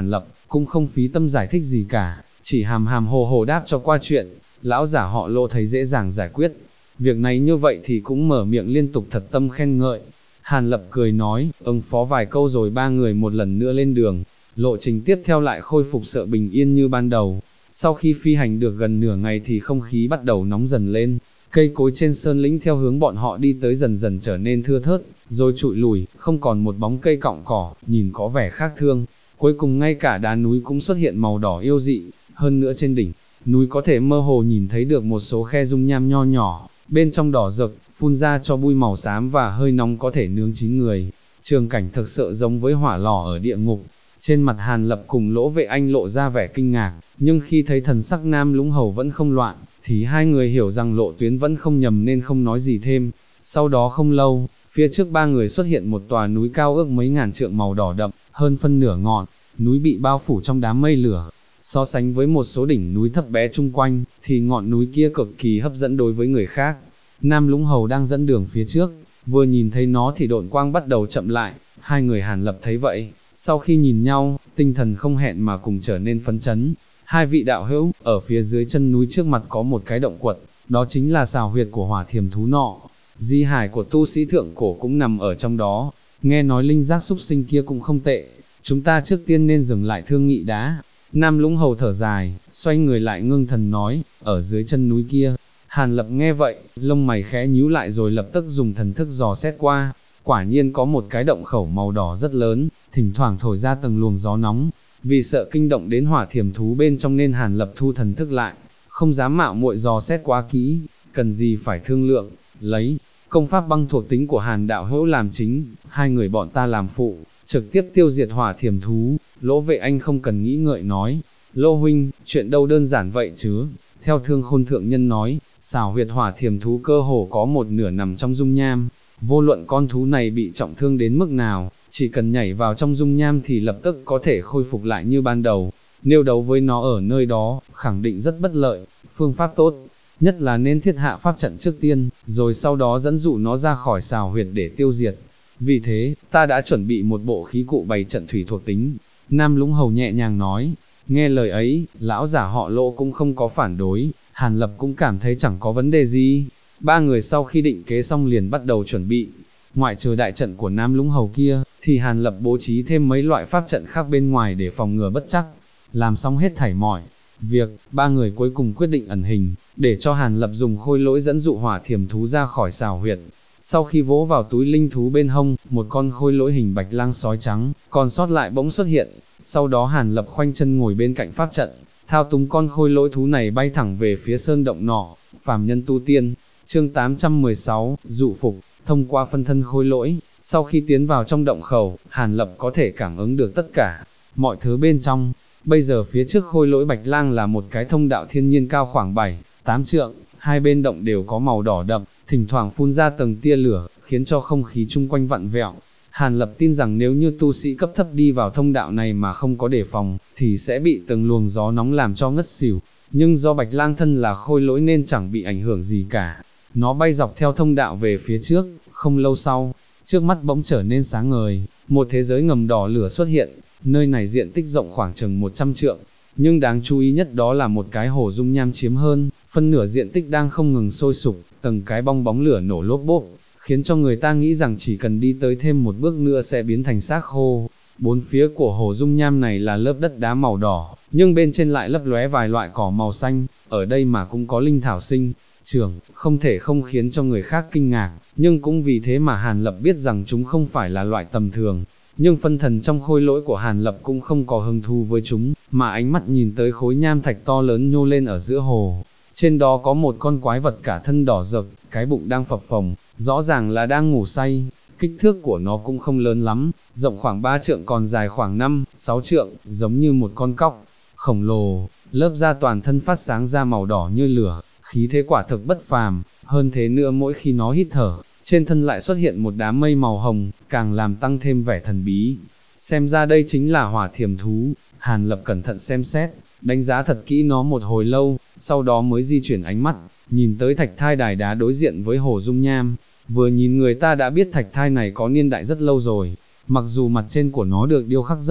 cũng không phí tâm giải thích gì cả, chỉ hàm hàm hồ hồ đáp cho qua chuyện. Lão giả họ Lộ thấy dễ dàng giải quyết việc này như vậy thì cũng mở miệng liên tục thật tâm khen ngợi. Hàn Lập cười nói, ứng phó vài câu rồi ba người một lần nữa lên đường, lộ trình tiếp theo lại khôi phục sự bình yên như ban đầu. Sau khi phi hành được gần nửa ngày thì không khí bắt đầu nóng dần lên, cây cối trên sơn lĩnh theo hướng bọn họ đi tới dần dần trở nên thưa thớt, rồi trụi lùi, không còn một bóng cây cọng cỏ, nhìn có vẻ khác thương. Cuối cùng ngay cả đá núi cũng xuất hiện màu đỏ yêu dị, hơn nữa trên đỉnh núi có thể mơ hồ nhìn thấy được một số khe dung nham nho nhỏ, bên trong đỏ rực, phun ra cho bụi màu xám và hơi nóng có thể nướng chín người. Trường cảnh thực sự giống với hỏa lò ở địa ngục. Trên mặt Hàn Lập cùng Lỗ Vệ Anh lộ ra vẻ kinh ngạc, nhưng khi thấy thần sắc Nam Lũng Hầu vẫn không loạn, thì hai người hiểu rằng lộ tuyến vẫn không nhầm nên không nói gì thêm. Sau đó không lâu, phía trước ba người xuất hiện một tòa núi cao ước mấy ngàn trượng màu đỏ đậm, hơn phân nửa ngọn núi bị bao phủ trong đám mây lửa. So sánh với một số đỉnh núi thấp bé chung quanh, thì ngọn núi kia cực kỳ hấp dẫn đối với người khác. Nam Lũng Hầu đang dẫn đường phía trước, vừa nhìn thấy nó thì độn quang bắt đầu chậm lại, hai người Hàn Lập thấy vậy, sau khi nhìn nhau, tinh thần không hẹn mà cùng trở nên phấn chấn. Hai vị đạo hữu, ở phía dưới chân núi trước mặt có một cái động quật, đó chính là xào huyệt của hỏa thiềm thú nọ. Di hài của tu sĩ thượng cổ cũng nằm ở trong đó, nghe nói linh giác súc sinh kia cũng không tệ, chúng ta trước tiên nên dừng lại thương nghị đã. Nam Lũng Hầu thở dài, xoay người lại ngưng thần nói, ở dưới chân núi kia. Hàn Lập nghe vậy, lông mày khẽ nhíu lại rồi lập tức dùng thần thức dò xét qua, quả nhiên có một cái động khẩu màu đỏ rất lớn, thỉnh thoảng thổi ra từng luồng gió nóng. Vì sợ kinh động đến hỏa thiềm thú bên trong nên Hàn Lập thu thần thức lại, không dám mạo muội dò xét quá kỹ, cần gì phải thương lượng, lấy công pháp băng thuộc tính của Hàn đạo hữu làm chính, hai người bọn ta làm phụ, trực tiếp tiêu diệt hỏa thiềm thú. Lỗ Vệ Anh không cần nghĩ ngợi nói, Lô huynh, chuyện đâu đơn giản vậy chứ. Theo Thương Khôn thượng nhân nói, xào huyệt hỏa thiềm thú cơ hồ có một nửa nằm trong dung nham, vô luận con thú này bị trọng thương đến mức nào, chỉ cần nhảy vào trong dung nham thì lập tức có thể khôi phục lại như ban đầu. Nếu đấu với nó ở nơi đó, khẳng định rất bất lợi. Phương pháp tốt nhất là nên thiết hạ pháp trận trước tiên, rồi sau đó dẫn dụ nó ra khỏi xào huyệt để tiêu diệt. Vì thế, ta đã chuẩn bị một bộ khí cụ bày trận thủy thuộc tính. Nam Lũng Hầu nhẹ nhàng nói. Nghe lời ấy, lão giả họ Lỗ cũng không có phản đối, Hàn Lập cũng cảm thấy chẳng có vấn đề gì. Ba người sau khi định kế xong liền bắt đầu chuẩn bị. Ngoại trừ đại trận của Nam Lũng Hầu kia, thì Hàn Lập bố trí thêm mấy loại pháp trận khác bên ngoài để phòng ngừa bất trắc. Làm xong hết thảy mọi việc, ba người cuối cùng quyết định ẩn hình, để cho Hàn Lập dùng khôi lỗi dẫn dụ hỏa thiềm thú ra khỏi xào huyệt. Sau khi vỗ vào túi linh thú bên hông, một con khôi lỗi hình bạch lang sói trắng, còn sót lại bỗng xuất hiện. Sau đó Hàn Lập khoanh chân ngồi bên cạnh pháp trận, thao túng con khôi lỗi thú này bay thẳng về phía sơn động nọ. Phàm nhân tu tiên, chương 816, dụ phục. Thông qua phân thân khôi lỗi, sau khi tiến vào trong động khẩu, Hàn Lập có thể cảm ứng được tất cả mọi thứ bên trong. Bây giờ phía trước khôi lỗi bạch lang là một cái thông đạo thiên nhiên cao khoảng 7-8 trượng, hai bên động đều có màu đỏ đậm, thỉnh thoảng phun ra từng tia lửa, khiến cho không khí chung quanh vặn vẹo. Hàn Lập tin rằng nếu như tu sĩ cấp thấp đi vào thông đạo này mà không có đề phòng, thì sẽ bị từng luồng gió nóng làm cho ngất xỉu. Nhưng do bạch lang thân là khôi lỗi nên chẳng bị ảnh hưởng gì cả. Nó bay dọc theo thông đạo về phía trước, không lâu sau, trước mắt bỗng trở nên sáng ngời, một thế giới ngầm đỏ lửa xuất hiện. Nơi này diện tích rộng khoảng chừng 100 trượng, nhưng đáng chú ý nhất đó là một cái hồ dung nham chiếm hơn phân nửa diện tích đang không ngừng sôi sục, từng cái bong bóng lửa nổ lốp bốp, khiến cho người ta nghĩ rằng chỉ cần đi tới thêm một bước nữa sẽ biến thành xác khô. Bốn phía của hồ dung nham này là lớp đất đá màu đỏ, nhưng bên trên lại lấp lóe vài loại cỏ màu xanh, ở đây mà cũng có linh thảo sinh trưởng, không thể không khiến cho người khác kinh ngạc, nhưng cũng vì thế mà Hàn Lập biết rằng chúng không phải là loại tầm thường. Nhưng phân thần trong khôi lỗi của Hàn Lập cũng không có hứng thú với chúng, mà ánh mắt nhìn tới khối nham thạch to lớn nhô lên ở giữa hồ. Trên đó có một con quái vật cả thân đỏ rực, cái bụng đang phập phồng, rõ ràng là đang ngủ say. Kích thước của nó cũng không lớn lắm, rộng khoảng 3 trượng còn dài khoảng 5-6 trượng, giống như một con cóc khổng lồ. Lớp da toàn thân phát sáng ra màu đỏ như lửa, khí thế quả thực bất phàm. Hơn thế nữa, mỗi khi nó hít thở, trên thân lại xuất hiện một đám mây màu hồng, càng làm tăng thêm vẻ thần bí. Xem ra đây chính là hỏa thiềm thú. Hàn Lập cẩn thận xem xét, đánh giá thật kỹ nó một hồi lâu, sau đó mới di chuyển ánh mắt, nhìn tới thạch thai đài đá đối diện với hồ dung nham. Vừa nhìn người ta đã biết thạch thai này có niên đại rất lâu rồi, mặc dù mặt trên của nó được điêu khắc rất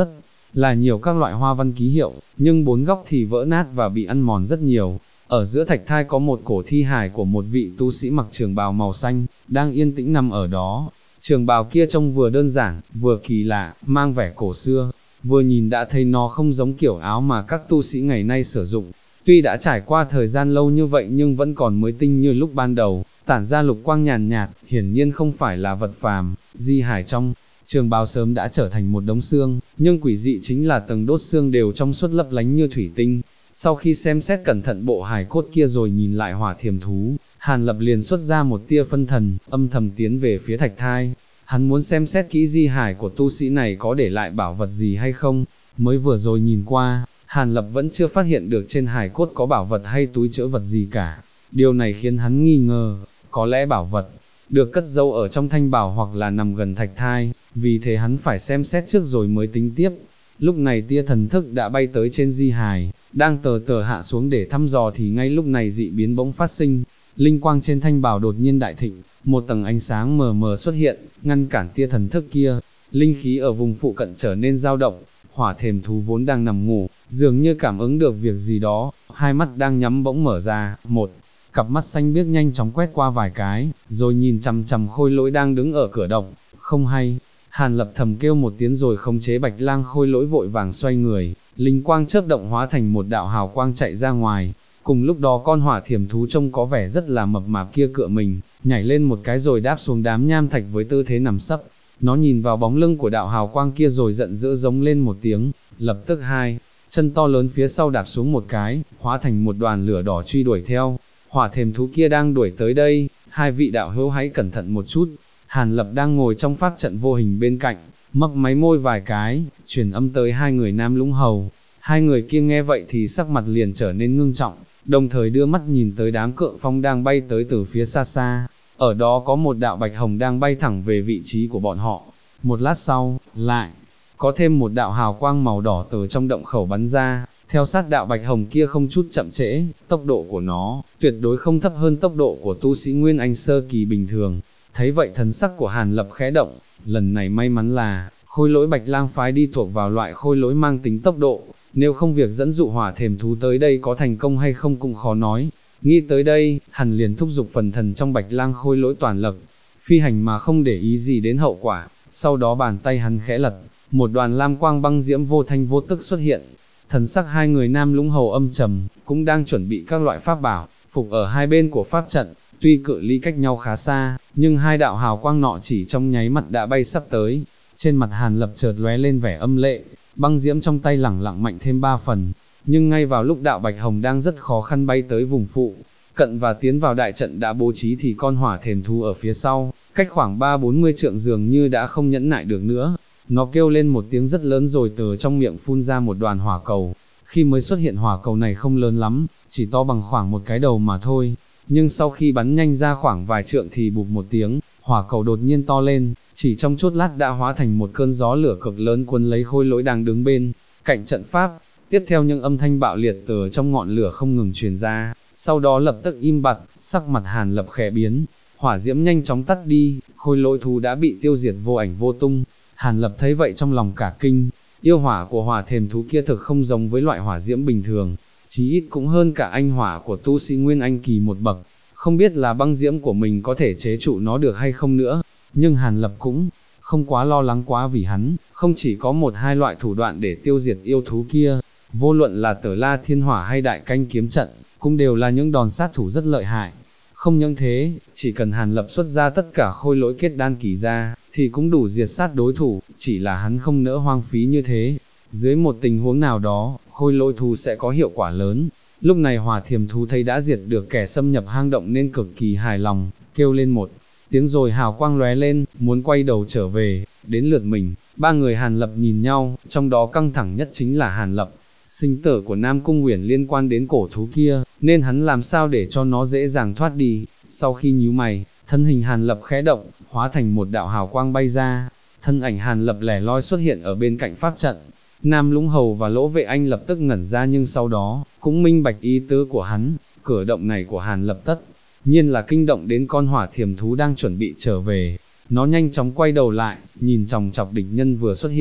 là nhiều các loại hoa văn ký hiệu, nhưng bốn góc thì vỡ nát và bị ăn mòn rất nhiều. Ở giữa thạch thai có một cổ thi hài của một vị tu sĩ mặc trường bào màu xanh, đang yên tĩnh nằm ở đó. Trường bào kia trông vừa đơn giản, vừa kỳ lạ, mang vẻ cổ xưa, vừa nhìn đã thấy nó không giống kiểu áo mà các tu sĩ ngày nay sử dụng. Tuy đã trải qua thời gian lâu như vậy nhưng vẫn còn mới tinh như lúc ban đầu, tản ra lục quang nhàn nhạt, hiển nhiên không phải là vật phàm. Di hải trong trường bào sớm đã trở thành một đống xương, nhưng quỷ dị chính là tầng đốt xương đều trong suốt lấp lánh như thủy tinh. Sau khi xem xét cẩn thận bộ hài cốt kia rồi nhìn lại hỏa thiềm thú, Hàn Lập liền xuất ra một tia phân thần, âm thầm tiến về phía thạch thai. Hắn muốn xem xét kỹ di hài của tu sĩ này có để lại bảo vật gì hay không. Mới vừa rồi nhìn qua, Hàn Lập vẫn chưa phát hiện được trên hài cốt có bảo vật hay túi trữ vật gì cả. Điều này khiến hắn nghi ngờ, có lẽ bảo vật được cất giấu ở trong thanh bảo hoặc là nằm gần thạch thai, vì thế hắn phải xem xét trước rồi mới tính tiếp. Lúc này tia thần thức đã bay tới trên di hài, đang tờ tờ hạ xuống để thăm dò thì ngay lúc này dị biến bỗng phát sinh. Linh quang trên thanh bảo đột nhiên đại thịnh, một tầng ánh sáng mờ mờ xuất hiện, ngăn cản tia thần thức kia. Linh khí ở vùng phụ cận trở nên dao động, hỏa thềm thú vốn đang nằm ngủ, dường như cảm ứng được việc gì đó, hai mắt đang nhắm bỗng mở ra, một cặp mắt xanh biếc nhanh chóng quét qua vài cái, rồi nhìn chằm chằm Khôi Lỗi đang đứng ở cửa động. Không hay, Hàn Lập thầm kêu một tiếng rồi khống chế Bạch Lang Khôi Lỗi vội vàng xoay người, linh quang chớp động hóa thành một đạo hào quang chạy ra ngoài. Cùng lúc đó con hỏa thiềm thú trông có vẻ rất là mập mạp kia cựa mình, nhảy lên một cái rồi đáp xuống đám nham thạch với tư thế nằm sấp. Nó nhìn vào bóng lưng của đạo hào quang kia rồi giận dữ giống lên một tiếng, lập tức hai chân to lớn phía sau đạp xuống một cái, hóa thành một đoàn lửa đỏ truy đuổi theo. Hỏa thềm thú kia đang đuổi tới đây, hai vị đạo hữu hãy cẩn thận một chút. Hàn Lập đang ngồi trong pháp trận vô hình bên cạnh, mấp máy môi vài cái, truyền âm tới hai người Nam Lũng Hầu. Hai người kia nghe vậy thì sắc mặt liền trở nên ngưng trọng, đồng thời đưa mắt nhìn tới đám cự phong đang bay tới từ phía xa xa. Ở đó có một đạo bạch hồng đang bay thẳng về vị trí của bọn họ. Một lát sau, lại có thêm một đạo hào quang màu đỏ từ trong động khẩu bắn ra, theo sát đạo bạch hồng kia không chút chậm trễ, tốc độ của nó tuyệt đối không thấp hơn tốc độ của tu sĩ Nguyên Anh sơ kỳ bình thường. Thấy vậy thần sắc của Hàn Lập khẽ động, lần này may mắn là Khôi Lỗi Bạch Lang phái đi thuộc vào loại khôi lỗi mang tính tốc độ, nếu không việc dẫn dụ hỏa thềm thú tới đây có thành công hay không cũng khó nói. Nghĩ tới đây, hắn liền thúc giục phần thần trong Bạch Lang Khôi Lỗi toàn lực, phi hành mà không để ý gì đến hậu quả. Sau đó bàn tay hắn khẽ lật, một đoàn lam quang băng diễm vô thanh vô tức xuất hiện. Thần sắc hai người Nam Lũng Hầu âm trầm, cũng đang chuẩn bị các loại pháp bảo, phục ở hai bên của pháp trận. Tuy cự ly cách nhau khá xa, nhưng hai đạo hào quang nọ chỉ trong nháy mắt đã bay sắp tới. Trên mặt Hàn Lập chợt lóe lên vẻ âm lệ, băng diễm trong tay lẳng lặng mạnh thêm 3 phần. Nhưng ngay vào lúc đạo bạch hồng đang rất khó khăn bay tới vùng phụ cận và tiến vào đại trận đã bố trí thì con hỏa thềm thú ở phía sau, cách khoảng 30-40 trượng dường như đã không nhẫn nại được nữa. Nó kêu lên một tiếng rất lớn rồi từ trong miệng phun ra một đoàn hỏa cầu. Khi mới xuất hiện hỏa cầu này không lớn lắm, chỉ to bằng khoảng một cái đầu mà thôi. Nhưng sau khi bắn nhanh ra khoảng vài trượng thì bụp một tiếng, hỏa cầu đột nhiên to lên, chỉ trong chốc lát đã hóa thành một cơn gió lửa cực lớn cuốn lấy Khôi Lỗi đang đứng bên cạnh trận pháp. Tiếp theo những âm thanh bạo liệt từ trong ngọn lửa không ngừng truyền ra, sau đó lập tức im bặt, sắc mặt Hàn Lập khẽ biến, hỏa diễm nhanh chóng tắt đi, Khôi Lỗi thú đã bị tiêu diệt vô ảnh vô tung. Hàn Lập thấy vậy trong lòng cả kinh, yêu hỏa của hỏa thềm thú kia thực không giống với loại hỏa diễm bình thường, chí ít cũng hơn cả anh hỏa của tu sĩ Nguyên Anh kỳ một bậc. Không biết là băng diễm của mình có thể chế trụ nó được hay không nữa, nhưng Hàn Lập cũng không quá lo lắng quá vì hắn không chỉ có một hai loại thủ đoạn để tiêu diệt yêu thú kia, vô luận là Tử La Thiên Hỏa hay Đại Canh Kiếm Trận, cũng đều là những đòn sát thủ rất lợi hại. Không những thế, chỉ cần Hàn Lập xuất ra tất cả khôi lỗi kết đan kỳ ra, thì cũng đủ diệt sát đối thủ, chỉ là hắn không nỡ hoang phí như thế. Dưới một tình huống nào đó, khôi lỗi thú sẽ có hiệu quả lớn. Lúc này hỏa thiềm thú thấy đã diệt được kẻ xâm nhập hang động nên cực kỳ hài lòng, kêu lên một tiếng rồi hào quang lóe lên, muốn quay đầu trở về. Đến lượt mình, ba người Hàn Lập nhìn nhau, trong đó căng thẳng nhất chính là Hàn Lập. Sinh tử của Nam Cung Uyển liên quan đến cổ thú kia, nên hắn làm sao để cho nó dễ dàng thoát đi. Sau khi nhíu mày, thân hình Hàn Lập khẽ động, hóa thành một đạo hào quang bay ra. Thân ảnh Hàn Lập lẻ loi xuất hiện ở bên cạnh pháp trận. Nam Lũng Hầu và Lỗ Vệ Anh lập tức ngẩn ra nhưng sau đó, cũng minh bạch ý tứ của hắn. Cử động này của Hàn Lập tất nhiên là kinh động đến con hỏa thiềm thú đang chuẩn bị trở về. Nó nhanh chóng quay đầu lại, nhìn chòng chọc địch nhân vừa xuất hiện,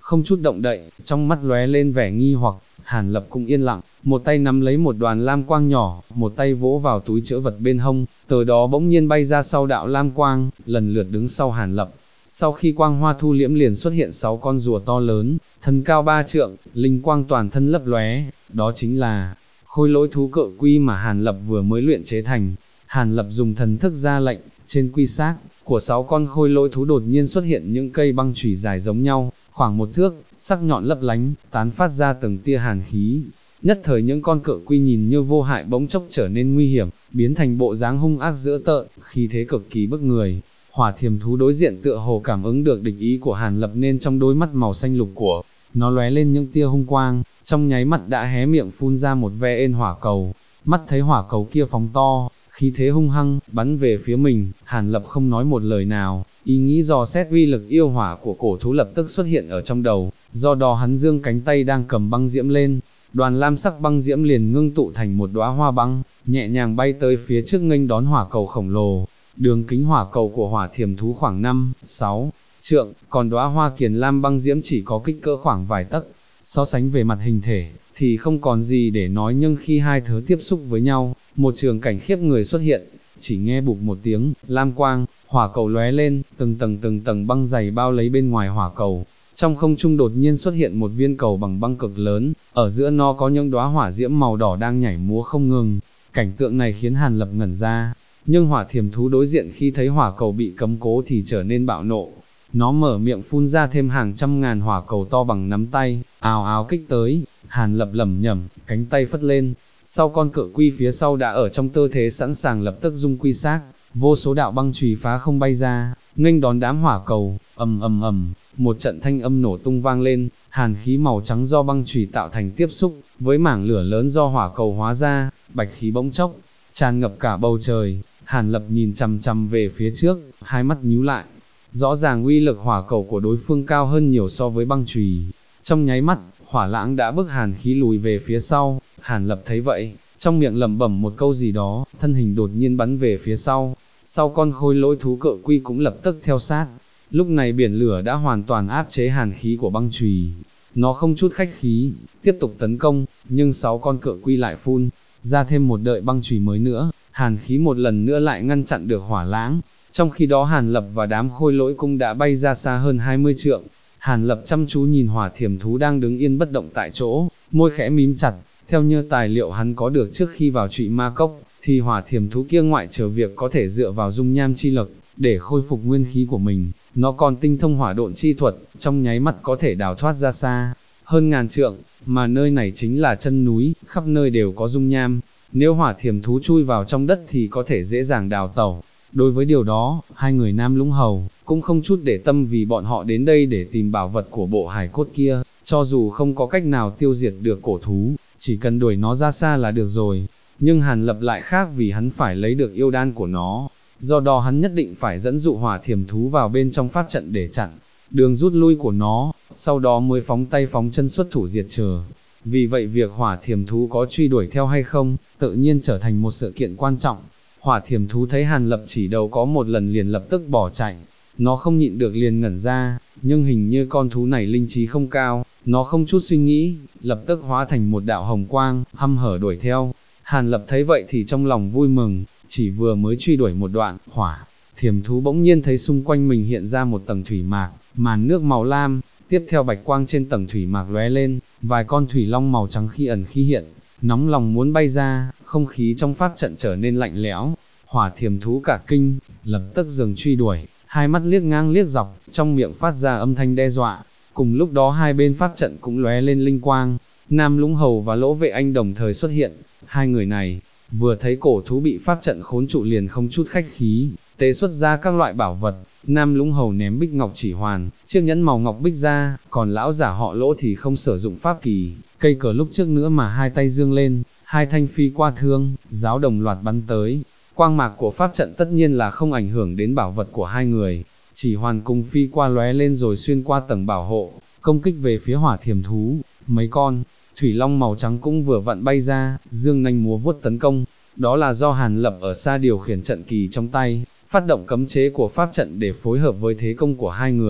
không chút động đậy, trong mắt lóe lên vẻ nghi hoặc. Hàn Lập cũng yên lặng, một tay nắm lấy một đoàn lam quang nhỏ, một tay vỗ vào túi trữ vật bên hông, từ đó bỗng nhiên bay ra sau đạo lam quang, lần lượt đứng sau Hàn Lập. Sau khi quang hoa thu liễm liền xuất hiện 6 con rùa to lớn, thân cao 3 trượng, linh quang toàn thân lấp lóe, đó chính là khôi lỗi thú cự quy mà Hàn Lập vừa mới luyện chế thành. Hàn Lập dùng thần thức ra lệnh, trên quy xác của 6 con khôi lỗi thú đột nhiên xuất hiện những cây băng chùy dài giống nhau, khoảng 1 thước, sắc nhọn lấp lánh, tán phát ra từng tia hàn khí. Nhất thời những con cự quy nhìn như vô hại bỗng chốc trở nên nguy hiểm, biến thành bộ dáng hung ác dữ tợn, khí thế cực kỳ bức người. Hỏa thiềm thú đối diện tựa hồ cảm ứng được địch ý của Hàn Lập nên trong đôi mắt màu xanh lục của nó lóe lên những tia hung quang, trong nháy mắt đã hé miệng phun ra một ve ên hỏa cầu. Mắt thấy hỏa cầu kia phóng to, khí thế hung hăng, bắn về phía mình, Hàn Lập không nói một lời nào, ý nghĩ dò xét uy lực yêu hỏa của cổ thú lập tức xuất hiện ở trong đầu, do đó hắn giương cánh tay đang cầm băng diễm lên, đoàn lam sắc băng diễm liền ngưng tụ thành một đóa hoa băng, nhẹ nhàng bay tới phía trước nghênh đón hỏa cầu khổng lồ. Đường kính hỏa cầu của hỏa thiềm thú khoảng 5-6 trượng, còn đóa hoa kiền lam băng diễm chỉ có kích cỡ khoảng vài tấc. So sánh về mặt hình thể, thì không còn gì để nói, nhưng khi hai thứ tiếp xúc với nhau, một trường cảnh khiếp người xuất hiện, chỉ nghe bụp một tiếng, lam quang, hỏa cầu lóe lên, từng tầng băng dày bao lấy bên ngoài hỏa cầu. Trong không trung đột nhiên xuất hiện một viên cầu bằng băng cực lớn, ở giữa nó có những đóa hỏa diễm màu đỏ đang nhảy múa không ngừng. Cảnh tượng này khiến Hàn Lập ngẩn ra, nhưng hỏa thiềm thú đối diện khi thấy hỏa cầu bị cấm cố thì trở nên bạo nộ. Nó mở miệng phun ra thêm hàng trăm ngàn hỏa cầu to bằng nắm tay, ào ào kích tới. Hàn Lập lẩm nhẩm, cánh tay phất lên, sau con cự quy phía sau đã ở trong tư thế sẵn sàng lập tức dung quy xác, vô số đạo băng chùy phá không bay ra, nghênh đón đám hỏa cầu. Ầm, một trận thanh âm nổ tung vang lên, hàn khí màu trắng do băng chùy tạo thành tiếp xúc với mảng lửa lớn do hỏa cầu hóa ra, bạch khí bỗng chốc tràn ngập cả bầu trời. Hàn Lập nhìn chằm chằm về phía trước, hai mắt nhíu lại. Rõ ràng uy lực hỏa cầu của đối phương cao hơn nhiều so với băng chùy. Trong nháy mắt, hỏa lãng đã bức hàn khí lùi về phía sau. Hàn Lập thấy vậy, trong miệng lẩm bẩm một câu gì đó, thân hình đột nhiên bắn về phía sau. Sau con khôi lỗi thú cự quy cũng lập tức theo sát. Lúc này biển lửa đã hoàn toàn áp chế hàn khí của băng chùy. Nó không chút khách khí, tiếp tục tấn công, nhưng 6 con cự quy lại phun ra thêm một đợi băng chùy mới nữa. Hàn khí một lần nữa lại ngăn chặn được hỏa lãng. Trong khi đó Hàn Lập và đám khôi lỗi cũng đã bay ra xa hơn 20 trượng. Hàn Lập chăm chú nhìn hỏa thiềm thú đang đứng yên bất động tại chỗ, môi khẽ mím chặt. Theo như tài liệu hắn có được trước khi vào Trụy Ma Cốc, thì hỏa thiềm thú kia ngoại trừ việc có thể dựa vào dung nham chi lực để khôi phục nguyên khí của mình, nó còn tinh thông hỏa độn chi thuật, trong nháy mắt có thể đào thoát ra xa hơn ngàn trượng, mà nơi này chính là chân núi, khắp nơi đều có dung nham. Nếu hỏa thiềm thú chui vào trong đất thì có thể dễ dàng đào tẩu. Đối với điều đó, hai người Nam Lũng Hầu cũng không chút để tâm, vì bọn họ đến đây để tìm bảo vật của bộ hài cốt kia, cho dù không có cách nào tiêu diệt được cổ thú, chỉ cần đuổi nó ra xa là được rồi. Nhưng Hàn Lập lại khác, vì hắn phải lấy được yêu đan của nó, do đó hắn nhất định phải dẫn dụ hỏa thiềm thú vào bên trong pháp trận để chặn đường rút lui của nó, sau đó mới phóng tay phóng chân xuất thủ diệt trừ. Vì vậy việc hỏa thiềm thú có truy đuổi theo hay không, tự nhiên trở thành một sự kiện quan trọng. Hỏa thiềm thú thấy Hàn Lập chỉ đầu có một lần liền lập tức bỏ chạy, nó không nhịn được liền ngẩn ra, nhưng hình như con thú này linh trí không cao, nó không chút suy nghĩ, lập tức hóa thành một đạo hồng quang, hăm hở đuổi theo. Hàn Lập thấy vậy thì trong lòng vui mừng, chỉ vừa mới truy đuổi một đoạn, hỏa thiềm thú bỗng nhiên thấy xung quanh mình hiện ra một tầng thủy mạc, màn nước màu lam, tiếp theo bạch quang trên tầng thủy mạc lóe lên, vài con thủy long màu trắng khi ẩn khi hiện, nóng lòng muốn bay ra, không khí trong pháp trận trở nên lạnh lẽo. Hỏa thiềm thú cả kinh, lập tức dừng truy đuổi, hai mắt liếc ngang liếc dọc, trong miệng phát ra âm thanh đe dọa. Cùng lúc đó hai bên pháp trận cũng lóe lên linh quang. Nam Lũng Hầu và Lỗ Vệ Anh đồng thời xuất hiện. Hai người này vừa thấy cổ thú bị pháp trận khốn trụ liền không chút khách khí, tế xuất ra các loại bảo vật. Nam Lũng Hầu ném bích ngọc chỉ hoàn, chiếc nhẫn màu ngọc bích ra, còn lão giả họ Lỗ thì không sử dụng pháp kỳ, cây cờ lúc trước nữa mà hai tay dương lên, hai thanh phi qua thương, giáo đồng loạt bắn tới. Quang mạc của pháp trận tất nhiên là không ảnh hưởng đến bảo vật của hai người, chỉ hoàn cùng phi qua lóe lên rồi xuyên qua tầng bảo hộ, công kích về phía hỏa thiềm thú. Mấy con thủy long màu trắng cũng vừa vặn bay ra, dương nanh múa vuốt tấn công. Đó là do Hàn Lập ở xa điều khiển trận kỳ trong tay, phát động cấm chế của pháp trận để phối hợp với thế công của hai người.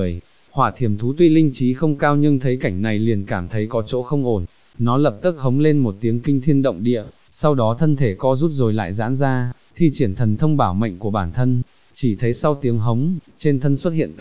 Hỏa thiểm thú tuy linh trí không cao nhưng thấy cảnh này liền cảm thấy có chỗ không ổn, nó lập tức hống lên một tiếng kinh thiên động địa, sau đó thân thể co rút rồi lại giãn ra, thi triển thần thông bảo mệnh của bản thân. Chỉ thấy sau tiếng hống, trên thân xuất hiện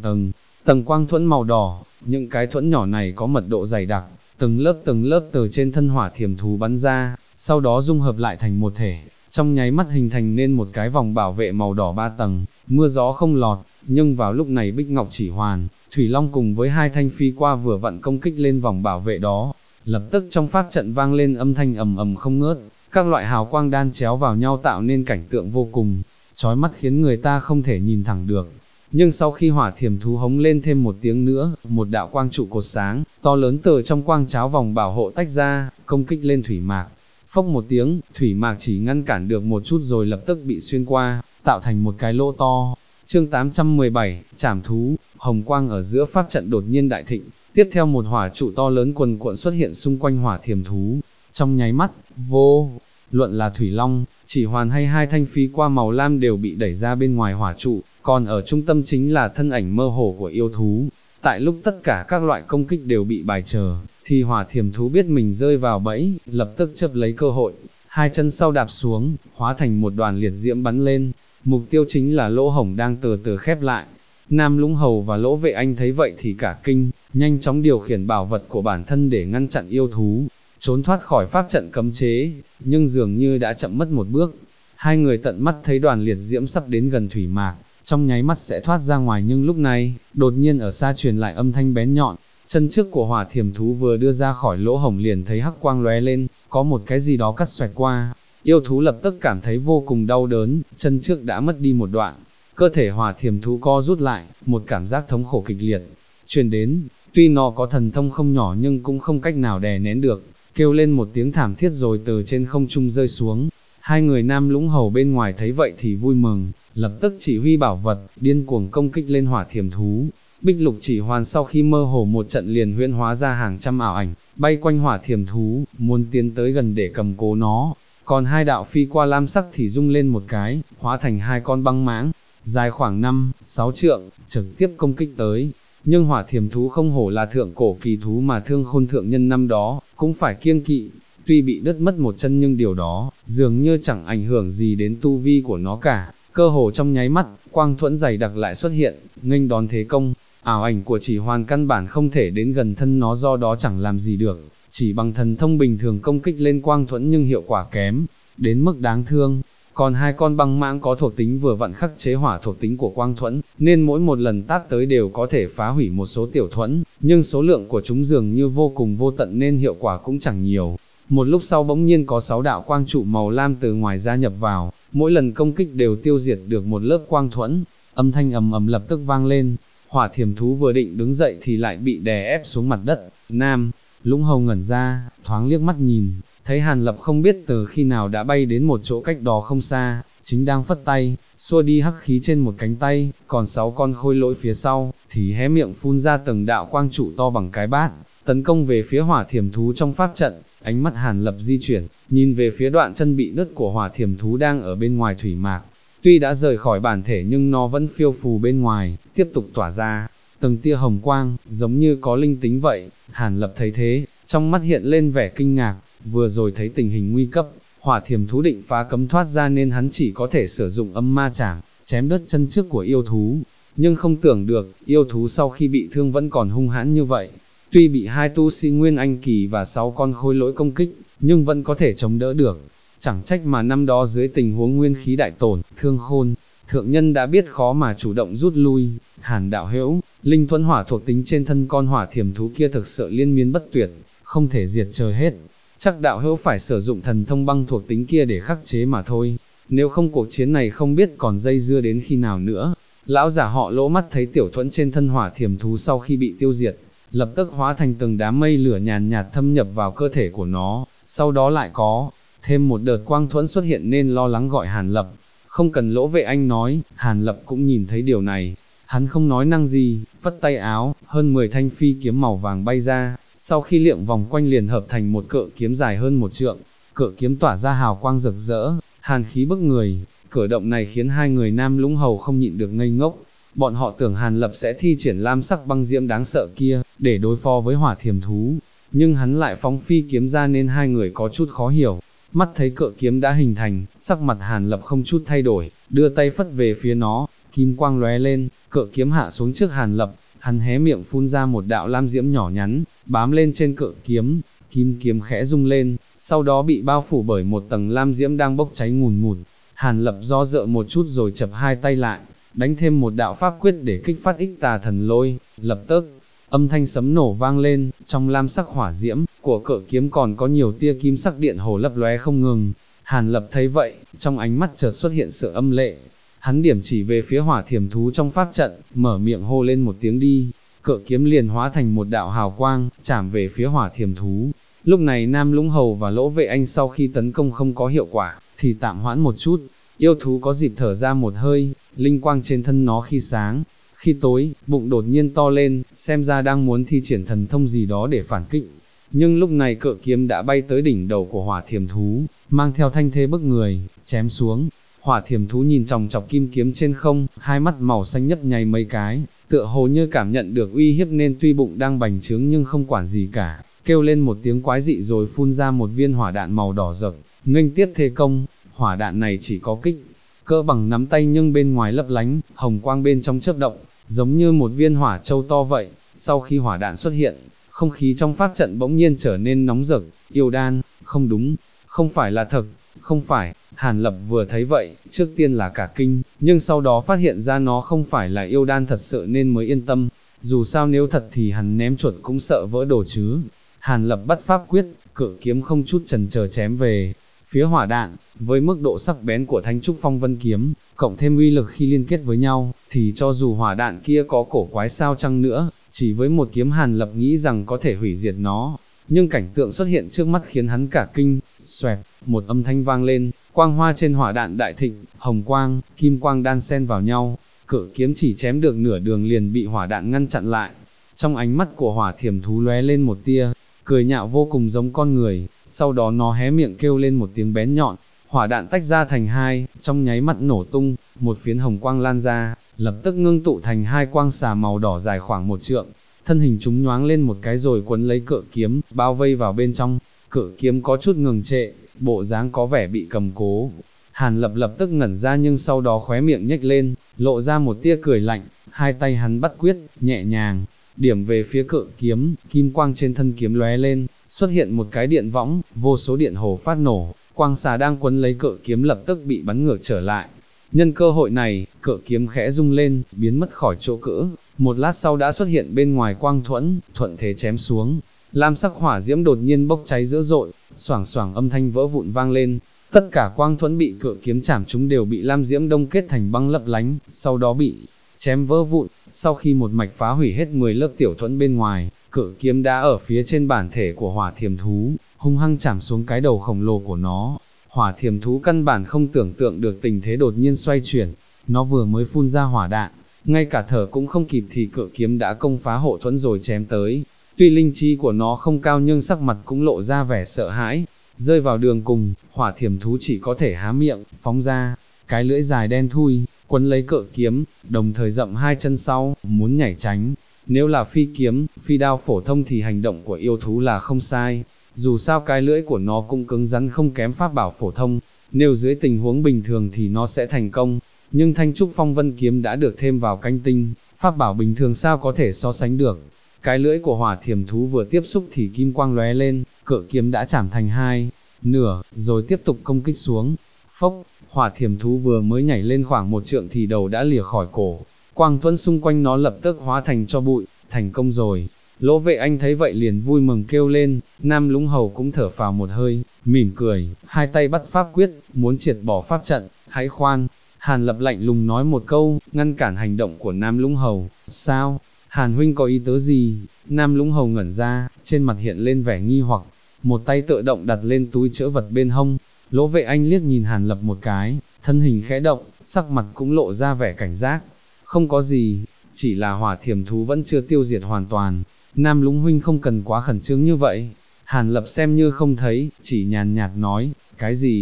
tầng quang thuẫn màu đỏ, những cái thuẫn nhỏ này có mật độ dày đặc, từng lớp từ trên thân hỏa thiểm thú bắn ra, sau đó dung hợp lại thành một thể, trong nháy mắt hình thành nên một cái vòng bảo vệ màu đỏ 3 tầng, mưa gió không lọt. Nhưng vào lúc này Bích Ngọc Chỉ Hoàn, Thủy Long cùng với hai thanh phi qua vừa vặn công kích lên vòng bảo vệ đó, lập tức trong pháp trận vang lên âm thanh ầm ầm không ngớt, các loại hào quang đan chéo vào nhau tạo nên cảnh tượng vô cùng chói mắt khiến người ta không thể nhìn thẳng được. Nhưng sau khi hỏa thiểm thú hống lên thêm một tiếng nữa, một đạo quang trụ cột sáng, to lớn từ trong quang cháo vòng bảo hộ tách ra, công kích lên thủy mạc. Phốc một tiếng, thủy mạc chỉ ngăn cản được một chút rồi lập tức bị xuyên qua, tạo thành một cái lỗ to. Chương 817, Trảm thú, hồng quang ở giữa pháp trận đột nhiên đại thịnh, tiếp theo một hỏa trụ to lớn quần cuộn xuất hiện xung quanh hỏa thiểm thú. Trong nháy mắt, luận là Thủy Long, Chỉ Hoàn hay hai thanh phi qua màu lam đều bị đẩy ra bên ngoài hỏa trụ, còn ở trung tâm chính là thân ảnh mơ hồ của yêu thú. Tại lúc tất cả các loại công kích đều bị bài trừ, thì hỏa thiểm thú biết mình rơi vào bẫy, lập tức chớp lấy cơ hội, hai chân sau đạp xuống, hóa thành một đoàn liệt diễm bắn lên, mục tiêu chính là lỗ hổng đang từ từ khép lại. Nam Lũng Hầu và Lỗ Vệ Anh thấy vậy thì cả kinh, nhanh chóng điều khiển bảo vật của bản thân để ngăn chặn yêu thú, trốn thoát khỏi pháp trận cấm chế, nhưng dường như đã chậm mất một bước. Hai người tận mắt thấy đoàn liệt diễm sắp đến gần thủy mạc, trong nháy mắt sẽ thoát ra ngoài, nhưng lúc này, đột nhiên ở xa truyền lại âm thanh bén nhọn, chân trước của hỏa thiểm thú vừa đưa ra khỏi lỗ hổng liền thấy hắc quang lóe lên, có một cái gì đó cắt xoẹt qua. Yêu thú lập tức cảm thấy vô cùng đau đớn, chân trước đã mất đi một đoạn, cơ thể hỏa thiểm thú co rút lại, một cảm giác thống khổ kịch liệt truyền đến, tuy nó có thần thông không nhỏ nhưng cũng không cách nào đè nén được, kêu lên một tiếng thảm thiết rồi từ trên không trung rơi xuống. Hai người Nam Lũng Hầu bên ngoài thấy vậy thì vui mừng, lập tức chỉ huy bảo vật, điên cuồng công kích lên hỏa thiểm thú. Bích Lục Chỉ Hoàn sau khi mơ hồ một trận liền huyễn hóa ra hàng trăm ảo ảnh, bay quanh hỏa thiểm thú, muốn tiến tới gần để cầm cố nó. Còn hai đạo phi qua lam sắc thì rung lên một cái, hóa thành hai con băng mãng, dài khoảng 5-6 trượng, trực tiếp công kích tới. Nhưng hỏa thiểm thú không hổ là thượng cổ kỳ thú mà Thương Khôn thượng nhân năm đó, cũng phải kiêng kỵ. Tuy bị đứt mất một chân nhưng điều đó, dường như chẳng ảnh hưởng gì đến tu vi của nó cả. Cơ hồ trong nháy mắt, quang thuẫn dày đặc lại xuất hiện, nghênh đón thế công. Ảo ảnh của Chỉ Hoàn căn bản không thể đến gần thân nó, do đó chẳng làm gì được, chỉ bằng thần thông bình thường công kích lên quang thuẫn nhưng hiệu quả kém, đến mức đáng thương. Còn hai con băng mãng có thuộc tính vừa vặn khắc chế hỏa thuộc tính của quang thuẫn, nên mỗi một lần táp tới đều có thể phá hủy một số tiểu thuẫn, nhưng số lượng của chúng dường như vô cùng vô tận nên hiệu quả cũng chẳng nhiều. Một lúc sau bỗng nhiên có 6 đạo quang trụ màu lam từ ngoài gia nhập vào, mỗi lần công kích đều tiêu diệt được một lớp quang thuẫn, âm thanh ầm ầm lập tức vang lên. Hỏa thiểm thú vừa định đứng dậy thì lại bị đè ép xuống mặt đất. Nam Lũng Hầu ngẩn ra, thoáng liếc mắt nhìn, thấy Hàn Lập không biết từ khi nào đã bay đến một chỗ cách đó không xa, chính đang phất tay, xua đi hắc khí trên một cánh tay, còn 6 con khôi lỗi phía sau, thì hé miệng phun ra từng đạo quang trụ to bằng cái bát, tấn công về phía hỏa thiểm thú trong pháp trận. Ánh mắt Hàn Lập di chuyển, nhìn về phía đoạn chân bị đứt của hỏa thiểm thú đang ở bên ngoài thủy mạc. Tuy đã rời khỏi bản thể nhưng nó vẫn phiêu phù bên ngoài, tiếp tục tỏa ra từng tia hồng quang, giống như có linh tính vậy. Hàn Lập thấy thế, trong mắt hiện lên vẻ kinh ngạc, vừa rồi thấy tình hình nguy cấp, hỏa thiểm thú định phá cấm thoát ra nên hắn chỉ có thể sử dụng âm ma chảm, chém đứt chân trước của yêu thú. Nhưng không tưởng được, yêu thú sau khi bị thương vẫn còn hung hãn như vậy. Tuy bị hai tu sĩ Nguyên Anh Kỳ và 6 con khôi lỗi công kích, nhưng vẫn có thể chống đỡ được. Chẳng trách mà năm đó dưới tình huống nguyên khí đại tổn, Thương Khôn thượng nhân đã biết khó mà chủ động rút lui. Hàn đạo hữu, linh thuẫn hỏa thuộc tính trên thân con hỏa thiểm thú kia thực sự liên miên bất tuyệt, không thể diệt trừ hết. Chắc đạo hữu phải sử dụng thần thông băng thuộc tính kia để khắc chế mà thôi. Nếu không cuộc chiến này không biết còn dây dưa đến khi nào nữa. Lão giả họ Lỗ mắt thấy tiểu thuẫn trên thân hỏa thiểm thú sau khi bị tiêu diệt, lập tức hóa thành từng đám mây lửa nhàn nhạt thâm nhập vào cơ thể của nó, sau đó lại có thêm một đợt quang thuẫn xuất hiện nên lo lắng gọi Hàn Lập. Không cần Lỗ Vệ Anh nói, Hàn Lập cũng nhìn thấy điều này, hắn không nói năng gì, phất tay áo, hơn 10 thanh phi kiếm màu vàng bay ra, sau khi liệng vòng quanh liền hợp thành một cự kiếm dài hơn 1 trượng, cự kiếm tỏa ra hào quang rực rỡ, hàn khí bức người. Cử động này khiến hai người Nam Lũng Hầu không nhịn được ngây ngốc, bọn họ tưởng Hàn Lập sẽ thi triển lam sắc băng diễm đáng sợ kia, để đối phó với hỏa thiềm thú, nhưng hắn lại phóng phi kiếm ra nên hai người có chút khó hiểu. Mắt thấy cự kiếm đã hình thành, sắc mặt Hàn Lập không chút thay đổi, đưa tay phất về phía nó, kim quang lóe lên, cự kiếm hạ xuống trước Hàn Lập, hắn hé miệng phun ra một đạo lam diễm nhỏ nhắn, bám lên trên cự kiếm, kim kiếm khẽ rung lên, sau đó bị bao phủ bởi một tầng lam diễm đang bốc cháy ngùn ngụt. Hàn Lập do dự một chút rồi chập hai tay lại, đánh thêm một đạo pháp quyết để kích phát ích tà thần lôi, lập tức, âm thanh sấm nổ vang lên, trong lam sắc hỏa diễm của cự kiếm còn có nhiều tia kim sắc điện hồ lấp lóe không ngừng. Hàn Lập thấy vậy, trong ánh mắt chợt xuất hiện sự âm lệ, hắn điểm chỉ về phía hỏa thiềm thú trong pháp trận, mở miệng hô lên một tiếng đi, cự kiếm liền hóa thành một đạo hào quang, chạm về phía hỏa thiềm thú. Lúc này Nam Lũng Hầu và Lỗ Vệ Anh sau khi tấn công không có hiệu quả, thì tạm hoãn một chút, yêu thú có dịp thở ra một hơi, linh quang trên thân nó khi sáng, khi tối, bụng đột nhiên to lên, xem ra đang muốn thi triển thần thông gì đó để phản kích. Nhưng lúc này cự kiếm đã bay tới đỉnh đầu của hỏa thiềm thú, mang theo thanh thế bức người, chém xuống. Hỏa thiềm thú nhìn chòng chọc kim kiếm trên không, hai mắt màu xanh nhấp nháy mấy cái, tựa hồ như cảm nhận được uy hiếp nên tuy bụng đang bành trướng nhưng không quản gì cả, kêu lên một tiếng quái dị rồi phun ra một viên hỏa đạn màu đỏ rực, nghênh tiếp thế công. Hỏa đạn này chỉ có kích cỡ bằng nắm tay nhưng bên ngoài lấp lánh, hồng quang bên trong chớp động, giống như một viên hỏa châu to vậy. Sau khi hỏa đạn xuất hiện, không khí trong pháp trận bỗng nhiên trở nên nóng rực. Yêu đan, không đúng, không phải là thật, không phải. Hàn Lập vừa thấy vậy, trước tiên là cả kinh, nhưng sau đó phát hiện ra nó không phải là yêu đan thật sự nên mới yên tâm. Dù sao nếu thật thì hắn ném chuột cũng sợ vỡ đồ chứ. Hàn Lập bắt pháp quyết, cự kiếm không chút chần chờ chém về phía hỏa đạn. Với mức độ sắc bén của Thanh Trúc Phong Vân kiếm, cộng thêm uy lực khi liên kết với nhau, thì cho dù hỏa đạn kia có cổ quái sao chăng nữa, chỉ với một kiếm Hàn Lập nghĩ rằng có thể hủy diệt nó. Nhưng cảnh tượng xuất hiện trước mắt khiến hắn cả kinh. Xoẹt, một âm thanh vang lên, quang hoa trên hỏa đạn đại thịnh, hồng quang, kim quang đan xen vào nhau, cự kiếm chỉ chém được nửa đường liền bị hỏa đạn ngăn chặn lại. Trong ánh mắt của hỏa thiềm thú lóe lên một tia cười nhạo vô cùng giống con người, sau đó nó hé miệng kêu lên một tiếng bén nhọn, hỏa đạn tách ra thành hai, trong nháy mắt nổ tung, một phiến hồng quang lan ra, lập tức ngưng tụ thành hai quang xà màu đỏ dài khoảng một trượng, thân hình chúng nhoáng lên một cái rồi quấn lấy cự kiếm, bao vây vào bên trong. Cự kiếm có chút ngừng trệ, bộ dáng có vẻ bị cầm cố. Hàn Lập lập tức ngẩn ra nhưng sau đó khóe miệng nhếch lên, lộ ra một tia cười lạnh, hai tay hắn bắt quyết, nhẹ nhàng điểm về phía cự kiếm, kim quang trên thân kiếm lóe lên, xuất hiện một cái điện võng, vô số điện hồ phát nổ, quang xà đang quấn lấy cự kiếm lập tức bị bắn ngược trở lại. Nhân cơ hội này, cự kiếm khẽ rung lên, biến mất khỏi chỗ cữ, một lát sau đã xuất hiện bên ngoài quang thuẫn, thuận thế chém xuống. Lam sắc hỏa diễm đột nhiên bốc cháy dữ dội, xoảng xoảng âm thanh vỡ vụn vang lên, tất cả quang thuẫn bị cự kiếm chảm chúng đều bị lam diễm đông kết thành băng lấp lánh, sau đó bị chém vỡ vụn. Sau khi một mạch phá hủy hết 10 lớp tiểu thuẫn bên ngoài, cự kiếm đã ở phía trên bản thể của hỏa thiềm thú, hung hăng chảm xuống cái đầu khổng lồ của nó. Hỏa thiềm thú căn bản không tưởng tượng được tình thế đột nhiên xoay chuyển, nó vừa mới phun ra hỏa đạn, ngay cả thở cũng không kịp thì cự kiếm đã công phá hộ thuẫn rồi chém tới. Tuy linh trí của nó không cao nhưng sắc mặt cũng lộ ra vẻ sợ hãi, rơi vào đường cùng, hỏa thiềm thú chỉ có thể há miệng, phóng ra cái lưỡi dài đen thui, quấn lấy cự kiếm, đồng thời dậm hai chân sau, muốn nhảy tránh. Nếu là phi kiếm, phi đao phổ thông thì hành động của yêu thú là không sai, dù sao cái lưỡi của nó cũng cứng rắn không kém pháp bảo phổ thông, nếu dưới tình huống bình thường thì nó sẽ thành công, nhưng Thanh Trúc Phong Vân kiếm đã được thêm vào canh tinh, pháp bảo bình thường sao có thể so sánh được. Cái lưỡi của hỏa thiềm thú vừa tiếp xúc thì kim quang lóe lên, cự kiếm đã chảm thành hai nửa, rồi tiếp tục công kích xuống. Phốc, hỏa thiềm thú vừa mới nhảy lên khoảng một trượng thì đầu đã lìa khỏi cổ, quang thuẫn xung quanh nó lập tức hóa thành cho bụi. Thành công rồi. Lỗ Vệ Anh thấy vậy liền vui mừng kêu lên, Nam Lũng Hầu cũng thở phào một hơi, mỉm cười, hai tay bắt pháp quyết, muốn triệt bỏ pháp trận. Hãy khoan. Hàn Lập lạnh lùng nói một câu, ngăn cản hành động của Nam Lũng Hầu. Sao? Hàn huynh có ý tứ gì? Nam Lũng Hầu ngẩn ra, trên mặt hiện lên vẻ nghi hoặc, một tay tự động đặt lên túi trữ vật bên hông. Lỗ Vệ Anh liếc nhìn Hàn Lập một cái, thân hình khẽ động, sắc mặt cũng lộ ra vẻ cảnh giác. Không có gì, chỉ là hỏa thiềm thú vẫn chưa tiêu diệt hoàn toàn. Nam Lũng huynh không cần quá khẩn trương như vậy. Hàn Lập xem như không thấy, chỉ nhàn nhạt nói, cái gì?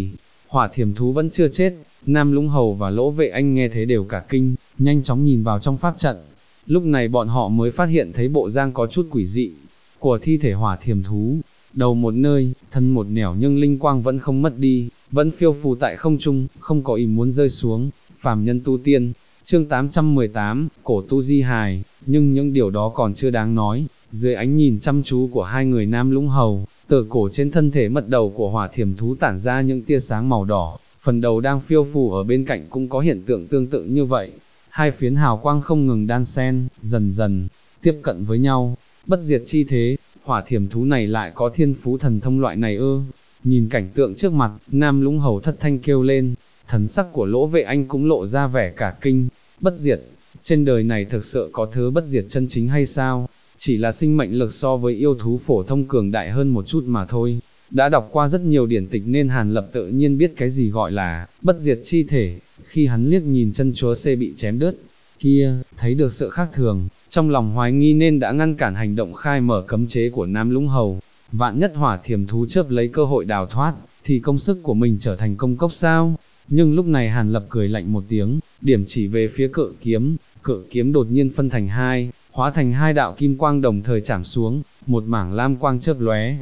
hỏa thiểm thú vẫn chưa chết. Nam Lũng Hầu và Lỗ Vệ Anh nghe thế đều cả kinh, nhanh chóng nhìn vào trong pháp trận. Lúc này bọn họ mới phát hiện thấy bộ dáng có chút quỷ dị của thi thể hỏa thiểm thú. Đầu một nơi, thân một nẻo nhưng linh quang vẫn không mất đi, vẫn phiêu phù tại không trung, không có ý muốn rơi xuống. Phàm nhân tu tiên, chương 818, cổ tu di hài. Nhưng những điều đó còn chưa đáng nói. Dưới ánh nhìn chăm chú của hai người Nam Lũng Hầu, từ cổ trên thân thể mật đầu của hỏa thiểm thú tản ra những tia sáng màu đỏ, phần đầu đang phiêu phù ở bên cạnh cũng có hiện tượng tương tự như vậy. Hai phiến hào quang không ngừng đan xen, dần dần tiếp cận với nhau. Bất diệt chi thế, hỏa thiểm thú này lại có thiên phú thần thông loại này ư? Nhìn cảnh tượng trước mặt, Nam Lũng Hầu thất thanh kêu lên, thần sắc của Lỗ Vệ Anh cũng lộ ra vẻ cả kinh. Bất diệt, trên đời này thực sự có thứ bất diệt chân chính hay sao? Chỉ là sinh mệnh lực so với yêu thú phổ thông cường đại hơn một chút mà thôi. Đã đọc qua rất nhiều điển tịch nên Hàn Lập tự nhiên biết cái gì gọi là bất diệt chi thể. Khi hắn liếc nhìn chân chúa C bị chém đứt kia, thấy được sự khác thường, trong lòng hoài nghi nên đã ngăn cản hành động khai mở cấm chế của Nam Lũng Hầu. Vạn nhất hỏa thiểm thú chớp lấy cơ hội đào thoát, thì công sức của mình trở thành công cốc sao? Nhưng lúc này Hàn Lập cười lạnh một tiếng, điểm chỉ về phía cự kiếm đột nhiên phân thành hai, hóa thành hai đạo kim quang đồng thời chạm xuống, một mảng lam quang chớp lóe,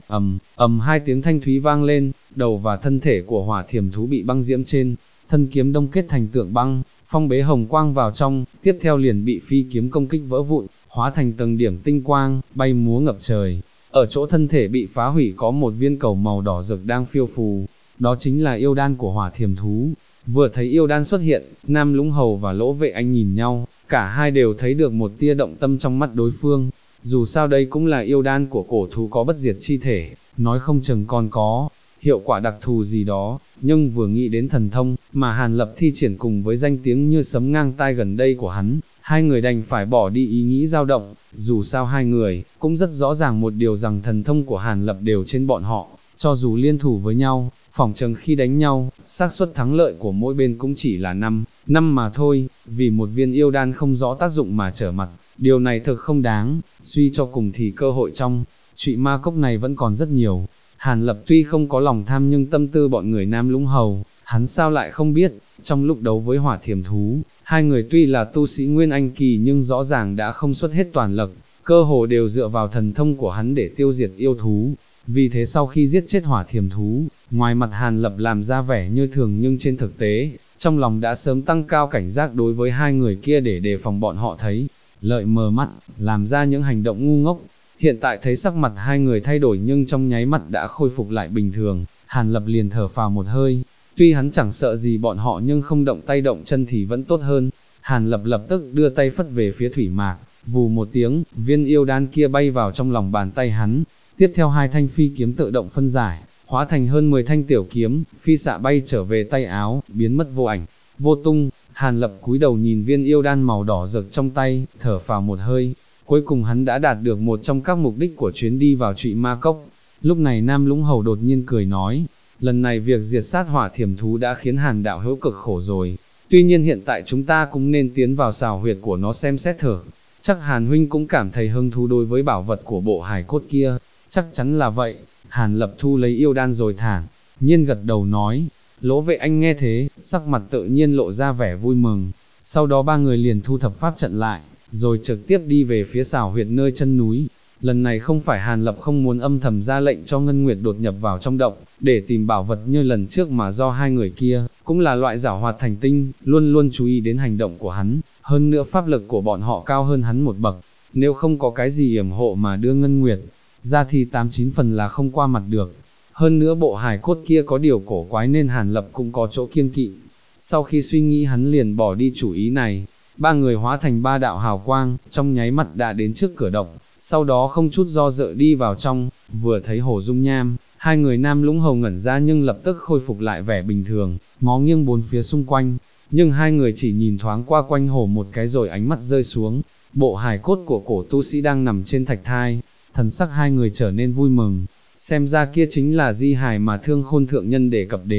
hai tiếng thanh thúy vang lên, đầu và thân thể của hỏa thiểm thú bị băng diễm trên thân kiếm đông kết thành tượng băng, phong bế hồng quang vào trong, tiếp theo liền bị phi kiếm công kích vỡ vụn, hóa thành từng điểm tinh quang, bay múa ngập trời. Ở chỗ thân thể bị phá hủy có một viên cầu màu đỏ rực đang phiêu phù, đó chính là yêu đan của hỏa thiểm thú. Vừa thấy yêu đan xuất hiện, Nam Lũng Hầu và Lỗ Vệ Anh nhìn nhau, cả hai đều thấy được một tia động tâm trong mắt đối phương. Dù sao đây cũng là yêu đan của cổ thú có bất diệt chi thể, nói không chừng còn có hiệu quả đặc thù gì đó, nhưng vừa nghĩ đến thần thông mà Hàn Lập thi triển cùng với danh tiếng như sấm ngang tai gần đây của hắn, hai người đành phải bỏ đi ý nghĩ dao động. Dù sao hai người cũng rất rõ ràng một điều rằng thần thông của Hàn Lập đều trên bọn họ, cho dù liên thủ với nhau, phỏng chừng khi đánh nhau, xác suất thắng lợi của mỗi bên cũng chỉ là 5 mà thôi. Vì một viên yêu đan không rõ tác dụng mà trở mặt, điều này thực không đáng. Suy cho cùng thì cơ hội trong trụy ma cốc này vẫn còn rất nhiều. Hàn Lập tuy không có lòng tham nhưng tâm tư bọn người Nam Lũng Hầu, hắn sao lại không biết. Trong lúc đấu với hỏa thiểm thú, hai người tuy là tu sĩ Nguyên Anh kỳ nhưng rõ ràng đã không xuất hết toàn lực, cơ hồ đều dựa vào thần thông của hắn để tiêu diệt yêu thú. Vì thế sau khi giết chết hỏa thiểm thú, ngoài mặt Hàn Lập làm ra vẻ như thường nhưng trên thực tế, trong lòng đã sớm tăng cao cảnh giác đối với hai người kia để đề phòng bọn họ thấy lợi mờ mắt, làm ra những hành động ngu ngốc. Hiện tại thấy sắc mặt hai người thay đổi nhưng trong nháy mắt đã khôi phục lại bình thường, Hàn Lập liền thở phào một hơi. Tuy hắn chẳng sợ gì bọn họ nhưng không động tay động chân thì vẫn tốt hơn. Hàn Lập lập tức đưa tay phất về phía thủy mạc, vù một tiếng, viên yêu đan kia bay vào trong lòng bàn tay hắn. Tiếp theo hai thanh phi kiếm tự động phân giải, hóa thành hơn 10 thanh tiểu kiếm, phi xạ bay trở về tay áo, biến mất vô ảnh, vô tung. Hàn Lập cúi đầu nhìn viên yêu đan màu đỏ rực trong tay, thở phào một hơi. Cuối cùng hắn đã đạt được một trong các mục đích của chuyến đi vào trụy ma cốc. Lúc này Nam Lũng Hầu đột nhiên cười nói, lần này việc diệt sát hỏa thiểm thú đã khiến Hàn đạo hữu cực khổ rồi. Tuy nhiên hiện tại chúng ta cũng nên tiến vào xào huyệt của nó xem xét thử. Chắc Hàn huynh cũng cảm thấy hứng thú đối với bảo vật của bộ hài cốt kia. Chắc chắn là vậy. Hàn Lập thu lấy yêu đan rồi thản nhiên gật đầu nói. Lỗ Vệ Anh nghe thế, sắc mặt tự nhiên lộ ra vẻ vui mừng. Sau đó ba người liền thu thập pháp trận lại, rồi trực tiếp đi về phía xào huyệt nơi chân núi. Lần này không phải Hàn Lập không muốn âm thầm ra lệnh cho Ngân Nguyệt đột nhập vào trong động, để tìm bảo vật như lần trước mà do hai người kia, cũng là loại giảo hoạt thành tinh, luôn luôn chú ý đến hành động của hắn, hơn nữa pháp lực của bọn họ cao hơn hắn một bậc, nếu không có cái gì yểm hộ mà đưa Ngân Nguyệt ra thì 89 phần là không qua mặt được. Hơn nữa bộ hài cốt kia có điều cổ quái nên Hàn Lập cũng có chỗ kiêng kỵ. Sau khi suy nghĩ hắn liền bỏ đi chủ ý này. Ba người hóa thành ba đạo hào quang, trong nháy mắt đã đến trước cửa động, sau đó không chút do dự đi vào trong. Vừa thấy Hồ Dung Nham, hai người Nam Lũng Hầu ngẩn ra nhưng lập tức khôi phục lại vẻ bình thường, ngó nghiêng bốn phía xung quanh. Nhưng hai người chỉ nhìn thoáng qua quanh hồ một cái rồi ánh mắt rơi xuống bộ hài cốt của cổ tu sĩ đang nằm trên thạch thai. Thần sắc hai người trở nên vui mừng, xem ra kia chính là di hài mà Thương Khôn thượng nhân đề cập đến.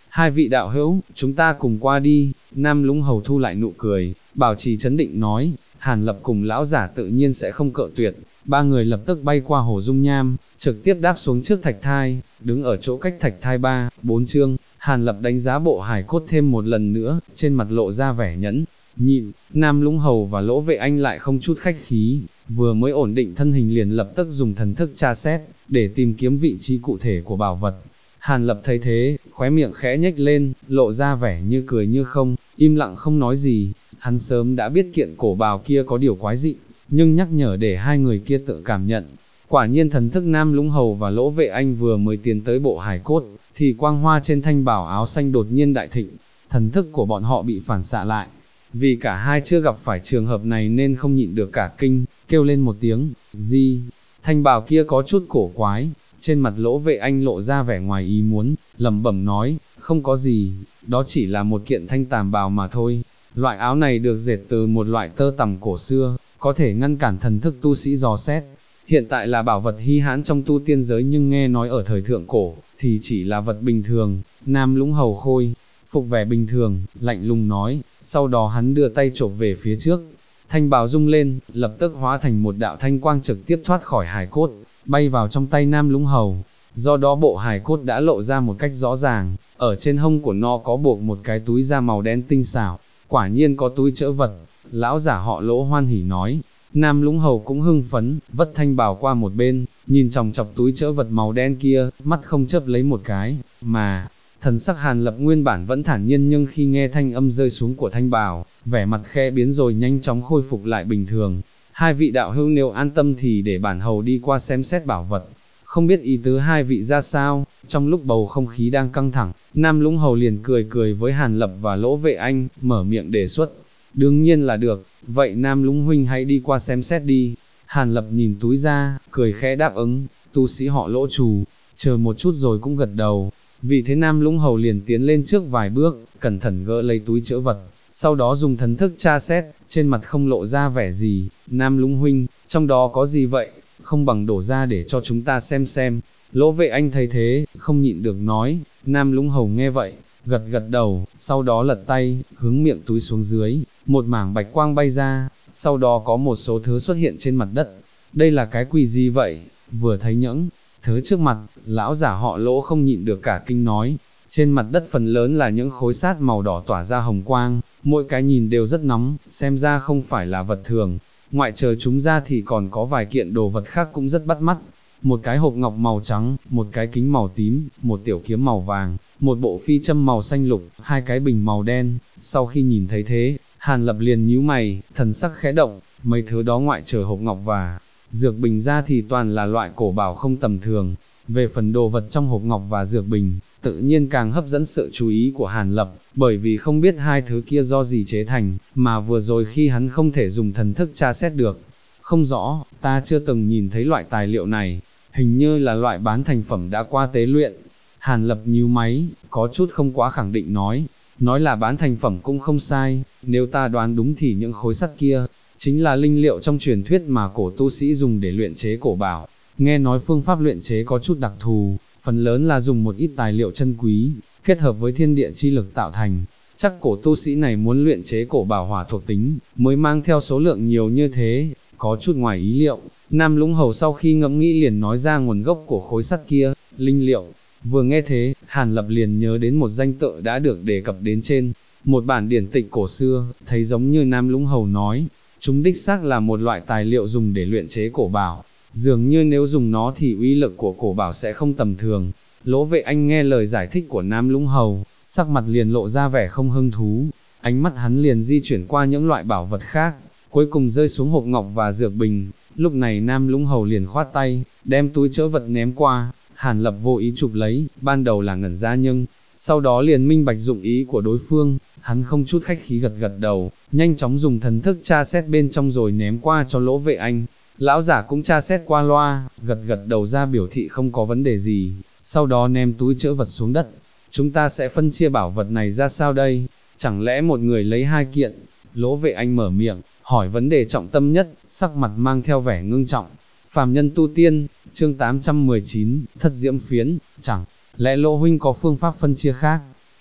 hai vị đạo hữu, chúng ta cùng qua đi. Nam Lũng Hầu thu lại nụ cười, bảo trì trấn định nói, Hàn Lập cùng lão giả tự nhiên sẽ không cự tuyệt. Ba người lập tức bay qua hồ dung nham, trực tiếp đáp xuống trước thạch thai, đứng ở chỗ cách thạch thai 3-4 chương. Hàn Lập đánh giá bộ hài cốt thêm một lần nữa, trên mặt lộ ra vẻ nhẫn nhịn. Nam Lũng Hầu và Lỗ Vệ Anh lại không chút khách khí, vừa mới ổn định thân hình liền lập tức dùng thần thức tra xét, để tìm kiếm vị trí cụ thể của bảo vật. Hàn Lập thấy thế, khóe miệng khẽ nhếch lên, lộ ra vẻ như cười như không, im lặng không nói gì. Hắn sớm đã biết kiện cổ bào kia có điều quái dị, nhưng nhắc nhở để hai người kia tự cảm nhận. Quả nhiên thần thức Nam Lũng Hầu và Lỗ Vệ Anh vừa mới tiến tới bộ hài cốt, thì quang hoa trên thanh bảo áo xanh đột nhiên đại thịnh, thần thức của bọn họ bị phản xạ lại. Vì cả hai chưa gặp phải trường hợp này nên không nhịn được cả kinh, kêu lên một tiếng, gì? Thanh bào kia có chút cổ quái. Trên mặt Lỗ Vệ Anh lộ ra vẻ ngoài ý muốn, lẩm bẩm nói, không có gì, đó chỉ là một kiện thanh tàm bào mà thôi. Loại áo này được dệt từ một loại tơ tằm cổ xưa, có thể ngăn cản thần thức tu sĩ dò xét. Hiện tại là bảo vật hy hãn trong tu tiên giới nhưng nghe nói ở thời thượng cổ, thì chỉ là vật bình thường. Nam Lũng Hầu khôi phục vẻ bình thường, lạnh lùng nói, sau đó hắn đưa tay chộp về phía trước. Thanh bào rung lên, lập tức hóa thành một đạo thanh quang trực tiếp thoát khỏi hài cốt, bay vào trong tay Nam Lũng Hầu. Do đó bộ hài cốt đã lộ ra một cách rõ ràng, ở trên hông của nó có buộc một cái túi da màu đen tinh xảo, quả nhiên có túi trữ vật. Lão giả họ Lỗ hoan hỉ nói. Nam Lũng Hầu cũng hưng phấn, vất thanh bào qua một bên, nhìn chòng chọc túi trữ vật màu đen kia, mắt không chớp lấy một cái, mà thần sắc Hàn Lập nguyên bản vẫn thản nhiên nhưng khi nghe thanh âm rơi xuống của thanh bào, vẻ mặt khẽ biến rồi nhanh chóng khôi phục lại bình thường. Hai vị đạo hữu nếu an tâm thì để bản hầu đi qua xem xét bảo vật. Không biết ý tứ hai vị ra sao. Trong lúc bầu không khí đang căng thẳng, Nam Lũng Hầu liền cười cười với Hàn Lập và Lỗ Vệ Anh, mở miệng đề xuất. Đương nhiên là được, vậy Nam Lũng huynh hãy đi qua xem xét đi. Hàn Lập nhìn túi ra, cười khẽ đáp ứng. Tu sĩ họ Lỗ trù, chờ một chút rồi cũng gật đầu. Vì thế Nam Lũng Hầu liền tiến lên trước vài bước, cẩn thận gỡ lấy túi trữ vật, sau đó dùng thần thức tra xét, trên mặt không lộ ra vẻ gì. Nam Lũng huynh, trong đó có gì vậy? Không bằng đổ ra để cho chúng ta xem. Lỗ Vệ Anh thấy thế, không nhịn được nói. Nam Lũng Hầu nghe vậy, gật gật đầu, sau đó lật tay, hướng miệng túi xuống dưới, một mảng bạch quang bay ra, sau đó có một số thứ xuất hiện trên mặt đất. Đây là cái quỷ gì vậy? Vừa thấy những thứ trước mặt, lão giả họ Lỗ không nhịn được cả kinh nói. Trên mặt đất phần lớn là những khối sắt màu đỏ tỏa ra hồng quang, mỗi cái nhìn đều rất nóng, xem ra không phải là vật thường. Ngoại trừ chúng ra thì còn có vài kiện đồ vật khác cũng rất bắt mắt. Một cái hộp ngọc màu trắng, một cái kính màu tím, một tiểu kiếm màu vàng, một bộ phi châm màu xanh lục, hai cái bình màu đen. Sau khi nhìn thấy thế, Hàn Lập liền nhíu mày, thần sắc khẽ động. Mấy thứ đó ngoại trừ hộp ngọc và dược bình ra thì toàn là loại cổ bảo không tầm thường. Về phần đồ vật trong hộp ngọc và dược bình, tự nhiên càng hấp dẫn sự chú ý của Hàn Lập, bởi vì không biết hai thứ kia do gì chế thành, mà vừa rồi khi hắn không thể dùng thần thức tra xét được. Không rõ, ta chưa từng nhìn thấy loại tài liệu này, hình như là loại bán thành phẩm đã qua tế luyện. Hàn Lập nhíu máy, có chút không quá khẳng định nói là bán thành phẩm cũng không sai, nếu ta đoán đúng thì những khối sắt kia, chính là linh liệu trong truyền thuyết mà cổ tu sĩ dùng để luyện chế cổ bảo. Nghe nói phương pháp luyện chế có chút đặc thù, phần lớn là dùng một ít tài liệu chân quý, kết hợp với thiên địa chi lực tạo thành. Chắc cổ tu sĩ này muốn luyện chế cổ bảo hỏa thuộc tính, mới mang theo số lượng nhiều như thế, có chút ngoài ý liệu. Nam Lũng Hầu sau khi ngẫm nghĩ liền nói ra nguồn gốc của khối sắt kia, linh liệu. Vừa nghe thế, Hàn Lập liền nhớ đến một danh tự đã được đề cập đến trên một bản điển tịch cổ xưa, thấy giống như Nam Lũng Hầu nói, chúng đích xác là một loại tài liệu dùng để luyện chế cổ bảo. Dường như nếu dùng nó thì uy lực của cổ bảo sẽ không tầm thường. Lỗ Vệ Anh nghe lời giải thích của Nam Lũng Hầu, sắc mặt liền lộ ra vẻ không hứng thú, ánh mắt hắn liền di chuyển qua những loại bảo vật khác, cuối cùng rơi xuống hộp ngọc và dược bình. Lúc này Nam Lũng Hầu liền khoát tay, đem túi trữ vật ném qua. Hàn Lập vô ý chụp lấy, ban đầu là ngẩn ra nhưng sau đó liền minh bạch dụng ý của đối phương, hắn không chút khách khí gật gật đầu, nhanh chóng dùng thần thức tra xét bên trong rồi ném qua cho Lỗ Vệ Anh. Lão giả cũng tra xét qua loa, gật gật đầu ra biểu thị không có vấn đề gì, sau đó ném túi trữ vật xuống đất. Chúng ta sẽ phân chia bảo vật này ra sao đây? Chẳng lẽ một người lấy hai kiện? Lỗ Vệ Anh mở miệng, hỏi vấn đề trọng tâm nhất, sắc mặt mang theo vẻ ngưng trọng. Phàm nhân tu tiên, chương 819, thất diễm phiến, chẳng lẽ Lỗ huynh có phương pháp phân chia khác?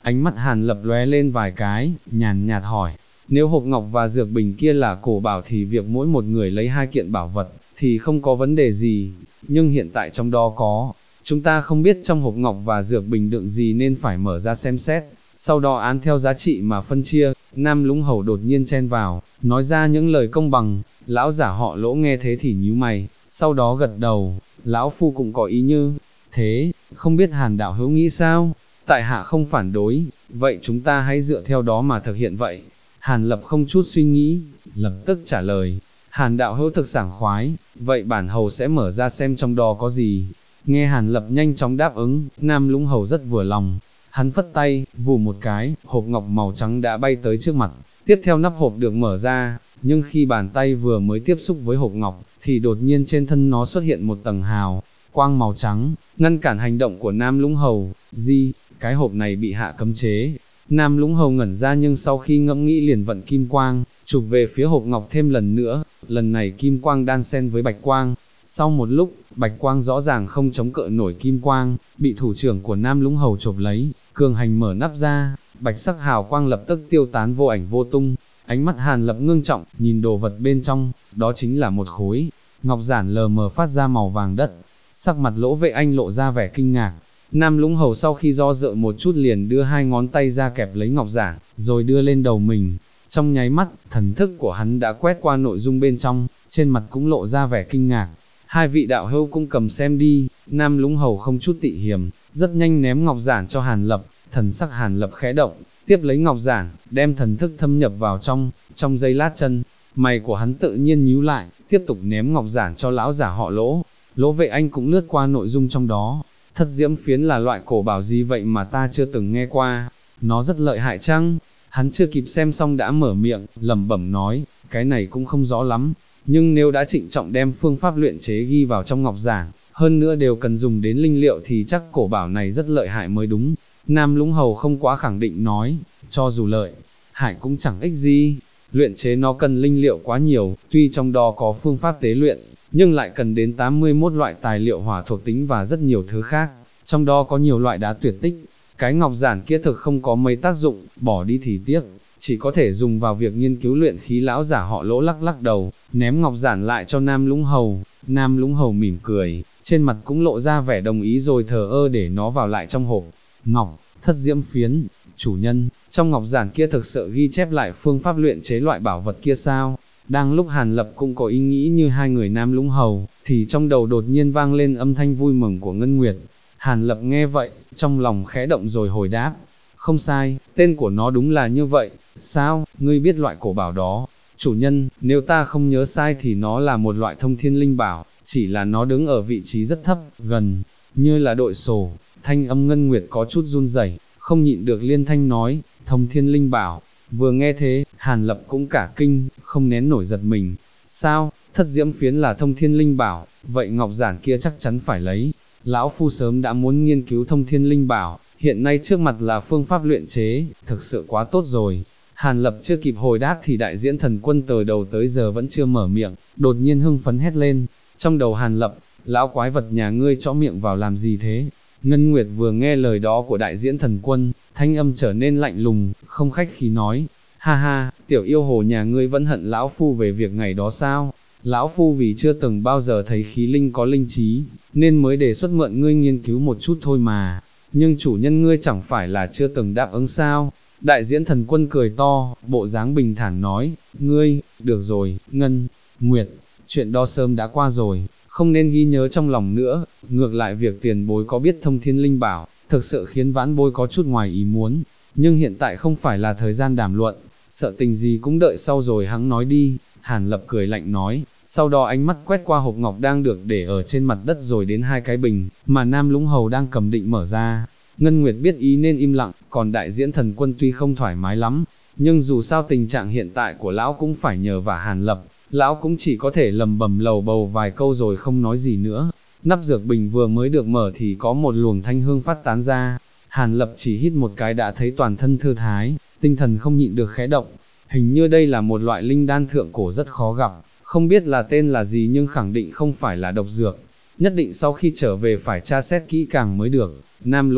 ánh mắt Hàn Lập lóe lên vài cái, nhàn nhạt hỏi, nếu hộp ngọc và dược bình kia là cổ bảo thì việc mỗi một người lấy 2 kiện bảo vật, thì không có vấn đề gì, nhưng hiện tại trong đó có, chúng ta không biết trong hộp ngọc và dược bình đựng gì nên phải mở ra xem xét, sau đó án theo giá trị mà phân chia. Nam Lũng Hầu đột nhiên chen vào, nói ra những lời công bằng. Lão giả họ Lỗ nghe thế thì nhíu mày, sau đó gật đầu, lão phu cũng có ý như thế, không biết Hàn đạo hữu nghĩ sao? Tại hạ không phản đối, vậy chúng ta hãy dựa theo đó mà thực hiện vậy. Hàn Lập không chút suy nghĩ, lập tức trả lời, Hàn đạo hữu thực sảng khoái, vậy bản hầu sẽ mở ra xem trong đó có gì. Nghe Hàn Lập nhanh chóng đáp ứng, Nam Lũng Hầu rất vừa lòng, hắn phất tay, vù một cái, hộp ngọc màu trắng đã bay tới trước mặt, tiếp theo nắp hộp được mở ra, nhưng khi bàn tay vừa mới tiếp xúc với hộp ngọc, thì đột nhiên trên thân nó xuất hiện một tầng hào quang màu trắng, ngăn cản hành động của Nam Lũng Hầu. Cái hộp này bị hạ cấm chế. Nam Lũng Hầu ngẩn ra nhưng sau khi ngẫm nghĩ liền vận kim quang, chụp về phía hộp ngọc thêm lần nữa, lần này kim quang đan xen với bạch quang. Sau một lúc, bạch quang rõ ràng không chống cự nổi kim quang, bị thủ trưởng của Nam Lũng Hầu chộp lấy, cường hành mở nắp ra, bạch sắc hào quang lập tức tiêu tán vô ảnh vô tung. Ánh mắt Hàn Lập ngưng trọng, nhìn đồ vật bên trong, đó chính là một khối ngọc giản lờ mờ phát ra màu vàng đất. Sắc mặt Lỗ Vệ Anh lộ ra vẻ kinh ngạc. Nam Lũng Hầu sau khi do dự một chút liền đưa 2 ngón tay ra kẹp lấy ngọc giản, rồi đưa lên đầu mình. Trong nháy mắt, thần thức của hắn đã quét qua nội dung bên trong, trên mặt cũng lộ ra vẻ kinh ngạc. 2 vị đạo hữu cũng cầm xem đi. Nam Lũng Hầu không chút tị hiềm, rất nhanh ném ngọc giản cho Hàn Lập. Thần sắc Hàn Lập khẽ động, tiếp lấy ngọc giản, đem thần thức thâm nhập vào trong giây lát chân, mày của hắn tự nhiên nhíu lại, tiếp tục ném ngọc giản cho lão giả họ Lỗ. Lỗ Vệ Anh cũng lướt qua nội dung trong đó. Thất diễm phiến là loại cổ bảo gì vậy mà ta chưa từng nghe qua, nó rất lợi hại chăng? Hắn chưa kịp xem xong đã mở miệng, lẩm bẩm nói, cái này cũng không rõ lắm, nhưng nếu đã trịnh trọng đem phương pháp luyện chế ghi vào trong ngọc giản, hơn nữa đều cần dùng đến linh liệu thì chắc cổ bảo này rất lợi hại mới đúng. Nam Lũng Hầu không quá khẳng định nói, cho dù lợi hại cũng chẳng ích gì, luyện chế nó cần linh liệu quá nhiều, tuy trong đó có phương pháp tế luyện, nhưng lại cần đến 81 loại tài liệu hỏa thuộc tính và rất nhiều thứ khác, trong đó có nhiều loại đá tuyệt tích. Cái ngọc giản kia thực không có mấy tác dụng, bỏ đi thì tiếc, chỉ có thể dùng vào việc nghiên cứu luyện khí. Lão giả họ Lỗ lắc lắc đầu, ném ngọc giản lại cho Nam Lũng Hầu. Nam Lũng Hầu mỉm cười, trên mặt cũng lộ ra vẻ đồng ý rồi thờ ơ để nó vào lại trong hộp ngọc. Thất diễm phiến, chủ nhân, trong ngọc giản kia thực sự ghi chép lại phương pháp luyện chế loại bảo vật kia sao? Đang lúc Hàn Lập cũng có ý nghĩ như 2 người Nam Lũng Hầu, thì trong đầu đột nhiên vang lên âm thanh vui mừng của Ngân Nguyệt. Hàn Lập nghe vậy, trong lòng khẽ động rồi hồi đáp, không sai, tên của nó đúng là như vậy. Sao, ngươi biết loại cổ bảo đó? Chủ nhân, nếu ta không nhớ sai thì nó là một loại thông thiên linh bảo, chỉ là nó đứng ở vị trí rất thấp, gần như là đội sổ. Thanh âm Ngân Nguyệt có chút run rẩy, không nhịn được liên thanh nói, thông thiên linh bảo. Vừa nghe thế, Hàn Lập cũng cả kinh, không nén nổi giật mình. Sao, thất diễm phiến là thông thiên linh bảo, vậy ngọc giản kia chắc chắn phải lấy. Lão Phu sớm đã muốn nghiên cứu thông thiên linh bảo, hiện nay trước mặt là phương pháp luyện chế, thực sự quá tốt rồi. Hàn Lập chưa kịp hồi đáp thì đại diễn thần quân từ đầu tới giờ vẫn chưa mở miệng, đột nhiên hưng phấn hét lên. Trong đầu Hàn Lập, lão quái vật nhà ngươi chõ miệng vào làm gì thế? Ngân Nguyệt vừa nghe lời đó của đại diễn thần quân, thanh âm trở nên lạnh lùng, không khách khí nói, ha ha, tiểu yêu hồ nhà ngươi vẫn hận lão Phu về việc ngày đó sao? Lão Phu vì chưa từng bao giờ thấy khí linh có linh trí, nên mới đề xuất mượn ngươi nghiên cứu một chút thôi mà, nhưng chủ nhân ngươi chẳng phải là chưa từng đáp ứng sao? Đại diễn thần quân cười to, bộ dáng bình thản nói, ngươi, được rồi, Ngân Nguyệt, chuyện đó sớm đã qua rồi, không nên ghi nhớ trong lòng nữa. Ngược lại việc tiền bối có biết thông thiên linh bảo, thực sự khiến vãn bối có chút ngoài ý muốn, nhưng hiện tại không phải là thời gian đàm luận, sợ tình gì cũng đợi sau rồi hẵng nói đi. Hàn Lập cười lạnh nói, sau đó ánh mắt quét qua hộp ngọc đang được để ở trên mặt đất rồi đến 2 cái bình, mà Nam Lũng Hầu đang cầm định mở ra. Ngân Nguyệt biết ý nên im lặng, còn đại diễn thần quân tuy không thoải mái lắm, nhưng dù sao tình trạng hiện tại của lão cũng phải nhờ vả Hàn Lập, lão cũng chỉ có thể lầm bầm lầu bầu vài câu rồi không nói gì nữa. Nắp dược bình vừa mới được mở thì có một luồng thanh hương phát tán ra, Hàn Lập chỉ hít một cái đã thấy toàn thân thư thái, tinh thần không nhịn được khẽ động. Hình như đây là một loại linh đan thượng cổ rất khó gặp, không biết là tên là gì nhưng khẳng định không phải là độc dược, nhất định sau khi trở về phải tra xét kỹ càng mới được. Nam Lũng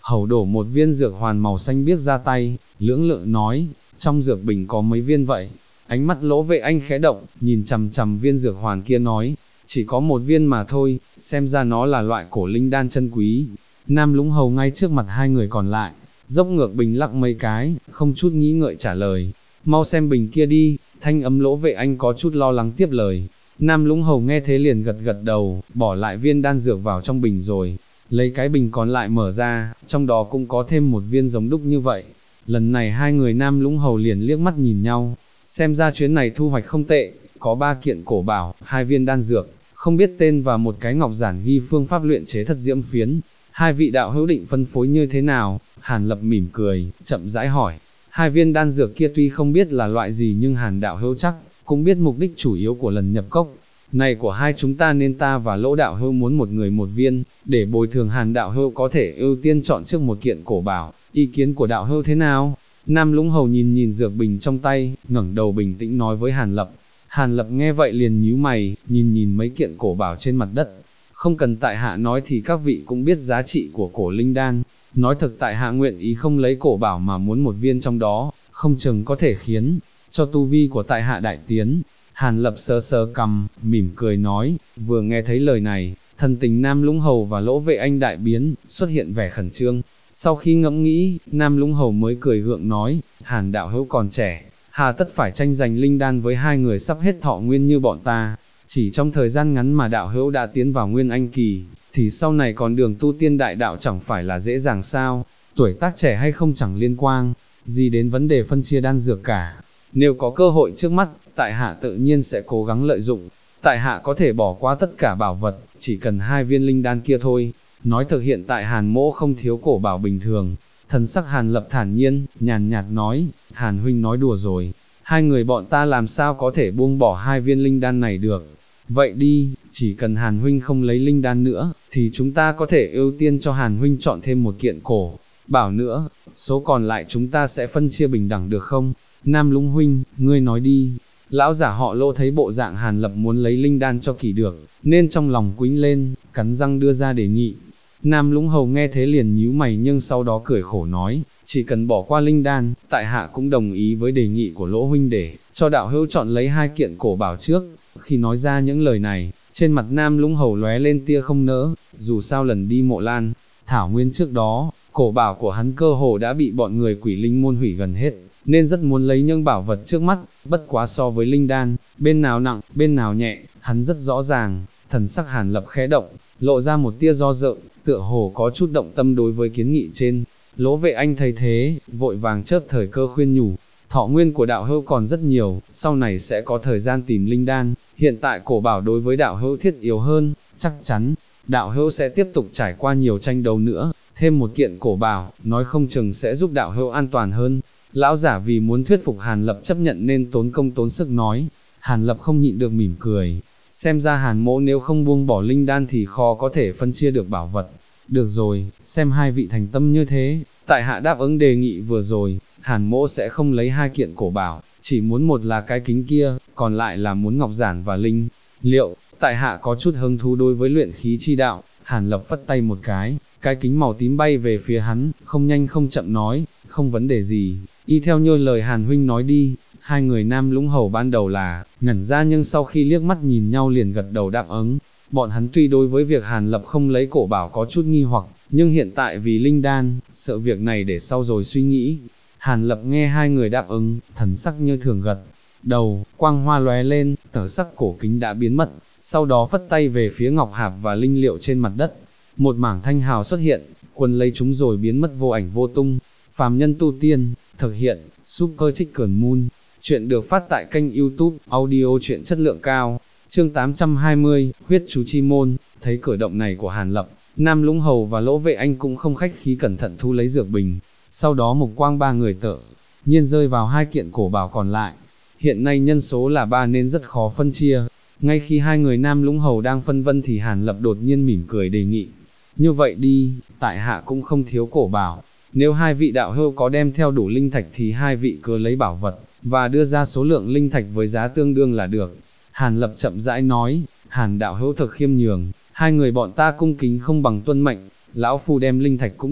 Hầu đổ một viên dược hoàn màu xanh biếc ra tay, lưỡng lự nói, trong dược bình có mấy viên vậy? Ánh mắt Lỗ Vệ Anh khẽ động, nhìn chằm chằm viên dược hoàn kia nói, chỉ có một viên mà thôi, xem ra nó là loại cổ linh đan chân quý. Nam Lũng Hầu ngay trước mặt hai người còn lại, dốc ngược bình lắc mấy cái, không chút nghĩ ngợi trả lời, mau xem bình kia đi. Thanh âm Lỗ Vệ Anh có chút lo lắng tiếp lời. Nam Lũng Hầu nghe thế liền gật gật đầu, bỏ lại viên đan dược vào trong bình rồi, lấy cái bình còn lại mở ra, trong đó cũng có thêm một viên giống đúc như vậy. Lần này hai người Nam Lũng Hầu liền liếc mắt nhìn nhau, xem ra chuyến này thu hoạch không tệ, có 3 kiện cổ bảo, 2 viên đan dược, không biết tên và một cái ngọc giản ghi phương pháp luyện chế thất diễm phiến. Hai vị đạo hữu định phân phối như thế nào? Hàn Lập mỉm cười, chậm rãi hỏi. 2 viên đan dược kia tuy không biết là loại gì nhưng Hàn đạo hữu chắc cũng biết mục đích chủ yếu của lần nhập cốc này của hai chúng ta, nên ta và Lỗ đạo hữu muốn một người một viên, để bồi thường. Hàn đạo hữu có thể ưu tiên chọn trước một kiện cổ bảo, ý kiến của đạo hữu thế nào? Nam Lũng Hầu nhìn nhìn dược bình trong tay, ngẩng đầu bình tĩnh nói với Hàn Lập. Hàn Lập nghe vậy liền nhíu mày, nhìn nhìn mấy kiện cổ bảo trên mặt đất. Không cần tại hạ nói thì các vị cũng biết giá trị của cổ linh đan. Nói thật tại hạ nguyện ý không lấy cổ bảo mà muốn một viên trong đó, không chừng có thể khiến cho tu vi của tại hạ đại tiến. Hàn Lập sờ sờ cằm, mỉm cười nói. Vừa nghe thấy lời này, thần tình Nam Lũng Hầu và Lỗ Vệ Anh đại biến, xuất hiện vẻ khẩn trương. Sau khi ngẫm nghĩ, Nam Lũng Hầu mới cười gượng nói, Hàn đạo hữu còn trẻ, hà tất phải tranh giành linh đan với hai người sắp hết thọ nguyên như bọn ta. Chỉ trong thời gian ngắn mà đạo hữu đã tiến vào Nguyên Anh kỳ, thì sau này còn đường tu tiên đại đạo chẳng phải là dễ dàng sao? Tuổi tác trẻ hay không chẳng liên quan gì đến vấn đề phân chia đan dược cả. Nếu có cơ hội trước mắt, tại hạ tự nhiên sẽ cố gắng lợi dụng. Tại hạ có thể bỏ qua tất cả bảo vật, chỉ cần 2 viên linh đan kia thôi. Nói thực hiện tại Hàn mỗ không thiếu cổ bảo bình thường. Thần sắc Hàn Lập thản nhiên, nhàn nhạt nói, Hàn huynh nói đùa rồi, hai người bọn ta làm sao có thể buông bỏ 2 viên linh đan này được. Vậy đi, chỉ cần Hàn huynh không lấy linh đan nữa, thì chúng ta có thể ưu tiên cho Hàn huynh chọn thêm một kiện cổ bảo nữa, số còn lại chúng ta sẽ phân chia bình đẳng được không? Nam Lũng huynh, ngươi nói đi. Lão giả họ Lỗ thấy bộ dạng Hàn Lập muốn lấy linh đan cho kỳ được, nên trong lòng quĩnh lên, cắn răng đưa ra đề nghị. Nam Lũng Hầu nghe thế liền nhíu mày nhưng sau đó cười khổ nói, chỉ cần bỏ qua linh đan, tại hạ cũng đồng ý với đề nghị của Lỗ huynh để cho đạo hữu chọn lấy 2 kiện cổ bảo trước. Khi nói ra những lời này, trên mặt Nam Lũng Hầu lóe lên tia không nỡ, dù sao lần đi Mộ Lan thảo nguyên trước đó, cổ bảo của hắn cơ hồ đã bị bọn người Quỷ Linh môn hủy gần hết, nên rất muốn lấy những bảo vật trước mắt. Bất quá so với linh đan, bên nào nặng, bên nào nhẹ, hắn rất rõ ràng. Thần sắc Hàn Lập khẽ động, lộ ra một tia do dự, tựa hồ có chút động tâm đối với kiến nghị trên. Lỗ Vệ Anh thấy thế, vội vàng chớp thời cơ khuyên nhủ, thọ nguyên của đạo hữu còn rất nhiều, sau này sẽ có thời gian tìm linh đan, hiện tại cổ bảo đối với đạo hữu thiết yếu hơn, chắc chắn đạo hữu sẽ tiếp tục trải qua nhiều tranh đấu nữa, thêm một kiện cổ bảo, nói không chừng sẽ giúp đạo hữu an toàn hơn. Lão giả vì muốn thuyết phục Hàn Lập chấp nhận nên tốn công tốn sức nói. Hàn Lập không nhịn được mỉm cười, xem ra Hàn mỗ nếu không buông bỏ linh đan thì khó có thể phân chia được bảo vật. Được rồi, xem hai vị thành tâm như thế, tại hạ đáp ứng đề nghị vừa rồi. Hàn mỗ sẽ không lấy 2 kiện cổ bảo, chỉ muốn một là cái kính kia, còn lại là muốn ngọc giản và linh liệu. Tại hạ có chút hứng thú đối với luyện khí chi đạo. Hàn Lập phất tay một cái kính màu tím bay về phía hắn, không nhanh không chậm nói, không vấn đề gì, y theo như lời Hàn huynh nói đi. Hai người Nam Lũng Hầu ban đầu là ngẩn ra nhưng sau khi liếc mắt nhìn nhau liền gật đầu đáp ứng. Bọn hắn tuy đối với việc Hàn Lập không lấy cổ bảo có chút nghi hoặc, nhưng hiện tại vì linh đan, sợ việc này để sau rồi suy nghĩ. Hàn Lập nghe hai người đáp ứng, thần sắc như thường gật đầu, quang hoa lóe lên, tở sắc cổ kính đã biến mất, sau đó phất tay về phía ngọc hạp và linh liệu trên mặt đất. Một mảng thanh hào xuất hiện, quân lấy chúng rồi biến mất vô ảnh vô tung. Phàm Nhân Tu Tiên, thực hiện, Super Chicken Moon. Chuyện được phát tại kênh YouTube, audio truyện chất lượng cao. Chương 820, Huyết Chú Chi Môn. Thấy cử động này của Hàn Lập, Nam Lũng Hầu và Lỗ Vệ Anh cũng không khách khí cẩn thận thu lấy dược bình. Sau đó mục quang ba người tự nhiên rơi vào 2 kiện cổ bảo còn lại. Hiện nay nhân số là 3 nên rất khó phân chia. Ngay khi hai người Nam Lũng Hầu đang phân vân thì Hàn Lập đột nhiên mỉm cười đề nghị. Như vậy đi, tại hạ cũng không thiếu cổ bảo. Nếu hai vị đạo hữu có đem theo đủ linh thạch thì hai vị cứ lấy bảo vật, và đưa ra số lượng linh thạch với giá tương đương là được. Hàn Lập chậm rãi nói, Hàn đạo hữu thực khiêm nhường, hai người bọn ta cung kính không bằng tuân mệnh, lão phu đem linh thạch cũng đủ.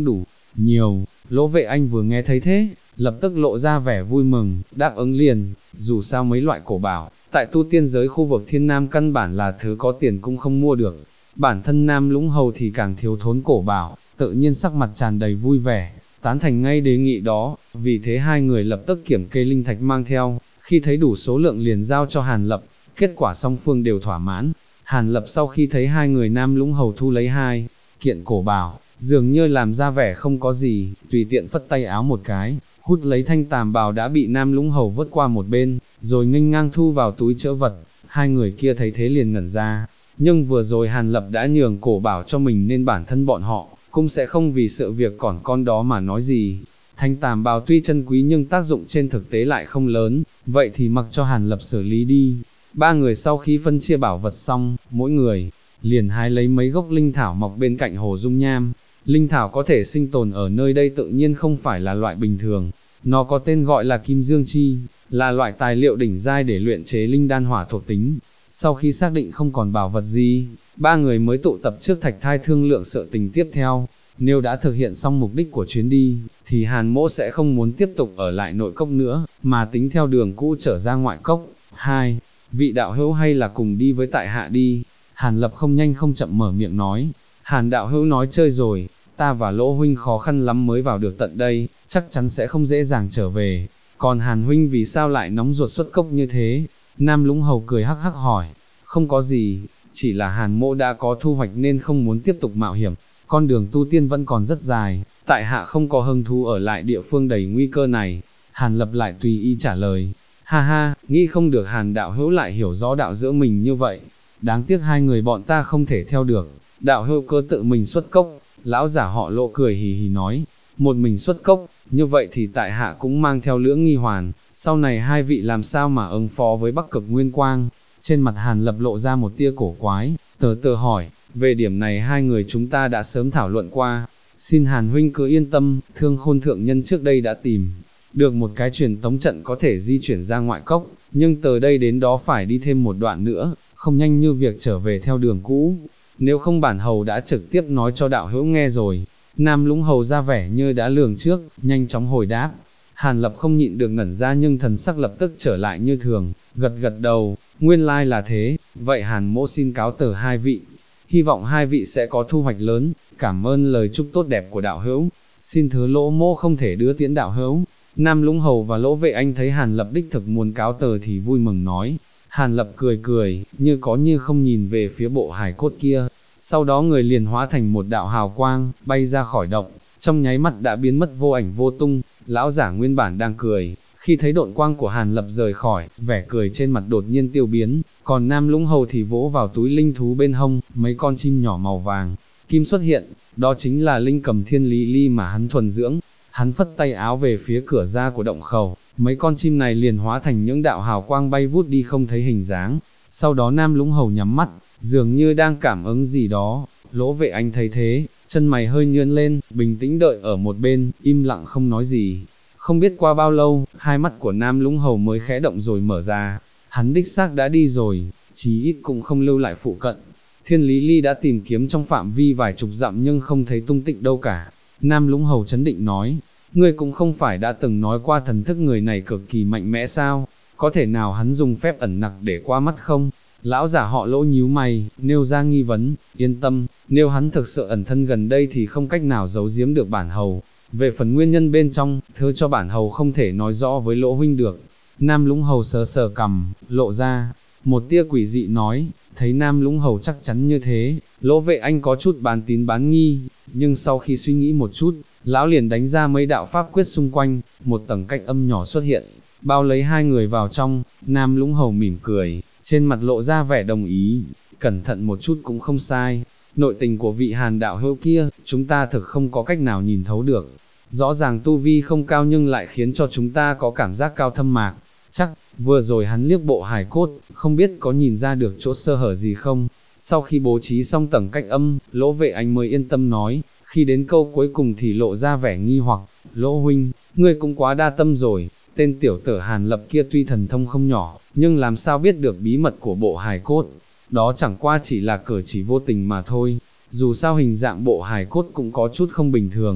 nhiều. Lỗ Vệ Anh vừa nghe thấy thế, lập tức lộ ra vẻ vui mừng, đáp ứng liền, dù sao mấy loại cổ bảo, tại tu tiên giới khu vực Thiên Nam căn bản là thứ có tiền cũng không mua được. Bản thân Nam Lũng Hầu thì càng thiếu thốn cổ bảo, tự nhiên sắc mặt tràn đầy vui vẻ, tán thành ngay đề nghị đó, vì thế hai người lập tức kiểm kê linh thạch mang theo, khi thấy đủ số lượng liền giao cho Hàn Lập, kết quả song phương đều thỏa mãn. Hàn Lập sau khi thấy hai người Nam Lũng Hầu thu lấy hai kiện cổ bảo, dường như làm ra vẻ không có gì, tùy tiện phất tay áo một cái, hút lấy thanh tàm bào đã bị Nam Lũng Hầu vớt qua một bên, rồi nghênh ngang thu vào túi trữ vật. Hai người kia thấy thế liền ngẩn ra, nhưng vừa rồi Hàn Lập đã nhường cổ bảo cho mình nên bản thân bọn họ cũng sẽ không vì sự việc còn con đó mà nói gì. Thanh tàm bào tuy chân quý nhưng tác dụng trên thực tế lại không lớn, vậy thì mặc cho Hàn Lập xử lý đi. Ba người sau khi phân chia bảo vật xong, mỗi người liền hái lấy mấy gốc linh thảo mọc bên cạnh hồ dung nham. Linh thảo có thể sinh tồn ở nơi đây tự nhiên không phải là loại bình thường, nó có tên gọi là kim dương chi, là loại tài liệu đỉnh giai để luyện chế linh đan hỏa thuộc tính. Sau khi xác định không còn bảo vật gì, ba người mới tụ tập trước thạch thai thương lượng sự tình tiếp theo. Nếu đã thực hiện xong mục đích của chuyến đi, thì Hàn Mỗ sẽ không muốn tiếp tục ở lại nội cốc nữa, mà tính theo đường cũ trở ra ngoại cốc. Hai, vị đạo hữu hay là cùng đi với tại hạ đi. Hàn Lập không nhanh không chậm mở miệng nói. Hàn đạo hữu nói chơi rồi, ta và Lỗ huynh khó khăn lắm mới vào được tận đây, chắc chắn sẽ không dễ dàng trở về. Còn Hàn huynh vì sao lại nóng ruột xuất cốc như thế? Nam Lũng Hầu cười hắc hắc hỏi. Không có gì, chỉ là Hàn Mỗ đã có thu hoạch nên không muốn tiếp tục mạo hiểm. Con đường tu tiên vẫn còn rất dài, tại hạ không có hứng thú ở lại địa phương đầy nguy cơ này. Hàn Lập lại tùy ý trả lời. Ha ha, nghĩ không được Hàn đạo hữu lại hiểu rõ đạo giữa mình như vậy. Đáng tiếc hai người bọn ta không thể theo được, đạo hữu cơ tự mình xuất cốc. Lão giả họ Lộ cười hì hì nói, một mình xuất cốc, như vậy thì tại hạ cũng mang theo Lưỡng Nghi Hoàn, sau này hai vị làm sao mà ứng phó với Bắc Cực Nguyên Quang. Trên mặt Hàn Lập lộ ra một tia cổ quái, tờ tờ hỏi, về điểm này hai người chúng ta đã sớm thảo luận qua, xin Hàn huynh cứ yên tâm, Thương Khôn thượng nhân trước đây đã tìm được một cái truyền tống trận có thể di chuyển ra ngoại cốc, nhưng từ đây đến đó phải đi thêm một đoạn nữa, không nhanh như việc trở về theo đường cũ. Nếu không bản hầu đã trực tiếp nói cho đạo hữu nghe rồi. Nam Lũng Hầu ra vẻ như đã lường trước, nhanh chóng hồi đáp. Hàn Lập không nhịn được ngẩn ra nhưng thần sắc lập tức trở lại như thường, gật gật đầu, nguyên lai là thế, vậy Hàn Mỗ xin cáo từ hai vị, hy vọng hai vị sẽ có thu hoạch lớn, cảm ơn lời chúc tốt đẹp của đạo hữu, xin thứ Lỗ Mỗ không thể đưa tiễn đạo hữu. Nam Lũng Hầu và Lỗ Vệ Anh thấy Hàn Lập đích thực muốn cáo từ thì vui mừng nói. Hàn Lập cười cười, như có như không nhìn về phía bộ hài cốt kia, sau đó người liền hóa thành một đạo hào quang, bay ra khỏi động, trong nháy mắt đã biến mất vô ảnh vô tung. Lão giả nguyên bản đang cười, khi thấy độn quang của Hàn Lập rời khỏi, vẻ cười trên mặt đột nhiên tiêu biến, còn Nam Lũng Hầu thì vỗ vào túi linh thú bên hông, mấy con chim nhỏ màu vàng, kim xuất hiện, đó chính là linh cầm thiên lý ly mà hắn thuần dưỡng. Hắn phất tay áo về phía cửa ra của động khẩu, mấy con chim này liền hóa thành những đạo hào quang bay vút đi không thấy hình dáng. Sau đó Nam Lũng Hầu nhắm mắt, dường như đang cảm ứng gì đó. Lỗ Vệ Anh thấy thế, chân mày hơi nhướng lên, bình tĩnh đợi ở một bên, im lặng không nói gì. Không biết qua bao lâu, hai mắt của Nam Lũng Hầu mới khẽ động rồi mở ra. Hắn đích xác đã đi rồi, chí ít cũng không lưu lại phụ cận. Thiên Lý Ly đã tìm kiếm trong phạm vi vài chục dặm nhưng không thấy tung tích đâu cả. Nam Lũng Hầu chấn định nói, ngươi cũng không phải đã từng nói qua thần thức người này cực kỳ mạnh mẽ sao, có thể nào hắn dùng phép ẩn nặc để qua mắt không? Lão giả họ Lỗ nhíu mày, nêu ra nghi vấn, yên tâm, nếu hắn thực sự ẩn thân gần đây thì không cách nào giấu giếm được bản hầu. Về phần nguyên nhân bên trong, thưa cho bản hầu không thể nói rõ với Lỗ huynh được. Nam Lũng Hầu sờ sờ cằm, lộ ra một tia quỷ dị nói, thấy Nam Lũng Hầu chắc chắn như thế, Lỗ Vệ Anh có chút bán tín bán nghi, nhưng sau khi suy nghĩ một chút, lão liền đánh ra mấy đạo pháp quyết xung quanh, một tầng cách âm nhỏ xuất hiện, bao lấy hai người vào trong. Nam Lũng Hầu mỉm cười, trên mặt lộ ra vẻ đồng ý, cẩn thận một chút cũng không sai, nội tình của vị Hàn đạo hữu kia, chúng ta thực không có cách nào nhìn thấu được, rõ ràng tu vi không cao nhưng lại khiến cho chúng ta có cảm giác cao thâm mạc, chắc, vừa rồi hắn liếc bộ hài cốt, không biết có nhìn ra được chỗ sơ hở gì không. Sau khi bố trí xong tầng cách âm, Lỗ Vệ Anh mới yên tâm nói, khi đến câu cuối cùng thì lộ ra vẻ nghi hoặc, Lỗ huynh, ngươi cũng quá đa tâm rồi, tên tiểu tử Hàn Lập kia tuy thần thông không nhỏ, nhưng làm sao biết được bí mật của bộ hài cốt, đó chẳng qua chỉ là cử chỉ vô tình mà thôi, dù sao hình dạng bộ hài cốt cũng có chút không bình thường,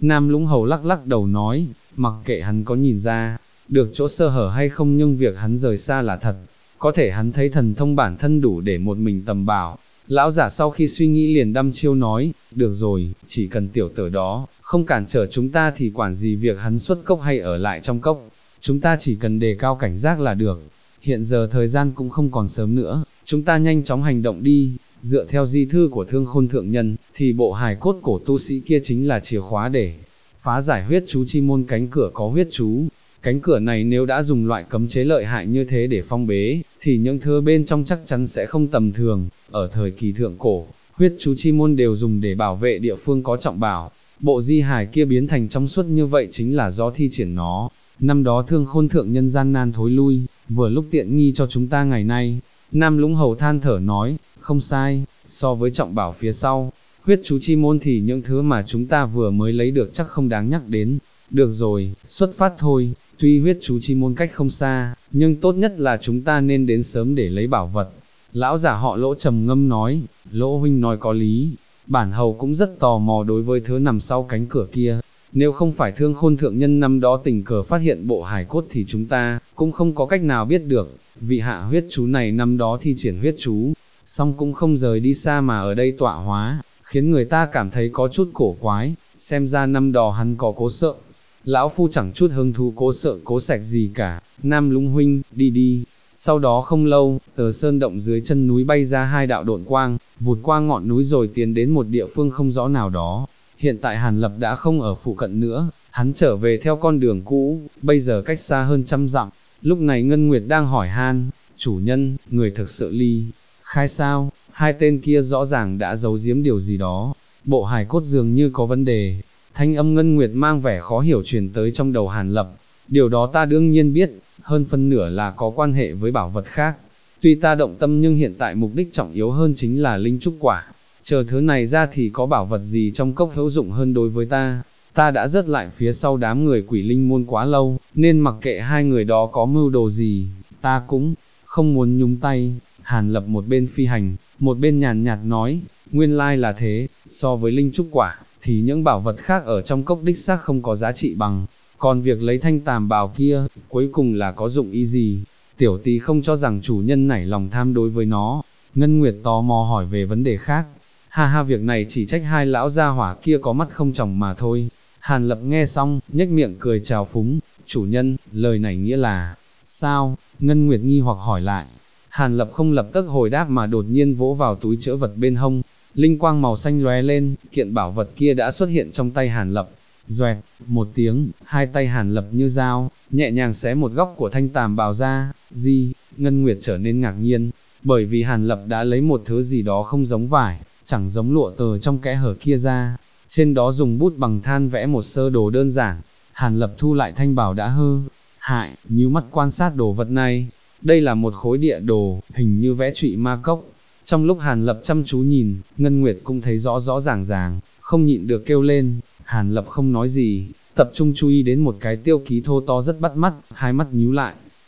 Nam Lũng Hầu lắc lắc đầu nói, mặc kệ hắn có nhìn ra, được chỗ sơ hở hay không nhưng việc hắn rời xa là thật, có thể hắn thấy thần thông bản thân đủ để một mình tầm bảo. Lão giả sau khi suy nghĩ liền đăm chiêu nói, được rồi, chỉ cần tiểu tử đó, không cản trở chúng ta thì quản gì việc hắn xuất cốc hay ở lại trong cốc, chúng ta chỉ cần đề cao cảnh giác là được. Hiện giờ thời gian cũng không còn sớm nữa, chúng ta nhanh chóng hành động đi. Dựa theo di thư của Thương Khôn Thượng Nhân, thì bộ hài cốt cổ tu sĩ kia chính là chìa khóa để phá giải huyết chú chi môn cánh cửa có huyết chú. Cánh cửa này nếu đã dùng loại cấm chế lợi hại như thế để phong bế, thì những thứ bên trong chắc chắn sẽ không tầm thường. Ở thời kỳ thượng cổ, huyết chú chi môn đều dùng để bảo vệ địa phương có trọng bảo. Bộ di hài kia biến thành trong suốt như vậy chính là do thi triển nó. Năm đó Thương Khôn Thượng Nhân gian nan thối lui, vừa lúc tiện nghi cho chúng ta ngày nay. Nam Lũng Hầu than thở nói, không sai, so với trọng bảo phía sau, huyết chú chi môn thì những thứ mà chúng ta vừa mới lấy được chắc không đáng nhắc đến. Được rồi, xuất phát thôi, tuy huyết chú chi môn cách không xa, nhưng tốt nhất là chúng ta nên đến sớm để lấy bảo vật. Lão giả họ Lỗ trầm ngâm nói, Lỗ huynh nói có lý, bản hầu cũng rất tò mò đối với thứ nằm sau cánh cửa kia. Nếu không phải Thương Khôn Thượng Nhân năm đó tình cờ phát hiện bộ hài cốt thì chúng ta cũng không có cách nào biết được. Vị hạ huyết chú này năm đó thi triển huyết chú, song cũng không rời đi xa mà ở đây tọa hóa, khiến người ta cảm thấy có chút cổ quái, xem ra năm đó hắn có cố sợ. Lão phu chẳng chút hứng thú cố sợ cố sạch gì cả, Nam Lũng huynh, đi đi. Sau đó không lâu, từ sơn động dưới chân núi bay ra hai đạo độn quang, vụt qua ngọn núi rồi tiến đến một địa phương không rõ nào đó. Hiện tại Hàn Lập đã không ở phụ cận nữa, hắn trở về theo con đường cũ, bây giờ cách xa hơn 100 dặm. Lúc này Ngân Nguyệt đang hỏi han, chủ nhân, người thực sự ly khai sao, hai tên kia rõ ràng đã giấu giếm điều gì đó, bộ hài cốt dường như có vấn đề. Thanh âm Ngân Nguyệt mang vẻ khó hiểu truyền tới trong đầu Hàn Lập, điều đó ta đương nhiên biết, hơn phân nửa là có quan hệ với bảo vật khác. Tuy ta động tâm nhưng hiện tại mục đích trọng yếu hơn chính là linh trúc quả. Chờ thứ này ra thì có bảo vật gì trong cốc hữu dụng hơn đối với ta. Ta đã rớt lại phía sau đám người quỷ linh môn quá lâu, nên mặc kệ hai người đó có mưu đồ gì, ta cũng không muốn nhúng tay. Hàn Lập một bên phi hành, một bên nhàn nhạt nói, nguyên lai là thế, so với linh trúc quả, thì những bảo vật khác ở trong cốc đích xác không có giá trị bằng. Còn việc lấy thanh tàm bào kia, cuối cùng là có dụng ý gì? Tiểu tí không cho rằng chủ nhân nảy lòng tham đối với nó. Ngân Nguyệt tò mò hỏi về vấn đề khác. Ha ha, việc này chỉ trách hai lão gia hỏa kia có mắt không tròng mà thôi. Hàn Lập nghe xong, nhếch miệng cười chào phúng, chủ nhân, lời này nghĩa là, sao? Ngân Nguyệt nghi hoặc hỏi lại. Hàn Lập không lập tức hồi đáp mà đột nhiên vỗ vào túi trữ vật bên hông, linh quang màu xanh lóe lên, kiện bảo vật kia đã xuất hiện trong tay Hàn Lập. Doẹt, một tiếng, hai tay Hàn Lập như dao, nhẹ nhàng xé một góc của thanh tàm bào ra. Ngân Nguyệt trở nên ngạc nhiên, bởi vì Hàn Lập đã lấy một thứ gì đó không giống vải, chẳng giống lụa tờ trong kẽ hở kia ra, trên đó dùng bút bằng than vẽ một sơ đồ đơn giản. Hàn Lập thu lại thanh bảo đã hại, nhíu mắt quan sát đồ vật này. Đây là một khối địa đồ, hình như vẽ trụy ma cốc. Trong lúc Hàn Lập chăm chú nhìn, Ngân Nguyệt cũng thấy rõ rõ ràng, không nhịn được kêu lên. Hàn Lập không nói gì, tập trung chú ý đến một cái tiêu ký thô to rất bắt mắt, hai mắt nhíu lại,